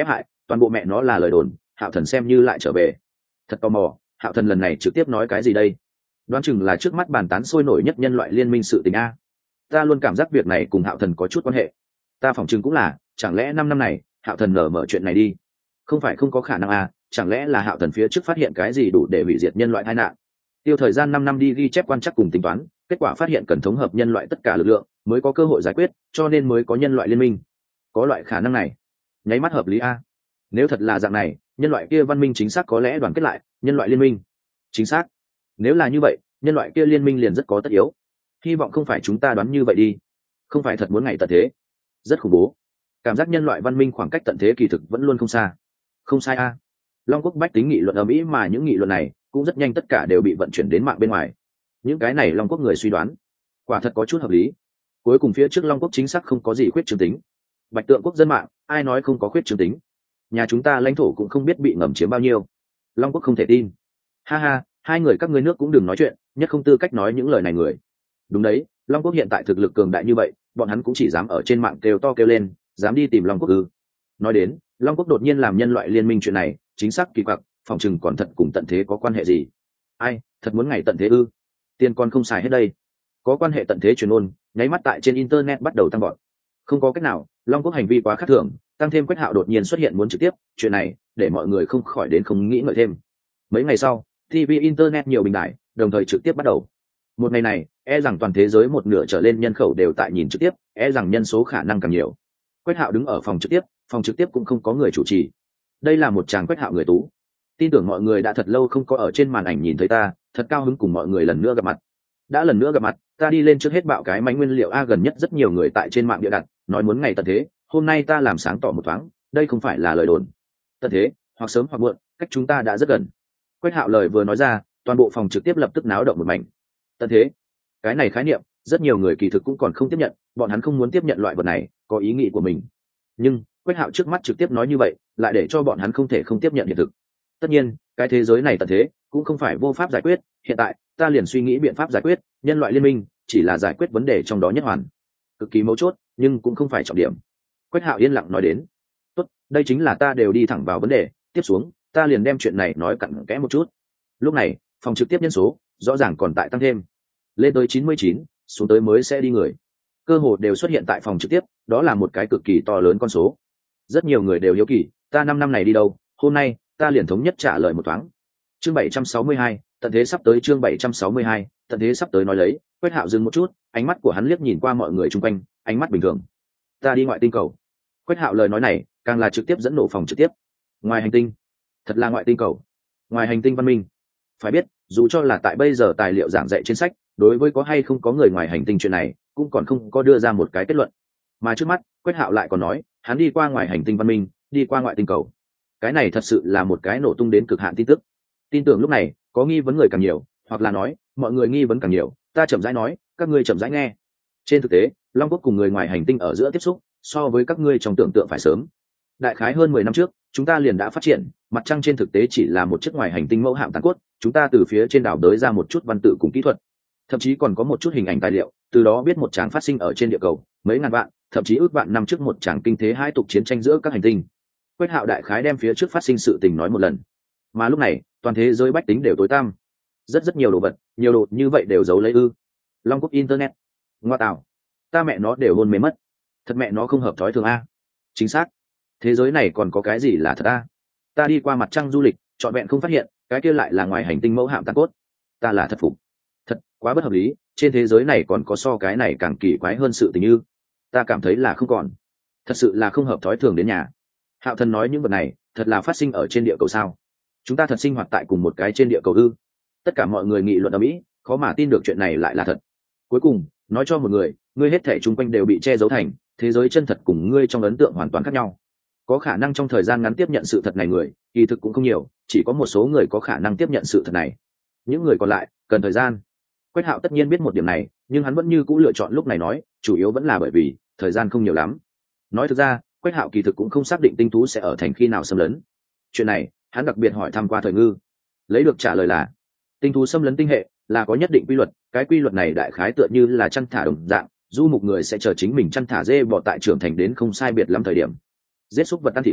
[SPEAKER 1] toàn bộ mẹ nó là lời đồn, Hạo Thần xem như lại trở về. Thật tò mò, Hạo Thần lần này trực tiếp nói cái gì đây? Đoán chừng là trước mắt bàn tán sôi nổi nhất nhân loại liên minh sự tình a. Ta luôn cảm giác việc này cùng Hạo Thần có chút quan hệ. Ta phỏng chừng cũng là, chẳng lẽ năm năm này Hạo Thần nở mở chuyện này đi? Không phải không có khả năng a, chẳng lẽ là Hạo Thần phía trước phát hiện cái gì đủ để hủy diệt nhân loại tai nạn? Tiêu thời gian năm năm đi ghi chép quan trắc cùng tính toán, kết quả phát hiện cần thống hợp nhân loại tất cả lực lượng mới có cơ hội giải quyết, cho nên mới có nhân loại liên minh. Có loại khả năng này, nháy mắt hợp lý a. Nếu thật là dạng này, nhân loại kia văn minh chính xác có lẽ đoàn kết lại, nhân loại liên minh. Chính xác. Nếu là như vậy, nhân loại kia liên minh liền rất có tất yếu. Hy vọng không phải chúng ta đoán như vậy đi. Không phải thật muốn ngày tận thế. Rất khủng bố. Cảm giác nhân loại văn minh khoảng cách tận thế kỳ thực vẫn luôn không xa. Không sai a. Long Quốc bách tính nghị luận ở Mỹ mà những nghị luận này cũng rất nhanh tất cả đều bị vận chuyển đến mạng bên ngoài. Những cái này Long Quốc người suy đoán, quả thật có chút hợp lý. Cuối cùng phía trước Long Quốc chính xác không có gì khuyết chương tính. Bạch Tượng Quốc dân mạng, ai nói không có khuyết chương tính? Nhà chúng ta lãnh thổ cũng không biết bị ngầm chiếm bao nhiêu. Long Quốc không thể tin. Ha ha, hai người các ngươi nước cũng đừng nói chuyện, nhất không tư cách nói những lời này người. Đúng đấy, Long Quốc hiện tại thực lực cường đại như vậy, bọn hắn cũng chỉ dám ở trên mạng kêu to kêu lên, dám đi tìm Long Quốc ư? Nói đến, Long Quốc đột nhiên làm nhân loại liên minh chuyện này, chính xác kỳ quặc, phòng chừng còn thật cùng tận thế có quan hệ gì? Ai, thật muốn ngày tận thế ư? Tiền con không xài hết đây. Có quan hệ tận thế truyền ôn, nháy mắt tại trên internet bắt đầu tăng vọt. Không có cách nào, Long Quốc hành vi quá khác thường, tăng thêm Quách Hạo đột nhiên xuất hiện muốn trực tiếp, chuyện này để mọi người không khỏi đến không nghĩ ngợi thêm. Mấy ngày sau, ti vi internet nhiều bình đại, đồng thời trực tiếp bắt đầu. Một ngày này, e rằng toàn thế giới một nửa trở lên nhân khẩu đều tại nhìn trực tiếp, e rằng nhân số khả năng càng nhiều. Quách Hạo đứng ở phòng trực tiếp, phòng trực tiếp cũng không có người chủ trì. Đây là một chàng Quách Hạo người tú. Tin tưởng mọi người đã thật lâu không có ở trên màn ảnh nhìn thấy ta, thật cao hứng cùng mọi người lần nữa gặp mặt. Đã lần nữa gặp mặt, ta đi lên trước hết bạo cái máy nguyên liệu a gần nhất rất nhiều người tại trên mạng địa đặt, nói muốn ngày tận thế, hôm nay ta làm sáng tỏ một thoáng, đây không phải là lời đồn. Tận thế, hoặc sớm hoặc muộn, cách chúng ta đã rất gần. Quách Hạo lời vừa nói ra, toàn bộ phòng trực tiếp lập tức náo động một mảnh. Tận thế, cái này khái niệm, rất nhiều người kỳ thực cũng còn không tiếp nhận, bọn hắn không muốn tiếp nhận loại vật này, có ý nghĩ của mình. Nhưng Quách Hạo trước mắt trực tiếp nói như vậy, lại để cho bọn hắn không thể không tiếp nhận hiện thực. Tất nhiên, cái thế giới này tận thế cũng không phải vô pháp giải quyết, hiện tại ta liền suy nghĩ biện pháp giải quyết, nhân loại liên minh chỉ là giải quyết vấn đề trong đó nhất hoàn, cực kỳ mấu chốt, nhưng cũng không phải trọng điểm. Quách Hạo yên lặng nói đến, tốt, đây chính là ta đều đi thẳng vào vấn đề, tiếp xuống ta liền đem chuyện này nói cặn kẽ một chút. Lúc này phòng trực tiếp nhân số rõ ràng còn tại tăng thêm, lên tới chín mươi chín, xuống tới mới sẽ đi người, cơ hồ đều xuất hiện tại phòng trực tiếp, đó là một cái cực kỳ to lớn con số. Rất nhiều người đều hiếu kỳ, ta năm năm này đi đâu, hôm nay ta liền thống nhất trả lời một thoáng. Chương bảy trăm sáu mươi hai, tận thế sắp tới. Chương bảy trăm sáu mươi hai, tận thế sắp tới nói lấy, Quách Hạo dừng một chút, ánh mắt của hắn liếc nhìn qua mọi người chung quanh, ánh mắt bình thường. Ta đi ngoại tinh cầu. Quách Hạo lời nói này, càng là trực tiếp dẫn nổ phòng trực tiếp. Ngoài hành tinh? Thật là ngoại tinh cầu? Ngoài hành tinh văn minh? Phải biết, dù cho là tại bây giờ tài liệu giảng dạy trên sách, đối với có hay không có người ngoài hành tinh chuyện này, cũng còn không có đưa ra một cái kết luận. Mà trước mắt, Quách Hạo lại còn nói, hắn đi qua ngoài hành tinh văn minh, đi qua ngoại tinh cầu. Cái này thật sự là một cái nổ tung đến cực hạn tin tức. Tin tưởng lúc này có nghi vấn người càng nhiều, hoặc là nói mọi người nghi vấn càng nhiều, ta chậm rãi nói, các ngươi chậm rãi nghe. Trên thực tế, Long Quốc cùng người ngoài hành tinh ở giữa tiếp xúc, so với các ngươi trong tưởng tượng phải sớm. Đại khái hơn mười năm trước, chúng ta liền đã phát triển, mặt trăng trên thực tế chỉ là một chiếc ngoài hành tinh mẫu hạm tàn cốt, chúng ta từ phía trên đảo đới ra một chút văn tự cùng kỹ thuật, thậm chí còn có một chút hình ảnh tài liệu, từ đó biết một tràng phát sinh ở trên địa cầu, mấy ngàn vạn, thậm chí ước vạn năm trước một tràng kinh thế hai tục chiến tranh giữa các hành tinh. Quách Hạo đại khái đem phía trước phát sinh sự tình nói một lần, mà lúc này toàn thế giới bách tính đều tối tăm, rất rất nhiều đồ vật, nhiều đồ như vậy đều giấu lấy ư? Long Quốc internet, ngoa tạo, ta mẹ nó đều hôn mê mất, thật mẹ nó không hợp thói thường a. Chính xác, thế giới này còn có cái gì là thật a? Ta đi qua mặt trăng du lịch, trọn vẹn không phát hiện, cái kia lại là ngoài hành tinh mẫu hạm tàn cốt, ta là thật phục, thật quá bất hợp lý, trên thế giới này còn có so cái này càng kỳ quái hơn sự tình như, ta cảm thấy là không còn, thật sự là không hợp thói thường đến nhà. Hạo Thần nói những vật này thật là phát sinh ở trên địa cầu sao? Chúng ta thật sinh hoạt tại cùng một cái trên địa cầu ư? Tất cả mọi người nghị luận ở Mỹ, khó mà tin được chuyện này lại là thật. Cuối cùng nói cho một người, ngươi hết thể chung quanh đều bị che giấu thành thế giới chân thật cùng ngươi trong ấn tượng hoàn toàn khác nhau. Có khả năng trong thời gian ngắn tiếp nhận sự thật này người, kỳ thực cũng không nhiều, chỉ có một số người có khả năng tiếp nhận sự thật này. Những người còn lại cần thời gian. Quách Hạo tất nhiên biết một điểm này, nhưng hắn vẫn như cũ lựa chọn lúc này nói, chủ yếu vẫn là bởi vì thời gian không nhiều lắm. Nói thực ra, Quách Hạo kỳ thực cũng không xác định tinh thú sẽ ở thành khi nào xâm lấn. Chuyện này, hắn đặc biệt hỏi thăm qua Thời Ngư, lấy được trả lời là tinh thú xâm lấn tinh hệ là có nhất định quy luật, cái quy luật này đại khái tựa như là chăn thả đồng dạng, du mục người sẽ chờ chính mình chăn thả dê bò tại trưởng thành đến không sai biệt lắm thời điểm, giết súc vật ăn thịt.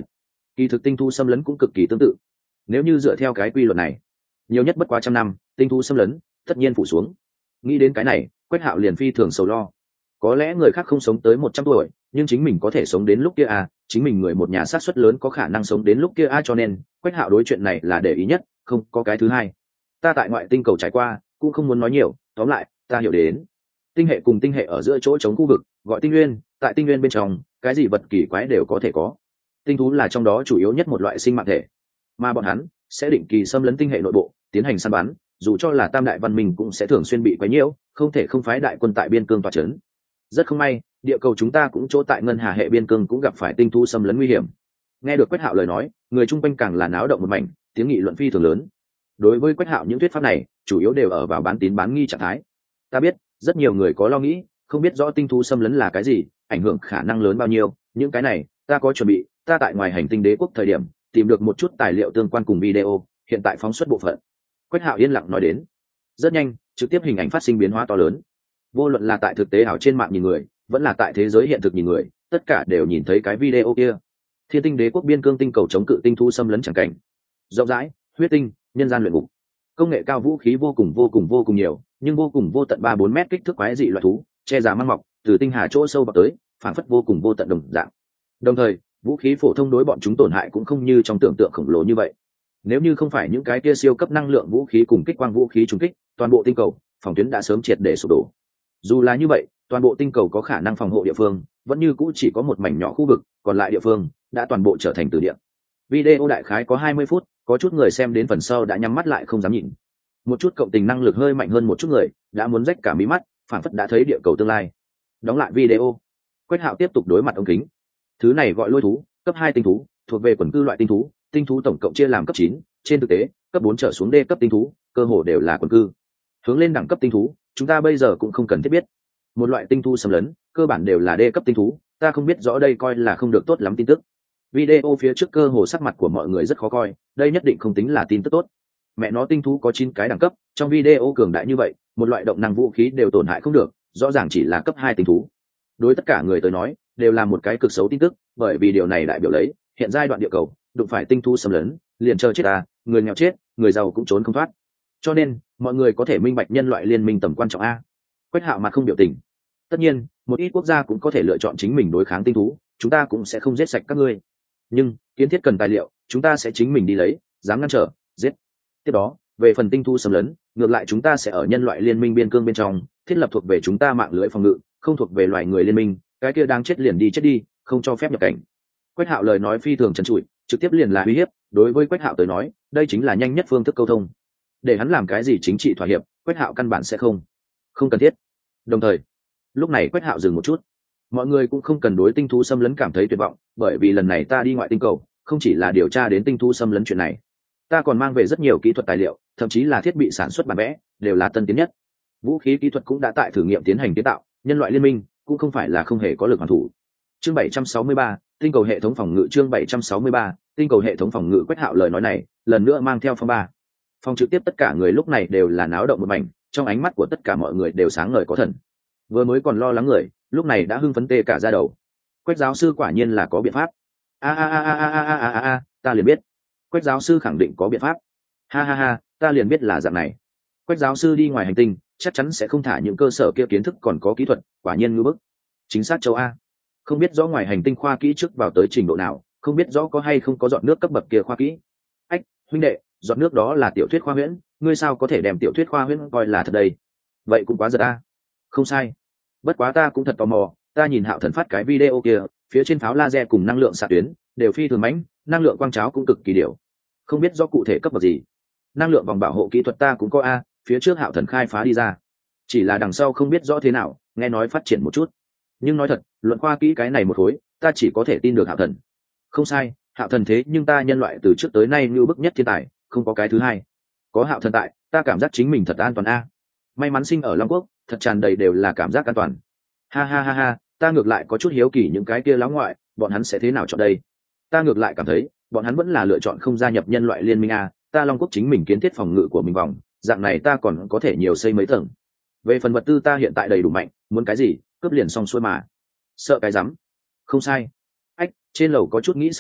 [SPEAKER 1] Kỳ thực tinh thú xâm lấn cũng cực kỳ tương tự. Nếu như dựa theo cái quy luật này, nhiều nhất bất quá trăm năm, tinh thú xâm lấn tất nhiên phủ xuống. Nghĩ đến cái này, Quách Hạo liền phi thường sầu lo. Có lẽ người khác không sống tới một trăm tuổi, nhưng chính mình có thể sống đến lúc kia à, chính mình người một nhà sát suất lớn có khả năng sống đến lúc kia à, cho nên Quách Hạo đối chuyện này là để ý nhất, không có cái thứ hai. Ta tại ngoại tinh cầu trải qua, cũng không muốn nói nhiều, tóm lại, ta hiểu đến. Tinh hệ cùng tinh hệ ở giữa chỗ trống khu vực, gọi tinh nguyên, tại tinh nguyên bên trong, cái gì vật kỳ quái đều có thể có. Tinh thú là trong đó chủ yếu nhất một loại sinh mạng thể, mà bọn hắn sẽ định kỳ xâm lấn tinh hệ nội bộ, tiến hành săn bắn, dù cho là tam đại văn minh cũng sẽ thường xuyên bị quấy nhiễu, không thể không phái đại quân tại biên cương tọa trấn. Rất không may, địa cầu chúng ta cũng chỗ tại ngân hà hệ biên cương cũng gặp phải tinh thú xâm lấn nguy hiểm. Nghe được Quách Hạo lời nói, người chung quanh càng là náo động một mảnh, tiếng nghị luận phi thường lớn. Đối với Quách Hạo những thuyết pháp này, chủ yếu đều ở vào bán tín bán nghi trạng thái. Ta biết, rất nhiều người có lo nghĩ, không biết rõ tinh thú xâm lấn là cái gì, ảnh hưởng khả năng lớn bao nhiêu, những cái này, ta có chuẩn bị, ta tại ngoài hành tinh đế quốc thời điểm, tìm được một chút tài liệu tương quan cùng video, hiện tại phóng xuất bộ phận. Quách Hạo yên lặng nói đến. Rất nhanh, trực tiếp hình ảnh phát sinh biến hóa to lớn. Vô luận là tại thực tế ảo trên mạng nhìn người, vẫn là tại thế giới hiện thực nhìn người, tất cả đều nhìn thấy cái video kia. Thiên tinh đế quốc biên cương tinh cầu chống cự tinh thú xâm lấn chẳng cảnh. Rộng rãi, huyết tinh, nhân gian luyện ngục. Công nghệ cao vũ khí vô cùng vô cùng vô cùng nhiều, nhưng vô cùng vô tận ba bốn mét kích thước quái dị loại thú, che giả mang mọc, từ tinh hà chỗ sâu vào tới, phản phất vô cùng vô tận đồng dạng. Đồng thời, vũ khí phổ thông đối bọn chúng tổn hại cũng không như trong tưởng tượng khổng lồ như vậy. Nếu như không phải những cái kia siêu cấp năng lượng vũ khí cùng kích quang vũ khí trùng kích, toàn bộ tinh cầu phòng tuyến đã sớm triệt để sụp đổ. Dù là như vậy, toàn bộ tinh cầu có khả năng phòng hộ địa phương vẫn như cũ chỉ có một mảnh nhỏ khu vực, còn lại địa phương đã toàn bộ trở thành từ địa. Video đại khái có hai mươi phút, có chút người xem đến phần sau đã nhắm mắt lại không dám nhìn. Một chút cộng tình năng lực hơi mạnh hơn một chút người đã muốn rách cả mí mắt, phản phất đã thấy địa cầu tương lai. Đóng lại video, Quách Hạo tiếp tục đối mặt ống kính. Thứ này gọi lôi thú, cấp hai tinh thú, thuộc về quần cư loại tinh thú, tinh thú tổng cộng chia làm cấp chín, trên thực tế, cấp bốn trở xuống D cấp tinh thú, cơ hồ đều là quần cư. Hướng lên đẳng cấp tinh thú, chúng ta bây giờ cũng không cần thiết biết. Một loại tinh thú xâm lấn, cơ bản đều là D cấp tinh thú, ta không biết rõ đây coi là không được tốt lắm tin tức. Video phía trước cơ hồ sắc mặt của mọi người rất khó coi, đây nhất định không tính là tin tức tốt. Mẹ nó tinh thú có chín cái đẳng cấp, trong video cường đại như vậy, một loại động năng vũ khí đều tổn hại không được, rõ ràng chỉ là cấp hai tinh thú. Đối tất cả người tới nói, đều là một cái cực xấu tin tức, bởi vì điều này đại biểu lấy, hiện giai đoạn địa cầu, đụng phải tinh thú xâm lấn, liền chờ chết à, người nghèo chết, người giàu cũng trốn không thoát. Cho nên, mọi người có thể minh bạch nhân loại liên minh tầm quan trọng a. Quách Hạo mặt không biểu tình. Tất nhiên, một ít quốc gia cũng có thể lựa chọn chính mình đối kháng tinh thú, chúng ta cũng sẽ không giết sạch các ngươi. Nhưng, kiến thiết cần tài liệu, chúng ta sẽ chính mình đi lấy, dám ngăn trở, giết. Tiếp đó, về phần tinh thú xâm lấn, ngược lại chúng ta sẽ ở nhân loại liên minh biên cương bên trong, thiết lập thuộc về chúng ta mạng lưới phòng ngự, không thuộc về loài người liên minh, cái kia đang chết liền đi chết đi, không cho phép nhập cảnh. Quách Hạo lời nói phi thường trần trụi, trực tiếp liền là uy hiếp, đối với Quách Hạo tới nói, đây chính là nhanh nhất phương thức câu thông. Để hắn làm cái gì chính trị thỏa hiệp, Quách Hạo căn bản sẽ không. Không cần thiết. Đồng thời, lúc này Quách Hạo dừng một chút. Mọi người cũng không cần đối tinh thú xâm lấn cảm thấy tuyệt vọng, bởi vì lần này ta đi ngoại tinh cầu, không chỉ là điều tra đến tinh thú xâm lấn chuyện này, ta còn mang về rất nhiều kỹ thuật tài liệu, thậm chí là thiết bị sản xuất bản vẽ, đều là tân tiến nhất. Vũ khí kỹ thuật cũng đã tại thử nghiệm tiến hành kiến tạo, nhân loại liên minh cũng không phải là không hề có lực hoàn thủ. Chương bảy trăm sáu mươi ba, tinh cầu hệ thống phòng ngự. Chương bảy trăm sáu mươi ba, tinh cầu hệ thống phòng ngự. Quách Hạo lời nói này, lần nữa mang theo phong ba. Phòng trực tiếp tất cả người lúc này đều là náo động một mảnh, trong ánh mắt của tất cả mọi người đều sáng ngời có thần. Vừa mới còn lo lắng người, lúc này đã hưng phấn tê cả da đầu. Quách giáo sư quả nhiên là có biện pháp. A a a a a a a a, ta liền biết. Quách giáo sư khẳng định có biện pháp. Ha ha ha, ta liền biết là dạng này. Quách giáo sư đi ngoài hành tinh, chắc chắn sẽ không thả những cơ sở kia kiến thức còn có kỹ thuật, quả nhiên ngưỡng bức. Chính xác châu A. Không biết rõ ngoài hành tinh khoa kỹ trước vào tới trình độ nào, không biết rõ có hay không có giọt nước cấp bậc kia khoa kỹ. Ách, huynh đệ, giọt nước đó là tiểu thuyết khoa huyễn, ngươi sao có thể đem tiểu thuyết khoa huyễn coi là thật đây? Vậy cũng quá giật A. Không sai. Bất quá ta cũng thật tò mò, ta nhìn Hạo Thần phát cái video kia, phía trên pháo laser cùng năng lượng xạ tuyến đều phi thường mãnh, năng lượng quang cháo cũng cực kỳ điều. Không biết rõ cụ thể cấp bậc gì. Năng lượng vòng bảo hộ kỹ thuật ta cũng có a, phía trước Hạo Thần khai phá đi ra. Chỉ là đằng sau không biết rõ thế nào, nghe nói phát triển một chút. Nhưng nói thật, luận khoa kỹ cái này một khối, ta chỉ có thể tin được Hạo Thần. Không sai, Hạo Thần thế nhưng ta nhân loại từ trước tới nay như bức nhất thiên tài, không có cái thứ hai. Có Hạo Thần tại, ta cảm giác chính mình thật an toàn a. May mắn sinh ở Long Quốc, thật tràn đầy đều là cảm giác an toàn. Ha ha ha ha, ta ngược lại có chút hiếu kỳ những cái kia lão ngoại, bọn hắn sẽ thế nào chọn đây? Ta ngược lại cảm thấy, bọn hắn vẫn là lựa chọn không gia nhập nhân loại liên minh a, ta Long Quốc chính mình kiến thiết phòng ngự của mình vòng, dạng này ta còn có thể nhiều xây mấy tầng. Về phần vật tư ta hiện tại đầy đủ mạnh, muốn cái gì, cướp liền xong xuôi mà. Sợ cái rắm. Không sai. Ách, trên lầu có chút nghĩ sai à,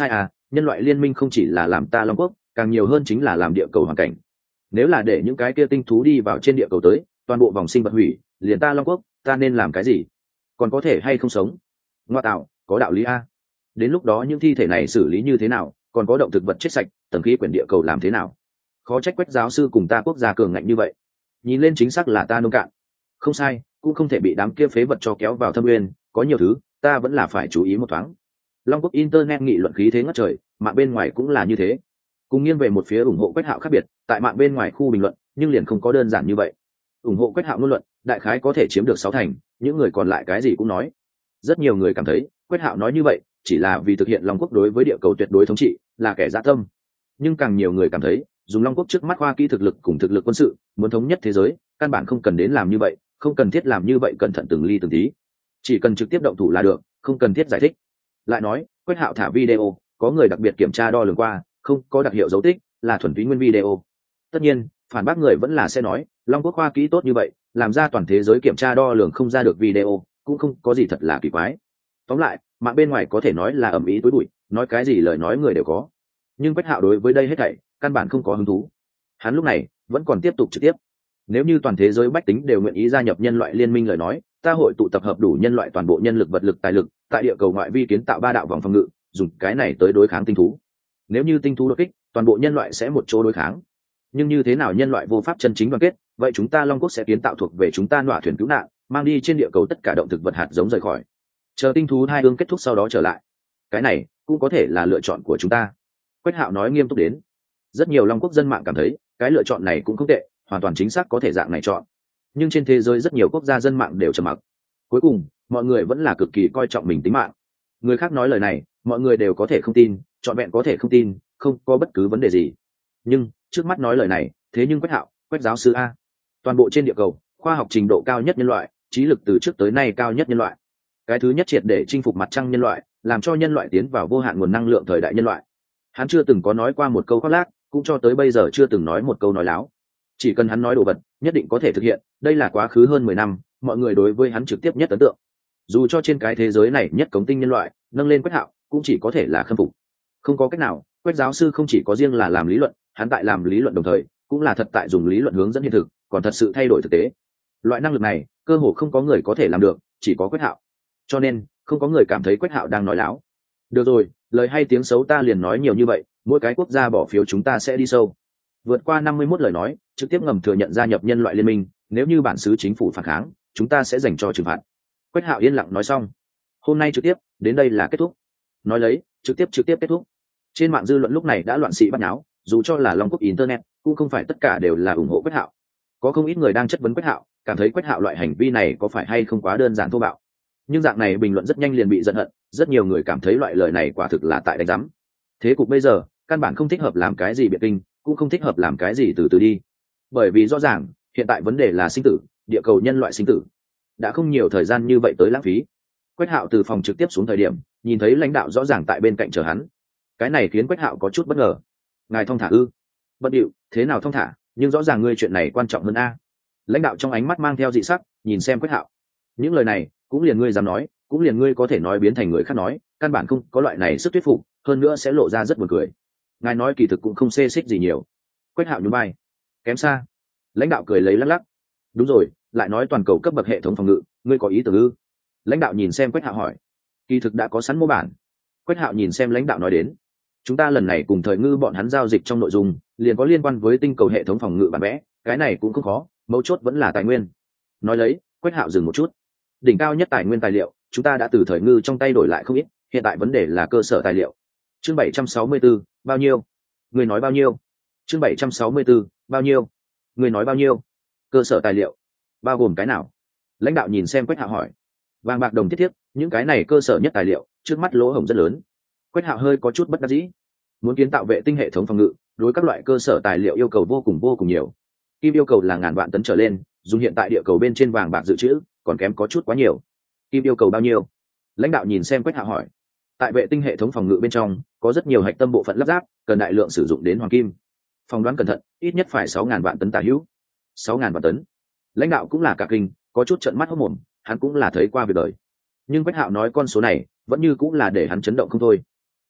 [SPEAKER 1] nhân loại liên minh không chỉ là làm ta long quốc, càng nhiều hơn chính là làm địa cầu hoàn cảnh. Nếu là để những cái kia tinh thú đi vào trên địa cầu tới, toàn bộ vòng sinh vật hủy, liền ta long quốc, ta nên làm cái gì? Còn có thể hay không sống? Ngoa tạo, có đạo lý a. Đến lúc đó những thi thể này xử lý như thế nào, còn có động thực vật chết sạch, tầng khí quyển địa cầu làm thế nào? Khó trách Quách giáo sư cùng ta quốc gia cường ngạnh như vậy. Nhìn lên chính xác là ta nông cạn. Không sai, cũng không thể bị đám kia phế vật cho kéo vào thâm nguyên, có nhiều thứ ta vẫn là phải chú ý một thoáng. Long quốc internet nghị luận khí thế ngất trời, mạng bên ngoài cũng là như thế. Cùng nghiêng về một phía ủng hộ Quách Hạo khác biệt, tại mạng bên ngoài khu bình luận, nhưng liền không có đơn giản như vậy. Ủng hộ Quách Hạo ngôn luận, đại khái có thể chiếm được sáu thành, những người còn lại cái gì cũng nói. Rất nhiều người cảm thấy, Quách Hạo nói như vậy, chỉ là vì thực hiện Long quốc đối với địa cầu tuyệt đối thống trị, là kẻ dã tâm. Nhưng càng nhiều người cảm thấy, dùng Long quốc trước mắt khoa kỹ thực lực cùng thực lực quân sự, muốn thống nhất thế giới, căn bản không cần đến làm như vậy, không cần thiết làm như vậy cẩn thận từng ly từng tí, chỉ cần trực tiếp động thủ là được, không cần thiết giải thích. Lại nói, Quách Hạo thả video, có người đặc biệt kiểm tra đo lường qua, không có đặc hiệu dấu tích, là thuần túy nguyên video. Tất nhiên, phản bác người vẫn là sẽ nói, Long quốc khoa kỹ tốt như vậy, làm ra toàn thế giới kiểm tra đo lường không ra được video, cũng không có gì thật là kỳ quái. Tóm lại, mạng bên ngoài có thể nói là ầm ĩ tối bụi, nói cái gì lời nói người đều có. Nhưng Quách Hạo đối với đây hết thảy, căn bản không có hứng thú. Hắn lúc này vẫn còn tiếp tục trực tiếp. Nếu như toàn thế giới bách tính đều nguyện ý gia nhập nhân loại liên minh lời nói, ta hội tụ tập hợp đủ nhân loại toàn bộ nhân lực vật lực tài lực, tại địa cầu ngoại vi kiến tạo ba đạo vòng phòng ngự, dùng cái này tới đối kháng tinh thú. Nếu như tinh thú đột kích, toàn bộ nhân loại sẽ một chỗ đối kháng. Nhưng như thế nào nhân loại vô pháp chân chính đoàn kết, vậy chúng ta Long quốc sẽ kiến tạo thuộc về chúng ta nọa thuyền cứu nạn, mang đi trên địa cầu tất cả động thực vật hạt giống rời khỏi. Chờ tinh thú hai ương kết thúc sau đó trở lại. Cái này cũng có thể là lựa chọn của chúng ta. Quách Hạo nói nghiêm túc đến. Rất nhiều Long quốc dân mạng cảm thấy, cái lựa chọn này cũng không tệ, hoàn toàn chính xác có thể dạng này chọn. Nhưng trên thế giới rất nhiều quốc gia dân mạng đều trầm mặc. Cuối cùng, mọi người vẫn là cực kỳ coi trọng mình tính mạng. Người khác nói lời này, mọi người đều có thể không tin, trọn vẹn có thể không tin, không có bất cứ vấn đề gì. Nhưng trước mắt nói lời này, thế nhưng Quách Hạo, Quách giáo sư a, toàn bộ trên địa cầu, khoa học trình độ cao nhất nhân loại, trí lực từ trước tới nay cao nhất nhân loại, cái thứ nhất triệt để chinh phục mặt trăng nhân loại, làm cho nhân loại tiến vào vô hạn nguồn năng lượng thời đại nhân loại. Hắn chưa từng có nói qua một câu khoác lác, cũng cho tới bây giờ chưa từng nói một câu nói láo. Chỉ cần hắn nói đồ vật, nhất định có thể thực hiện. Đây là quá khứ hơn mười năm, mọi người đối với hắn trực tiếp nhất ấn tượng. Dù cho trên cái thế giới này nhất cống tinh nhân loại, nâng lên Quách Hạo, cũng chỉ có thể là khâm phục. Không có cách nào, Quách giáo sư không chỉ có riêng là làm lý luận, hắn tại làm lý luận đồng thời, cũng là thật tại dùng lý luận hướng dẫn hiện thực, còn thật sự thay đổi thực tế. Loại năng lực này, cơ hồ không có người có thể làm được, chỉ có Quách Hạo. Cho nên, không có người cảm thấy Quách Hạo đang nói láo. Được rồi, lời hay tiếng xấu ta liền nói nhiều như vậy, mỗi cái quốc gia bỏ phiếu chúng ta sẽ đi sâu. Vượt qua năm mươi mốt lời nói, trực tiếp ngầm thừa nhận gia nhập nhân loại liên minh, nếu như bản xứ chính phủ phản kháng, chúng ta sẽ dành cho trừng phạt. Quách Hạo yên lặng nói xong. Hôm nay trực tiếp, đến đây là kết thúc. Nói lấy, trực tiếp trực tiếp kết thúc. Trên mạng dư luận lúc này đã loạn xị bắt nháo, dù cho là Long quốc internet, cũng không phải tất cả đều là ủng hộ Quách Hạo. Có không ít người đang chất vấn Quách Hạo, cảm thấy Quách Hạo loại hành vi này có phải hay không quá đơn giản thô bạo. Nhưng dạng này bình luận rất nhanh liền bị giận hận, rất nhiều người cảm thấy loại lời này quả thực là tại đánh rắm. Thế cục bây giờ, căn bản không thích hợp làm cái gì biện kinh, cũng không thích hợp làm cái gì từ từ đi. Bởi vì rõ ràng, hiện tại vấn đề là sinh tử, địa cầu nhân loại sinh tử. Đã không nhiều thời gian như vậy tới lãng phí. Quách Hạo từ phòng trực tiếp xuống thời điểm, nhìn thấy lãnh đạo rõ ràng tại bên cạnh chờ hắn. Cái này khiến Quách Hạo có chút bất ngờ. Ngài thong thả ư? Bất điệu, thế nào thong thả, nhưng rõ ràng ngươi chuyện này quan trọng hơn a. Lãnh đạo trong ánh mắt mang theo dị sắc, nhìn xem Quách Hạo. Những lời này, cũng liền ngươi dám nói, cũng liền ngươi có thể nói biến thành người khác nói, căn bản không có loại này sức thuyết phục, hơn nữa sẽ lộ ra rất buồn cười. Ngài nói kỳ thực cũng không xê xích gì nhiều. Quách Hạo nhún vai. Kém xa. Lãnh đạo cười lấy lắc lắc. Đúng rồi, lại nói toàn cầu cấp bậc hệ thống phòng ngự, ngươi có ý tưởng ư? Lãnh đạo nhìn xem Quách Hạo hỏi. Kỳ thực đã có sẵn mô bản. Quách Hạo nhìn xem lãnh đạo nói đến. Chúng ta lần này cùng thời ngư bọn hắn giao dịch trong nội dung, liền có liên quan với tinh cầu hệ thống phòng ngự bản vẽ, cái này cũng không khó, mấu chốt vẫn là tài nguyên. Nói lấy, Quách Hạo dừng một chút. Đỉnh cao nhất tài nguyên tài liệu, chúng ta đã từ thời ngư trong tay đổi lại không ít, hiện tại vấn đề là cơ sở tài liệu. Chương bảy trăm sáu mươi tư, bao nhiêu? Người nói bao nhiêu? Chương bảy trăm sáu mươi tư, bao nhiêu? Người nói bao nhiêu? Cơ sở tài liệu bao gồm cái nào? Lãnh đạo nhìn xem Quách Hạo hỏi. Vàng bạc đồng thiết thiếp, những cái này cơ sở nhất tài liệu, trước mắt lỗ hổng rất lớn. Quách Hạo hơi có chút bất đắc dĩ. Muốn kiến tạo vệ tinh hệ thống phòng ngự, đối các loại cơ sở tài liệu yêu cầu vô cùng vô cùng nhiều. Kim yêu cầu là ngàn vạn tấn trở lên, dùng hiện tại địa cầu bên trên vàng bạc dự trữ, còn kém có chút quá nhiều. Kim yêu cầu bao nhiêu? Lãnh đạo nhìn xem Quách Hạo hỏi. Tại vệ tinh hệ thống phòng ngự bên trong, có rất nhiều hạch tâm bộ phận lắp ráp, cần đại lượng sử dụng đến hoàng kim. Phỏng đoán cẩn thận, ít nhất phải sáu ngàn vạn tấn tả hữu. sáu ngàn vạn tấn. Lãnh đạo cũng là cả kinh, có chút trợn mắt hốt mồm, hắn cũng là thấy qua việc đời. Nhưng Quách Hạo nói con số này, vẫn như cũng là để hắn chấn động không thôi.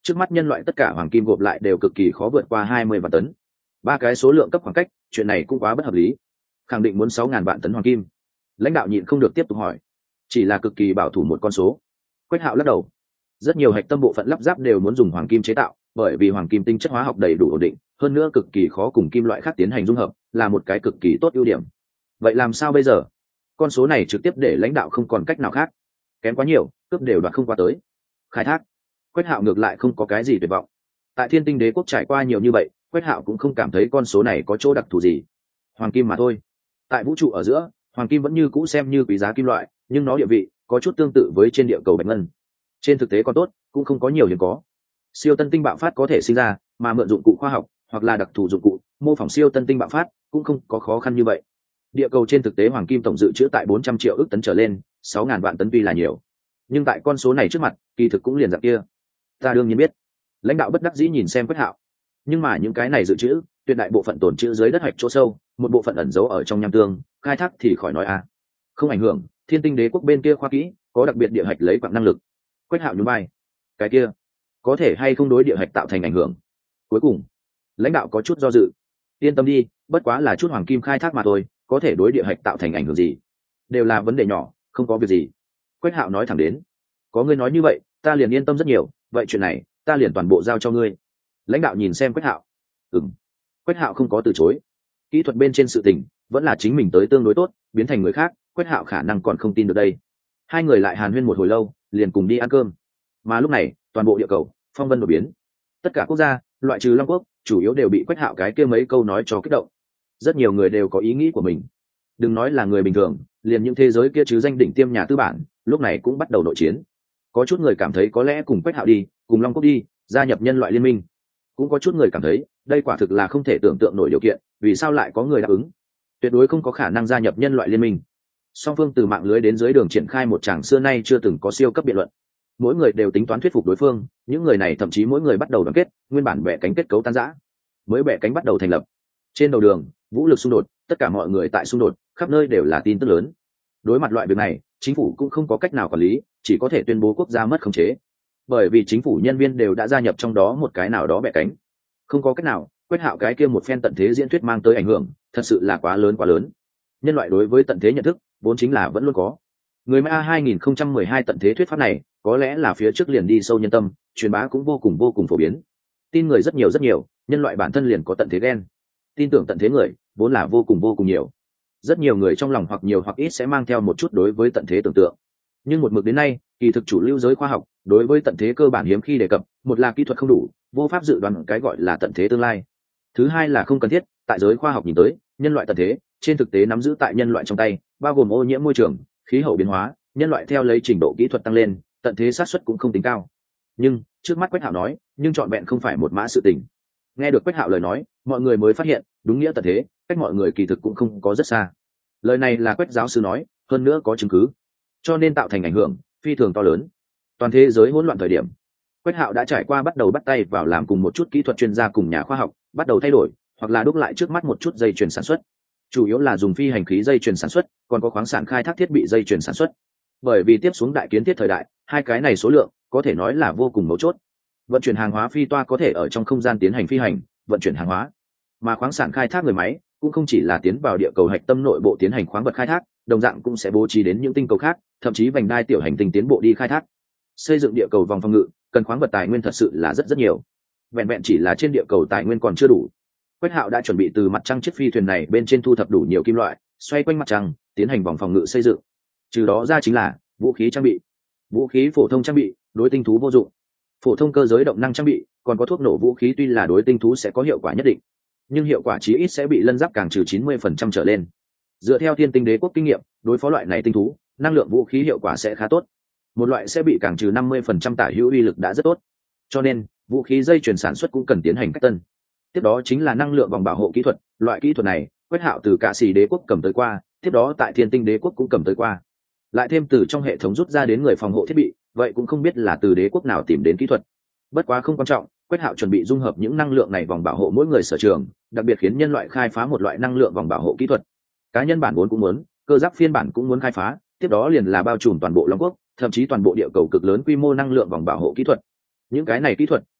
[SPEAKER 1] Trước mắt nhân loại tất cả hoàng kim gộp lại đều cực kỳ khó vượt qua hai mươi vạn tấn. Ba cái số lượng cấp khoảng cách, chuyện này cũng quá bất hợp lý. Khẳng định muốn sáu ngàn vạn tấn hoàng kim. Lãnh đạo nhịn không được tiếp tục hỏi. Chỉ là cực kỳ bảo thủ một con số. Quách Hạo lắc đầu. Rất nhiều hạch tâm bộ phận lắp ráp đều muốn dùng hoàng kim chế tạo, bởi vì hoàng kim tinh chất hóa học đầy đủ ổn định, hơn nữa cực kỳ khó cùng kim loại khác tiến hành dung hợp, là một cái cực kỳ tốt ưu điểm. Vậy làm sao bây giờ? Con số này trực tiếp để lãnh đạo không còn cách nào khác. Kém quá nhiều, cướp đều đoạt không qua tới. Khai thác. Quách Hạo ngược lại không có cái gì tuyệt vọng. Tại Thiên Tinh Đế quốc trải qua nhiều như vậy, Quách Hạo cũng không cảm thấy con số này có chỗ đặc thù gì. Hoàng kim mà thôi. Tại vũ trụ ở giữa, hoàng kim vẫn như cũ xem như quý giá kim loại, nhưng nó địa vị có chút tương tự với trên địa cầu bạch ngân. Trên thực tế còn tốt, cũng không có nhiều hiếm có. Siêu tân tinh bạo phát có thể sinh ra, mà mượn dụng cụ khoa học hoặc là đặc thù dụng cụ mô phỏng siêu tân tinh bạo phát cũng không có khó khăn như vậy. Địa cầu trên thực tế hoàng kim tổng dự trữ tại bốn trăm triệu ức tấn trở lên, sáu ngàn vạn tấn tuy là nhiều, nhưng tại con số này trước mặt, kỳ thực cũng liền dạng kia. Ta đương nhiên biết. Lãnh đạo bất đắc dĩ nhìn xem Quách Hạo. Nhưng mà những cái này dự trữ, tuyệt đại bộ phận tồn trữ dưới đất hạch chỗ sâu, một bộ phận ẩn giấu ở trong nham tương, khai thác thì khỏi nói a. Không ảnh hưởng, Thiên Tinh Đế quốc bên kia khoa kỹ, có đặc biệt địa hạch lấy quặng năng lực. Quách Hạo nhún vai. Cái kia, có thể hay không đối địa hạch tạo thành ảnh hưởng? Cuối cùng, lãnh đạo có chút do dự. Yên tâm đi, bất quá là chút hoàng kim khai thác mà thôi, có thể đối địa hạch tạo thành ảnh hưởng gì? Đều là vấn đề nhỏ, không có việc gì. Quách Hạo nói thẳng đến. Có ngươi nói như vậy, ta liền yên tâm rất nhiều, vậy chuyện này, ta liền toàn bộ giao cho ngươi. Lãnh đạo nhìn xem Quách Hạo. Ừm. Quách Hạo không có từ chối. Kỹ thuật bên trên sự tình, vẫn là chính mình tới tương đối tốt, biến thành người khác, Quách Hạo khả năng còn không tin được đây. Hai người lại hàn huyên một hồi lâu, liền cùng đi ăn cơm. Mà lúc này, toàn bộ địa cầu phong vân nổi biến. Tất cả quốc gia, loại trừ Long Quốc, chủ yếu đều bị Quách Hạo cái kia mấy câu nói cho kích động. Rất nhiều người đều có ý nghĩ của mình. Đừng nói là người bình thường, liền những thế giới kia chứ danh đỉnh tiêm nhà tư bản, lúc này cũng bắt đầu nội chiến. Có chút người cảm thấy có lẽ cùng Quách Hạo đi, cùng Long Quốc đi, gia nhập nhân loại liên minh. Cũng có chút người cảm thấy, đây quả thực là không thể tưởng tượng nổi điều kiện, vì sao lại có người đáp ứng? Tuyệt đối không có khả năng gia nhập nhân loại liên minh. Song phương từ mạng lưới đến dưới đường triển khai một tràng xưa nay chưa từng có siêu cấp biện luận. Mỗi người đều tính toán thuyết phục đối phương, những người này thậm chí mỗi người bắt đầu đoàn kết, nguyên bản bẻ cánh kết cấu tan rã, mới bẻ cánh bắt đầu thành lập. Trên đầu đường, vũ lực xung đột, tất cả mọi người tại xung đột, khắp nơi đều là tin tức lớn. Đối mặt loại việc này, chính phủ cũng không có cách nào quản lý, chỉ có thể tuyên bố quốc gia mất khống chế. Bởi vì chính phủ nhân viên đều đã gia nhập trong đó một cái nào đó bẻ cánh. Không có cách nào, Quách Hạo cái kia một phen tận thế diễn thuyết mang tới ảnh hưởng, thật sự là quá lớn quá lớn. Nhân loại đối với tận thế nhận thức, vốn chính là vẫn luôn có. Người Maya hai nghìn không trăm mười hai tận thế thuyết pháp này, có lẽ là phía trước liền đi sâu nhân tâm, truyền bá cũng vô cùng vô cùng phổ biến. Tin người rất nhiều rất nhiều, nhân loại bản thân liền có tận thế ghen. Tin tưởng tận thế người, vốn là vô cùng vô cùng nhiều. Rất nhiều người trong lòng hoặc nhiều hoặc ít sẽ mang theo một chút đối với tận thế tưởng tượng. Nhưng một mực đến nay, kỳ thực chủ lưu giới khoa học, đối với tận thế cơ bản hiếm khi đề cập, một là kỹ thuật không đủ, vô pháp dự đoán cái gọi là tận thế tương lai. Thứ hai là không cần thiết, tại giới khoa học nhìn tới, nhân loại tận thế, trên thực tế nắm giữ tại nhân loại trong tay, bao gồm ô nhiễm môi trường, khí hậu biến hóa, nhân loại theo lấy trình độ kỹ thuật tăng lên, tận thế xác suất cũng không tính cao. Nhưng trước mắt Quách Hạo nói, nhưng trọn vẹn không phải một mã sự tình. Nghe được Quách Hạo lời nói, mọi người mới phát hiện, đúng nghĩa tận thế, cách mọi người kỳ thực cũng không có rất xa. Lời này là Quách giáo sư nói, hơn nữa có chứng cứ, cho nên tạo thành ảnh hưởng phi thường to lớn. Toàn thế giới hỗn loạn thời điểm, Quách Hạo đã trải qua bắt đầu bắt tay vào làm cùng một chút kỹ thuật chuyên gia cùng nhà khoa học, bắt đầu thay đổi, hoặc là đúc lại trước mắt một chút dây chuyền sản xuất. Chủ yếu là dùng phi hành khí dây chuyền sản xuất, còn có khoáng sản khai thác thiết bị dây chuyền sản xuất. Bởi vì tiếp xuống đại kiến thiết thời đại, hai cái này số lượng có thể nói là vô cùng mấu chốt. Vận chuyển hàng hóa phi toa có thể ở trong không gian tiến hành phi hành, vận chuyển hàng hóa, mà khoáng sản khai thác người máy cũng không chỉ là tiến vào địa cầu hạch tâm nội bộ tiến hành khoáng vật khai thác, đồng dạng cũng sẽ bố trí đến những tinh cầu khác, thậm chí vành đai tiểu hành tinh tiến bộ đi khai thác. Xây dựng địa cầu vòng phòng ngự, cần khoáng vật tài nguyên thật sự là rất rất nhiều. Vẹn vẹn chỉ là trên địa cầu tài nguyên còn chưa đủ. Quách Hạo đã chuẩn bị từ mặt trăng chiếc phi thuyền này bên trên thu thập đủ nhiều kim loại, xoay quanh mặt trăng, tiến hành vòng phòng ngự xây dựng. Trừ đó ra chính là vũ khí trang bị. Vũ khí phổ thông trang bị, đối tinh thú vô dụng. Phổ thông cơ giới động năng trang bị, còn có thuốc nổ vũ khí tuy là đối tinh thú sẽ có hiệu quả nhất định, nhưng hiệu quả chí ít sẽ bị lân giáp càng trừ chín mươi phần trăm trở lên. Dựa theo Thiên Tinh Đế quốc kinh nghiệm, đối phó loại này tinh thú, năng lượng vũ khí hiệu quả sẽ khá tốt. Một loại sẽ bị càng trừ năm mươi phần trăm tả hữu uy lực đã rất tốt. Cho nên, vũ khí dây chuyển sản xuất cũng cần tiến hành cách tân. Tiếp đó chính là năng lượng vòng bảo hộ kỹ thuật, loại kỹ thuật này, Quách Hạo từ Cả Xỉ Đế quốc cầm tới qua, tiếp đó tại Thiên Tinh Đế quốc cũng cầm tới qua. Lại thêm từ trong hệ thống rút ra đến người phòng hộ thiết bị, vậy cũng không biết là từ đế quốc nào tìm đến kỹ thuật. Bất quá không quan trọng, Quách Hạo chuẩn bị dung hợp những năng lượng này vòng bảo hộ mỗi người sở trường, đặc biệt khiến nhân loại khai phá một loại năng lượng vòng bảo hộ kỹ thuật. Cá nhân bản vốn cũng muốn, cơ giáp phiên bản cũng muốn khai phá, tiếp đó liền là bao trùm toàn bộ Long Quốc, thậm chí toàn bộ địa cầu cực lớn quy mô năng lượng vòng bảo hộ kỹ thuật. Những cái này kỹ thuật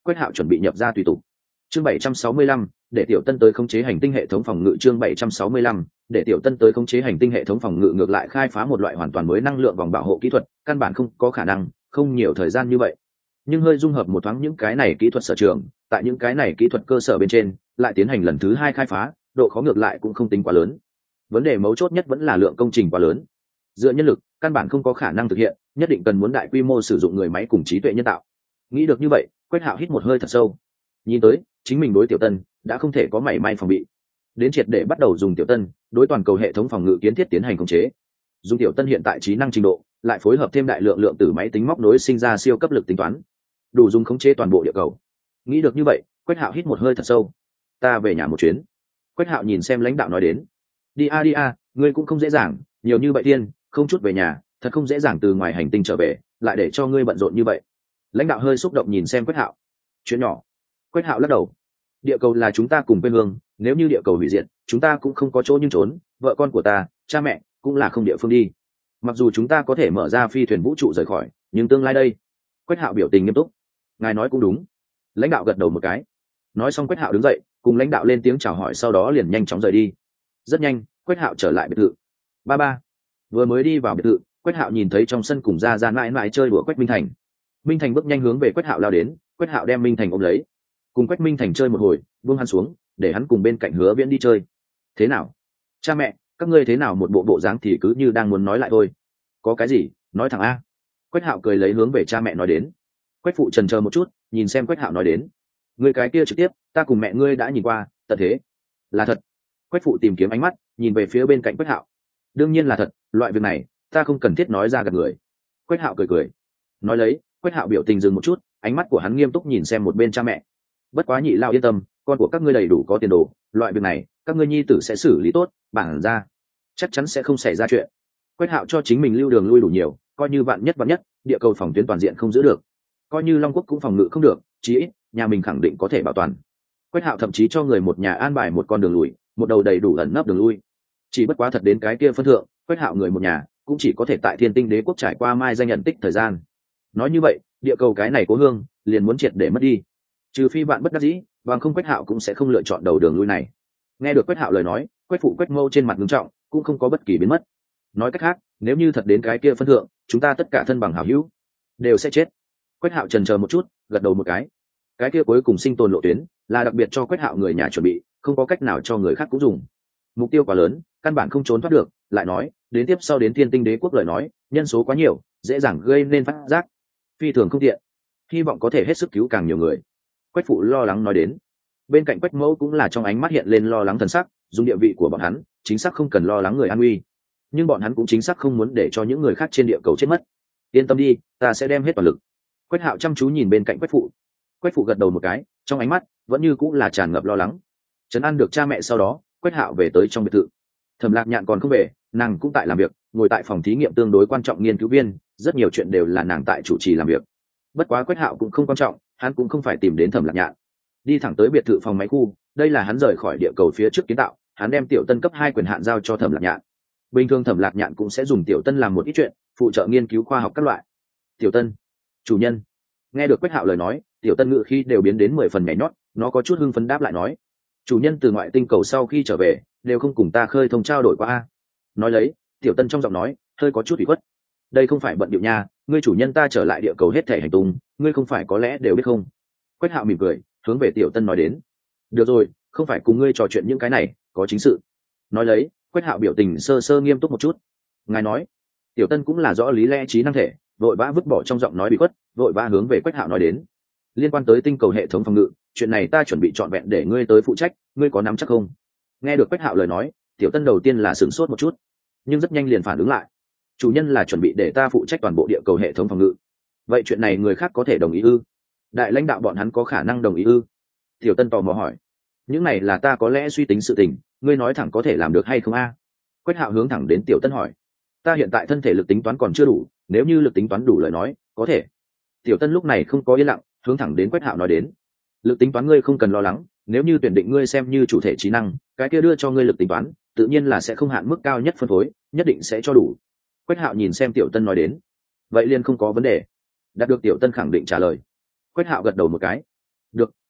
[SPEAKER 1] Quách Hạo chuẩn bị nhập ra tùy tục. Chương bảy trăm sáu mươi lăm, để Tiểu Tân tới khống chế hành tinh hệ thống phòng ngự. Chương bảy trăm sáu mươi lăm, để Tiểu Tân tới khống chế hành tinh hệ thống phòng ngự. Ngược lại khai phá một loại hoàn toàn mới năng lượng vòng bảo hộ kỹ thuật, căn bản không có khả năng, không nhiều thời gian như vậy. Nhưng hơi dung hợp một thoáng những cái này kỹ thuật sở trường, tại những cái này kỹ thuật cơ sở bên trên, lại tiến hành lần thứ hai khai phá, độ khó ngược lại cũng không tính quá lớn. Vấn đề mấu chốt nhất vẫn là lượng công trình quá lớn. Dựa nhân lực, căn bản không có khả năng thực hiện, nhất định cần muốn đại quy mô sử dụng người máy cùng trí tuệ nhân tạo. Nghĩ được như vậy, Quách Hạo hít một hơi thật sâu. Nhìn tới, chính mình đối Tiểu Tân đã không thể có mảy may phòng bị. Đến triệt để bắt đầu dùng Tiểu Tân, đối toàn cầu hệ thống phòng ngự kiến thiết tiến hành khống chế. Dùng Tiểu Tân hiện tại trí năng trình độ, lại phối hợp thêm đại lượng lượng tử máy tính móc nối sinh ra siêu cấp lực tính toán, đủ dùng khống chế toàn bộ địa cầu. Nghĩ được như vậy, Quách Hạo hít một hơi thật sâu. Ta về nhà một chuyến. Quách Hạo nhìn xem lãnh đạo nói đến. Đi a đi a, ngươi cũng không dễ dàng, nhiều như vậy tiên, không chút về nhà, thật không dễ dàng từ ngoài hành tinh trở về, lại để cho ngươi bận rộn như vậy. Lãnh đạo hơi xúc động nhìn xem Quách Hạo. Chuyện nhỏ. Quách Hạo lắc đầu. Địa cầu là chúng ta cùng quê hương, nếu như địa cầu hủy diệt, chúng ta cũng không có chỗ nhưng trốn, vợ con của ta, cha mẹ cũng là không địa phương đi. Mặc dù chúng ta có thể mở ra phi thuyền vũ trụ rời khỏi, nhưng tương lai đây. Quách Hạo biểu tình nghiêm túc. Ngài nói cũng đúng. Lãnh đạo gật đầu một cái. Nói xong Quách Hạo đứng dậy, cùng lãnh đạo lên tiếng chào hỏi, sau đó liền nhanh chóng rời đi. Rất nhanh, Quách Hạo trở lại biệt thự. Ba ba. Vừa mới đi vào biệt thự, Quách Hạo nhìn thấy trong sân cùng ra ra mãi mãi chơi đùa Quách Minh Thành. Minh Thành bước nhanh hướng về Quách Hạo lao đến, Quách Hạo đem Minh Thành ôm lấy, cùng Quách Minh Thành chơi một hồi, buông hắn xuống, để hắn cùng bên cạnh Hứa Viễn đi chơi. Thế nào, cha mẹ, các ngươi thế nào? Một bộ bộ dáng thì cứ như đang muốn nói lại thôi. Có cái gì, nói thẳng a. Quách Hạo cười lấy hướng về cha mẹ nói đến. Quách phụ chần chờ một chút, nhìn xem Quách Hạo nói đến. Ngươi cái kia trực tiếp, ta cùng mẹ ngươi đã nhìn qua, tận thế. Là thật. Quách phụ tìm kiếm ánh mắt, nhìn về phía bên cạnh Quách Hạo. Đương nhiên là thật, loại việc này, ta không cần thiết nói ra gạt người. Quách Hạo cười cười. Nói lấy, Quách Hạo biểu tình dừng một chút, ánh mắt của hắn nghiêm túc nhìn xem một bên cha mẹ. Bất quá nhị lao yên tâm, con của các ngươi đầy đủ có tiền đồ, loại việc này, các ngươi nhi tử sẽ xử lý tốt, bản ra chắc chắn sẽ không xảy ra chuyện. Quách Hạo cho chính mình lưu đường lui đủ nhiều, coi như vạn nhất vạn nhất, địa cầu phòng tuyến toàn diện không giữ được, coi như Long Quốc cũng phòng ngự không được, chí ít nhà mình khẳng định có thể bảo toàn. Quách Hạo thậm chí cho người một nhà an bài một con đường lui, một đầu đầy đủ ẩn nấp đường lui. Chỉ bất quá thật đến cái kia phân thượng, Quách Hạo người một nhà cũng chỉ có thể tại Thiên Tinh Đế quốc trải qua mai danh nhận tích thời gian. Nói như vậy, địa cầu cái này cố hương liền muốn triệt để mất đi. Trừ phi bạn bất đắc dĩ, bằng không Quách Hạo cũng sẽ không lựa chọn đầu đường lui này. Nghe được Quách Hạo lời nói, Quách phụ Quách mâu trên mặt nghiêm trọng, cũng không có bất kỳ biến mất. Nói cách khác, nếu như thật đến cái kia phân thượng, chúng ta tất cả thân bằng hảo hữu đều sẽ chết. Quách Hạo chần chờ một chút, gật đầu một cái. Cái kia cuối cùng sinh tồn lộ tuyến là đặc biệt cho Quách Hạo người nhà chuẩn bị, không có cách nào cho người khác cũng dùng. Mục tiêu quá lớn, căn bản không trốn thoát được. Lại nói, đến tiếp sau đến Thiên Tinh Đế quốc lời nói, nhân số quá nhiều, dễ dàng gây nên phát giác, phi thường không tiện. Hy vọng có thể hết sức cứu càng nhiều người. Quách phụ lo lắng nói đến. Bên cạnh Quách mẫu cũng là trong ánh mắt hiện lên lo lắng thần sắc, dùng địa vị của bọn hắn, chính xác không cần lo lắng người an nguy, nhưng bọn hắn cũng chính xác không muốn để cho những người khác trên địa cầu chết mất. Yên tâm đi, ta sẽ đem hết toàn lực. Quách Hạo chăm chú nhìn bên cạnh Quách phụ. Quách phụ gật đầu một cái, trong ánh mắt vẫn như cũng là tràn ngập lo lắng. Trấn an được cha mẹ sau đó, Quách Hạo về tới trong biệt thự. Thẩm Lạc Nhạn còn không về, nàng cũng tại làm việc, ngồi tại phòng thí nghiệm tương đối quan trọng nghiên cứu viên, rất nhiều chuyện đều là nàng tại chủ trì làm việc. Bất quá Quách Hạo cũng không quan trọng, hắn cũng không phải tìm đến Thẩm Lạc Nhạn, đi thẳng tới biệt thự phòng máy khu. Đây là hắn rời khỏi địa cầu phía trước kiến tạo, hắn đem Tiểu Tân cấp hai quyền hạn giao cho Thẩm Lạc Nhạn. Bình thường Thẩm Lạc Nhạn cũng sẽ dùng Tiểu Tân làm một ít chuyện, phụ trợ nghiên cứu khoa học các loại. Tiểu Tân, chủ nhân. Nghe được Quách Hạo lời nói, Tiểu Tân ngự khi đều biến đến mười phần nhảy nhót, nó có chút hưng phấn đáp lại nói: chủ nhân từ ngoại tinh cầu sau khi trở về, đều không cùng ta khơi thông trao đổi qua a. Nói lấy, Tiểu Tân trong giọng nói hơi có chút ủy khuất. Đây không phải bận điệu nha, ngươi chủ nhân ta trở lại địa cầu hết thể hành tung, ngươi không phải có lẽ đều biết không? Quách Hạo mỉm cười, hướng về Tiểu Tân nói đến. Được rồi, không phải cùng ngươi trò chuyện những cái này, có chính sự. Nói lấy, Quách Hạo biểu tình sơ sơ nghiêm túc một chút. Ngài nói. Tiểu Tân cũng là rõ lý lẽ trí năng thể, vội vã vứt bỏ trong giọng nói bị khuất, vội vã hướng về Quách Hạo nói đến. Liên quan tới tinh cầu hệ thống phòng ngự, chuyện này ta chuẩn bị trọn vẹn để ngươi tới phụ trách, ngươi có nắm chắc không? Nghe được Quách Hạo lời nói, Tiểu Tân đầu tiên là sửng sốt một chút, nhưng rất nhanh liền phản ứng lại. Chủ nhân là chuẩn bị để ta phụ trách toàn bộ địa cầu hệ thống phòng ngự, vậy chuyện này người khác có thể đồng ý ư? Đại lãnh đạo bọn hắn có khả năng đồng ý ư? Tiểu Tân tò mò hỏi. Những này là ta có lẽ suy tính sự tình, ngươi nói thẳng có thể làm được hay không a? Quách Hạo hướng thẳng đến Tiểu Tân hỏi. Ta hiện tại thân thể lực tính toán còn chưa đủ, nếu như lực tính toán đủ lời nói, có thể. Tiểu Tân lúc này không có yên lặng, hướng thẳng đến Quách Hạo nói đến. Lực tính toán ngươi không cần lo lắng, nếu như tuyển định ngươi xem như chủ thể trí năng, cái kia đưa cho ngươi lực tính toán, tự nhiên là sẽ không hạn mức cao nhất phân phối, nhất định sẽ cho đủ. Quách Hạo nhìn xem Tiểu Tân nói đến. Vậy liền không có vấn đề. Đạt được Tiểu Tân khẳng định trả lời. Quách Hạo gật đầu một cái.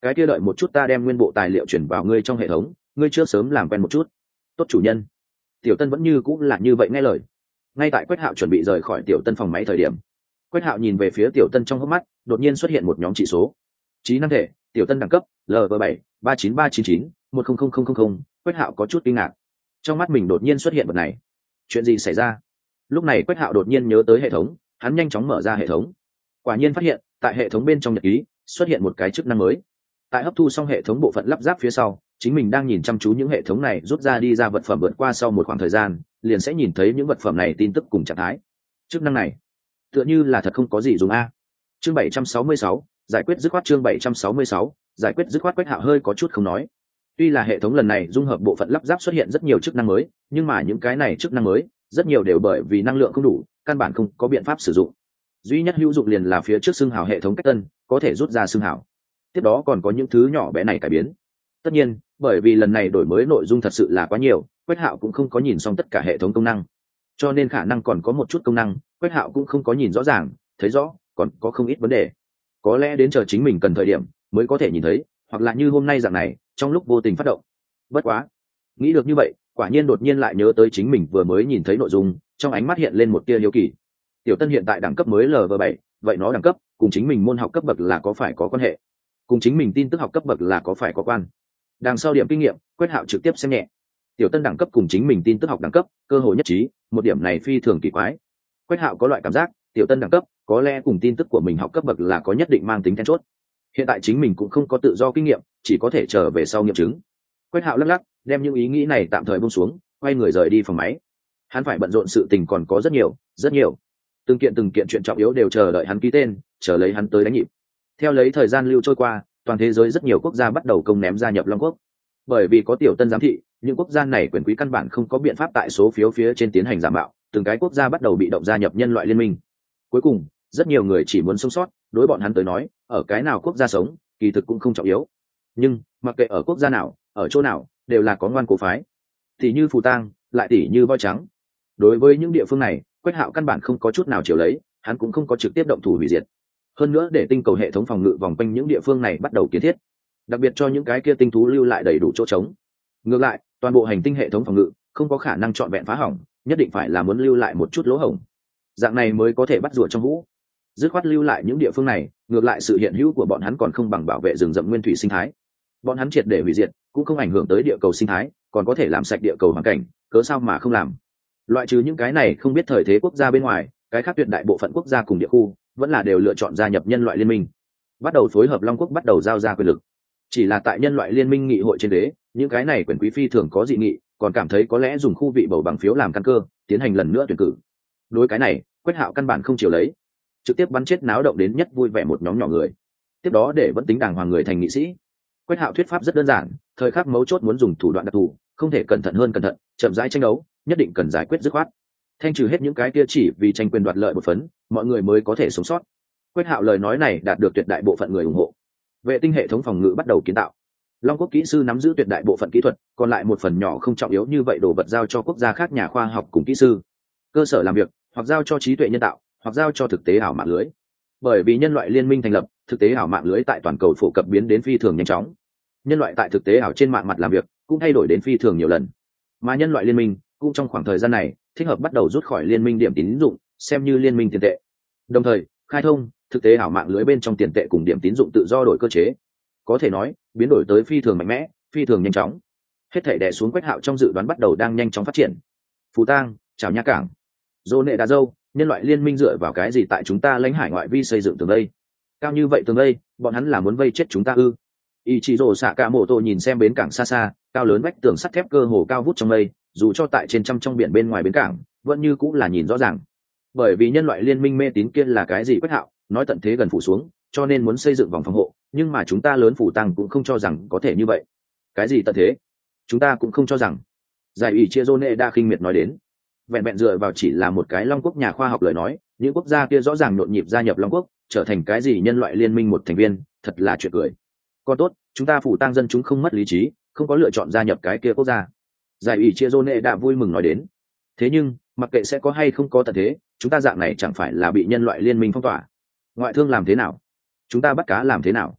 [SPEAKER 1] cái kia đợi một chút, ta đem nguyên bộ tài liệu chuyển vào ngươi trong hệ thống, ngươi chưa sớm làm quen một chút. Tốt chủ nhân. Tiểu Tân vẫn như cũng là như vậy nghe lời. Ngay tại Quách Hạo chuẩn bị rời khỏi Tiểu Tân phòng máy thời điểm, Quách Hạo nhìn về phía Tiểu Tân trong hốc mắt, đột nhiên xuất hiện một nhóm chỉ số. Trí năng thể, Tiểu Tân đẳng cấp L V bảy ba chín ba chín chín một không không không không không. Quách Hạo có chút kinh ngạc. Trong mắt mình đột nhiên xuất hiện vật này. Chuyện gì xảy ra? Lúc này Quách Hạo đột nhiên nhớ tới hệ thống, hắn nhanh chóng mở ra hệ thống. Quả nhiên phát hiện, tại hệ thống bên trong nhật ký xuất hiện một cái chức năng mới. Tại hấp thu xong hệ thống bộ phận lắp ráp phía sau, chính mình đang nhìn chăm chú những hệ thống này rút ra đi ra vật phẩm vượt qua sau một khoảng thời gian, liền sẽ nhìn thấy những vật phẩm này tin tức cùng trạng thái. Chức năng này tựa như là thật không có gì dùng a. Chương bảy trăm sáu mươi sáu, giải quyết dứt khoát. Chương bảy trăm sáu mươi sáu, giải quyết dứt khoát. Quách Hạo hơi có chút không nói. Tuy là hệ thống lần này dung hợp bộ phận lắp ráp xuất hiện rất nhiều chức năng mới, nhưng mà những cái này chức năng mới rất nhiều đều bởi vì năng lượng không đủ, căn bản không có biện pháp sử dụng. Duy nhất hữu dụng liền là phía trước xương hào hệ thống cách tân, có thể rút ra xương hào. Tiếp đó còn có những thứ nhỏ bé này cải biến. Tất nhiên, bởi vì lần này đổi mới nội dung thật sự là quá nhiều, Quách Hạo cũng không có nhìn xong tất cả hệ thống công năng, cho nên khả năng còn có một chút công năng Quách Hạo cũng không có nhìn rõ ràng, thấy rõ còn có không ít vấn đề, có lẽ đến chờ chính mình cần thời điểm mới có thể nhìn thấy, hoặc là như hôm nay dạng này trong lúc vô tình phát động. Bất quá nghĩ được như vậy, quả nhiên đột nhiên lại nhớ tới chính mình vừa mới nhìn thấy nội dung, trong ánh mắt hiện lên một tia hiếu kỳ. Tiểu Tân hiện tại đẳng cấp mới L V bảy, vậy nó đẳng cấp cùng chính mình môn học cấp bậc là có phải có quan hệ, cùng chính mình tin tức học cấp bậc là có phải có quan. Đằng sau điểm kinh nghiệm, Quách Hạo trực tiếp xem nhẹ. Tiểu Tân đẳng cấp cùng chính mình tin tức học đẳng cấp cơ hội nhất trí, một điểm này phi thường kỳ quái. Quách Hạo có loại cảm giác Tiểu Tân đẳng cấp có lẽ cùng tin tức của mình học cấp bậc là có nhất định mang tính then chốt. Hiện tại chính mình cũng không có tự do kinh nghiệm, chỉ có thể trở về sau nghiệm chứng. Quách Hạo lắc lắc đem những ý nghĩ này tạm thời buông xuống, quay người rời đi phòng máy. Hắn phải bận rộn sự tình còn có rất nhiều rất nhiều, từng kiện từng kiện chuyện trọng yếu đều chờ đợi hắn ký tên, chờ lấy hắn tới đánh nhịp. Theo lấy thời gian lưu trôi qua, toàn thế giới rất nhiều quốc gia bắt đầu công ném gia nhập Long Quốc. Bởi vì có Tiểu Tân giám thị, những quốc gia này quyền quý căn bản không có biện pháp tại số phiếu phía trên tiến hành giả mạo, từng cái quốc gia bắt đầu bị động gia nhập nhân loại liên minh. Cuối cùng rất nhiều người chỉ muốn sống sót, đối bọn hắn tới nói ở cái nào quốc gia sống kỳ thực cũng không trọng yếu, nhưng mặc kệ ở quốc gia nào, ở chỗ nào đều là có ngoan cố phái, tỷ như Phù Tang, lại tỷ như voi trắng. Đối với những địa phương này, Quách Hạo căn bản không có chút nào chiều lấy, hắn cũng không có trực tiếp động thủ hủy diệt. Hơn nữa để tinh cầu hệ thống phòng ngự vòng quanh những địa phương này bắt đầu kiến thiết, đặc biệt cho những cái kia tinh thú lưu lại đầy đủ chỗ trống. Ngược lại, toàn bộ hành tinh hệ thống phòng ngự không có khả năng trọn vẹn phá hỏng, nhất định phải là muốn lưu lại một chút lỗ hổng, dạng này mới có thể bắt rùa trong hũ. Dứt khoát lưu lại những địa phương này, ngược lại sự hiện hữu của bọn hắn còn không bằng bảo vệ rừng rậm nguyên thủy sinh thái. Bọn hắn triệt để hủy diệt cũng không ảnh hưởng tới địa cầu sinh thái, còn có thể làm sạch địa cầu hoàn cảnh, cớ sao mà không làm. Loại trừ những cái này không biết thời thế quốc gia bên ngoài, cái khác tuyệt đại bộ phận quốc gia cùng địa khu vẫn là đều lựa chọn gia nhập nhân loại liên minh, bắt đầu phối hợp Long Quốc, bắt đầu giao ra quyền lực. Chỉ là tại nhân loại liên minh nghị hội trên đế, những cái này quyền quý phi thường có dị nghị, còn cảm thấy có lẽ dùng khu vị bầu bằng phiếu làm căn cơ, tiến hành lần nữa tuyển cử. Đối cái này, Quách Hạo căn bản không chịu lấy, trực tiếp bắn chết náo động đến nhất vui vẻ một nhóm nhỏ người, tiếp đó để vẫn tính đàng hoàng người thành nghị sĩ. Quách Hạo thuyết pháp rất đơn giản, thời khắc mấu chốt muốn dùng thủ đoạn đặc thù, không thể cẩn thận hơn cẩn thận, chậm rãi tranh đấu, nhất định cần giải quyết dứt khoát, thanh trừ hết những cái kia chỉ vì tranh quyền đoạt lợi một phấn, mọi người mới có thể sống sót. Quách Hạo lời nói này đạt được tuyệt đại bộ phận người ủng hộ. Vệ tinh hệ thống phòng ngự bắt đầu kiến tạo. Long Quốc kỹ sư nắm giữ tuyệt đại bộ phận kỹ thuật, còn lại một phần nhỏ không trọng yếu như vậy đồ vật giao cho quốc gia khác nhà khoa học cùng kỹ sư. Cơ sở làm việc, hoặc giao cho trí tuệ nhân tạo, hoặc giao cho thực tế ảo mạng lưới. Bởi vì nhân loại liên minh thành lập, thực tế ảo mạng lưới tại toàn cầu phổ cập biến đến phi thường nhanh chóng. Nhân loại tại thực tế ảo trên mạng mặt làm việc cũng thay đổi đến phi thường nhiều lần. Mà nhân loại liên minh cũng trong khoảng thời gian này thích hợp bắt đầu rút khỏi liên minh điểm tín dụng, xem như liên minh tiền tệ. Đồng thời, khai thông thực tế ảo mạng lưới bên trong tiền tệ cùng điểm tín dụng tự do đổi cơ chế. Có thể nói, biến đổi tới phi thường mạnh mẽ, phi thường nhanh chóng. Hết thảy đè xuống Quách Hạo trong dự đoán bắt đầu đang nhanh chóng phát triển. Phù Tang, chào nha cảng. Dô nệ đà dâu, nhân loại liên minh dựa vào cái gì tại chúng ta lãnh hải ngoại vi xây dựng tường vây? Cao như vậy tường vây, bọn hắn là muốn vây chết chúng ta ư? Ichiro Sakamoto nhìn xem bến cảng xa xa, cao lớn vách tường sắt thép cơ hồ cao vút trong mây, dù cho tại trên trăm trong biển bên ngoài bến cảng, vẫn như cũng là nhìn rõ ràng. Bởi vì nhân loại liên minh mê tín kia là cái gì Quách Hạo, nói tận thế gần phủ xuống, cho nên muốn xây dựng vòng phòng hộ, nhưng mà chúng ta lớn phủ tăng cũng không cho rằng có thể như vậy. Cái gì tận thế? Chúng ta cũng không cho rằng. Giải ủy chia Zone đa khinh miệt nói đến. Vẹn vẹn dựa vào chỉ là một cái Long Quốc nhà khoa học lời nói, những quốc gia kia rõ ràng nhộn nhịp gia nhập Long Quốc, trở thành cái gì nhân loại liên minh một thành viên, thật là chuyện cười. Còn tốt, chúng ta phủ tăng dân chúng không mất lý trí, không có lựa chọn gia nhập cái kia quốc gia. Giải ủy chia Zone đã vui mừng nói đến. Thế nhưng, mặc kệ sẽ có hay không có tận thế, chúng ta dạng này chẳng phải là bị nhân loại liên minh phong tỏa. Ngoại thương làm thế nào? Chúng ta bắt cá làm thế nào?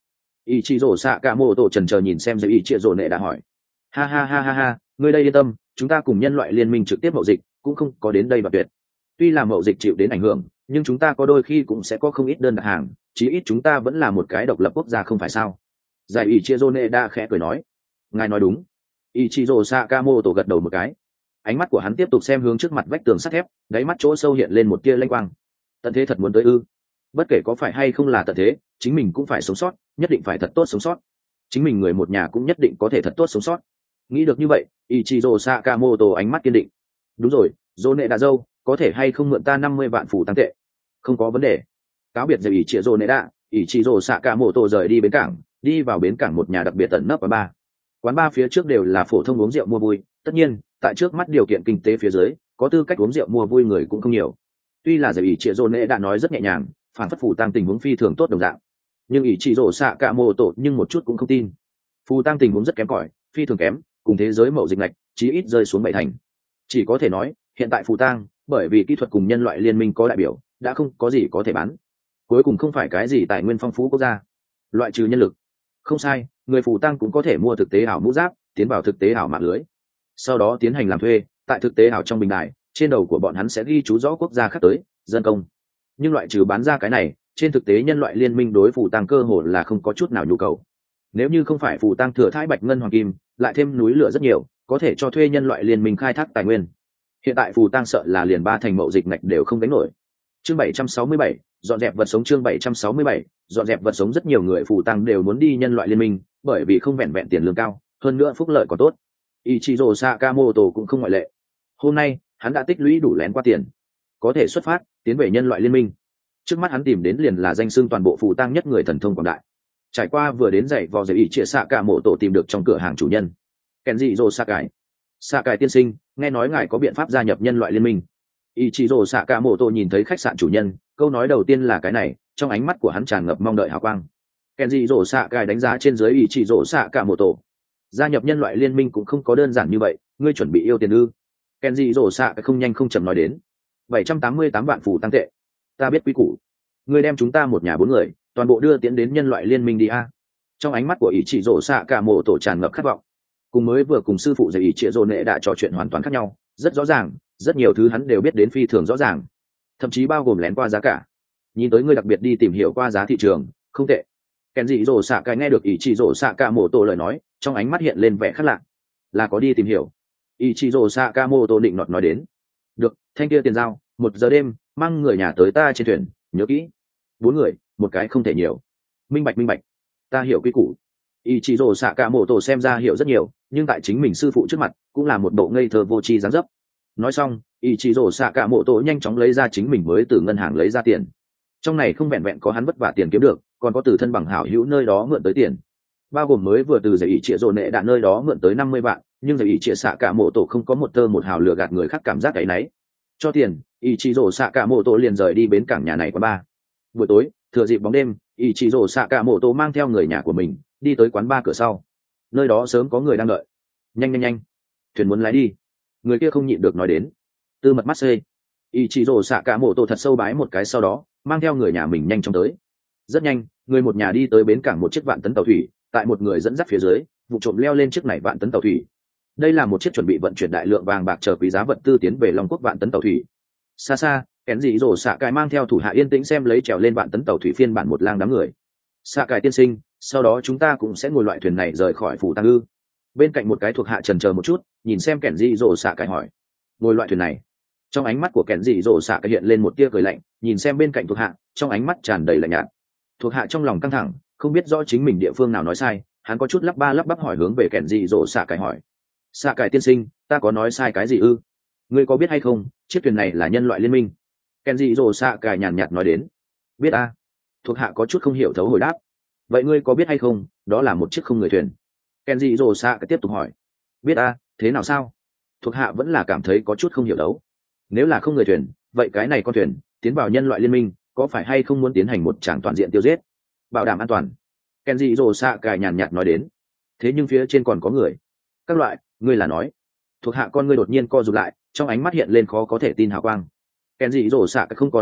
[SPEAKER 1] ý chí rổ xạ cả mô tổ trần chờ nhìn xem giới ý chia rổ nệ đã hỏi. Ha ha ha ha ha, ngươi đây yên tâm, chúng ta cùng nhân loại liên minh trực tiếp mậu dịch cũng không có đến đây và tuyệt. Tuy là mậu dịch chịu đến ảnh hưởng, nhưng chúng ta có đôi khi cũng sẽ có không ít đơn đặt hàng, chí ít chúng ta vẫn là một cái độc lập quốc gia không phải sao? Giải ý chia rổ nệ đã khẽ cười nói. Ngài nói đúng. Ý chí rổ xạ cả mô tổ gật đầu một cái. Ánh mắt của hắn tiếp tục xem hướng trước mặt vách tường sắt thép, đáy mắt chỗ sâu hiện lên một tia lanh quang. Tận thế thật muốn tới ư? Bất kể có phải hay không là tận thế, chính mình cũng phải sống sót, nhất định phải thật tốt sống sót. Chính mình người một nhà cũng nhất định có thể thật tốt sống sót. Nghĩ được như vậy, Ichiro Sakamoto ánh mắt kiên định. Đúng rồi, Dô Nệ Đa Dâu, có thể hay không mượn ta năm mươi vạn phù tăng tệ? Không có vấn đề. Cáo biệt rồi Ichiro Nệ Đa, Ichiro Sakamoto rời đi bến cảng, đi vào bến cảng một nhà đặc biệt tận nấp quán bar. Quán bar phía trước đều là phổ thông uống rượu mua vui, tất nhiên, tại trước mắt điều kiện kinh tế phía dưới, có tư cách uống rượu mua vui người cũng không nhiều. Tuy là rồi Ichiro Nệ đã nói rất nhẹ nhàng, phản phất phù tăng tình huống phi thường tốt đồng dạng, nhưng Ichiro Sakamoto nhưng một chút cũng không tin. Phù tăng tình huống rất kém cỏi, phi thường kém, cùng thế giới mậu dịch lệch chí ít rơi xuống bảy thành. Chỉ có thể nói hiện tại phù tang bởi vì kỹ thuật cùng nhân loại liên minh có đại biểu đã không có gì có thể bán, cuối cùng không phải cái gì tài nguyên phong phú quốc gia, loại trừ nhân lực. Không sai, người phù tang cũng có thể mua thực tế ảo mũ giáp tiến vào thực tế ảo mạng lưới, sau đó tiến hành làm thuê tại thực tế ảo trong bình đài, trên đầu của bọn hắn sẽ ghi chú rõ quốc gia khác tới dân công. Nhưng loại trừ bán ra cái này, trên thực tế nhân loại liên minh đối phù tang cơ hồ là không có chút nào nhu cầu. Nếu như không phải phù tang thừa thãi bạch ngân hoàng kim lại thêm núi lửa rất nhiều, có thể cho thuê nhân loại liên minh khai thác tài nguyên, hiện tại phù tang sợ là liền ba thành mậu dịch ngạch đều không đánh nổi. Chương bảy trăm sáu mươi bảy, dọn dẹp vật sống. Chương bảy trăm sáu mươi bảy, dọn dẹp vật sống. Rất nhiều người phù tang đều muốn đi nhân loại liên minh, bởi vì không vẹn vẹn tiền lương cao, hơn nữa phúc lợi còn tốt. Ichiro Sakamoto cũng không ngoại lệ. Hôm nay hắn đã tích lũy đủ lén qua tiền, có thể xuất phát tiến về nhân loại liên minh. Trước mắt hắn tìm đến liền là danh xưng toàn bộ phù tang nhất người thần thông quảng đại. Trải qua vừa đến dạy vò dạy ý chia xạ cả mộ tổ tìm được trong cửa hàng chủ nhân Kenji Sakai. Sakai tiên sinh, nghe nói ngài có biện pháp gia nhập nhân loại liên minh. Ichiro Sakamoto nhìn thấy khách sạn chủ nhân, câu nói đầu tiên là cái này, trong ánh mắt của hắn tràn ngập mong đợi hào quang. Kenji Sakai đánh giá trên dưới Ichiro Sakamoto. Gia nhập nhân loại liên minh cũng không có đơn giản như vậy, ngươi chuẩn bị yêu tiền ư? Kenji Sakai không nhanh không chậm nói đến. bảy trăm tám mươi tám vạn phù tăng tệ. Ta biết quy củ. Ngươi đem chúng ta một nhà bốn người toàn bộ đưa tiến đến nhân loại liên minh đi a. Trong ánh mắt của ý chỉ rổ xạ cả mộ tổ tràn ngập khát vọng. Cùng mới vừa cùng sư phụ dạy ý chỉ rổ nệ đã trò chuyện hoàn toàn khác nhau, rất rõ ràng, rất nhiều thứ hắn đều biết đến phi thường rõ ràng, thậm chí bao gồm lén qua giá cả. Nhìn tới ngươi đặc biệt đi tìm hiểu qua giá thị trường, không tệ. Kèn dị rổ xạ cái nghe được ý chỉ rổ xạ cả mộ tổ lời nói, trong ánh mắt hiện lên vẻ khác lạ. Là có đi tìm hiểu. Ý chỉ rổ xạ cả mộ tổ định nọt nói đến. Được, thanh kia tiền giao, một giờ đêm, mang người nhà tới ta trên thuyền, nhớ kỹ. Bốn người, một cái không thể nhiều. Minh bạch minh bạch, ta hiểu quy củ. Ichiro Sakamoto xem ra hiểu rất nhiều, nhưng tại chính mình sư phụ trước mặt cũng là một bộ ngây thơ vô tri dáng dấp. Nói xong, Ichiro Sakamoto nhanh chóng lấy ra chính mình mới từ ngân hàng lấy ra tiền. Trong này không vẹn vẹn có hắn vất vả tiền kiếm được, còn có từ thân bằng hảo hữu nơi đó mượn tới tiền, bao gồm mới vừa từ giải ý trịa rồ nệ đạn nơi đó mượn tới năm mươi vạn, nhưng giải ý trịa Sakamoto không có một tơ một hào lừa gạt người khác cảm giác cái nấy. Cho tiền, Ichiro Sakamoto liền rời đi bến cảng nhà này qua ba. Buổi tối, thừa dịp bóng đêm, Ichiro Sakamoto mang theo người nhà của mình đi tới quán bar cửa sau. Nơi đó sớm có người đang đợi. Nhanh nhanh nhanh, thuyền muốn lái đi. Người kia không nhịn được nói đến. Tư mật mắt xê. Ichiro Sakamoto thật sâu bái một cái, sau đó mang theo người nhà mình nhanh chóng tới. Rất nhanh, người một nhà đi tới bến cảng một chiếc vạn tấn tàu thủy, tại một người dẫn dắt phía dưới, vụ trộm leo lên chiếc này vạn tấn tàu thủy. Đây là một chiếc chuẩn bị vận chuyển đại lượng vàng bạc chờ quý giá vật tư tiến về Long Quốc vạn tấn tàu thủy. Xa xa, kén dị rổ xạ cài mang theo thủ hạ yên tĩnh xem lấy trèo lên vạn tấn tàu thủy phiên bản một lang đám người. Xạ cài tiên sinh, sau đó chúng ta cũng sẽ ngồi loại thuyền này rời khỏi phủ tăng ư? Bên cạnh một cái thuộc hạ trần chờ một chút, nhìn xem kén dị rổ xạ cài hỏi. Ngồi loại thuyền này? Trong ánh mắt của kén dị rổ xạ cài hiện lên một tia cười lạnh, nhìn xem bên cạnh thuộc hạ, trong ánh mắt tràn đầy lạnh nhạt. Thuộc hạ trong lòng căng thẳng, không biết rõ chính mình địa phương nào nói sai, hắn có chút lắp ba lắp bắp hỏi hướng về kén dị rổ xạ cài hỏi. Xạ cài tiên sinh, ta có nói sai cái gì ư? Ngươi có biết hay không, chiếc thuyền này là nhân loại liên minh? Kenji rồ xạ cài nhàn nhạt nói đến. Biết a. Thuộc hạ có chút không hiểu thấu hồi đáp. Vậy ngươi có biết hay không, đó là một chiếc không người thuyền? Kenji rồ xạ cài tiếp tục hỏi. Biết a, thế nào sao? Thuộc hạ vẫn là cảm thấy có chút không hiểu đấu. Nếu là không người thuyền, vậy cái này con thuyền tiến vào nhân loại liên minh, có phải hay không muốn tiến hành một tràng toàn diện tiêu diệt, bảo đảm an toàn? Kenji rồ xạ cài nhàn nhạt nói đến. Thế nhưng phía trên còn có người. Các loại, ngươi là nói? Thuộc hạ con ngươi đột nhiên co rụt lại, trong ánh mắt hiện lên khó có thể tin hào quang. Kenji rồ xạ không có nói chuyện,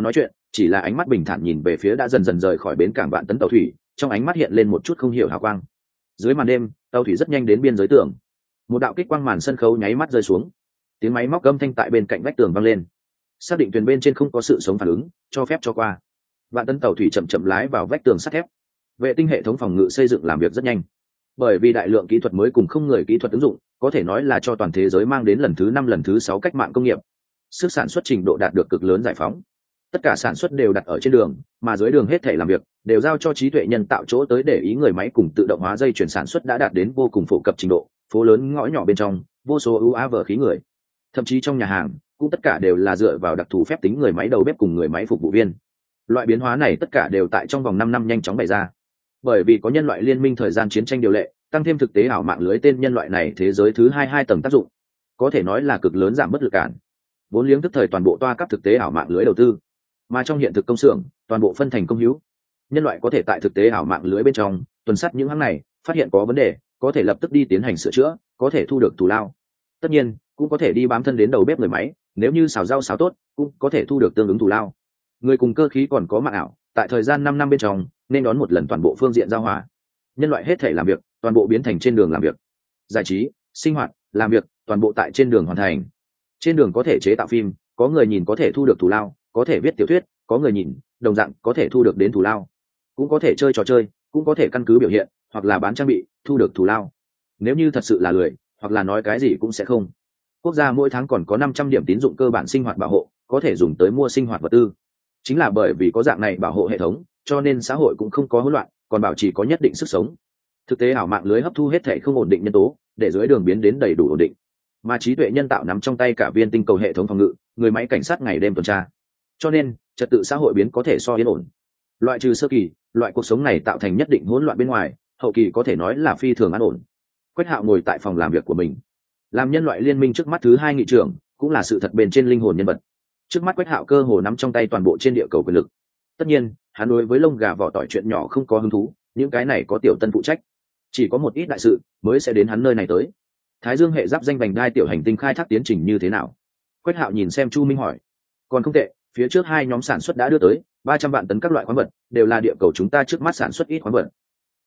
[SPEAKER 1] chỉ là ánh mắt bình thản nhìn về phía đã dần dần rời khỏi bến cảng vạn tấn tàu thủy, trong ánh mắt hiện lên một chút không hiểu hào quang. Dưới màn đêm, tàu thủy rất nhanh đến biên giới tường, một đạo kích quang màn sân khấu nháy mắt rơi xuống, tiếng máy móc âm thanh tại bên cạnh vách tường vang lên, xác định thuyền bên trên không có sự sống phản ứng, cho phép cho qua. Vạn tấn tàu thủy chậm chậm lái vào vách tường sắt thép. Vệ tinh hệ thống phòng ngự xây dựng làm việc rất nhanh, bởi vì đại lượng kỹ thuật mới cùng không người kỹ thuật ứng dụng, có thể nói là cho toàn thế giới mang đến lần thứ năm lần thứ sáu cách mạng công nghiệp. Sức sản xuất trình độ đạt được cực lớn giải phóng, tất cả sản xuất đều đặt ở trên đường, mà dưới đường hết thể làm việc đều giao cho trí tuệ nhân tạo chỗ tới để ý người máy cùng tự động hóa dây chuyển sản xuất đã đạt đến vô cùng phổ cập trình độ. Phố lớn ngõ nhỏ bên trong vô số ưu á vờ khí người, thậm chí trong nhà hàng cũng tất cả đều là dựa vào đặc thù phép tính người máy đầu bếp cùng người máy phục vụ viên. Loại biến hóa này tất cả đều tại trong vòng năm năm nhanh chóng bày ra, bởi vì có nhân loại liên minh thời gian chiến tranh điều lệ, tăng thêm thực tế ảo mạng lưới tên nhân loại này thế giới thứ hai hai tầng tác dụng, có thể nói là cực lớn giảm bất lực cản. Vốn liếng tức thời toàn bộ toa cấp thực tế ảo mạng lưới đầu tư, mà trong hiện thực công xưởng toàn bộ phân thành công hữu. Nhân loại có thể tại thực tế ảo mạng lưới bên trong tuần sát những hãng này, phát hiện có vấn đề có thể lập tức đi tiến hành sửa chữa, có thể thu được thù lao. Tất nhiên cũng có thể đi bám thân đến đầu bếp người máy, nếu như xào rau xào tốt cũng có thể thu được tương ứng thù lao. Người cùng cơ khí còn có mạng ảo, tại thời gian năm năm bên trong nên đón một lần toàn bộ phương diện giao hòa. Nhân loại hết thể làm việc toàn bộ biến thành trên đường làm việc, giải trí, sinh hoạt, làm việc toàn bộ tại trên đường hoàn thành. Trên đường có thể chế tạo phim, có người nhìn có thể thu được thù lao, có thể viết tiểu thuyết, có người nhìn đồng dạng có thể thu được đến thù lao, cũng có thể chơi trò chơi, cũng có thể căn cứ biểu hiện hoặc là bán trang bị thu được thù lao. Nếu như thật sự là lười hoặc là nói cái gì cũng sẽ không. Quốc gia mỗi tháng còn có năm trăm điểm tín dụng cơ bản sinh hoạt bảo hộ, có thể dùng tới mua sinh hoạt vật tư. Chính là bởi vì có dạng này bảo hộ hệ thống, cho nên xã hội cũng không có hỗn loạn, còn bảo trì có nhất định sức sống. Thực tế ảo mạng lưới hấp thu hết thể không ổn định nhân tố, để dưới đường biến đến đầy đủ ổn định. Mà trí tuệ nhân tạo nắm trong tay cả viên tinh cầu hệ thống phòng ngự, người máy cảnh sát ngày đêm tuần tra. Cho nên trật tự xã hội biến có thể so yên ổn. Loại trừ sơ kỳ, loại cuộc sống này tạo thành nhất định hỗn loạn bên ngoài, hậu kỳ có thể nói là phi thường an ổn. Quách Hạo ngồi tại phòng làm việc của mình, làm nhân loại liên minh trước mắt thứ hai nghị trưởng, cũng là sự thật bên trên linh hồn nhân vật. Trước mắt Quách Hạo cơ hồ nắm trong tay toàn bộ trên địa cầu quyền lực. Tất nhiên hắn đối với lông gà vỏ tỏi chuyện nhỏ không có hứng thú, những cái này có Tiểu Tân phụ trách, chỉ có một ít đại sự mới sẽ đến hắn nơi này tới. Thái Dương hệ giáp danh vành đai tiểu hành tinh khai thác tiến trình như thế nào? Quách Hạo nhìn xem Chu Minh hỏi. Còn không tệ, phía trước hai nhóm sản xuất đã đưa tới ba trăm vạn tấn các loại khoáng vật, đều là địa cầu chúng ta trước mắt sản xuất ít khoáng vật.